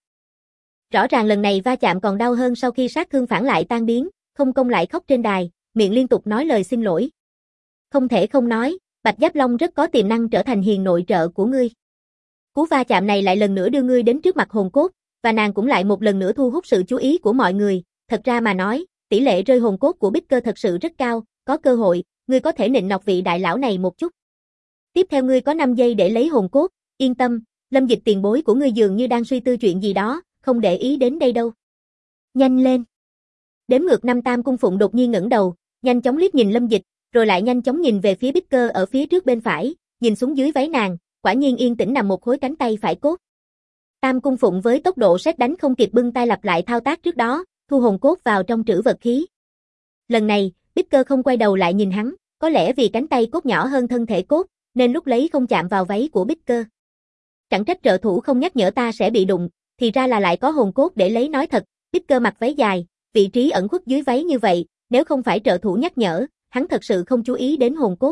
Rõ ràng lần này va chạm còn đau hơn. Sau khi sát thương phản lại tan biến, không công lại khóc trên đài, miệng liên tục nói lời xin lỗi. Không thể không nói, Bạch Giáp Long rất có tiềm năng trở thành hiền nội trợ của ngươi. Cú va chạm này lại lần nữa đưa ngươi đến trước mặt hồn cốt, và nàng cũng lại một lần nữa thu hút sự chú ý của mọi người. Thật ra mà nói, tỷ lệ rơi hồn cốt của Bích Cơ thật sự rất cao, có cơ hội, ngươi có thể nịnh nọt vị đại lão này một chút. Tiếp theo ngươi có 5 giây để lấy hồn cốt, yên tâm, Lâm Dịch tiền bối của ngươi dường như đang suy tư chuyện gì đó, không để ý đến đây đâu. Nhanh lên. Đếm ngược 5. Tam Cung Phụng đột nhiên ngẩng đầu, nhanh chóng liếc nhìn Lâm Dịch, rồi lại nhanh chóng nhìn về phía Bích Cơ ở phía trước bên phải, nhìn xuống dưới váy nàng, quả nhiên yên tĩnh nằm một khối cánh tay phải cốt. Tam Cung Phụng với tốc độ sét đánh không kịp bưng tay lặp lại thao tác trước đó, thu hồn cốt vào trong trữ vật khí. Lần này, Bicker không quay đầu lại nhìn hắn, có lẽ vì cánh tay cốt nhỏ hơn thân thể cốt, nên lúc lấy không chạm vào váy của Bicker. Chẳng trách trợ thủ không nhắc nhở ta sẽ bị đụng, thì ra là lại có hồn cốt để lấy nói thật. Bicker mặc váy dài, vị trí ẩn khuất dưới váy như vậy, nếu không phải trợ thủ nhắc nhở, hắn thật sự không chú ý đến hồn cốt.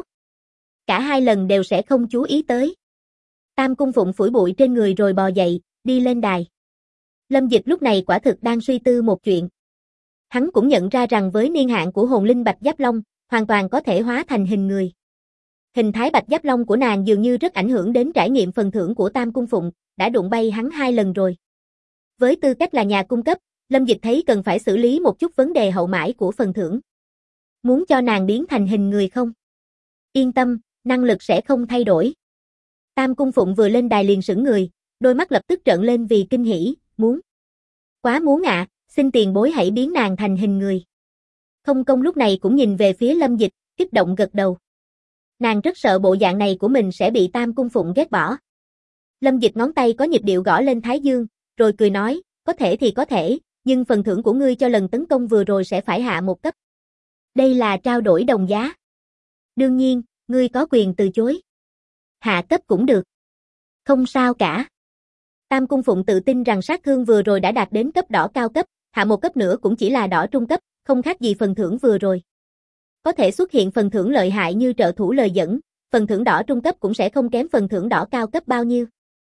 Cả hai lần đều sẽ không chú ý tới. Tam Cung Phụng phủi bụi trên người rồi bò dậy, đi lên đài. Lâm Dịch lúc này quả thực đang suy tư một chuyện. Hắn cũng nhận ra rằng với niên hạn của hồn linh Bạch Giáp Long, hoàn toàn có thể hóa thành hình người. Hình thái Bạch Giáp Long của nàng dường như rất ảnh hưởng đến trải nghiệm phần thưởng của Tam Cung Phụng, đã đụng bay hắn 2 lần rồi. Với tư cách là nhà cung cấp, Lâm Dịch thấy cần phải xử lý một chút vấn đề hậu mãi của phần thưởng. Muốn cho nàng biến thành hình người không? Yên tâm, năng lực sẽ không thay đổi. Tam Cung Phụng vừa lên đài liền sững người, đôi mắt lập tức trợn lên vì kinh hỉ, muốn. Quá muốn ạ, xin tiền bối hãy biến nàng thành hình người. Không Công lúc này cũng nhìn về phía Lâm Dịch, kích động gật đầu. Nàng rất sợ bộ dạng này của mình sẽ bị Tam Cung Phụng ghét bỏ. Lâm Dịch ngón tay có nhịp điệu gõ lên thái dương, rồi cười nói, có thể thì có thể, nhưng phần thưởng của ngươi cho lần tấn công vừa rồi sẽ phải hạ một cấp. Đây là trao đổi đồng giá. Đương nhiên, ngươi có quyền từ chối. Hạ cấp cũng được. Không sao cả. Tam Cung Phụng tự tin rằng sát thương vừa rồi đã đạt đến cấp đỏ cao cấp, hạ một cấp nữa cũng chỉ là đỏ trung cấp, không khác gì phần thưởng vừa rồi. Có thể xuất hiện phần thưởng lợi hại như trợ thủ lời dẫn, phần thưởng đỏ trung cấp cũng sẽ không kém phần thưởng đỏ cao cấp bao nhiêu.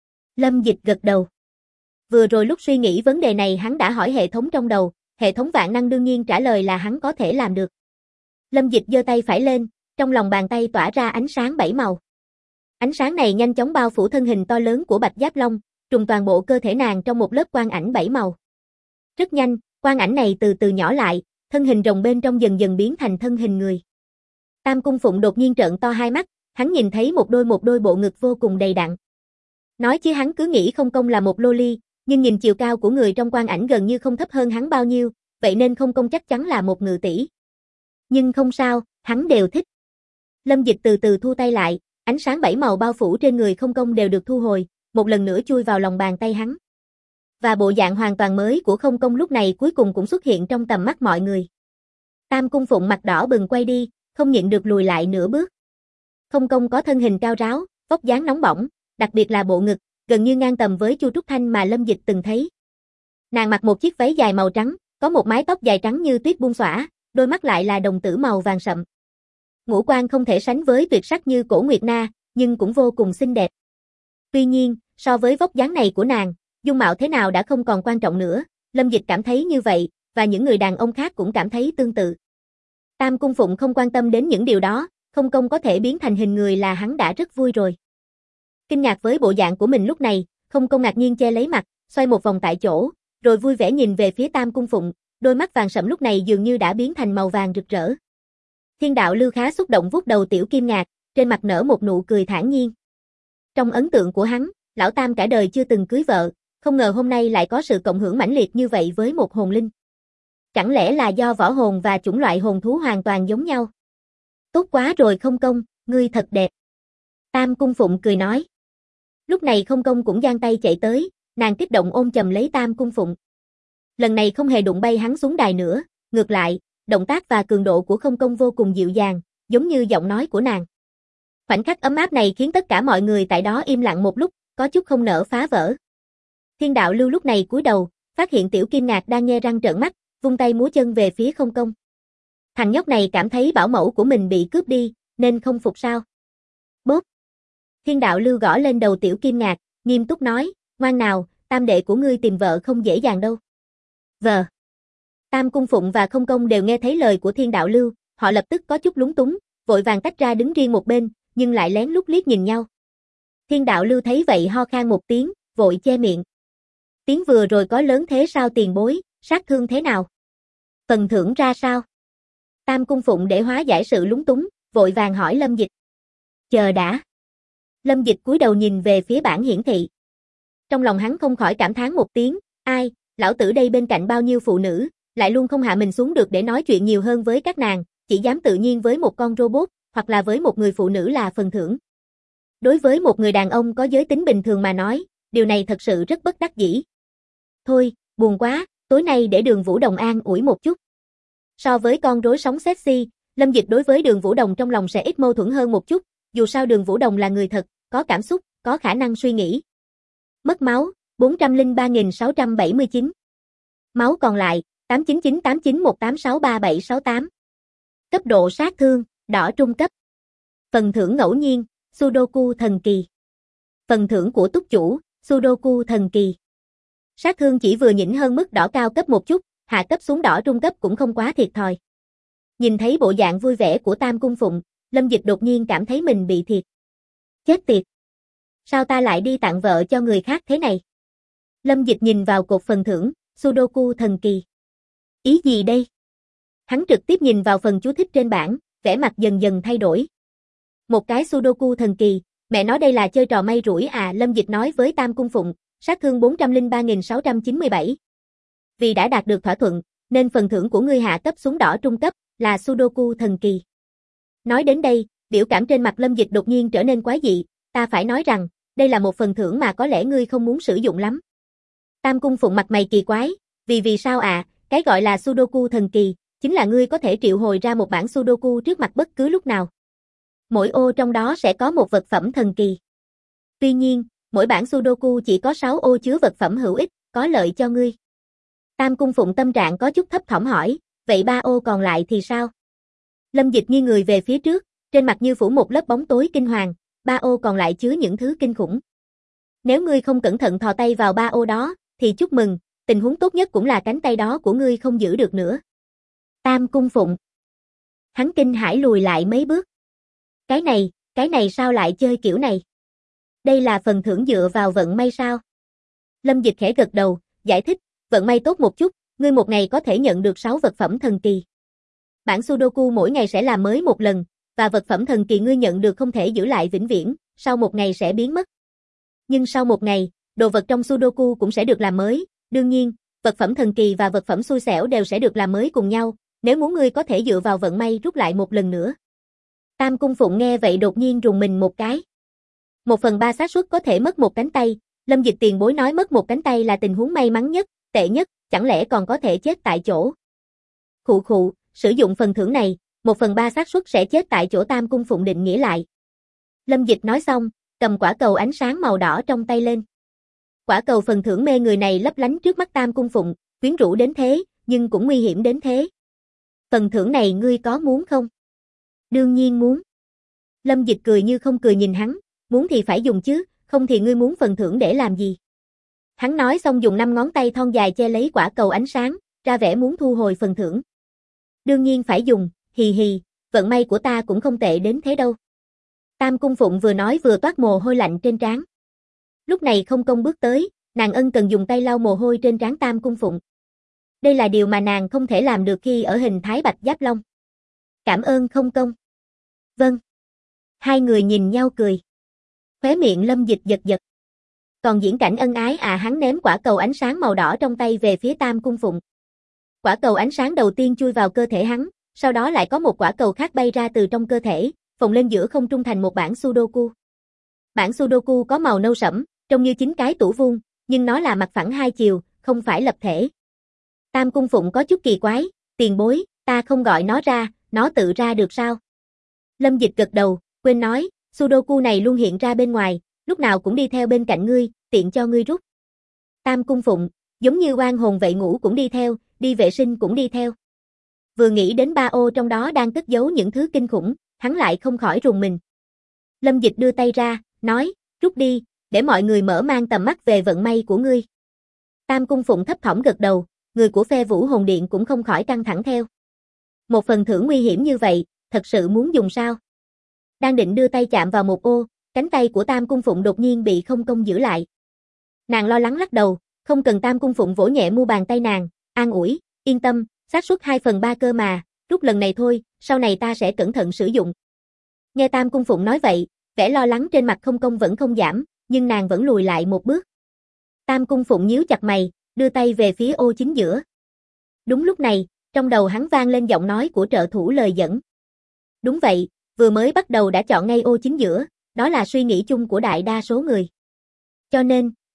Lâm Dịch gật đầu. Vừa rồi lúc suy nghĩ vấn đề này hắn đã hỏi hệ thống trong đầu, hệ thống vạn năng đương nhiên trả lời là hắn có thể làm được. Lâm Dịch giơ tay phải lên, trong lòng bàn tay tỏa ra ánh sáng 7 màu. Ánh sáng này nhanh chóng bao phủ thân hình to lớn của Bạch Giáp Long, trùm toàn bộ cơ thể nàng trong một lớp quang ảnh 7 màu. Rất nhanh, quang ảnh này từ từ nhỏ lại, thân hình rồng bên trong dần dần biến thành thân hình người. Tam Cung Phụng đột nhiên trợn to hai mắt, hắn nhìn thấy một đôi bộ ngực vô cùng đầy đặn. Nói chứ hắn cứ nghĩ Không Công là một lô ly, nhưng nhìn chiều cao của người trong quang ảnh gần như không thấp hơn hắn bao nhiêu, vậy nên Không Công chắc chắn là một ngự tỷ. Nhưng không sao, hắn đều thích. Lâm Dịch từ từ thu tay lại, ánh sáng 7 màu bao phủ trên người Không Công đều được thu hồi, một lần nữa chui vào lòng bàn tay hắn. Và bộ dạng hoàn toàn mới của Không Công lúc này cuối cùng cũng xuất hiện trong tầm mắt mọi người. Tam Cung Phụng mặt đỏ bừng quay đi, không nhịn được lùi lại nửa bước. Không Công có thân hình cao ráo, vóc dáng nóng bỏng, đặc biệt là bộ ngực, gần như ngang tầm với Chu Trúc Thanh mà Lâm Dịch từng thấy. Nàng mặc một chiếc váy dài màu trắng, có một mái tóc dài trắng như tuyết buông xõa, đôi mắt lại là đồng tử màu vàng sậm. Ngũ quan không thể sánh với tuyệt sắc như Cổ Nguyệt Na, nhưng cũng vô cùng xinh đẹp. Tuy nhiên, so với vóc dáng này của nàng, dung mạo thế nào đã không còn quan trọng nữa, Lâm Dịch cảm thấy như vậy, và những người đàn ông khác cũng cảm thấy tương tự. Tam Cung Phụng không quan tâm đến những điều đó, Không Công có thể biến thành hình người là hắn đã rất vui rồi. Kinh ngạc với bộ dạng của mình lúc này, Không Công ngạc nhiên che lấy mặt, xoay một vòng tại chỗ, rồi vui vẻ nhìn về phía Tam Cung Phụng, đôi mắt vàng sẫm lúc này dường như đã biến thành màu vàng rực rỡ. Thiên Đạo Lưu khá xúc động vuốt đầu Tiểu Kim Ngạc, trên mặt nở một nụ cười thản nhiên. Trong ấn tượng của hắn, lão Tam cả đời chưa từng cưới vợ, không ngờ hôm nay lại có sự cộng hưởng mãnh liệt như vậy với một hồn linh. Chẳng lẽ là do võ hồn và chủng loại hồn thú hoàn toàn giống nhau? Tốt quá rồi Không Công, ngươi thật đẹp. Tam Cung Phụng cười nói. Lúc này Không Công cũng giang tay chạy tới, nàng kích động ôm chầm lấy Tam Cung Phụng. Lần này không hề đụng bay hắn xuống đài nữa, ngược lại, động tác và cường độ của Không Công vô cùng dịu dàng, giống như giọng nói của nàng. Khoảnh khắc ấm áp này khiến tất cả mọi người tại đó im lặng một lúc, có chút không nỡ phá vỡ. Thiên Đạo Lưu lúc này cúi đầu, phát hiện Tiểu Kim Ngạc đang nhe răng trợn mắt, vung tay múa chân về phía Không Công. Thằng nhóc này cảm thấy bảo mẫu của mình bị cướp đi, nên không phục sao? Bốp! Thiên Đạo Lưu gõ lên đầu Tiểu Kim Ngạc, nghiêm túc nói, ngoan nào, tam đệ của ngươi tìm vợ không dễ dàng đâu. Vờ! Tam Cung Phụng và Không Công đều nghe thấy lời của Thiên Đạo Lưu, họ lập tức có chút lúng túng, vội vàng tách ra đứng riêng một bên, nhưng lại lén lút liếc nhìn nhau. Thiên Đạo Lưu thấy vậy ho khan một tiếng, vội che miệng. Tiếng vừa rồi có lớn thế sao tiền bối, sát thương thế nào? Phần thưởng ra sao? Tam Cung Phụng để hóa giải sự lúng túng, vội vàng hỏi Lâm Dịch. Chờ đã. Lâm Dịch cúi đầu nhìn về phía bảng hiển thị. Trong lòng hắn không khỏi cảm thán một tiếng, ai, lão tử đây bên cạnh bao nhiêu phụ nữ, lại luôn không hạ mình xuống được để nói chuyện nhiều hơn với các nàng, chỉ dám tự nhiên với một con robot, hoặc là với một người phụ nữ là phần thưởng. Đối với một người đàn ông có giới tính bình thường mà nói, điều này thật sự rất bất đắc dĩ. Thôi, buồn quá, tối nay để Đường Vũ Đồng an ủi một chút. So với con rối sống sexy, Lâm Dịch đối với Đường Vũ Đồng trong lòng sẽ ít mâu thuẫn hơn một chút, dù sao Đường Vũ Đồng là người thật, có cảm xúc, có khả năng suy nghĩ. Mất máu, 403.679. Máu còn lại, 8998918637768. Cấp độ sát thương, đỏ trung cấp. Phần thưởng ngẫu nhiên, Sudoku thần kỳ. Phần thưởng của túc chủ, Sudoku thần kỳ. Sát thương chỉ vừa nhỉnh hơn mức đỏ cao cấp một chút, hạ cấp xuống đỏ trung cấp cũng không quá thiệt thòi. Nhìn thấy bộ dạng vui vẻ của Tam Cung Phụng, Lâm Dịch đột nhiên cảm thấy mình bị thiệt. Chết tiệt! Sao ta lại đi tặng vợ cho người khác thế này? Lâm Dịch nhìn vào cột phần thưởng, Sudoku thần kỳ. Ý gì đây? Hắn trực tiếp nhìn vào phần chú thích trên bảng, vẻ mặt dần dần thay đổi. Một cái Sudoku thần kỳ, mẹ nói đây là chơi trò may rủi à, Lâm Dịch nói với Tam Cung Phụng, sát thương 403.697. Vì đã đạt được thỏa thuận, nên phần thưởng của ngươi hạ cấp xuống đỏ trung cấp, là Sudoku thần kỳ. Nói đến đây, biểu cảm trên mặt Lâm Dịch đột nhiên trở nên quái dị, ta phải nói rằng, đây là một phần thưởng mà có lẽ ngươi không muốn sử dụng lắm. Tam Cung Phụng mặt mày kỳ quái, vì sao à, cái gọi là Sudoku thần kỳ, chính là ngươi có thể triệu hồi ra một bản Sudoku trước mặt bất cứ lúc nào. Mỗi ô trong đó sẽ có một vật phẩm thần kỳ. Tuy nhiên, mỗi bản Sudoku chỉ có 6 ô chứa vật phẩm hữu ích, có lợi cho ngươi. Tam Cung Phụng tâm trạng có chút thấp thỏm hỏi, vậy 3 ô còn lại thì sao? Lâm Dịch nghiêng người về phía trước, trên mặt như phủ một lớp bóng tối kinh hoàng, 3 ô còn lại chứa những thứ kinh khủng. Nếu ngươi không cẩn thận thò tay vào 3 ô đó, thì chúc mừng, tình huống tốt nhất cũng là cánh tay đó của ngươi không giữ được nữa. Tam Cung Phụng. Hắn kinh hãi lùi lại mấy bước. Cái này sao lại chơi kiểu này? Đây là phần thưởng dựa vào vận may sao? Lâm Dịch khẽ gật đầu, giải thích, vận may tốt một chút, ngươi một ngày có thể nhận được 6 vật phẩm thần kỳ. Bản Sudoku mỗi ngày sẽ làm mới một lần, và vật phẩm thần kỳ ngươi nhận được không thể giữ lại vĩnh viễn, sau một ngày sẽ biến mất. Nhưng sau một ngày, đồ vật trong Sudoku cũng sẽ được làm mới, đương nhiên, vật phẩm thần kỳ và vật phẩm xui xẻo đều sẽ được làm mới cùng nhau, nếu muốn ngươi có thể dựa vào vận may rút lại một lần nữa. Tam Cung Phụng nghe vậy đột nhiên rùng mình một cái. 1/3 xác suất có thể mất một cánh tay, Lâm Dịch tiền bối nói mất một cánh tay là tình huống may mắn nhất, tệ nhất, chẳng lẽ còn có thể chết tại chỗ. Khụ, sử dụng phần thưởng này, 1/3 xác suất sẽ chết tại chỗ, Tam Cung Phụng định nghĩa lại. Lâm Dịch nói xong, cầm quả cầu ánh sáng màu đỏ trong tay lên. Quả cầu phần thưởng mê người này lấp lánh trước mắt Tam Cung Phụng, quyến rũ đến thế, nhưng cũng nguy hiểm đến thế. Phần thưởng này ngươi có muốn không? Đương nhiên muốn. Lâm Dịch cười như không cười nhìn hắn, muốn thì phải dùng chứ, không thì ngươi muốn phần thưởng để làm gì? Hắn nói xong dùng 5 ngón tay thon dài che lấy quả cầu ánh sáng, ra vẻ muốn thu hồi phần thưởng. Đương nhiên phải dùng, hì, vận may của ta cũng không tệ đến thế đâu. Tam Cung Phụng vừa nói vừa toát mồ hôi lạnh trên trán. Lúc này Không Công bước tới, nàng ân cần dùng tay lau mồ hôi trên trán Tam Cung Phụng. Đây là điều mà nàng không thể làm được khi ở hình thái Bạch Giáp Long. Cảm ơn Không Công. Vâng. Hai người nhìn nhau cười. Khóe miệng Lâm Dịch giật. Còn diễn cảnh ân ái à, hắn ném quả cầu ánh sáng màu đỏ trong tay về phía Tam Cung Phụng. Quả cầu ánh sáng đầu tiên chui vào cơ thể hắn, sau đó lại có một quả cầu khác bay ra từ trong cơ thể, phồng lên giữa không trung thành một bản Sudoku. Bản Sudoku có màu nâu sẫm, trông như 9 cái tủ vuông, nhưng nó là mặt phẳng hai chiều, không phải lập thể. Tam Cung Phụng có chút kỳ quái, tiền bối, ta không gọi nó ra, nó tự ra được sao? Lâm Dịch gật đầu, quên nói, Sudoku này luôn hiện ra bên ngoài, lúc nào cũng đi theo bên cạnh ngươi, tiện cho ngươi rút. Tam Cung Phụng, giống như oan hồn vậy, ngủ cũng đi theo, đi vệ sinh cũng đi theo. Vừa nghĩ đến 3 ô trong đó đang cất giấu những thứ kinh khủng, hắn lại không khỏi rùng mình. Lâm Dịch đưa tay ra, nói, rút đi, để mọi người mở mang tầm mắt về vận may của ngươi. Tam Cung Phụng thấp thỏm gật đầu, người của phe Vũ Hồn Điện cũng không khỏi căng thẳng theo. Một phần thưởng nguy hiểm như vậy, thật sự muốn dùng sao? Đang định đưa tay chạm vào một ô, cánh tay của Tam Cung Phụng đột nhiên bị Không Công giữ lại. Nàng lo lắng lắc đầu, không cần. Tam Cung Phụng vỗ nhẹ mu bàn tay nàng, an ủi, yên tâm, xác suất 2/3 cơ mà, rút lần này thôi, sau này ta sẽ cẩn thận sử dụng. Nghe Tam Cung Phụng nói vậy, vẻ lo lắng trên mặt Không Công vẫn không giảm, nhưng nàng vẫn lùi lại một bước. Tam Cung Phụng nhíu chặt mày, đưa tay về phía ô chính giữa. Đúng lúc này, trong đầu hắn vang lên giọng nói của trợ thủ lời dẫn. Đúng vậy, vừa mới bắt đầu đã chọn ngay ô chính giữa, đó là suy nghĩ chung của đại đa số người. Cho nên,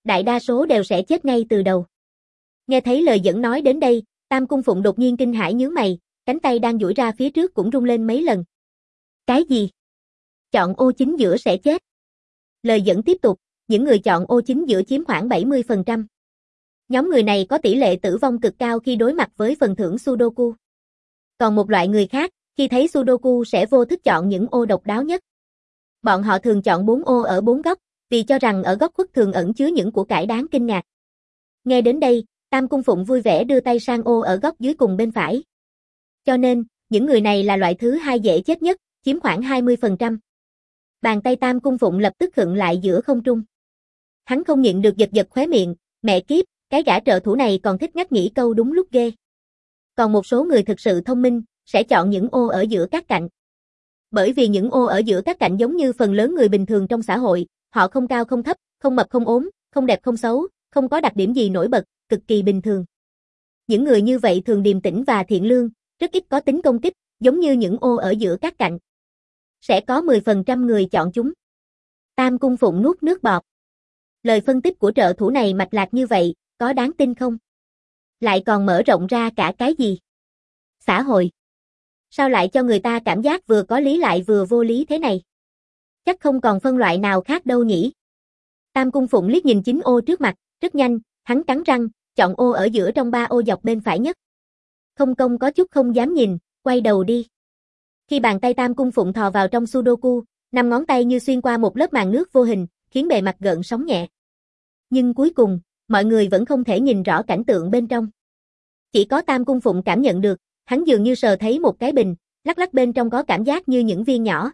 đại đa số đều sẽ chết ngay từ đầu. Nghe thấy lời dẫn nói đến đây, Tam Cung Phụng đột nhiên kinh hãi nhướng mày, cánh tay đang duỗi ra phía trước cũng rung lên mấy lần. Cái gì? Chọn ô chính giữa sẽ chết. Lời dẫn tiếp tục, những người chọn ô chính giữa chiếm khoảng 70%. Nhóm người này có tỷ lệ tử vong cực cao khi đối mặt với phần thưởng Sudoku. Còn một loại người khác, khi thấy Sudoku sẽ vô thức chọn những ô độc đáo nhất. Bọn họ thường chọn 4 ô ở 4 góc, vì cho rằng ở góc khuất thường ẩn chứa những của cải đáng kinh ngạc. Nghe đến đây, Tam Cung Phụng vui vẻ đưa tay sang ô ở góc dưới cùng bên phải. Cho nên, những người này là loại thứ hai dễ chết nhất, chiếm khoảng 20%. Bàn tay Tam Cung Phụng lập tức khựng lại giữa không trung. Hắn không nhịn được giật giật khóe miệng, mẹ kiếp, cái gã trợ thủ này còn thích ngắt nghỉ câu đúng lúc ghê. Còn một số người thực sự thông minh, sẽ chọn những ô ở giữa các cạnh. Bởi vì những ô ở giữa các cạnh giống như phần lớn người bình thường trong xã hội, họ không cao không thấp, không mập không ốm, không đẹp không xấu, không có đặc điểm gì nổi bật, cực kỳ bình thường. Những người như vậy thường điềm tĩnh và thiện lương, rất ít có tính công kích, giống như những ô ở giữa các cạnh. Sẽ có 10% người chọn chúng. Tam Cung Phụng nuốt nước bọt. Lời phân tích của trợ thủ này mạch lạc như vậy, có đáng tin không? Lại còn mở rộng ra cả cái gì? Xã hội. Sao lại cho người ta cảm giác vừa có lý lại vừa vô lý thế này? Chắc không còn phân loại nào khác đâu nhỉ? Tam Cung Phụng liếc nhìn 9 ô trước mặt, rất nhanh, hắn cắn răng, chọn ô ở giữa trong 3 ô dọc bên phải nhất. Không Công có chút không dám nhìn, quay đầu đi. Khi bàn tay Tam Cung Phụng thò vào trong Sudoku, 5 ngón tay như xuyên qua một lớp màn nước vô hình, khiến bề mặt gợn sóng nhẹ. Nhưng cuối cùng, mọi người vẫn không thể nhìn rõ cảnh tượng bên trong. Chỉ có Tam Cung Phụng cảm nhận được, hắn dường như sờ thấy một cái bình, lắc lắc bên trong có cảm giác như những viên nhỏ.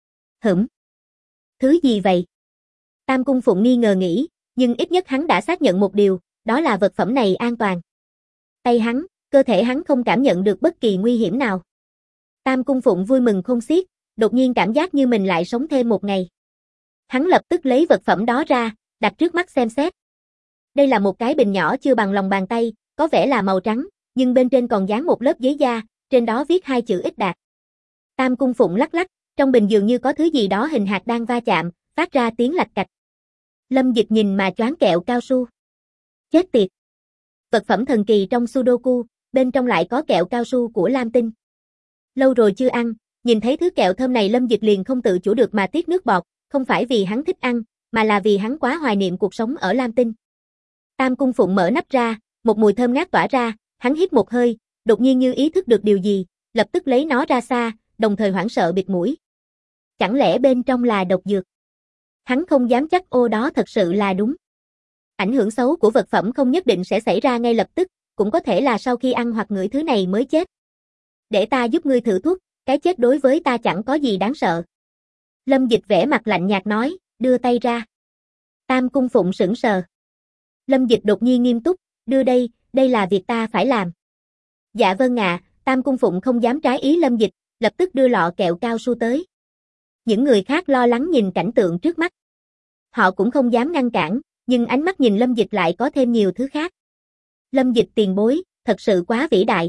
Thứ gì vậy? Tam Cung Phụng nghi ngờ nghĩ, nhưng ít nhất hắn đã xác nhận một điều, đó là vật phẩm này an toàn. Tay hắn, cơ thể hắn không cảm nhận được bất kỳ nguy hiểm nào. Tam Cung Phụng vui mừng khôn xiết, đột nhiên cảm giác như mình lại sống thêm một ngày. Hắn lập tức lấy vật phẩm đó ra, đặt trước mắt xem xét. Đây là một cái bình nhỏ chưa bằng lòng bàn tay, có vẻ là màu trắng, nhưng bên trên còn dán một lớp giấy da, trên đó viết 2 chữ X Đạt. Tam Cung Phụng lắc lắc, trong bình dường như có thứ gì đó hình hạt đang va chạm, phát ra tiếng lạch cạch. Lâm Dịch nhìn mà choáng kẹo cao su. Chết tiệt. Vật phẩm thần kỳ trong Sudoku, bên trong lại có kẹo cao su của Lam Tinh. Lâu rồi chưa ăn, nhìn thấy thứ kẹo thơm này Lâm Dịch liền không tự chủ được mà tiết nước bọt, không phải vì hắn thích ăn, mà là vì hắn quá hoài niệm cuộc sống ở Lam Tinh. Tam Cung Phụng mở nắp ra, một mùi thơm ngát tỏa ra, hắn hít một hơi, đột nhiên như ý thức được điều gì, lập tức lấy nó ra xa, đồng thời hoảng sợ bịt mũi. Chẳng lẽ bên trong là độc dược? Hắn không dám chắc ô đó thật sự là đúng. Ảnh hưởng xấu của vật phẩm không nhất định sẽ xảy ra ngay lập tức, cũng có thể là sau khi ăn hoặc ngửi thứ này mới chết. Để ta giúp ngươi thử thuốc, cái chết đối với ta chẳng có gì đáng sợ. Lâm Dịch vẻ mặt lạnh nhạt nói, đưa tay ra. Tam Cung Phụng sững sờ. Lâm Dịch đột nhiên nghiêm túc, đưa đây, đây là việc ta phải làm. Dạ vâng ạ, Tam Cung Phụng không dám trái ý Lâm Dịch, lập tức đưa lọ kẹo cao su tới. Những người khác lo lắng nhìn cảnh tượng trước mắt. Họ cũng không dám ngăn cản, nhưng ánh mắt nhìn Lâm Dịch lại có thêm nhiều thứ khác. Lâm Dịch tiền bối, thật sự quá vĩ đại.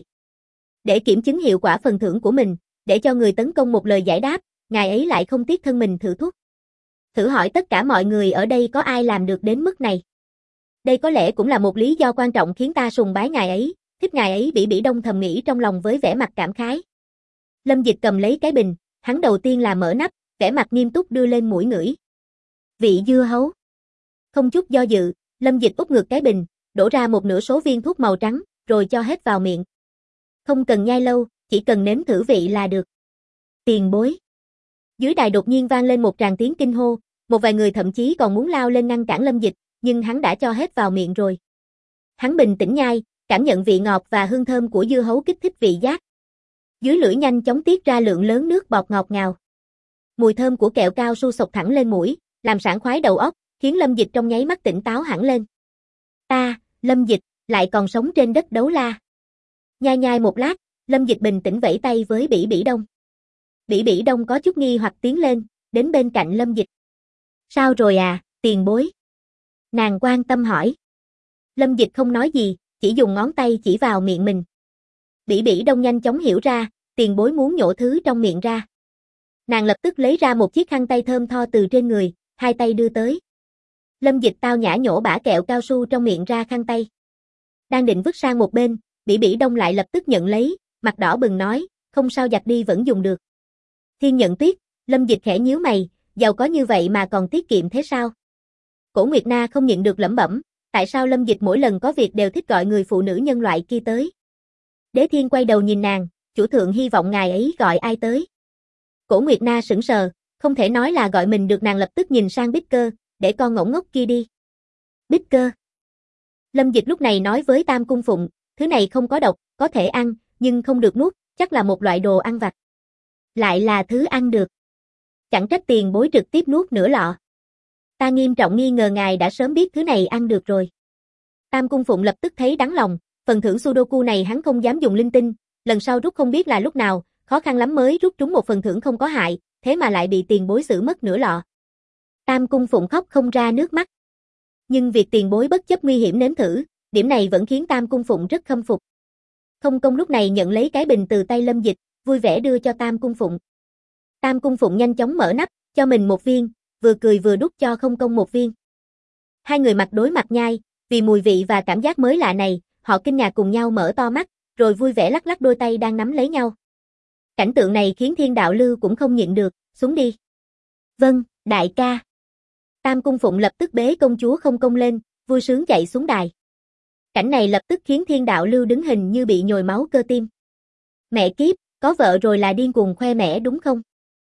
Để kiểm chứng hiệu quả phần thưởng của mình, để cho người tấn công một lời giải đáp, ngài ấy lại không tiếc thân mình thử thuốc. Thử hỏi tất cả mọi người ở đây có ai làm được đến mức này. Đây có lẽ cũng là một lý do quan trọng khiến ta sùng bái ngài ấy, thích ngài ấy. Bỉ Đông thầm nghĩ trong lòng với vẻ mặt cảm khái. Lâm Dịch cầm lấy cái bình, hắn đầu tiên là mở nắp, vẻ mặt nghiêm túc đưa lên mũi ngửi. Vị dưa hấu. Không chút do dự, Lâm Dịch úp ngược cái bình, đổ ra một nửa số viên thuốc màu trắng, rồi cho hết vào miệng. Không cần nhai lâu, chỉ cần nếm thử vị là được. Tiền bối. Dưới đài đột nhiên vang lên một tràng tiếng kinh hô, một vài người thậm chí còn muốn lao lên ngăn cản Lâm Dịch, nhưng hắn đã cho hết vào miệng rồi. Hắn bình tĩnh nhai, cảm nhận vị ngọt và hương thơm của dưa hấu kích thích vị giác. Dưới lưỡi nhanh chóng tiết ra lượng lớn nước bọt ngọt ngào. Mùi thơm của kẹo cao su xộc thẳng lên mũi, làm sảng khoái đầu óc, khiến Lâm Dịch trong nháy mắt tỉnh táo hẳn lên. Ta, Lâm Dịch, lại còn sống trên đất Đấu La. Nhai nhai một lát, Lâm Dịch bình tĩnh vẫy tay với Bỉ Đông. Bỉ Đông có chút nghi hoặc tiến lên, đến bên cạnh Lâm Dịch. Sao rồi à, tiền bối? Nàng quan tâm hỏi. Lâm Dịch không nói gì, chỉ dùng ngón tay chỉ vào miệng mình. Bỉ Đông nhanh chóng hiểu ra, tiền bối muốn nhổ thứ trong miệng ra. Nàng lập tức lấy ra một chiếc khăn tay thơm tho từ trên người, hai tay đưa tới. Lâm Dịch tao nhã nhổ bã kẹo cao su trong miệng ra khăn tay. Đang định vứt sang một bên, Bỉ Bỉ Đông lại lập tức nhận lấy, mặt đỏ bừng nói, không sao giặt đi vẫn dùng được. Thiên Nhận Tuyết, Lâm Dịch khẽ nhíu mày, giàu có như vậy mà còn tiết kiệm thế sao? Cổ Nguyệt Na không nhịn được lẩm bẩm, tại sao Lâm Dịch mỗi lần có việc đều thích gọi người phụ nữ nhân loại kia tới? Đế Thiên quay đầu nhìn nàng, chủ thượng hy vọng ngài ấy gọi ai tới? Cổ Nguyệt Na sững sờ, không thể nói là gọi mình được, nàng lập tức nhìn sang Bích Cơ, để con ngỗng ngốc kia đi. Bích Cơ. Lâm Dịch lúc này nói với Tam Cung Phụng, thứ này không có độc, có thể ăn, nhưng không được nuốt, chắc là một loại đồ ăn vặt. Lại là thứ ăn được. Chẳng trách tiền bối trực tiếp nuốt nửa lọ. Ta nghiêm trọng nghi ngờ ngài đã sớm biết thứ này ăn được rồi. Tam Cung Phụng lập tức thấy đắng lòng, phần thưởng Sudoku này hắn không dám dùng linh tinh, lần sau rút không biết là lúc nào, khó khăn lắm mới rút trúng một phần thưởng không có hại, thế mà lại bị tiền bối xử mất nửa lọ. Tam Cung Phụng khóc không ra nước mắt. Nhưng việc tiền bối bất chấp nguy hiểm nếm thử, điểm này vẫn khiến Tam Cung Phụng rất khâm phục. Không Công lúc này nhận lấy cái bình từ tay Lâm Dịch, vui vẻ đưa cho Tam Cung Phụng. Tam Cung Phụng nhanh chóng mở nắp, cho mình một viên, vừa cười vừa đút cho Không Công một viên. Hai người mặt đối mặt nhai, vì mùi vị và cảm giác mới lạ này, họ kinh ngạc cùng nhau mở to mắt, rồi vui vẻ lắc lắc đôi tay đang nắm lấy nhau. Cảnh tượng này khiến Thiên Đạo Lưu cũng không nhịn được, xuống đi. Vâng, đại ca. Tam Cung Phụng lập tức bế công chúa Không Công lên, vui sướng chạy xuống đài. Cảnh này lập tức khiến Thiên Đạo Lưu đứng hình như bị nhồi máu cơ tim. Mẹ kiếp, có vợ rồi là điên cuồng khoe mẽ đúng không?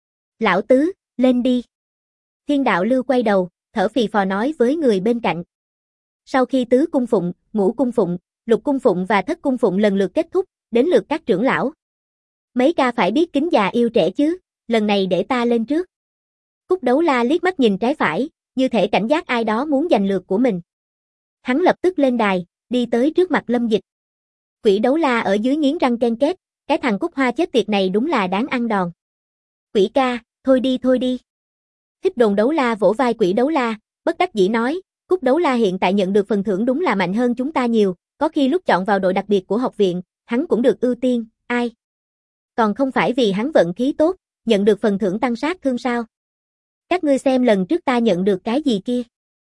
Lão tứ, lên đi. Thiên Đạo Lưu quay đầu, thở phì phò nói với người bên cạnh. Sau khi Tứ Cung Phụng, Ngũ Cung Phụng, Lục Cung Phụng và Thất Cung Phụng lần lượt kết thúc, đến lượt các trưởng lão. Mấy ca phải biết kính già yêu trẻ chứ, lần này để ta lên trước. Cúc Đấu La liếc mắt nhìn trái phải, như thể cảnh giác ai đó muốn giành lượt của mình. Hắn lập tức lên đài, đi tới trước mặt Lâm Dịch. Quỷ Đấu La ở dưới nghiến răng ken két, cái thằng Cúc Hoa chết tiệt này đúng là đáng ăn đòn. Quỷ ca, thôi đi. Thích Đồn Đấu La vỗ vai Quỷ Đấu La, bất đắc dĩ nói, Cúc Đấu La hiện tại nhận được phần thưởng đúng là mạnh hơn chúng ta nhiều, có khi lúc chọn vào đội đặc biệt của học viện, hắn cũng được ưu tiên, ai? Còn không phải vì hắn vận khí tốt, nhận được phần thưởng tăng sát thương sao? Các ngươi xem lần trước ta nhận được cái gì kia?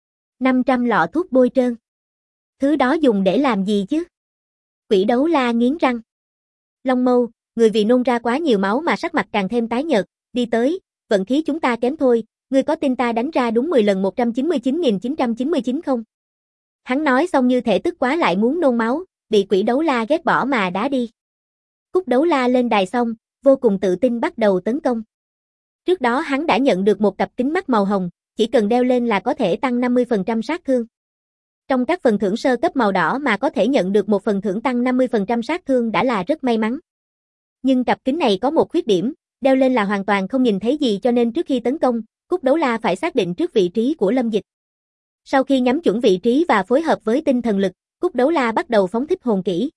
500 lọ thuốc bôi trơn. Thứ đó dùng để làm gì chứ? Quỷ Đấu La nghiến răng. Long Mâu, người vì nôn ra quá nhiều máu mà sắc mặt càng thêm tái nhợt, đi tới, vận khí chúng ta kém thôi, ngươi có tin ta đánh ra đúng 10 lần 199.999 không? Hắn nói xong như thể tức quá lại muốn nôn máu, bị Quỷ Đấu La ghét bỏ mà đá đi. Cúc Đấu La lên đài xong, vô cùng tự tin bắt đầu tấn công. Trước đó hắn đã nhận được một cặp kính mắt màu hồng, chỉ cần đeo lên là có thể tăng 50% sát thương. Trong các phần thưởng sơ cấp màu đỏ mà có thể nhận được một phần thưởng tăng 50% sát thương đã là rất may mắn. Nhưng cặp kính này có một khuyết điểm, đeo lên là hoàn toàn không nhìn thấy gì cho nên trước khi tấn công, Cúc Đấu La phải xác định trước vị trí của Lâm Dịch. Sau khi nhắm chuẩn vị trí và phối hợp với tinh thần lực, Cúc Đấu La bắt đầu phóng thích hồn kỹ.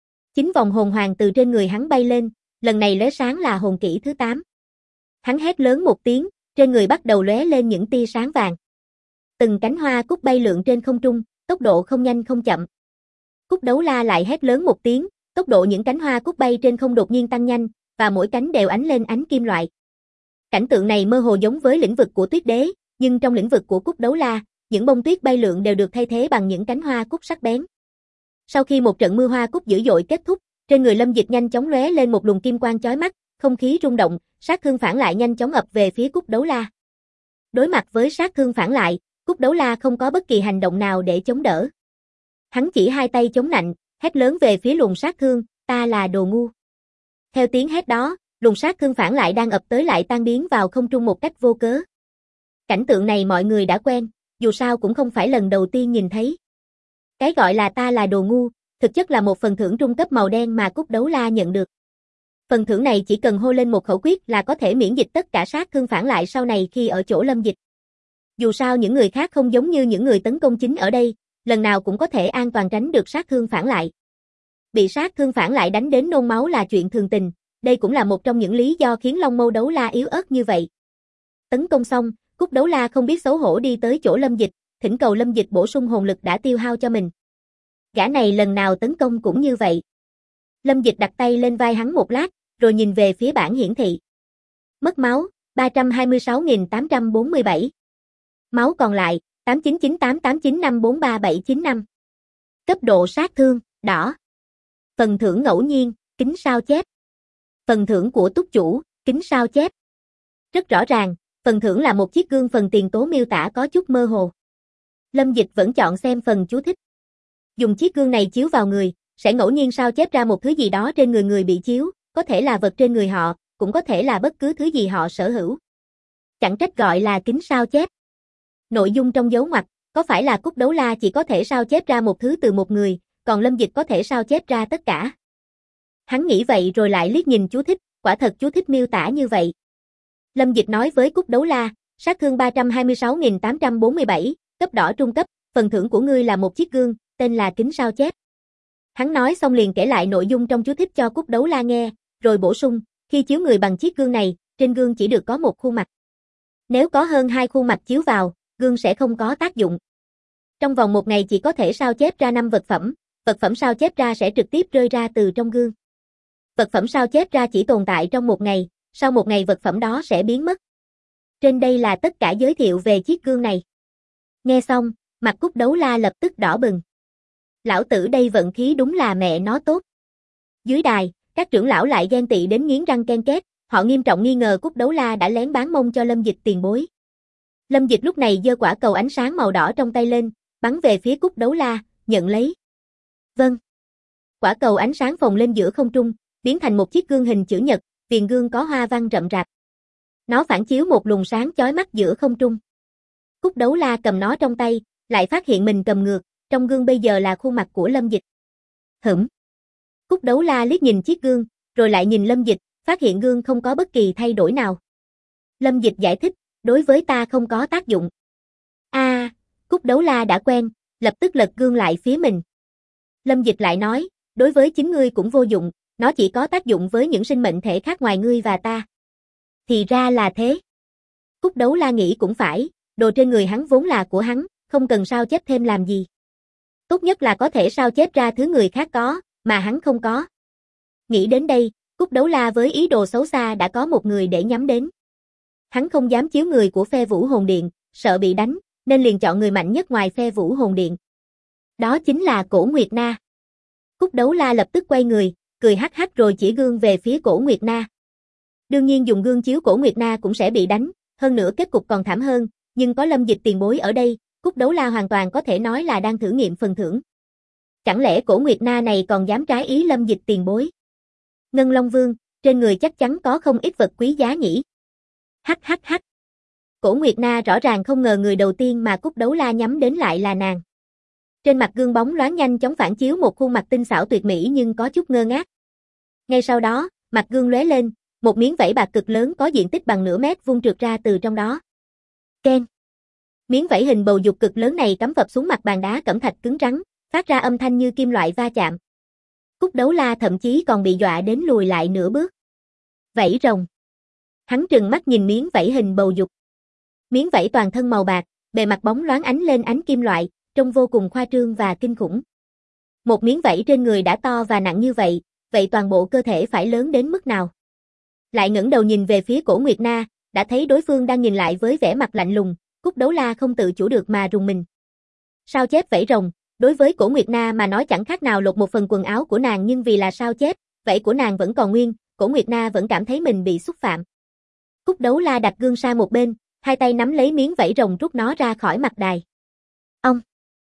9 vòng hồn hoàng từ trên người hắn bay lên, lần này lóe sáng là hồn kỹ thứ 8. Hắn hét lớn một tiếng, trên người bắt đầu lóe lên những tia sáng vàng. Từng cánh hoa cúc bay lượn trên không trung, tốc độ không nhanh không chậm. Cúc Đấu La lại hét lớn một tiếng, tốc độ những cánh hoa cúc bay trên không đột nhiên tăng nhanh, và mỗi cánh đều ánh lên ánh kim loại. Cảnh tượng này mơ hồ giống với lĩnh vực của Tuyết Đế, nhưng trong lĩnh vực của Cúc Đấu La, những bông tuyết bay lượn đều được thay thế bằng những cánh hoa cúc sắc bén. Sau khi một trận mưa hoa cúc dữ dội kết thúc, trên người Lâm Dịch nhanh chóng lóe lên một luồng kim quang chói mắt, không khí rung động, sát thương phản lại nhanh chóng ập về phía Cúc Đấu La. Đối mặt với sát thương phản lại, Cúc Đấu La không có bất kỳ hành động nào để chống đỡ. Hắn chỉ hai tay chống nạnh, hét lớn về phía luồng sát thương, ta là đồ ngu. Theo tiếng hét đó, luồng sát thương phản lại đang ập tới lại tan biến vào không trung một cách vô cớ. Cảnh tượng này mọi người đã quen, dù sao cũng không phải lần đầu tiên nhìn thấy. Cái gọi là ta là đồ ngu, thực chất là một phần thưởng trung cấp màu đen mà Cúc Đấu La nhận được. Phần thưởng này chỉ cần hô lên một khẩu quyết là có thể miễn dịch tất cả sát thương phản lại sau này khi ở chỗ Lâm Dịch. Dù sao những người khác không giống như những người tấn công chính ở đây, lần nào cũng có thể an toàn tránh được sát thương phản lại. Bị sát thương phản lại đánh đến nôn máu là chuyện thường tình, đây cũng là một trong những lý do khiến Long Mâu Đấu La yếu ớt như vậy. Tấn công xong, Cúc Đấu La không biết xấu hổ đi tới chỗ Lâm Dịch, thỉnh cầu Lâm Dịch bổ sung hồn lực đã tiêu hao cho mình. Gã này lần nào tấn công cũng như vậy. Lâm Dịch đặt tay lên vai hắn một lát, rồi nhìn về phía bảng hiển thị. Mất máu, 326.847. Máu còn lại, 899889543795. Cấp độ sát thương, đỏ. Phần thưởng ngẫu nhiên, kính sao chép. Phần thưởng của túc chủ, kính sao chép. Rất rõ ràng, phần thưởng là một chiếc gương, phần tiền tố miêu tả có chút mơ hồ. Lâm Dịch vẫn chọn xem phần chú thích. Dùng chiếc gương này chiếu vào người, sẽ ngẫu nhiên sao chép ra một thứ gì đó trên người người bị chiếu, có thể là vật trên người họ, cũng có thể là bất cứ thứ gì họ sở hữu. Chẳng trách gọi là kính sao chép. Nội dung trong dấu ngoặc, có phải là Cúc Đấu La chỉ có thể sao chép ra một thứ từ một người, còn Lâm Dịch có thể sao chép ra tất cả. Hắn nghĩ vậy rồi lại liếc nhìn chú thích, quả thật chú thích miêu tả như vậy. Lâm Dịch nói với Cúc Đấu La, sát thương 326.847, cấp đỏ trung cấp, phần thưởng của ngươi là một chiếc gương, tên là kính sao chép. Hắn nói xong liền kể lại nội dung trong chú thích cho Cúc Đấu La nghe, rồi bổ sung, khi chiếu người bằng chiếc gương này, trên gương chỉ được có một khuôn mặt. Nếu có hơn 2 khuôn mặt chiếu vào, gương sẽ không có tác dụng. Trong vòng 1 ngày chỉ có thể sao chép ra 5 vật phẩm sao chép ra sẽ trực tiếp rơi ra từ trong gương. Vật phẩm sao chép ra chỉ tồn tại trong 1 ngày, sau 1 ngày vật phẩm đó sẽ biến mất. Trên đây là tất cả giới thiệu về chiếc gương này. Nghe xong, mặt Cúc Đấu La lập tức đỏ bừng. Lão tử đây vận khí đúng là mẹ nó tốt. Dưới đài, các trưởng lão lại ghen tị đến nghiến răng ken két, họ nghiêm trọng nghi ngờ Cúc Đấu La đã lén bán mông cho Lâm Dịch tiền bối. Lâm Dịch lúc này giơ quả cầu ánh sáng màu đỏ trong tay lên, bắn về phía Cúc Đấu La, nhận lấy. Vâng. Quả cầu ánh sáng phồng lên giữa không trung, biến thành một chiếc gương hình chữ nhật, viền gương có hoa văn rậm rạp. Nó phản chiếu một luồng sáng chói mắt giữa không trung. Cúc Đấu La cầm nó trong tay, lại phát hiện mình cầm ngược, trong gương bây giờ là khuôn mặt của Lâm Dịch. Cúc Đấu La liếc nhìn chiếc gương, rồi lại nhìn Lâm Dịch, phát hiện gương không có bất kỳ thay đổi nào. Lâm Dịch giải thích, đối với ta không có tác dụng. Cúc Đấu La đã quen, lập tức lật gương lại phía mình. Lâm Dịch lại nói, đối với chính ngươi cũng vô dụng, nó chỉ có tác dụng với những sinh mệnh thể khác ngoài ngươi và ta. Thì ra là thế. Cúc Đấu La nghĩ cũng phải, đồ trên người hắn vốn là của hắn, không cần sao chép thêm làm gì. Tốt nhất là có thể sao chép ra thứ người khác có, mà hắn không có. Nghĩ đến đây, Cúc Đấu La với ý đồ xấu xa đã có một người để nhắm đến. Hắn không dám chiếu người của phe Vũ Hồn Điện, sợ bị đánh, nên liền chọn người mạnh nhất ngoài phe Vũ Hồn Điện. Đó chính là Cổ Nguyệt Na. Cúc Đấu La lập tức quay người, cười hắc hắc rồi chỉ gương về phía Cổ Nguyệt Na. Đương nhiên dùng gương chiếu Cổ Nguyệt Na cũng sẽ bị đánh, hơn nữa kết cục còn thảm hơn, nhưng có Lâm Dịch tiền bối ở đây, Cúc Đấu La hoàn toàn có thể nói là đang thử nghiệm phần thưởng. Chẳng lẽ Cổ Nguyệt Na này còn dám trái ý Lâm Dịch tiền bối? Ngân Long Vương, trên người chắc chắn có không ít vật quý giá nhỉ? Hắc hắc hắc. Cổ Nguyệt Na rõ ràng không ngờ người đầu tiên mà Cúc Đấu La nhắm đến lại là nàng. Trên mặt gương bóng loáng nhanh chóng phản chiếu một khuôn mặt tinh xảo tuyệt mỹ nhưng có chút ngơ ngác. Ngay sau đó, mặt gương lóe lên, một miếng vảy bạc cực lớn có diện tích bằng nửa mét vung trượt ra từ trong đó. Keng. Miếng vảy hình bầu dục cực lớn này cắm phập xuống mặt bàn đá cẩm thạch cứng rắn, phát ra âm thanh như kim loại va chạm. Cúc Đấu La thậm chí còn bị dọa đến lùi lại nửa bước. Vảy rồng. Hắn trừng mắt nhìn miếng vảy hình bầu dục. Miếng vảy toàn thân màu bạc, bề mặt bóng loáng ánh lên ánh kim loại, trông vô cùng khoa trương và kinh khủng. Một miếng vảy trên người đã to và nặng như vậy, vậy toàn bộ cơ thể phải lớn đến mức nào? Lại ngẩng đầu nhìn về phía Cổ Nguyệt Na, đã thấy đối phương đang nhìn lại với vẻ mặt lạnh lùng, Cúc Đấu La không tự chủ được mà rùng mình. Sao chép vảy rồng, đối với Cổ Nguyệt Na mà nói chẳng khác nào lột một phần quần áo của nàng, nhưng vì là sao chép, vảy của nàng vẫn còn nguyên, Cổ Nguyệt Na vẫn cảm thấy mình bị xúc phạm. Cúc Đấu La đặt gương sang một bên, hai tay nắm lấy miếng vảy rồng rút nó ra khỏi mặt đài. Ong.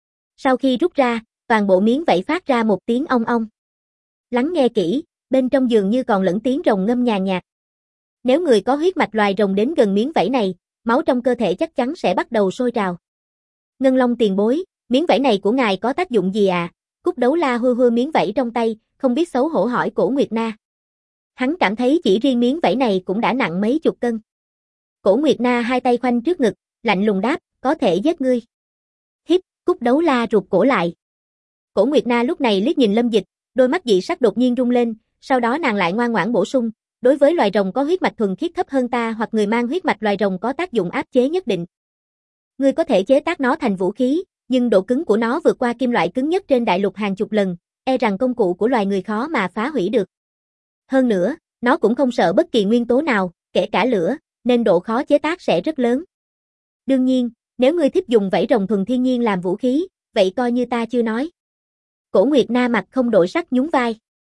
Sau khi rút ra, toàn bộ miếng vảy phát ra một tiếng ong ong. Lắng nghe kỹ, bên trong dường như còn lẫn tiếng rồng ngâm nhàn nhạt. Nếu người có huyết mạch loài rồng đến gần miếng vảy này, máu trong cơ thể chắc chắn sẽ bắt đầu sôi trào. Ngân Long tiền bối, miếng vảy này của ngài có tác dụng gì à? Cúc Đấu La hư hư miếng vảy trong tay, không biết xấu hổ hỏi Cổ Nguyệt Na. Hắn cảm thấy chỉ riêng miếng vảy này cũng đã nặng mấy chục cân. Cổ Nguyệt Na hai tay khoanh trước ngực, lạnh lùng đáp, có thể giết ngươi. Hít, Cúc Đấu La rụt cổ lại. Cổ Nguyệt Na lúc này liếc nhìn Lâm Dịch, đôi mắt dị sắc đột nhiên rung lên, sau đó nàng lại ngoan ngoãn bổ sung, đối với loài rồng có huyết mạch thuần khiết thấp hơn ta hoặc người mang huyết mạch loài rồng có tác dụng áp chế nhất định. Ngươi có thể chế tác nó thành vũ khí, nhưng độ cứng của nó vượt qua kim loại cứng nhất trên đại lục hàng chục lần, e rằng công cụ của loài người khó mà phá hủy được. Hơn nữa, nó cũng không sợ bất kỳ nguyên tố nào, kể cả lửa, nên độ khó chế tác sẽ rất lớn. Đương nhiên, Nếu ngươi thích dùng vảy rồng thuần thiên nhiên làm vũ khí, vậy coi như ta chưa nói. Cổ Nguyệt Na mặt không đổi sắc nhún vai.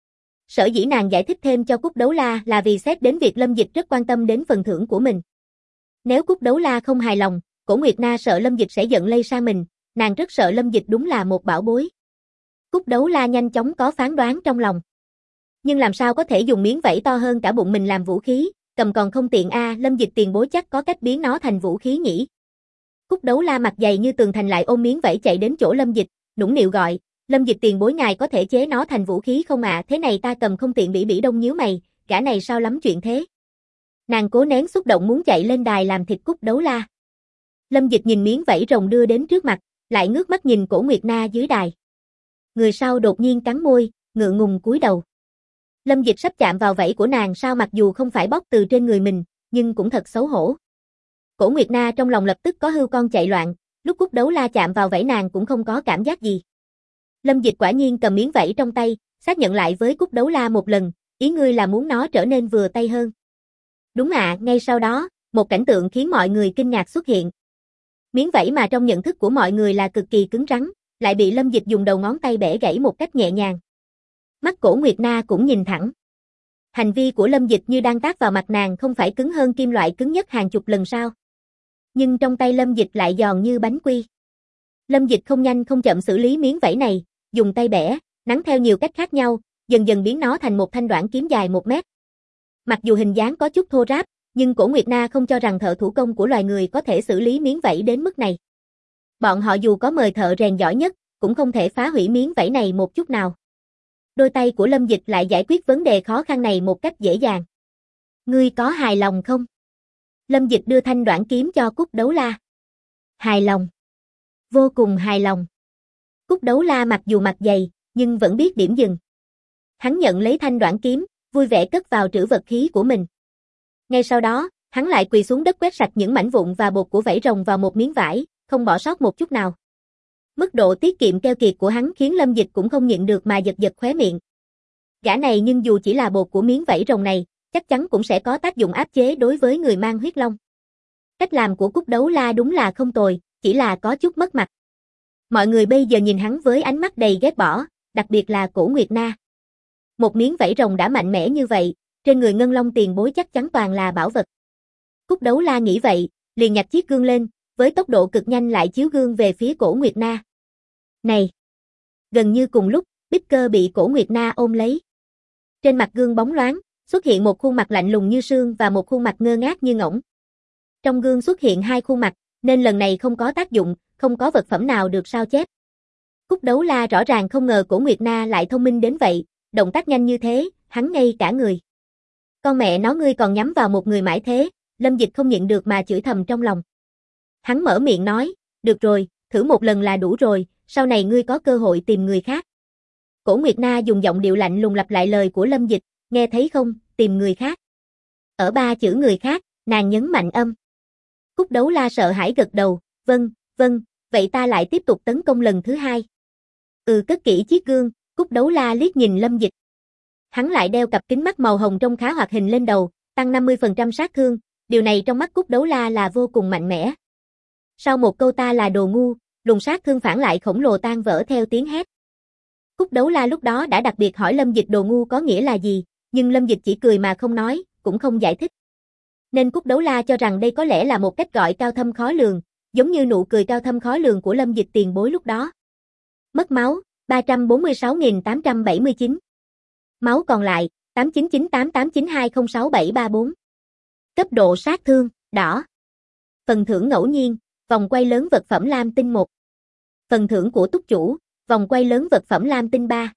Sở dĩ nàng giải thích thêm cho Cúc Đấu La là vì xét đến việc Lâm Dịch rất quan tâm đến phần thưởng của mình. Nếu Cúc Đấu La không hài lòng, Cổ Nguyệt Na sợ Lâm Dịch sẽ giận lây sang mình, nàng rất sợ Lâm Dịch đúng là một bảo bối. Cúc Đấu La nhanh chóng có phán đoán trong lòng. Nhưng làm sao có thể dùng miếng vảy to hơn cả bụng mình làm vũ khí, cầm còn không tiện Lâm Dịch tiền bối chắc có cách biến nó thành vũ khí nhỉ. Cúc Đấu La mặt dày như tường thành lại ôm miếng vảy chạy đến chỗ Lâm Dịch, nũng nịu gọi, Lâm Dịch tiền bối ngài có thể chế nó thành vũ khí không thế này ta cầm không tiện. Bỉ Đông nhíu mày, gã này sao lắm chuyện thế. Nàng cố nén xúc động muốn chạy lên đài làm thịt Cúc Đấu La. Lâm Dịch nhìn miếng vảy rồng đưa đến trước mặt, lại ngước mắt nhìn Cổ Nguyệt Na dưới đài. Người sau đột nhiên cắn môi, ngượng ngùng cúi đầu. Lâm Dịch sắp chạm vào vảy của nàng sao mặc dù không phải bóc từ trên người mình, nhưng cũng thật xấu hổ. Cổ Nguyệt Na trong lòng lập tức có hươu con chạy loạn, lúc Cúc Đấu La chạm vào vảy nàng cũng không có cảm giác gì. Lâm Dịch quả nhiên cầm miếng vảy trong tay, xác nhận lại với Cúc Đấu La một lần, ý ngươi là muốn nó trở nên vừa tay hơn. Đúng ngay sau đó, một cảnh tượng khiến mọi người kinh ngạc xuất hiện. Miếng vảy mà trong nhận thức của mọi người là cực kỳ cứng rắn, lại bị Lâm Dịch dùng đầu ngón tay bẻ gãy một cách nhẹ nhàng. Mắt Cổ Nguyệt Na cũng nhìn thẳng. Hành vi của Lâm Dịch như đang tát vào mặt nàng không phải cứng hơn kim loại cứng nhất hàng chục lần sao. Nhưng trong tay Lâm Dịch lại giòn như bánh quy. Lâm Dịch không nhanh không chậm xử lý miếng vảy này, dùng tay bẻ, nắn theo nhiều cách khác nhau, dần dần biến nó thành một thanh đoạn kiếm dài 1 mét. Mặc dù hình dáng có chút thô ráp, nhưng Cổ Nguyệt Na không cho rằng thợ thủ công của loài người có thể xử lý miếng vảy đến mức này. Bọn họ dù có mời thợ rèn giỏi nhất, cũng không thể phá hủy miếng vảy này một chút nào. Đôi tay của Lâm Dịch lại giải quyết vấn đề khó khăn này một cách dễ dàng. Ngươi có hài lòng không? Lâm Dịch đưa thanh đoạn kiếm cho Cúc Đấu La. Hài lòng. Vô cùng hài lòng. Cúc Đấu La mặc dù mặt dày, nhưng vẫn biết điểm dừng. Hắn nhận lấy thanh đoạn kiếm, vui vẻ cất vào trữ vật khí của mình. Ngay sau đó, hắn lại quỳ xuống đất quét sạch những mảnh vụn và bột của vảy rồng vào một miếng vải, không bỏ sót một chút nào. Mức độ tiết kiệm keo kiệt của hắn khiến Lâm Dịch cũng không nhịn được mà giật giật khóe miệng. Gã này nhưng dù chỉ là bột của miếng vảy rồng này, chắc chắn cũng sẽ có tác dụng áp chế đối với người mang huyết long. Cách làm của Cúc Đấu La đúng là không tồi, chỉ là có chút mất mặt. Mọi người bây giờ nhìn hắn với ánh mắt đầy ghét bỏ, đặc biệt là Cổ Nguyệt Na. Một miếng vảy rồng đã mạnh mẽ như vậy, trên người Ngân Long tiền bối chắc chắn toàn là bảo vật. Cúc Đấu La nghĩ vậy, liền nhặt chiếc gương lên, với tốc độ cực nhanh lại chiếu gương về phía Cổ Nguyệt Na. Này! Gần như cùng lúc, Bích Cơ bị Cổ Nguyệt Na ôm lấy. Trên mặt gương bóng loáng, xuất hiện một khuôn mặt lạnh lùng như sương và một khuôn mặt ngơ ngác như ngỗng. Trong gương xuất hiện hai khuôn mặt, nên lần này không có tác dụng, không có vật phẩm nào được sao chép. Cúc Đấu La rõ ràng không ngờ Cổ Nguyệt Na lại thông minh đến vậy, động tác nhanh như thế, hắn ngây cả người. Con mẹ nó ngươi còn nhắm vào một người mãi thế, Lâm Dịch không nhịn được mà chửi thầm trong lòng. Hắn mở miệng nói, được rồi, thử một lần là đủ rồi, sau này ngươi có cơ hội tìm người khác. Cổ Nguyệt Na dùng giọng điệu lạnh lùng lặp lại lời của Lâm Dịch, nghe thấy không, tìm người khác. Ở 3 chữ người khác, nàng nhấn mạnh âm. Cúc Đấu La sợ hãi gật đầu, vâng, vậy ta lại tiếp tục tấn công lần thứ 2. Cất kỹ chiếc gương, Cúc Đấu La liếc nhìn Lâm Dịch. Hắn lại đeo cặp kính mắt màu hồng trông khá hoạt hình lên đầu, tăng 50% sát thương, điều này trong mắt Cúc Đấu La là vô cùng mạnh mẽ. Sau một câu ta là đồ ngu, luồng sát thương phản lại khổng lồ tan vỡ theo tiếng hét. Cúc Đấu La lúc đó đã đặc biệt hỏi Lâm Dịch đồ ngu có nghĩa là gì, nhưng Lâm Dịch chỉ cười mà không nói, cũng không giải thích. Nên Cúc Đấu La cho rằng đây có lẽ là một cách gọi cao thâm khó lường, giống như nụ cười cao thâm khó lường của Lâm Dịch tiền bối lúc đó. Mất máu, 346.879. Máu còn lại, 899889206734. Cấp độ sát thương, đỏ. Phần thưởng ngẫu nhiên, vòng quay lớn vật phẩm lam tinh 1. Phần thưởng của túc chủ, vòng quay lớn vật phẩm lam tinh 3.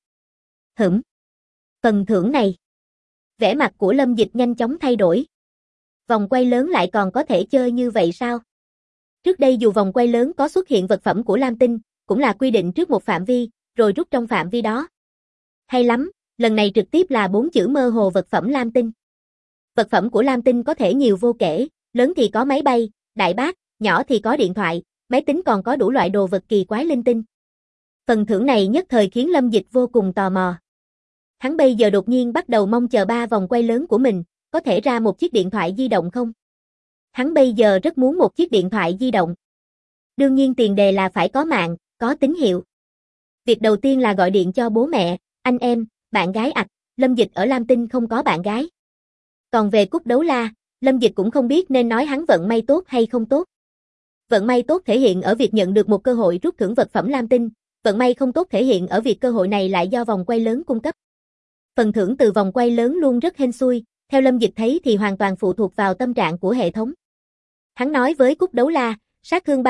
Phần thưởng này. Vẻ mặt của Lâm Dịch nhanh chóng thay đổi. Vòng quay lớn lại còn có thể chơi như vậy sao? Trước đây dù vòng quay lớn có xuất hiện vật phẩm của lam tinh, cũng là quy định trước một phạm vi, rồi rút trong phạm vi đó. Hay lắm, lần này trực tiếp là 4 chữ mơ hồ vật phẩm lam tinh. Vật phẩm của lam tinh có thể nhiều vô kể, lớn thì có máy bay, đại bác, nhỏ thì có điện thoại, máy tính còn có đủ loại đồ vật kỳ quái linh tinh. Phần thưởng này nhất thời khiến Lâm Dịch vô cùng tò mò. Hắn bây giờ đột nhiên bắt đầu mong chờ 3 vòng quay lớn của mình, có thể ra một chiếc điện thoại di động không? Hắn bây giờ rất muốn một chiếc điện thoại di động. Đương nhiên tiền đề là phải có mạng, có tín hiệu. Việc đầu tiên là gọi điện cho bố mẹ, anh em, bạn gái ạch, Lâm Dịch ở Lam Tinh không có bạn gái. Còn về Cúc Đấu La, Lâm Dịch cũng không biết nên nói hắn vận may tốt hay không tốt. Vận may tốt thể hiện ở việc nhận được một cơ hội rút thưởng vật phẩm Lam Tinh, vận may không tốt thể hiện ở việc cơ hội này lại do vòng quay lớn cung cấp. Phần thưởng từ vòng quay lớn luôn rất hên xui, theo Lâm Dịch thấy thì hoàn toàn phụ thuộc vào tâm trạng của hệ thống. Hắn nói với Cúc Đấu La, sát thương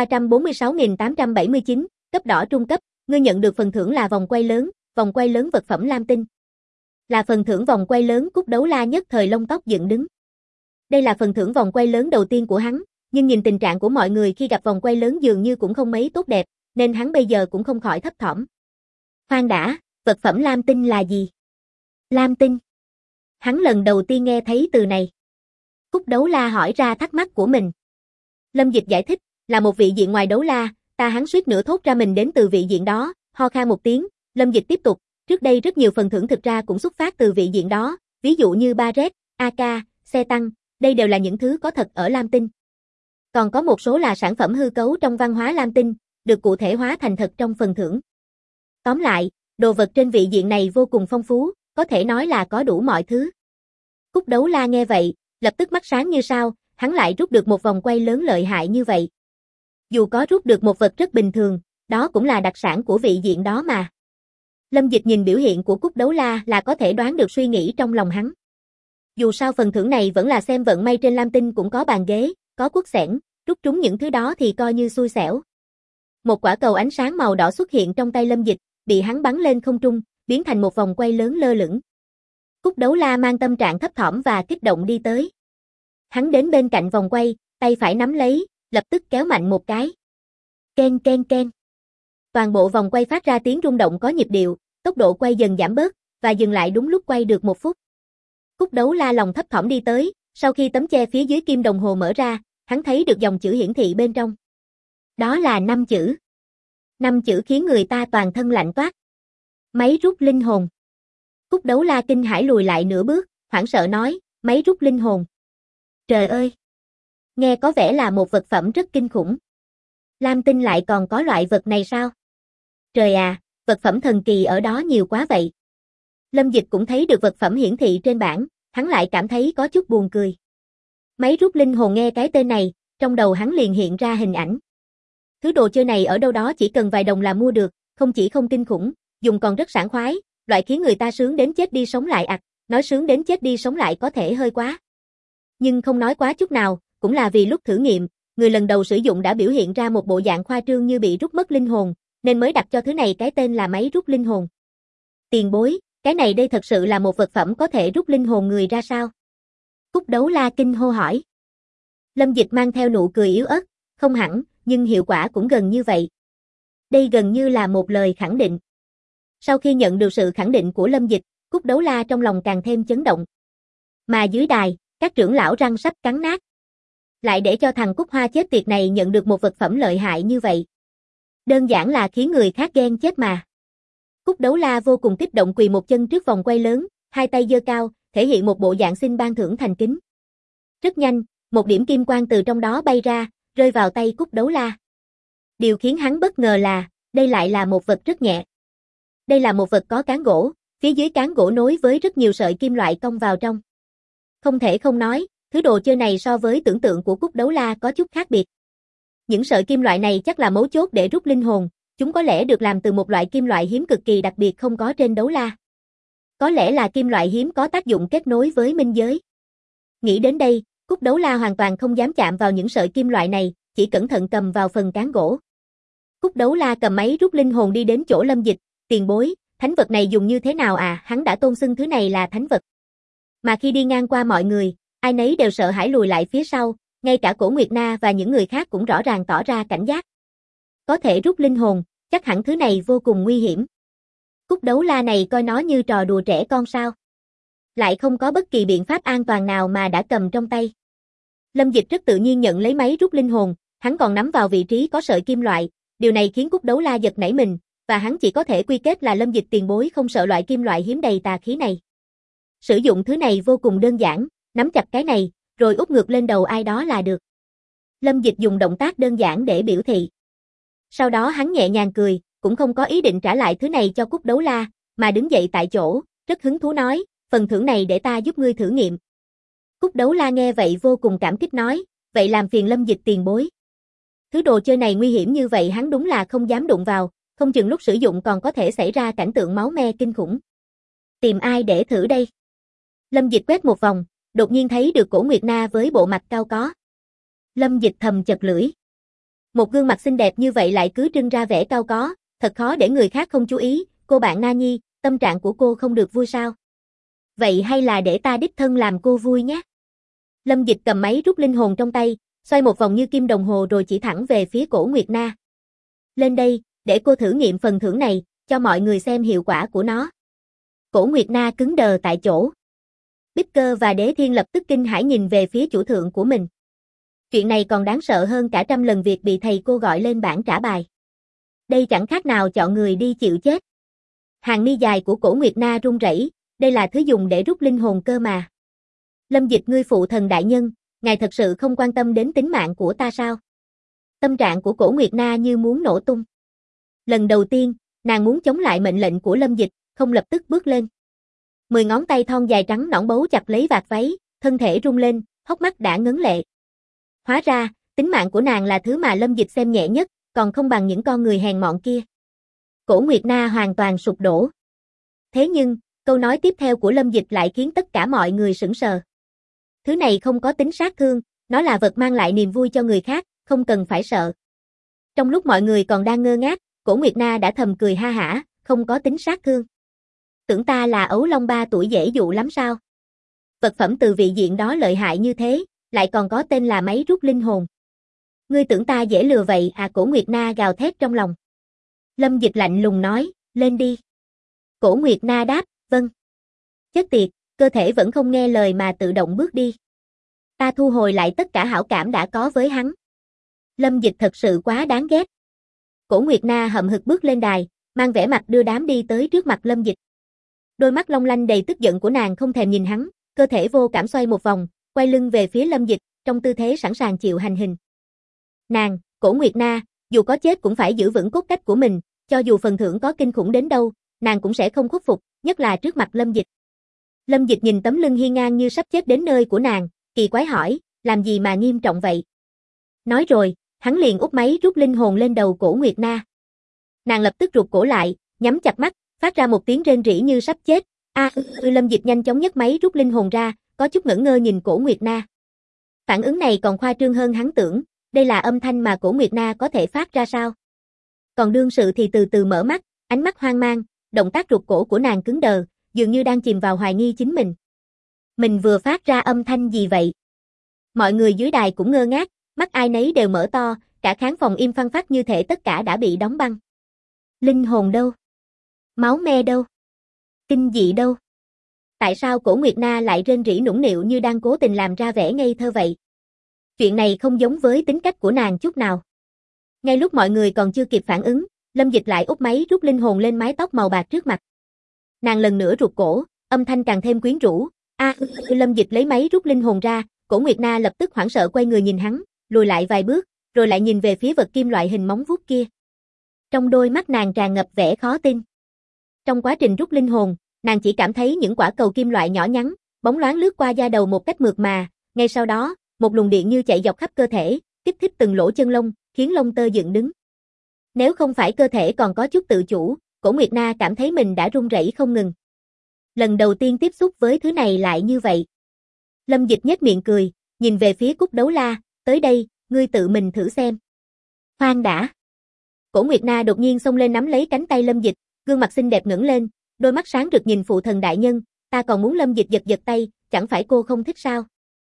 346.879, cấp đỏ trung cấp, ngươi nhận được phần thưởng là vòng quay lớn vật phẩm Lam Tinh. Là phần thưởng vòng quay lớn. Cúc Đấu La nhất thời lông tóc dựng đứng. Đây là phần thưởng vòng quay lớn đầu tiên của hắn, nhưng nhìn tình trạng của mọi người khi gặp vòng quay lớn dường như cũng không mấy tốt đẹp, nên hắn bây giờ cũng không khỏi thấp thỏm. Khoan đã, vật phẩm Lam Tinh là gì? Lam Tinh. Hắn lần đầu tiên nghe thấy từ này. Cúc Đấu La hỏi ra thắc mắc của mình. Lâm Dịch giải thích, là một vị diện ngoài đấu la, hắn suýt nữa thốt ra mình đến từ vị diện đó, ho khan một tiếng, Lâm Dịch tiếp tục, trước đây rất nhiều phần thưởng thực ra cũng xuất phát từ vị diện đó, ví dụ như Barret, AK, xe tăng, đây đều là những thứ có thật ở Lam Tinh. Còn có một số là sản phẩm hư cấu trong văn hóa Lam Tinh, được cụ thể hóa thành thật trong phần thưởng. Tóm lại, đồ vật trên vị diện này vô cùng phong phú, có thể nói là có đủ mọi thứ. Cúc Đấu La nghe vậy, lập tức mắt sáng như sao, hắn lại rút được một vòng quay lớn lợi hại như vậy. Dù có rút được một vật rất bình thường, đó cũng là đặc sản của vị diện đó mà. Lâm Dịch nhìn biểu hiện của Cúc Đấu La là có thể đoán được suy nghĩ trong lòng hắn. Dù sao phần thưởng này vẫn là xem vận may trên Lam Tinh cũng có bàn ghế, có cuốc xẻng, rút trúng những thứ đó thì coi như xui xẻo. Một quả cầu ánh sáng màu đỏ xuất hiện trong tay Lâm Dịch, bị hắn bắn lên không trung, biến thành một vòng quay lớn lơ lửng. Cúc Đấu La mang tâm trạng thấp thỏm và kích động đi tới. Hắn đến bên cạnh vòng quay, tay phải nắm lấy, lập tức kéo mạnh một cái. Ken ken ken. Toàn bộ vòng quay phát ra tiếng rung động có nhịp điệu, tốc độ quay dần giảm bớt, và dừng lại đúng lúc quay được 1 phút. Cúc Đấu La lòng thấp thỏm đi tới, sau khi tấm che phía dưới kim đồng hồ mở ra, hắn thấy được dòng chữ hiển thị bên trong. Đó là 5 chữ. 5 chữ khiến người ta toàn thân lạnh toát. Máy rút linh hồn. Cúc Đấu La kinh hãi lùi lại nửa bước, hoảng sợ nói, máy rút linh hồn. Trời ơi! Nghe có vẻ là một vật phẩm rất kinh khủng. Lam Tinh lại còn có loại vật này sao? Trời à, vật phẩm thần kỳ ở đó nhiều quá vậy. Lâm Dịch cũng thấy được vật phẩm hiển thị trên bảng, hắn lại cảm thấy có chút buồn cười. Máy rút linh hồn nghe cái tên này, trong đầu hắn liền hiện ra hình ảnh. Thứ đồ chơi này ở đâu đó chỉ cần vài đồng là mua được, không chỉ không kinh khủng, dùng còn rất sảng khoái, loại khiến người ta sướng đến chết đi sống lại nói sướng đến chết đi sống lại có thể hơi quá. Nhưng không nói quá chút nào, cũng là vì lúc thử nghiệm, người lần đầu sử dụng đã biểu hiện ra một bộ dạng khoa trương như bị rút mất linh hồn, nên mới đặt cho thứ này cái tên là máy rút linh hồn. Tiền bối, cái này đây thật sự là một vật phẩm có thể rút linh hồn người ra sao? Cúc Đấu La kinh hô hỏi. Lâm Dịch mang theo nụ cười yếu ớt, không hẳn, nhưng hiệu quả cũng gần như vậy. Đây gần như là một lời khẳng định. Sau khi nhận được sự khẳng định của Lâm Dịch, Cúc Đấu La trong lòng càng thêm chấn động. Mà dưới đài, các trưởng lão răng sắp cắn nát. Lại để cho thằng Cúc Hoa chết tiệt này nhận được một vật phẩm lợi hại như vậy. Đơn giản là khiến người khác ghen chết mà. Cúc Đấu La vô cùng kích động quỳ một chân trước vòng quay lớn, hai tay giơ cao, thể hiện một bộ dạng xin ban thưởng thành kính. Rất nhanh, một điểm kim quang từ trong đó bay ra, rơi vào tay Cúc Đấu La. Điều khiến hắn bất ngờ là, đây lại là một vật rất nhẹ. Đây là một vật có cán gỗ, phía dưới cán gỗ nối với rất nhiều sợi kim loại cong vào trong. Không thể không nói, thứ đồ chơi này so với tưởng tượng của Cúc Đấu La có chút khác biệt. Những sợi kim loại này chắc là mấu chốt để rút linh hồn, chúng có lẽ được làm từ một loại kim loại hiếm cực kỳ đặc biệt không có trên đấu la. Có lẽ là kim loại hiếm có tác dụng kết nối với minh giới. Nghĩ đến đây, Cúc Đấu La hoàn toàn không dám chạm vào những sợi kim loại này, chỉ cẩn thận cầm vào phần cán gỗ. Cúc Đấu La cầm máy rút linh hồn đi đến chỗ Lâm Dịch, tiền bối, thánh vật này dùng như thế nào à? Hắn đã tôn xưng thứ này là thánh vật. Mà khi đi ngang qua mọi người, ai nấy đều sợ hãi lùi lại phía sau, ngay cả Cổ Nguyệt Na và những người khác cũng rõ ràng tỏ ra cảnh giác. Có thể rút linh hồn, chắc hẳn thứ này vô cùng nguy hiểm. Cúc Đấu La này coi nó như trò đùa trẻ con sao? Lại không có bất kỳ biện pháp an toàn nào mà đã cầm trong tay. Lâm Dịch rất tự nhiên nhận lấy máy rút linh hồn, hắn còn nắm vào vị trí có sợi kim loại, điều này khiến Cúc Đấu La giật nảy mình, và hắn chỉ có thể quy kết là Lâm Dịch tiền bối không sợ loại kim loại hiếm đầy tà khí này. Sử dụng thứ này vô cùng đơn giản, nắm chặt cái này, rồi úp ngược lên đầu ai đó là được. Lâm Dịch dùng động tác đơn giản để biểu thị. Sau đó hắn nhẹ nhàng cười, cũng không có ý định trả lại thứ này cho Cúc Đấu La, mà đứng dậy tại chỗ, rất hứng thú nói, phần thưởng này để ta giúp ngươi thử nghiệm. Cúc Đấu La nghe vậy vô cùng cảm kích nói, vậy làm phiền Lâm Dịch tiền bối. Thứ đồ chơi này nguy hiểm như vậy hắn đúng là không dám đụng vào, không chừng lúc sử dụng còn có thể xảy ra cảnh tượng máu me kinh khủng. Tìm ai để thử đây? Lâm Dịch quét một vòng, đột nhiên thấy được Cổ Nguyệt Na với bộ mặt cao có. Lâm Dịch thầm chật lưỡi. Một gương mặt xinh đẹp như vậy lại cứ trưng ra vẻ cao có, thật khó để người khác không chú ý, cô bạn Na Nhi, tâm trạng của cô không được vui sao? Vậy hay là để ta đích thân làm cô vui nhé? Lâm Dịch cầm máy rút linh hồn trong tay, xoay một vòng như kim đồng hồ rồi chỉ thẳng về phía Cổ Nguyệt Na. Lên đây, để cô thử nghiệm phần thưởng này, cho mọi người xem hiệu quả của nó. Cổ Nguyệt Na cứng đờ tại chỗ. Bích Cơ và Đế Thiên lập tức kinh hãi nhìn về phía chủ thượng của mình. Chuyện này còn đáng sợ hơn cả trăm lần việc bị thầy cô gọi lên bảng trả bài. Đây chẳng khác nào chọn người đi chịu chết. Hàng mi dài của Cổ Nguyệt Na run rẩy, đây là thứ dùng để rút linh hồn cơ mà. Lâm Dịch ngươi phụ thần đại nhân, ngài thật sự không quan tâm đến tính mạng của ta sao? Tâm trạng của Cổ Nguyệt Na như muốn nổ tung. Lần đầu tiên, nàng muốn chống lại mệnh lệnh của Lâm Dịch, không lập tức bước lên. 10 ngón tay thon dài trắng nõn bấu chặt lấy vạt váy, thân thể rung lên, hốc mắt đã ngấn lệ. Hóa ra, tính mạng của nàng là thứ mà Lâm Dịch xem nhẹ nhất, còn không bằng những con người hèn mọn kia. Cổ Nguyệt Na hoàn toàn sụp đổ. Thế nhưng, câu nói tiếp theo của Lâm Dịch lại khiến tất cả mọi người sững sờ. Thứ này không có tính sát thương, nó là vật mang lại niềm vui cho người khác, không cần phải sợ. Trong lúc mọi người còn đang ngơ ngác, Cổ Nguyệt Na đã thầm cười ha hả, không có tính sát thương. Tưởng ta là ấu long 3 tuổi dễ dụ lắm sao? Vật phẩm từ vị diện đó lợi hại như thế, lại còn có tên là máy rút linh hồn. Ngươi tưởng ta dễ lừa vậy à? Cổ Nguyệt Na gào thét trong lòng. Lâm Dịch lạnh lùng nói, lên đi. Cổ Nguyệt Na đáp, vâng. Chết tiệt, cơ thể vẫn không nghe lời mà tự động bước đi. Ta thu hồi lại tất cả hảo cảm đã có với hắn. Lâm Dịch thật sự quá đáng ghét. Cổ Nguyệt Na hậm hực bước lên đài, mang vẻ mặt đưa đám đi tới trước mặt Lâm Dịch. Đôi mắt long lanh đầy tức giận của nàng không thèm nhìn hắn, cơ thể vô cảm xoay một vòng, quay lưng về phía Lâm Dịch, trong tư thế sẵn sàng chịu hành hình. Nàng, Cổ Nguyệt Na, dù có chết cũng phải giữ vững cốt cách của mình, cho dù phần thưởng có kinh khủng đến đâu, nàng cũng sẽ không khuất phục, nhất là trước mặt Lâm Dịch. Lâm Dịch nhìn tấm lưng hiên ngang như sắp chết đến nơi của nàng, kỳ quái hỏi, làm gì mà nghiêm trọng vậy? Nói rồi, hắn liền úp máy rút linh hồn lên đầu Cổ Nguyệt Na. Nàng lập tức rụt cổ lại, nhắm chặt mắt, phát ra một tiếng rên rỉ như sắp chết. Lâm Dịch nhanh chóng nhấc máy rút linh hồn ra, có chút ngẩn ngơ nhìn Cổ Nguyệt Na. Phản ứng này còn khoa trương hơn hắn tưởng, đây là âm thanh mà Cổ Nguyệt Na có thể phát ra sao? Còn đương sự thì từ từ mở mắt, ánh mắt hoang mang, động tác rụt cổ của nàng cứng đờ, dường như đang chìm vào hoài nghi chính mình. Mình vừa phát ra âm thanh gì vậy? Mọi người dưới đài cũng ngơ ngác, mắt ai nấy đều mở to, cả khán phòng im phăng phắc như thể tất cả đã bị đóng băng. Linh hồn đâu? Máu me đâu? Kinh dị đâu? Tại sao Cổ Nguyệt Na lại rên rỉ nũng nịu như đang cố tình làm ra vẻ ngây thơ vậy? Chuyện này không giống với tính cách của nàng chút nào. Ngay lúc mọi người còn chưa kịp phản ứng, Lâm Dịch lại úp máy rút linh hồn lên mái tóc màu bạc trước mặt. Nàng lần nữa rụt cổ, âm thanh càng thêm quyến rũ. Lâm Dịch lấy máy rút linh hồn ra, Cổ Nguyệt Na lập tức hoảng sợ quay người nhìn hắn, lùi lại vài bước, rồi lại nhìn về phía vật kim loại hình móng vuốt kia. Trong đôi mắt nàng tràn ngập vẻ khó tin. Trong quá trình rút linh hồn, nàng chỉ cảm thấy những quả cầu kim loại nhỏ nhắn, bóng loáng lướt qua da đầu một cách mượt mà, ngay sau đó, một luồng điện như chạy dọc khắp cơ thể, kích thích từng lỗ chân lông, khiến lông tơ dựng đứng. Nếu không phải cơ thể còn có chút tự chủ, Cổ Nguyệt Na cảm thấy mình đã run rẩy không ngừng. Lần đầu tiên tiếp xúc với thứ này lại như vậy. Lâm Dịch nhếch miệng cười, nhìn về phía Cúc Đấu La, tới đây, ngươi tự mình thử xem. Khoan đã. Cổ Nguyệt Na đột nhiên xông lên nắm lấy cánh tay Lâm Dịch, gương mặt xinh đẹp ngẩng lên, đôi mắt sáng rực nhìn phụ thần đại nhân, ta còn muốn. Lâm Dịch giật giật tay, chẳng phải cô không thích sao?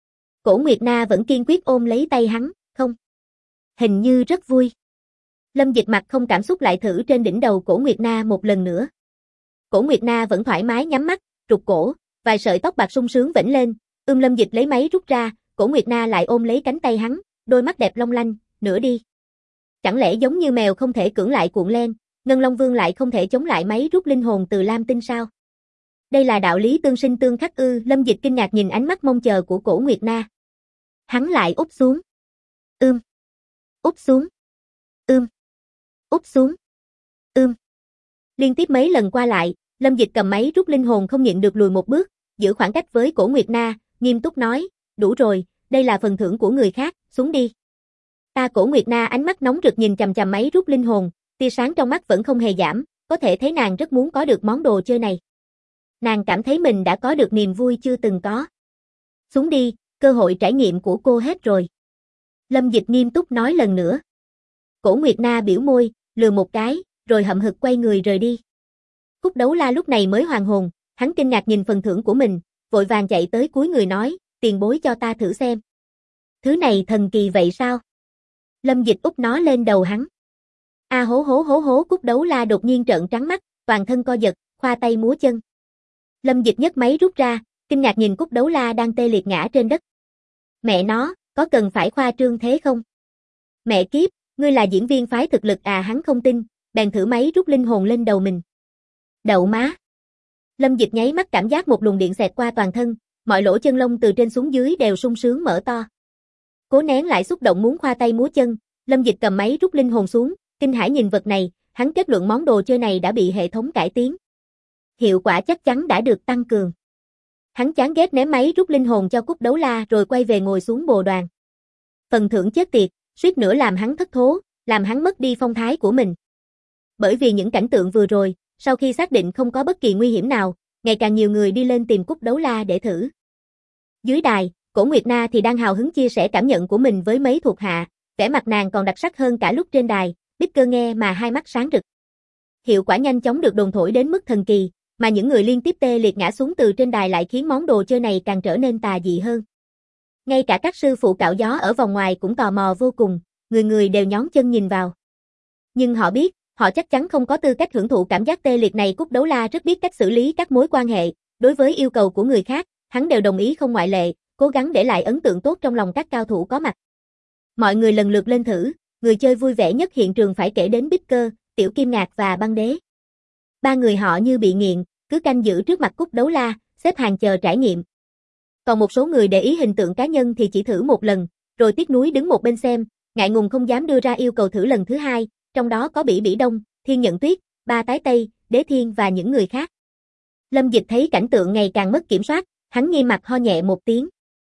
Cổ Nguyệt Na vẫn kiên quyết ôm lấy tay hắn, không. Hình như rất vui. Lâm Dịch mặt không cảm xúc lại thử trên đỉnh đầu Cổ Nguyệt Na một lần nữa. Cổ Nguyệt Na vẫn thoải mái nhắm mắt, rụt cổ, vài sợi tóc bạc sung sướng vểnh lên, Lâm Dịch lấy máy rút ra, Cổ Nguyệt Na lại ôm lấy cánh tay hắn, đôi mắt đẹp long lanh, nửa đi. Chẳng lẽ giống như mèo không thể cưỡng lại cuộn len, Ngân Long Vương lại không thể chống lại máy rút linh hồn từ Lam Tinh sao? Đây là đạo lý tương sinh tương khắc ư? Lâm Dịch kinh ngạc nhìn ánh mắt mong chờ của Cổ Nguyệt Na. Hắn lại úp xuống. Úp xuống. Úp xuống. Liên tiếp mấy lần qua lại, Lâm Dịch cầm máy rút linh hồn không nhịn được lùi một bước, giữ khoảng cách với Cổ Nguyệt Na, nghiêm túc nói, đủ rồi, đây là phần thưởng của người khác, xuống đi. Cổ Nguyệt Na ánh mắt nóng rực nhìn chằm chằm máy rút linh hồn, tia sáng trong mắt vẫn không hề giảm, có thể thấy nàng rất muốn có được món đồ chơi này. Nàng cảm thấy mình đã có được niềm vui chưa từng có. Xuống đi, cơ hội trải nghiệm của cô hết rồi. Lâm Dịch nghiêm túc nói lần nữa. Cổ Nguyệt Na biểu môi, lừa một cái, rồi hậm hực quay người rời đi. Cúc Đấu La lúc này mới hoàn hồn, hắn kinh ngạc nhìn phần thưởng của mình, vội vàng chạy tới cúi người nói, tiền bối cho ta thử xem. Thứ này thần kỳ vậy sao? Lâm Dịch úp nó lên đầu hắn. Hố hố hố hố, Cúc Đấu La đột nhiên trợn trắng mắt, toàn thân co giật, khoa tay múa chân. Lâm Dịch nhấc máy rút ra, kinh ngạc nhìn Cúc Đấu La đang tê liệt ngã trên đất. Mẹ nó, có cần phải khoa trương thế không? Mẹ kiếp, ngươi là diễn viên phái thực lực à? Hắn không tin, bèn thử máy rút linh hồn lên đầu mình. Đậu má. Lâm Dịch nháy mắt cảm giác một luồng điện xẹt qua toàn thân, mọi lỗ chân lông từ trên xuống dưới đều sung sướng mở to. Cố nén lại xúc động muốn khoa tay múa chân, Lâm Dịch cầm máy rút linh hồn xuống, kinh hãi nhìn vật này, hắn kết luận món đồ chơi này đã bị hệ thống cải tiến. Hiệu quả chắc chắn đã được tăng cường. Hắn chán ghét ném máy rút linh hồn cho Cúc Đấu La rồi quay về ngồi xuống bồ đoàn. Phần thưởng chết tiệt, suýt nữa làm hắn thất thố, làm hắn mất đi phong thái của mình. Bởi vì những cảnh tượng vừa rồi, sau khi xác định không có bất kỳ nguy hiểm nào, ngày càng nhiều người đi lên tìm Cúc Đấu La để thử. Dưới đài, Cổ Nguyệt Na thì đang hào hứng chia sẻ cảm nhận của mình với mấy thuộc hạ, vẻ mặt nàng còn đặc sắc hơn cả lúc trên đài, Bicker nghe mà hai mắt sáng rực. Hiệu quả nhanh chóng được đồn thổi đến mức thần kỳ, mà những người liên tiếp tê liệt ngã xuống từ trên đài lại khiến món đồ chơi này càng trở nên tà dị hơn. Ngay cả các sư phụ cạo gió ở vòng ngoài cũng tò mò vô cùng, người người đều nhón chân nhìn vào. Nhưng họ biết, họ chắc chắn không có tư cách hưởng thụ cảm giác tê liệt này. Cúc Đấu La rất biết cách xử lý các mối quan hệ, đối với yêu cầu của người khác, hắn đều đồng ý không ngoại lệ, cố gắng để lại ấn tượng tốt trong lòng các cao thủ có mặt. Mọi người lần lượt lên thử, người chơi vui vẻ nhất hiện trường phải kể đến Bicker, Tiểu Kim Ngạc và Băng Đế. Ba người họ như bị nghiện, cứ canh giữ trước mặt Cúc Đấu La, xếp hàng chờ trải nghiệm. Còn một số người để ý hình tượng cá nhân thì chỉ thử một lần, rồi tiếc nuối đứng một bên xem, ngại ngùng không dám đưa ra yêu cầu thử lần thứ hai, trong đó có Bỉ Bỉ Đông, Thiên Nhận Tuyết, Ba Tái Tây, Đế Thiên và những người khác. Lâm Dịch thấy cảnh tượng ngày càng mất kiểm soát, hắn nghiêm mặt ho nhẹ một tiếng.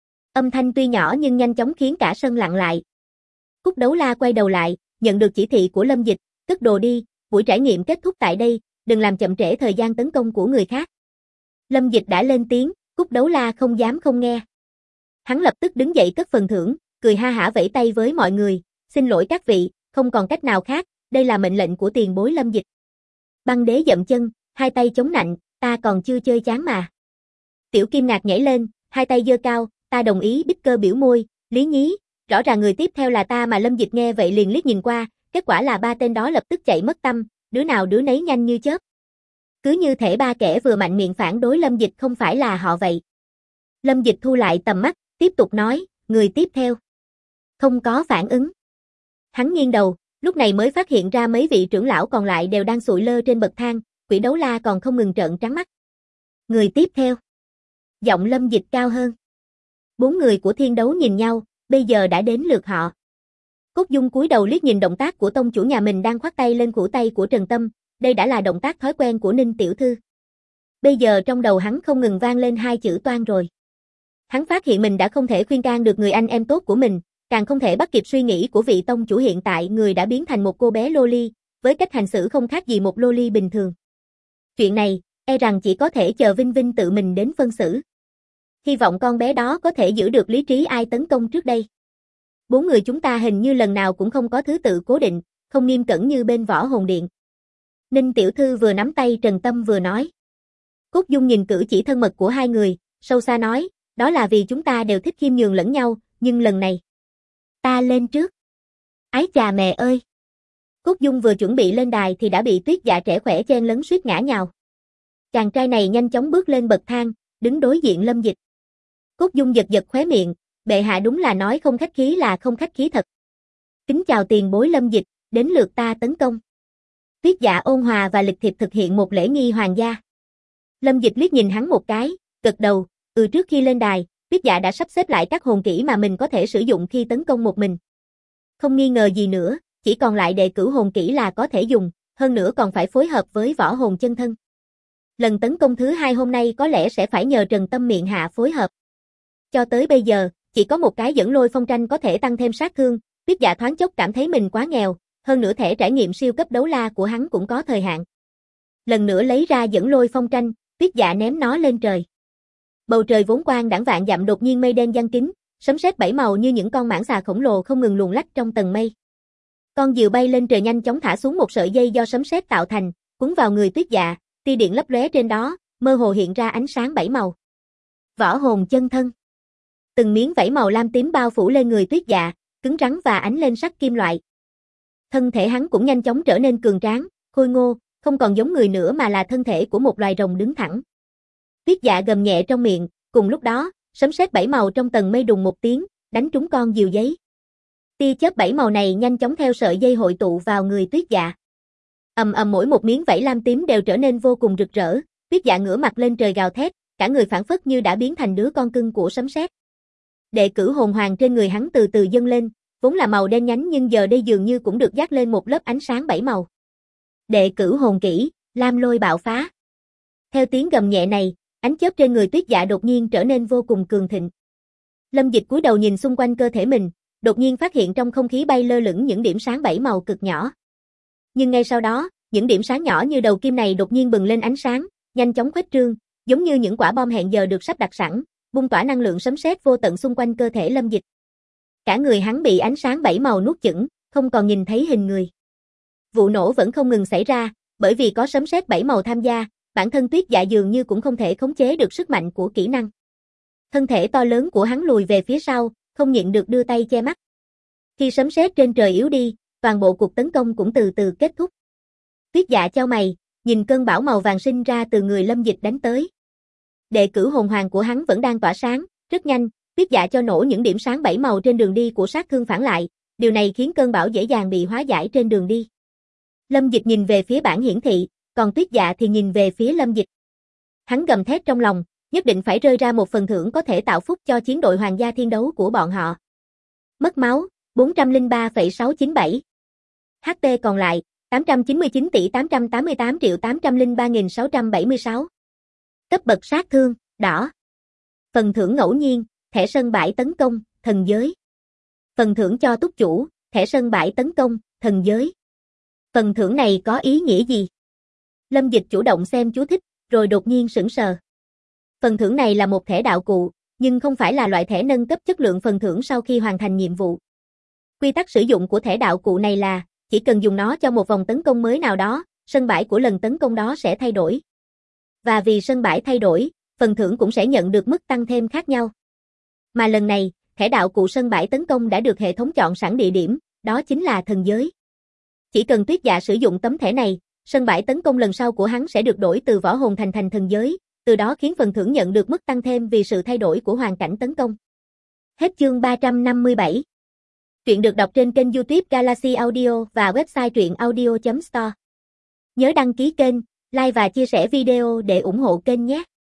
Âm thanh tuy nhỏ nhưng nhanh chóng khiến cả sân lặng lại. Cúc Đấu La quay đầu lại, nhận được chỉ thị của Lâm Dịch, cất đồ đi, buổi trải nghiệm kết thúc tại đây, đừng làm chậm trễ thời gian tấn công của người khác. Lâm Dịch đã lên tiếng, Cúc Đấu La không dám không nghe. Hắn lập tức đứng dậy cất phần thưởng, cười ha hả vẫy tay với mọi người, xin lỗi các vị, không còn cách nào khác, đây là mệnh lệnh của tiền bối Lâm Dịch. Băng Đế dậm chân, hai tay chống nạnh, ta còn chưa chơi chán mà. Tiểu Kim Ngạc nhảy lên, hai tay giơ cao, ta đồng ý. Bicker biểu môi, lý nhí, rõ ràng người tiếp theo là ta mà. Lâm Dịch nghe vậy liền liếc nhìn qua, kết quả là ba tên đó lập tức chạy mất tăm, đứa nào đứa nấy nhanh như chớp. Cứ như thể ba kẻ vừa mạnh miệng phản đối Lâm Dịch không phải là họ vậy. Lâm Dịch thu lại tầm mắt, tiếp tục nói, người tiếp theo. Không có phản ứng. Hắn nghiêng đầu, lúc này mới phát hiện ra mấy vị trưởng lão còn lại đều đang sụi lơ trên bậc thang, Quỷ Đấu La còn không ngừng trợn trắng mắt. Người tiếp theo. Giọng Lâm Dịch cao hơn. 4 người của Thiên Đấu nhìn nhau, bây giờ đã đến lượt họ. Cốt Dung cúi đầu liếc nhìn động tác của tông chủ nhà mình đang khoác tay lên khuỷu tay của Trần Tâm, đây đã là động tác thói quen của Ninh tiểu thư. Bây giờ trong đầu hắn không ngừng vang lên hai chữ toan rồi. Hắn phát hiện mình đã không thể khuyên can được người anh em tốt của mình, càng không thể bắt kịp suy nghĩ của vị tông chủ hiện tại, người đã biến thành một cô bé loli, với cách hành xử không khác gì một loli bình thường. Chuyện này, e rằng chỉ có thể chờ Vinh Vinh tự mình đến phân xử. Hy vọng con bé đó có thể giữ được lý trí. Ai tấn công trước đây? 4 người chúng ta hình như lần nào cũng không có thứ tự cố định, không nghiêm cẩn như bên Võ Hồn Điện. Ninh tiểu thư vừa nắm tay Trần Tâm vừa nói. Cốt Dung nhìn cử chỉ thân mật của hai người, sâu xa nói, đó là vì chúng ta đều thích khiêm nhường lẫn nhau, nhưng lần này, ta lên trước. Ái chà mẹ ơi! Cốt Dung vừa chuẩn bị lên đài thì đã bị Tuyết Dạ trẻ khỏe chen lấn suýt ngã nhào. Chàng trai này nhanh chóng bước lên bậc thang, đứng đối diện Lâm Dịch. Cốt Dung giật giật khóe miệng, bệ hạ đúng là nói không khách khí là không khách khí thật. Kính chào tiền bối Lâm Dịch, đến lượt ta tấn công. Tuyết Dạ ôn hòa và lịch thiệp thực hiện một lễ nghi hoàng gia. Lâm Dịch liếc nhìn hắn một cái, gật đầu, trước khi lên đài, Tuyết Dạ đã sắp xếp lại các hồn kỹ mà mình có thể sử dụng khi tấn công một mình. Không nghi ngờ gì nữa, Chỉ còn lại đệ cửu hồn kỹ là có thể dùng, hơn nữa còn phải phối hợp với võ hồn chân thân. Lần tấn công thứ 2 hôm nay có lẽ sẽ phải nhờ Trần Tâm miệng hạ phối hợp. Cho tới bây giờ, chỉ có một cái dẫn lôi phong tranh có thể tăng thêm sát thương, Tuyết Dạ thoáng chốc cảm thấy mình quá nghèo, hơn nữa thẻ trải nghiệm siêu cấp đấu la của hắn cũng có thời hạn. Lần nữa lấy ra dẫn lôi phong tranh, Tuyết Dạ ném nó lên trời. Bầu trời vốn quang đãng vạn dặm đột nhiên mây đen giăng kín, sấm sét bảy màu như những con mãng xà khổng lồ không ngừng luồn lách trong tầng mây. Con diều bay lên trời nhanh chóng thả xuống một sợi dây do sấm sét tạo thành, cuốn vào người Tuyết Dạ, tia điện lấp lóe trên đó, mơ hồ hiện ra ánh sáng bảy màu. Võ hồn chân thân. Từng miếng vảy màu lam tím bao phủ lên người Tuyết Dạ, cứng rắn và ánh lên sắc kim loại. Thân thể hắn cũng nhanh chóng trở nên cường tráng, khôi ngô, không còn giống người nữa mà là thân thể của một loài rồng đứng thẳng. Tuyết Dạ gầm nhẹ trong miệng, cùng lúc đó, sấm sét bảy màu trong tầng mây đùng một tiếng, đánh trúng con diều giấy. Tia chớp bảy màu này nhanh chóng theo sợi dây hội tụ vào người Tuyết Dạ. Ầm ầm mỗi một miếng vảy lam tím đều trở nên vô cùng rực rỡ, Tuyết Dạ ngửa mặt lên trời gào thét, cả người phảng phất như đã biến thành đứa con cưng của sấm sét. Đệ cửu hồn hoàng trên người hắn từ từ dâng lên, vốn là màu đen nhánh nhưng giờ đây dường như cũng được dát lên một lớp ánh sáng bảy màu. Đệ cửu hồn kỹ, lam lôi bạo phá. Theo tiếng gầm nhẹ này, ánh chớp trên người Tuyết Dạ đột nhiên trở nên vô cùng cường thịnh. Lâm Dịch cúi đầu nhìn xung quanh cơ thể mình, đột nhiên phát hiện trong không khí bay lơ lửng những điểm sáng bảy màu cực nhỏ. Nhưng ngay sau đó, những điểm sáng nhỏ như đầu kim này đột nhiên bừng lên ánh sáng, nhanh chóng khuếch trương, giống như những quả bom hẹn giờ được sắp đặt sẵn, bung tỏa năng lượng sấm sét vô tận xung quanh cơ thể Lâm Dịch. Cả người hắn bị ánh sáng bảy màu nuốt chửng, không còn nhìn thấy hình người. Vụ nổ vẫn không ngừng xảy ra, bởi vì có sấm sét bảy màu tham gia, bản thân Tuyết Dạ dường như cũng không thể khống chế được sức mạnh của kỹ năng. Thân thể to lớn của hắn lùi về phía sau, không nhịn được đưa tay che mắt. Khi sấm sét trên trời yếu đi, toàn bộ cuộc tấn công cũng từ từ kết thúc. Tuyết Dạ chau mày, nhìn cơn bão màu vàng sinh ra từ người Lâm Dịch đánh tới. Đệ cửu hồn hoàng của hắn vẫn đang tỏa sáng, rất nhanh, Tuyết Dạ cho nổ những điểm sáng bảy màu trên đường đi của sát thương phản lại, điều này khiến cơn bão dễ dàng bị hóa giải trên đường đi. Lâm Dịch nhìn về phía bảng hiển thị, còn Tuyết Dạ thì nhìn về phía Lâm Dịch. Hắn gầm thét trong lòng, nhất định phải rơi ra một phần thưởng có thể tạo phúc cho chiến đội hoàng gia thiên đấu của bọn họ. Mất máu, 403,697. HP còn lại, 899 tỷ 888 triệu 803.676. Cấp bậc sát thương, đỏ. Phần thưởng ngẫu nhiên, thẻ sân bãi tấn công, thần giới. Phần thưởng cho túc chủ, thẻ sân bãi tấn công, thần giới. Phần thưởng này có ý nghĩa gì? Lâm Dịch chủ động xem chú thích, rồi đột nhiên sững sờ. Phần thưởng này là một thẻ đạo cụ, nhưng không phải là loại thẻ nâng cấp chất lượng phần thưởng sau khi hoàn thành nhiệm vụ. Quy tắc sử dụng của thẻ đạo cụ này là, chỉ cần dùng nó cho một vòng tấn công mới nào đó, sân bãi của lần tấn công đó sẽ thay đổi. Và vì sân bãi thay đổi, phần thưởng cũng sẽ nhận được mức tăng thêm khác nhau. Mà lần này, thẻ đạo cụ sân bãi tấn công đã được hệ thống chọn sẵn địa điểm, đó chính là thần giới. Chỉ cần Tuyết Dạ sử dụng tấm thẻ này, sân bãi tấn công lần sau của hắn sẽ được đổi từ võ hồn thành thần giới, từ đó khiến phần thưởng nhận được mức tăng thêm vì sự thay đổi của hoàn cảnh tấn công. Hết chương 357. Truyện được đọc trên kênh YouTube Galaxy Audio và website truyệnaudio.store. Nhớ đăng ký kênh, like và chia sẻ video để ủng hộ kênh nhé.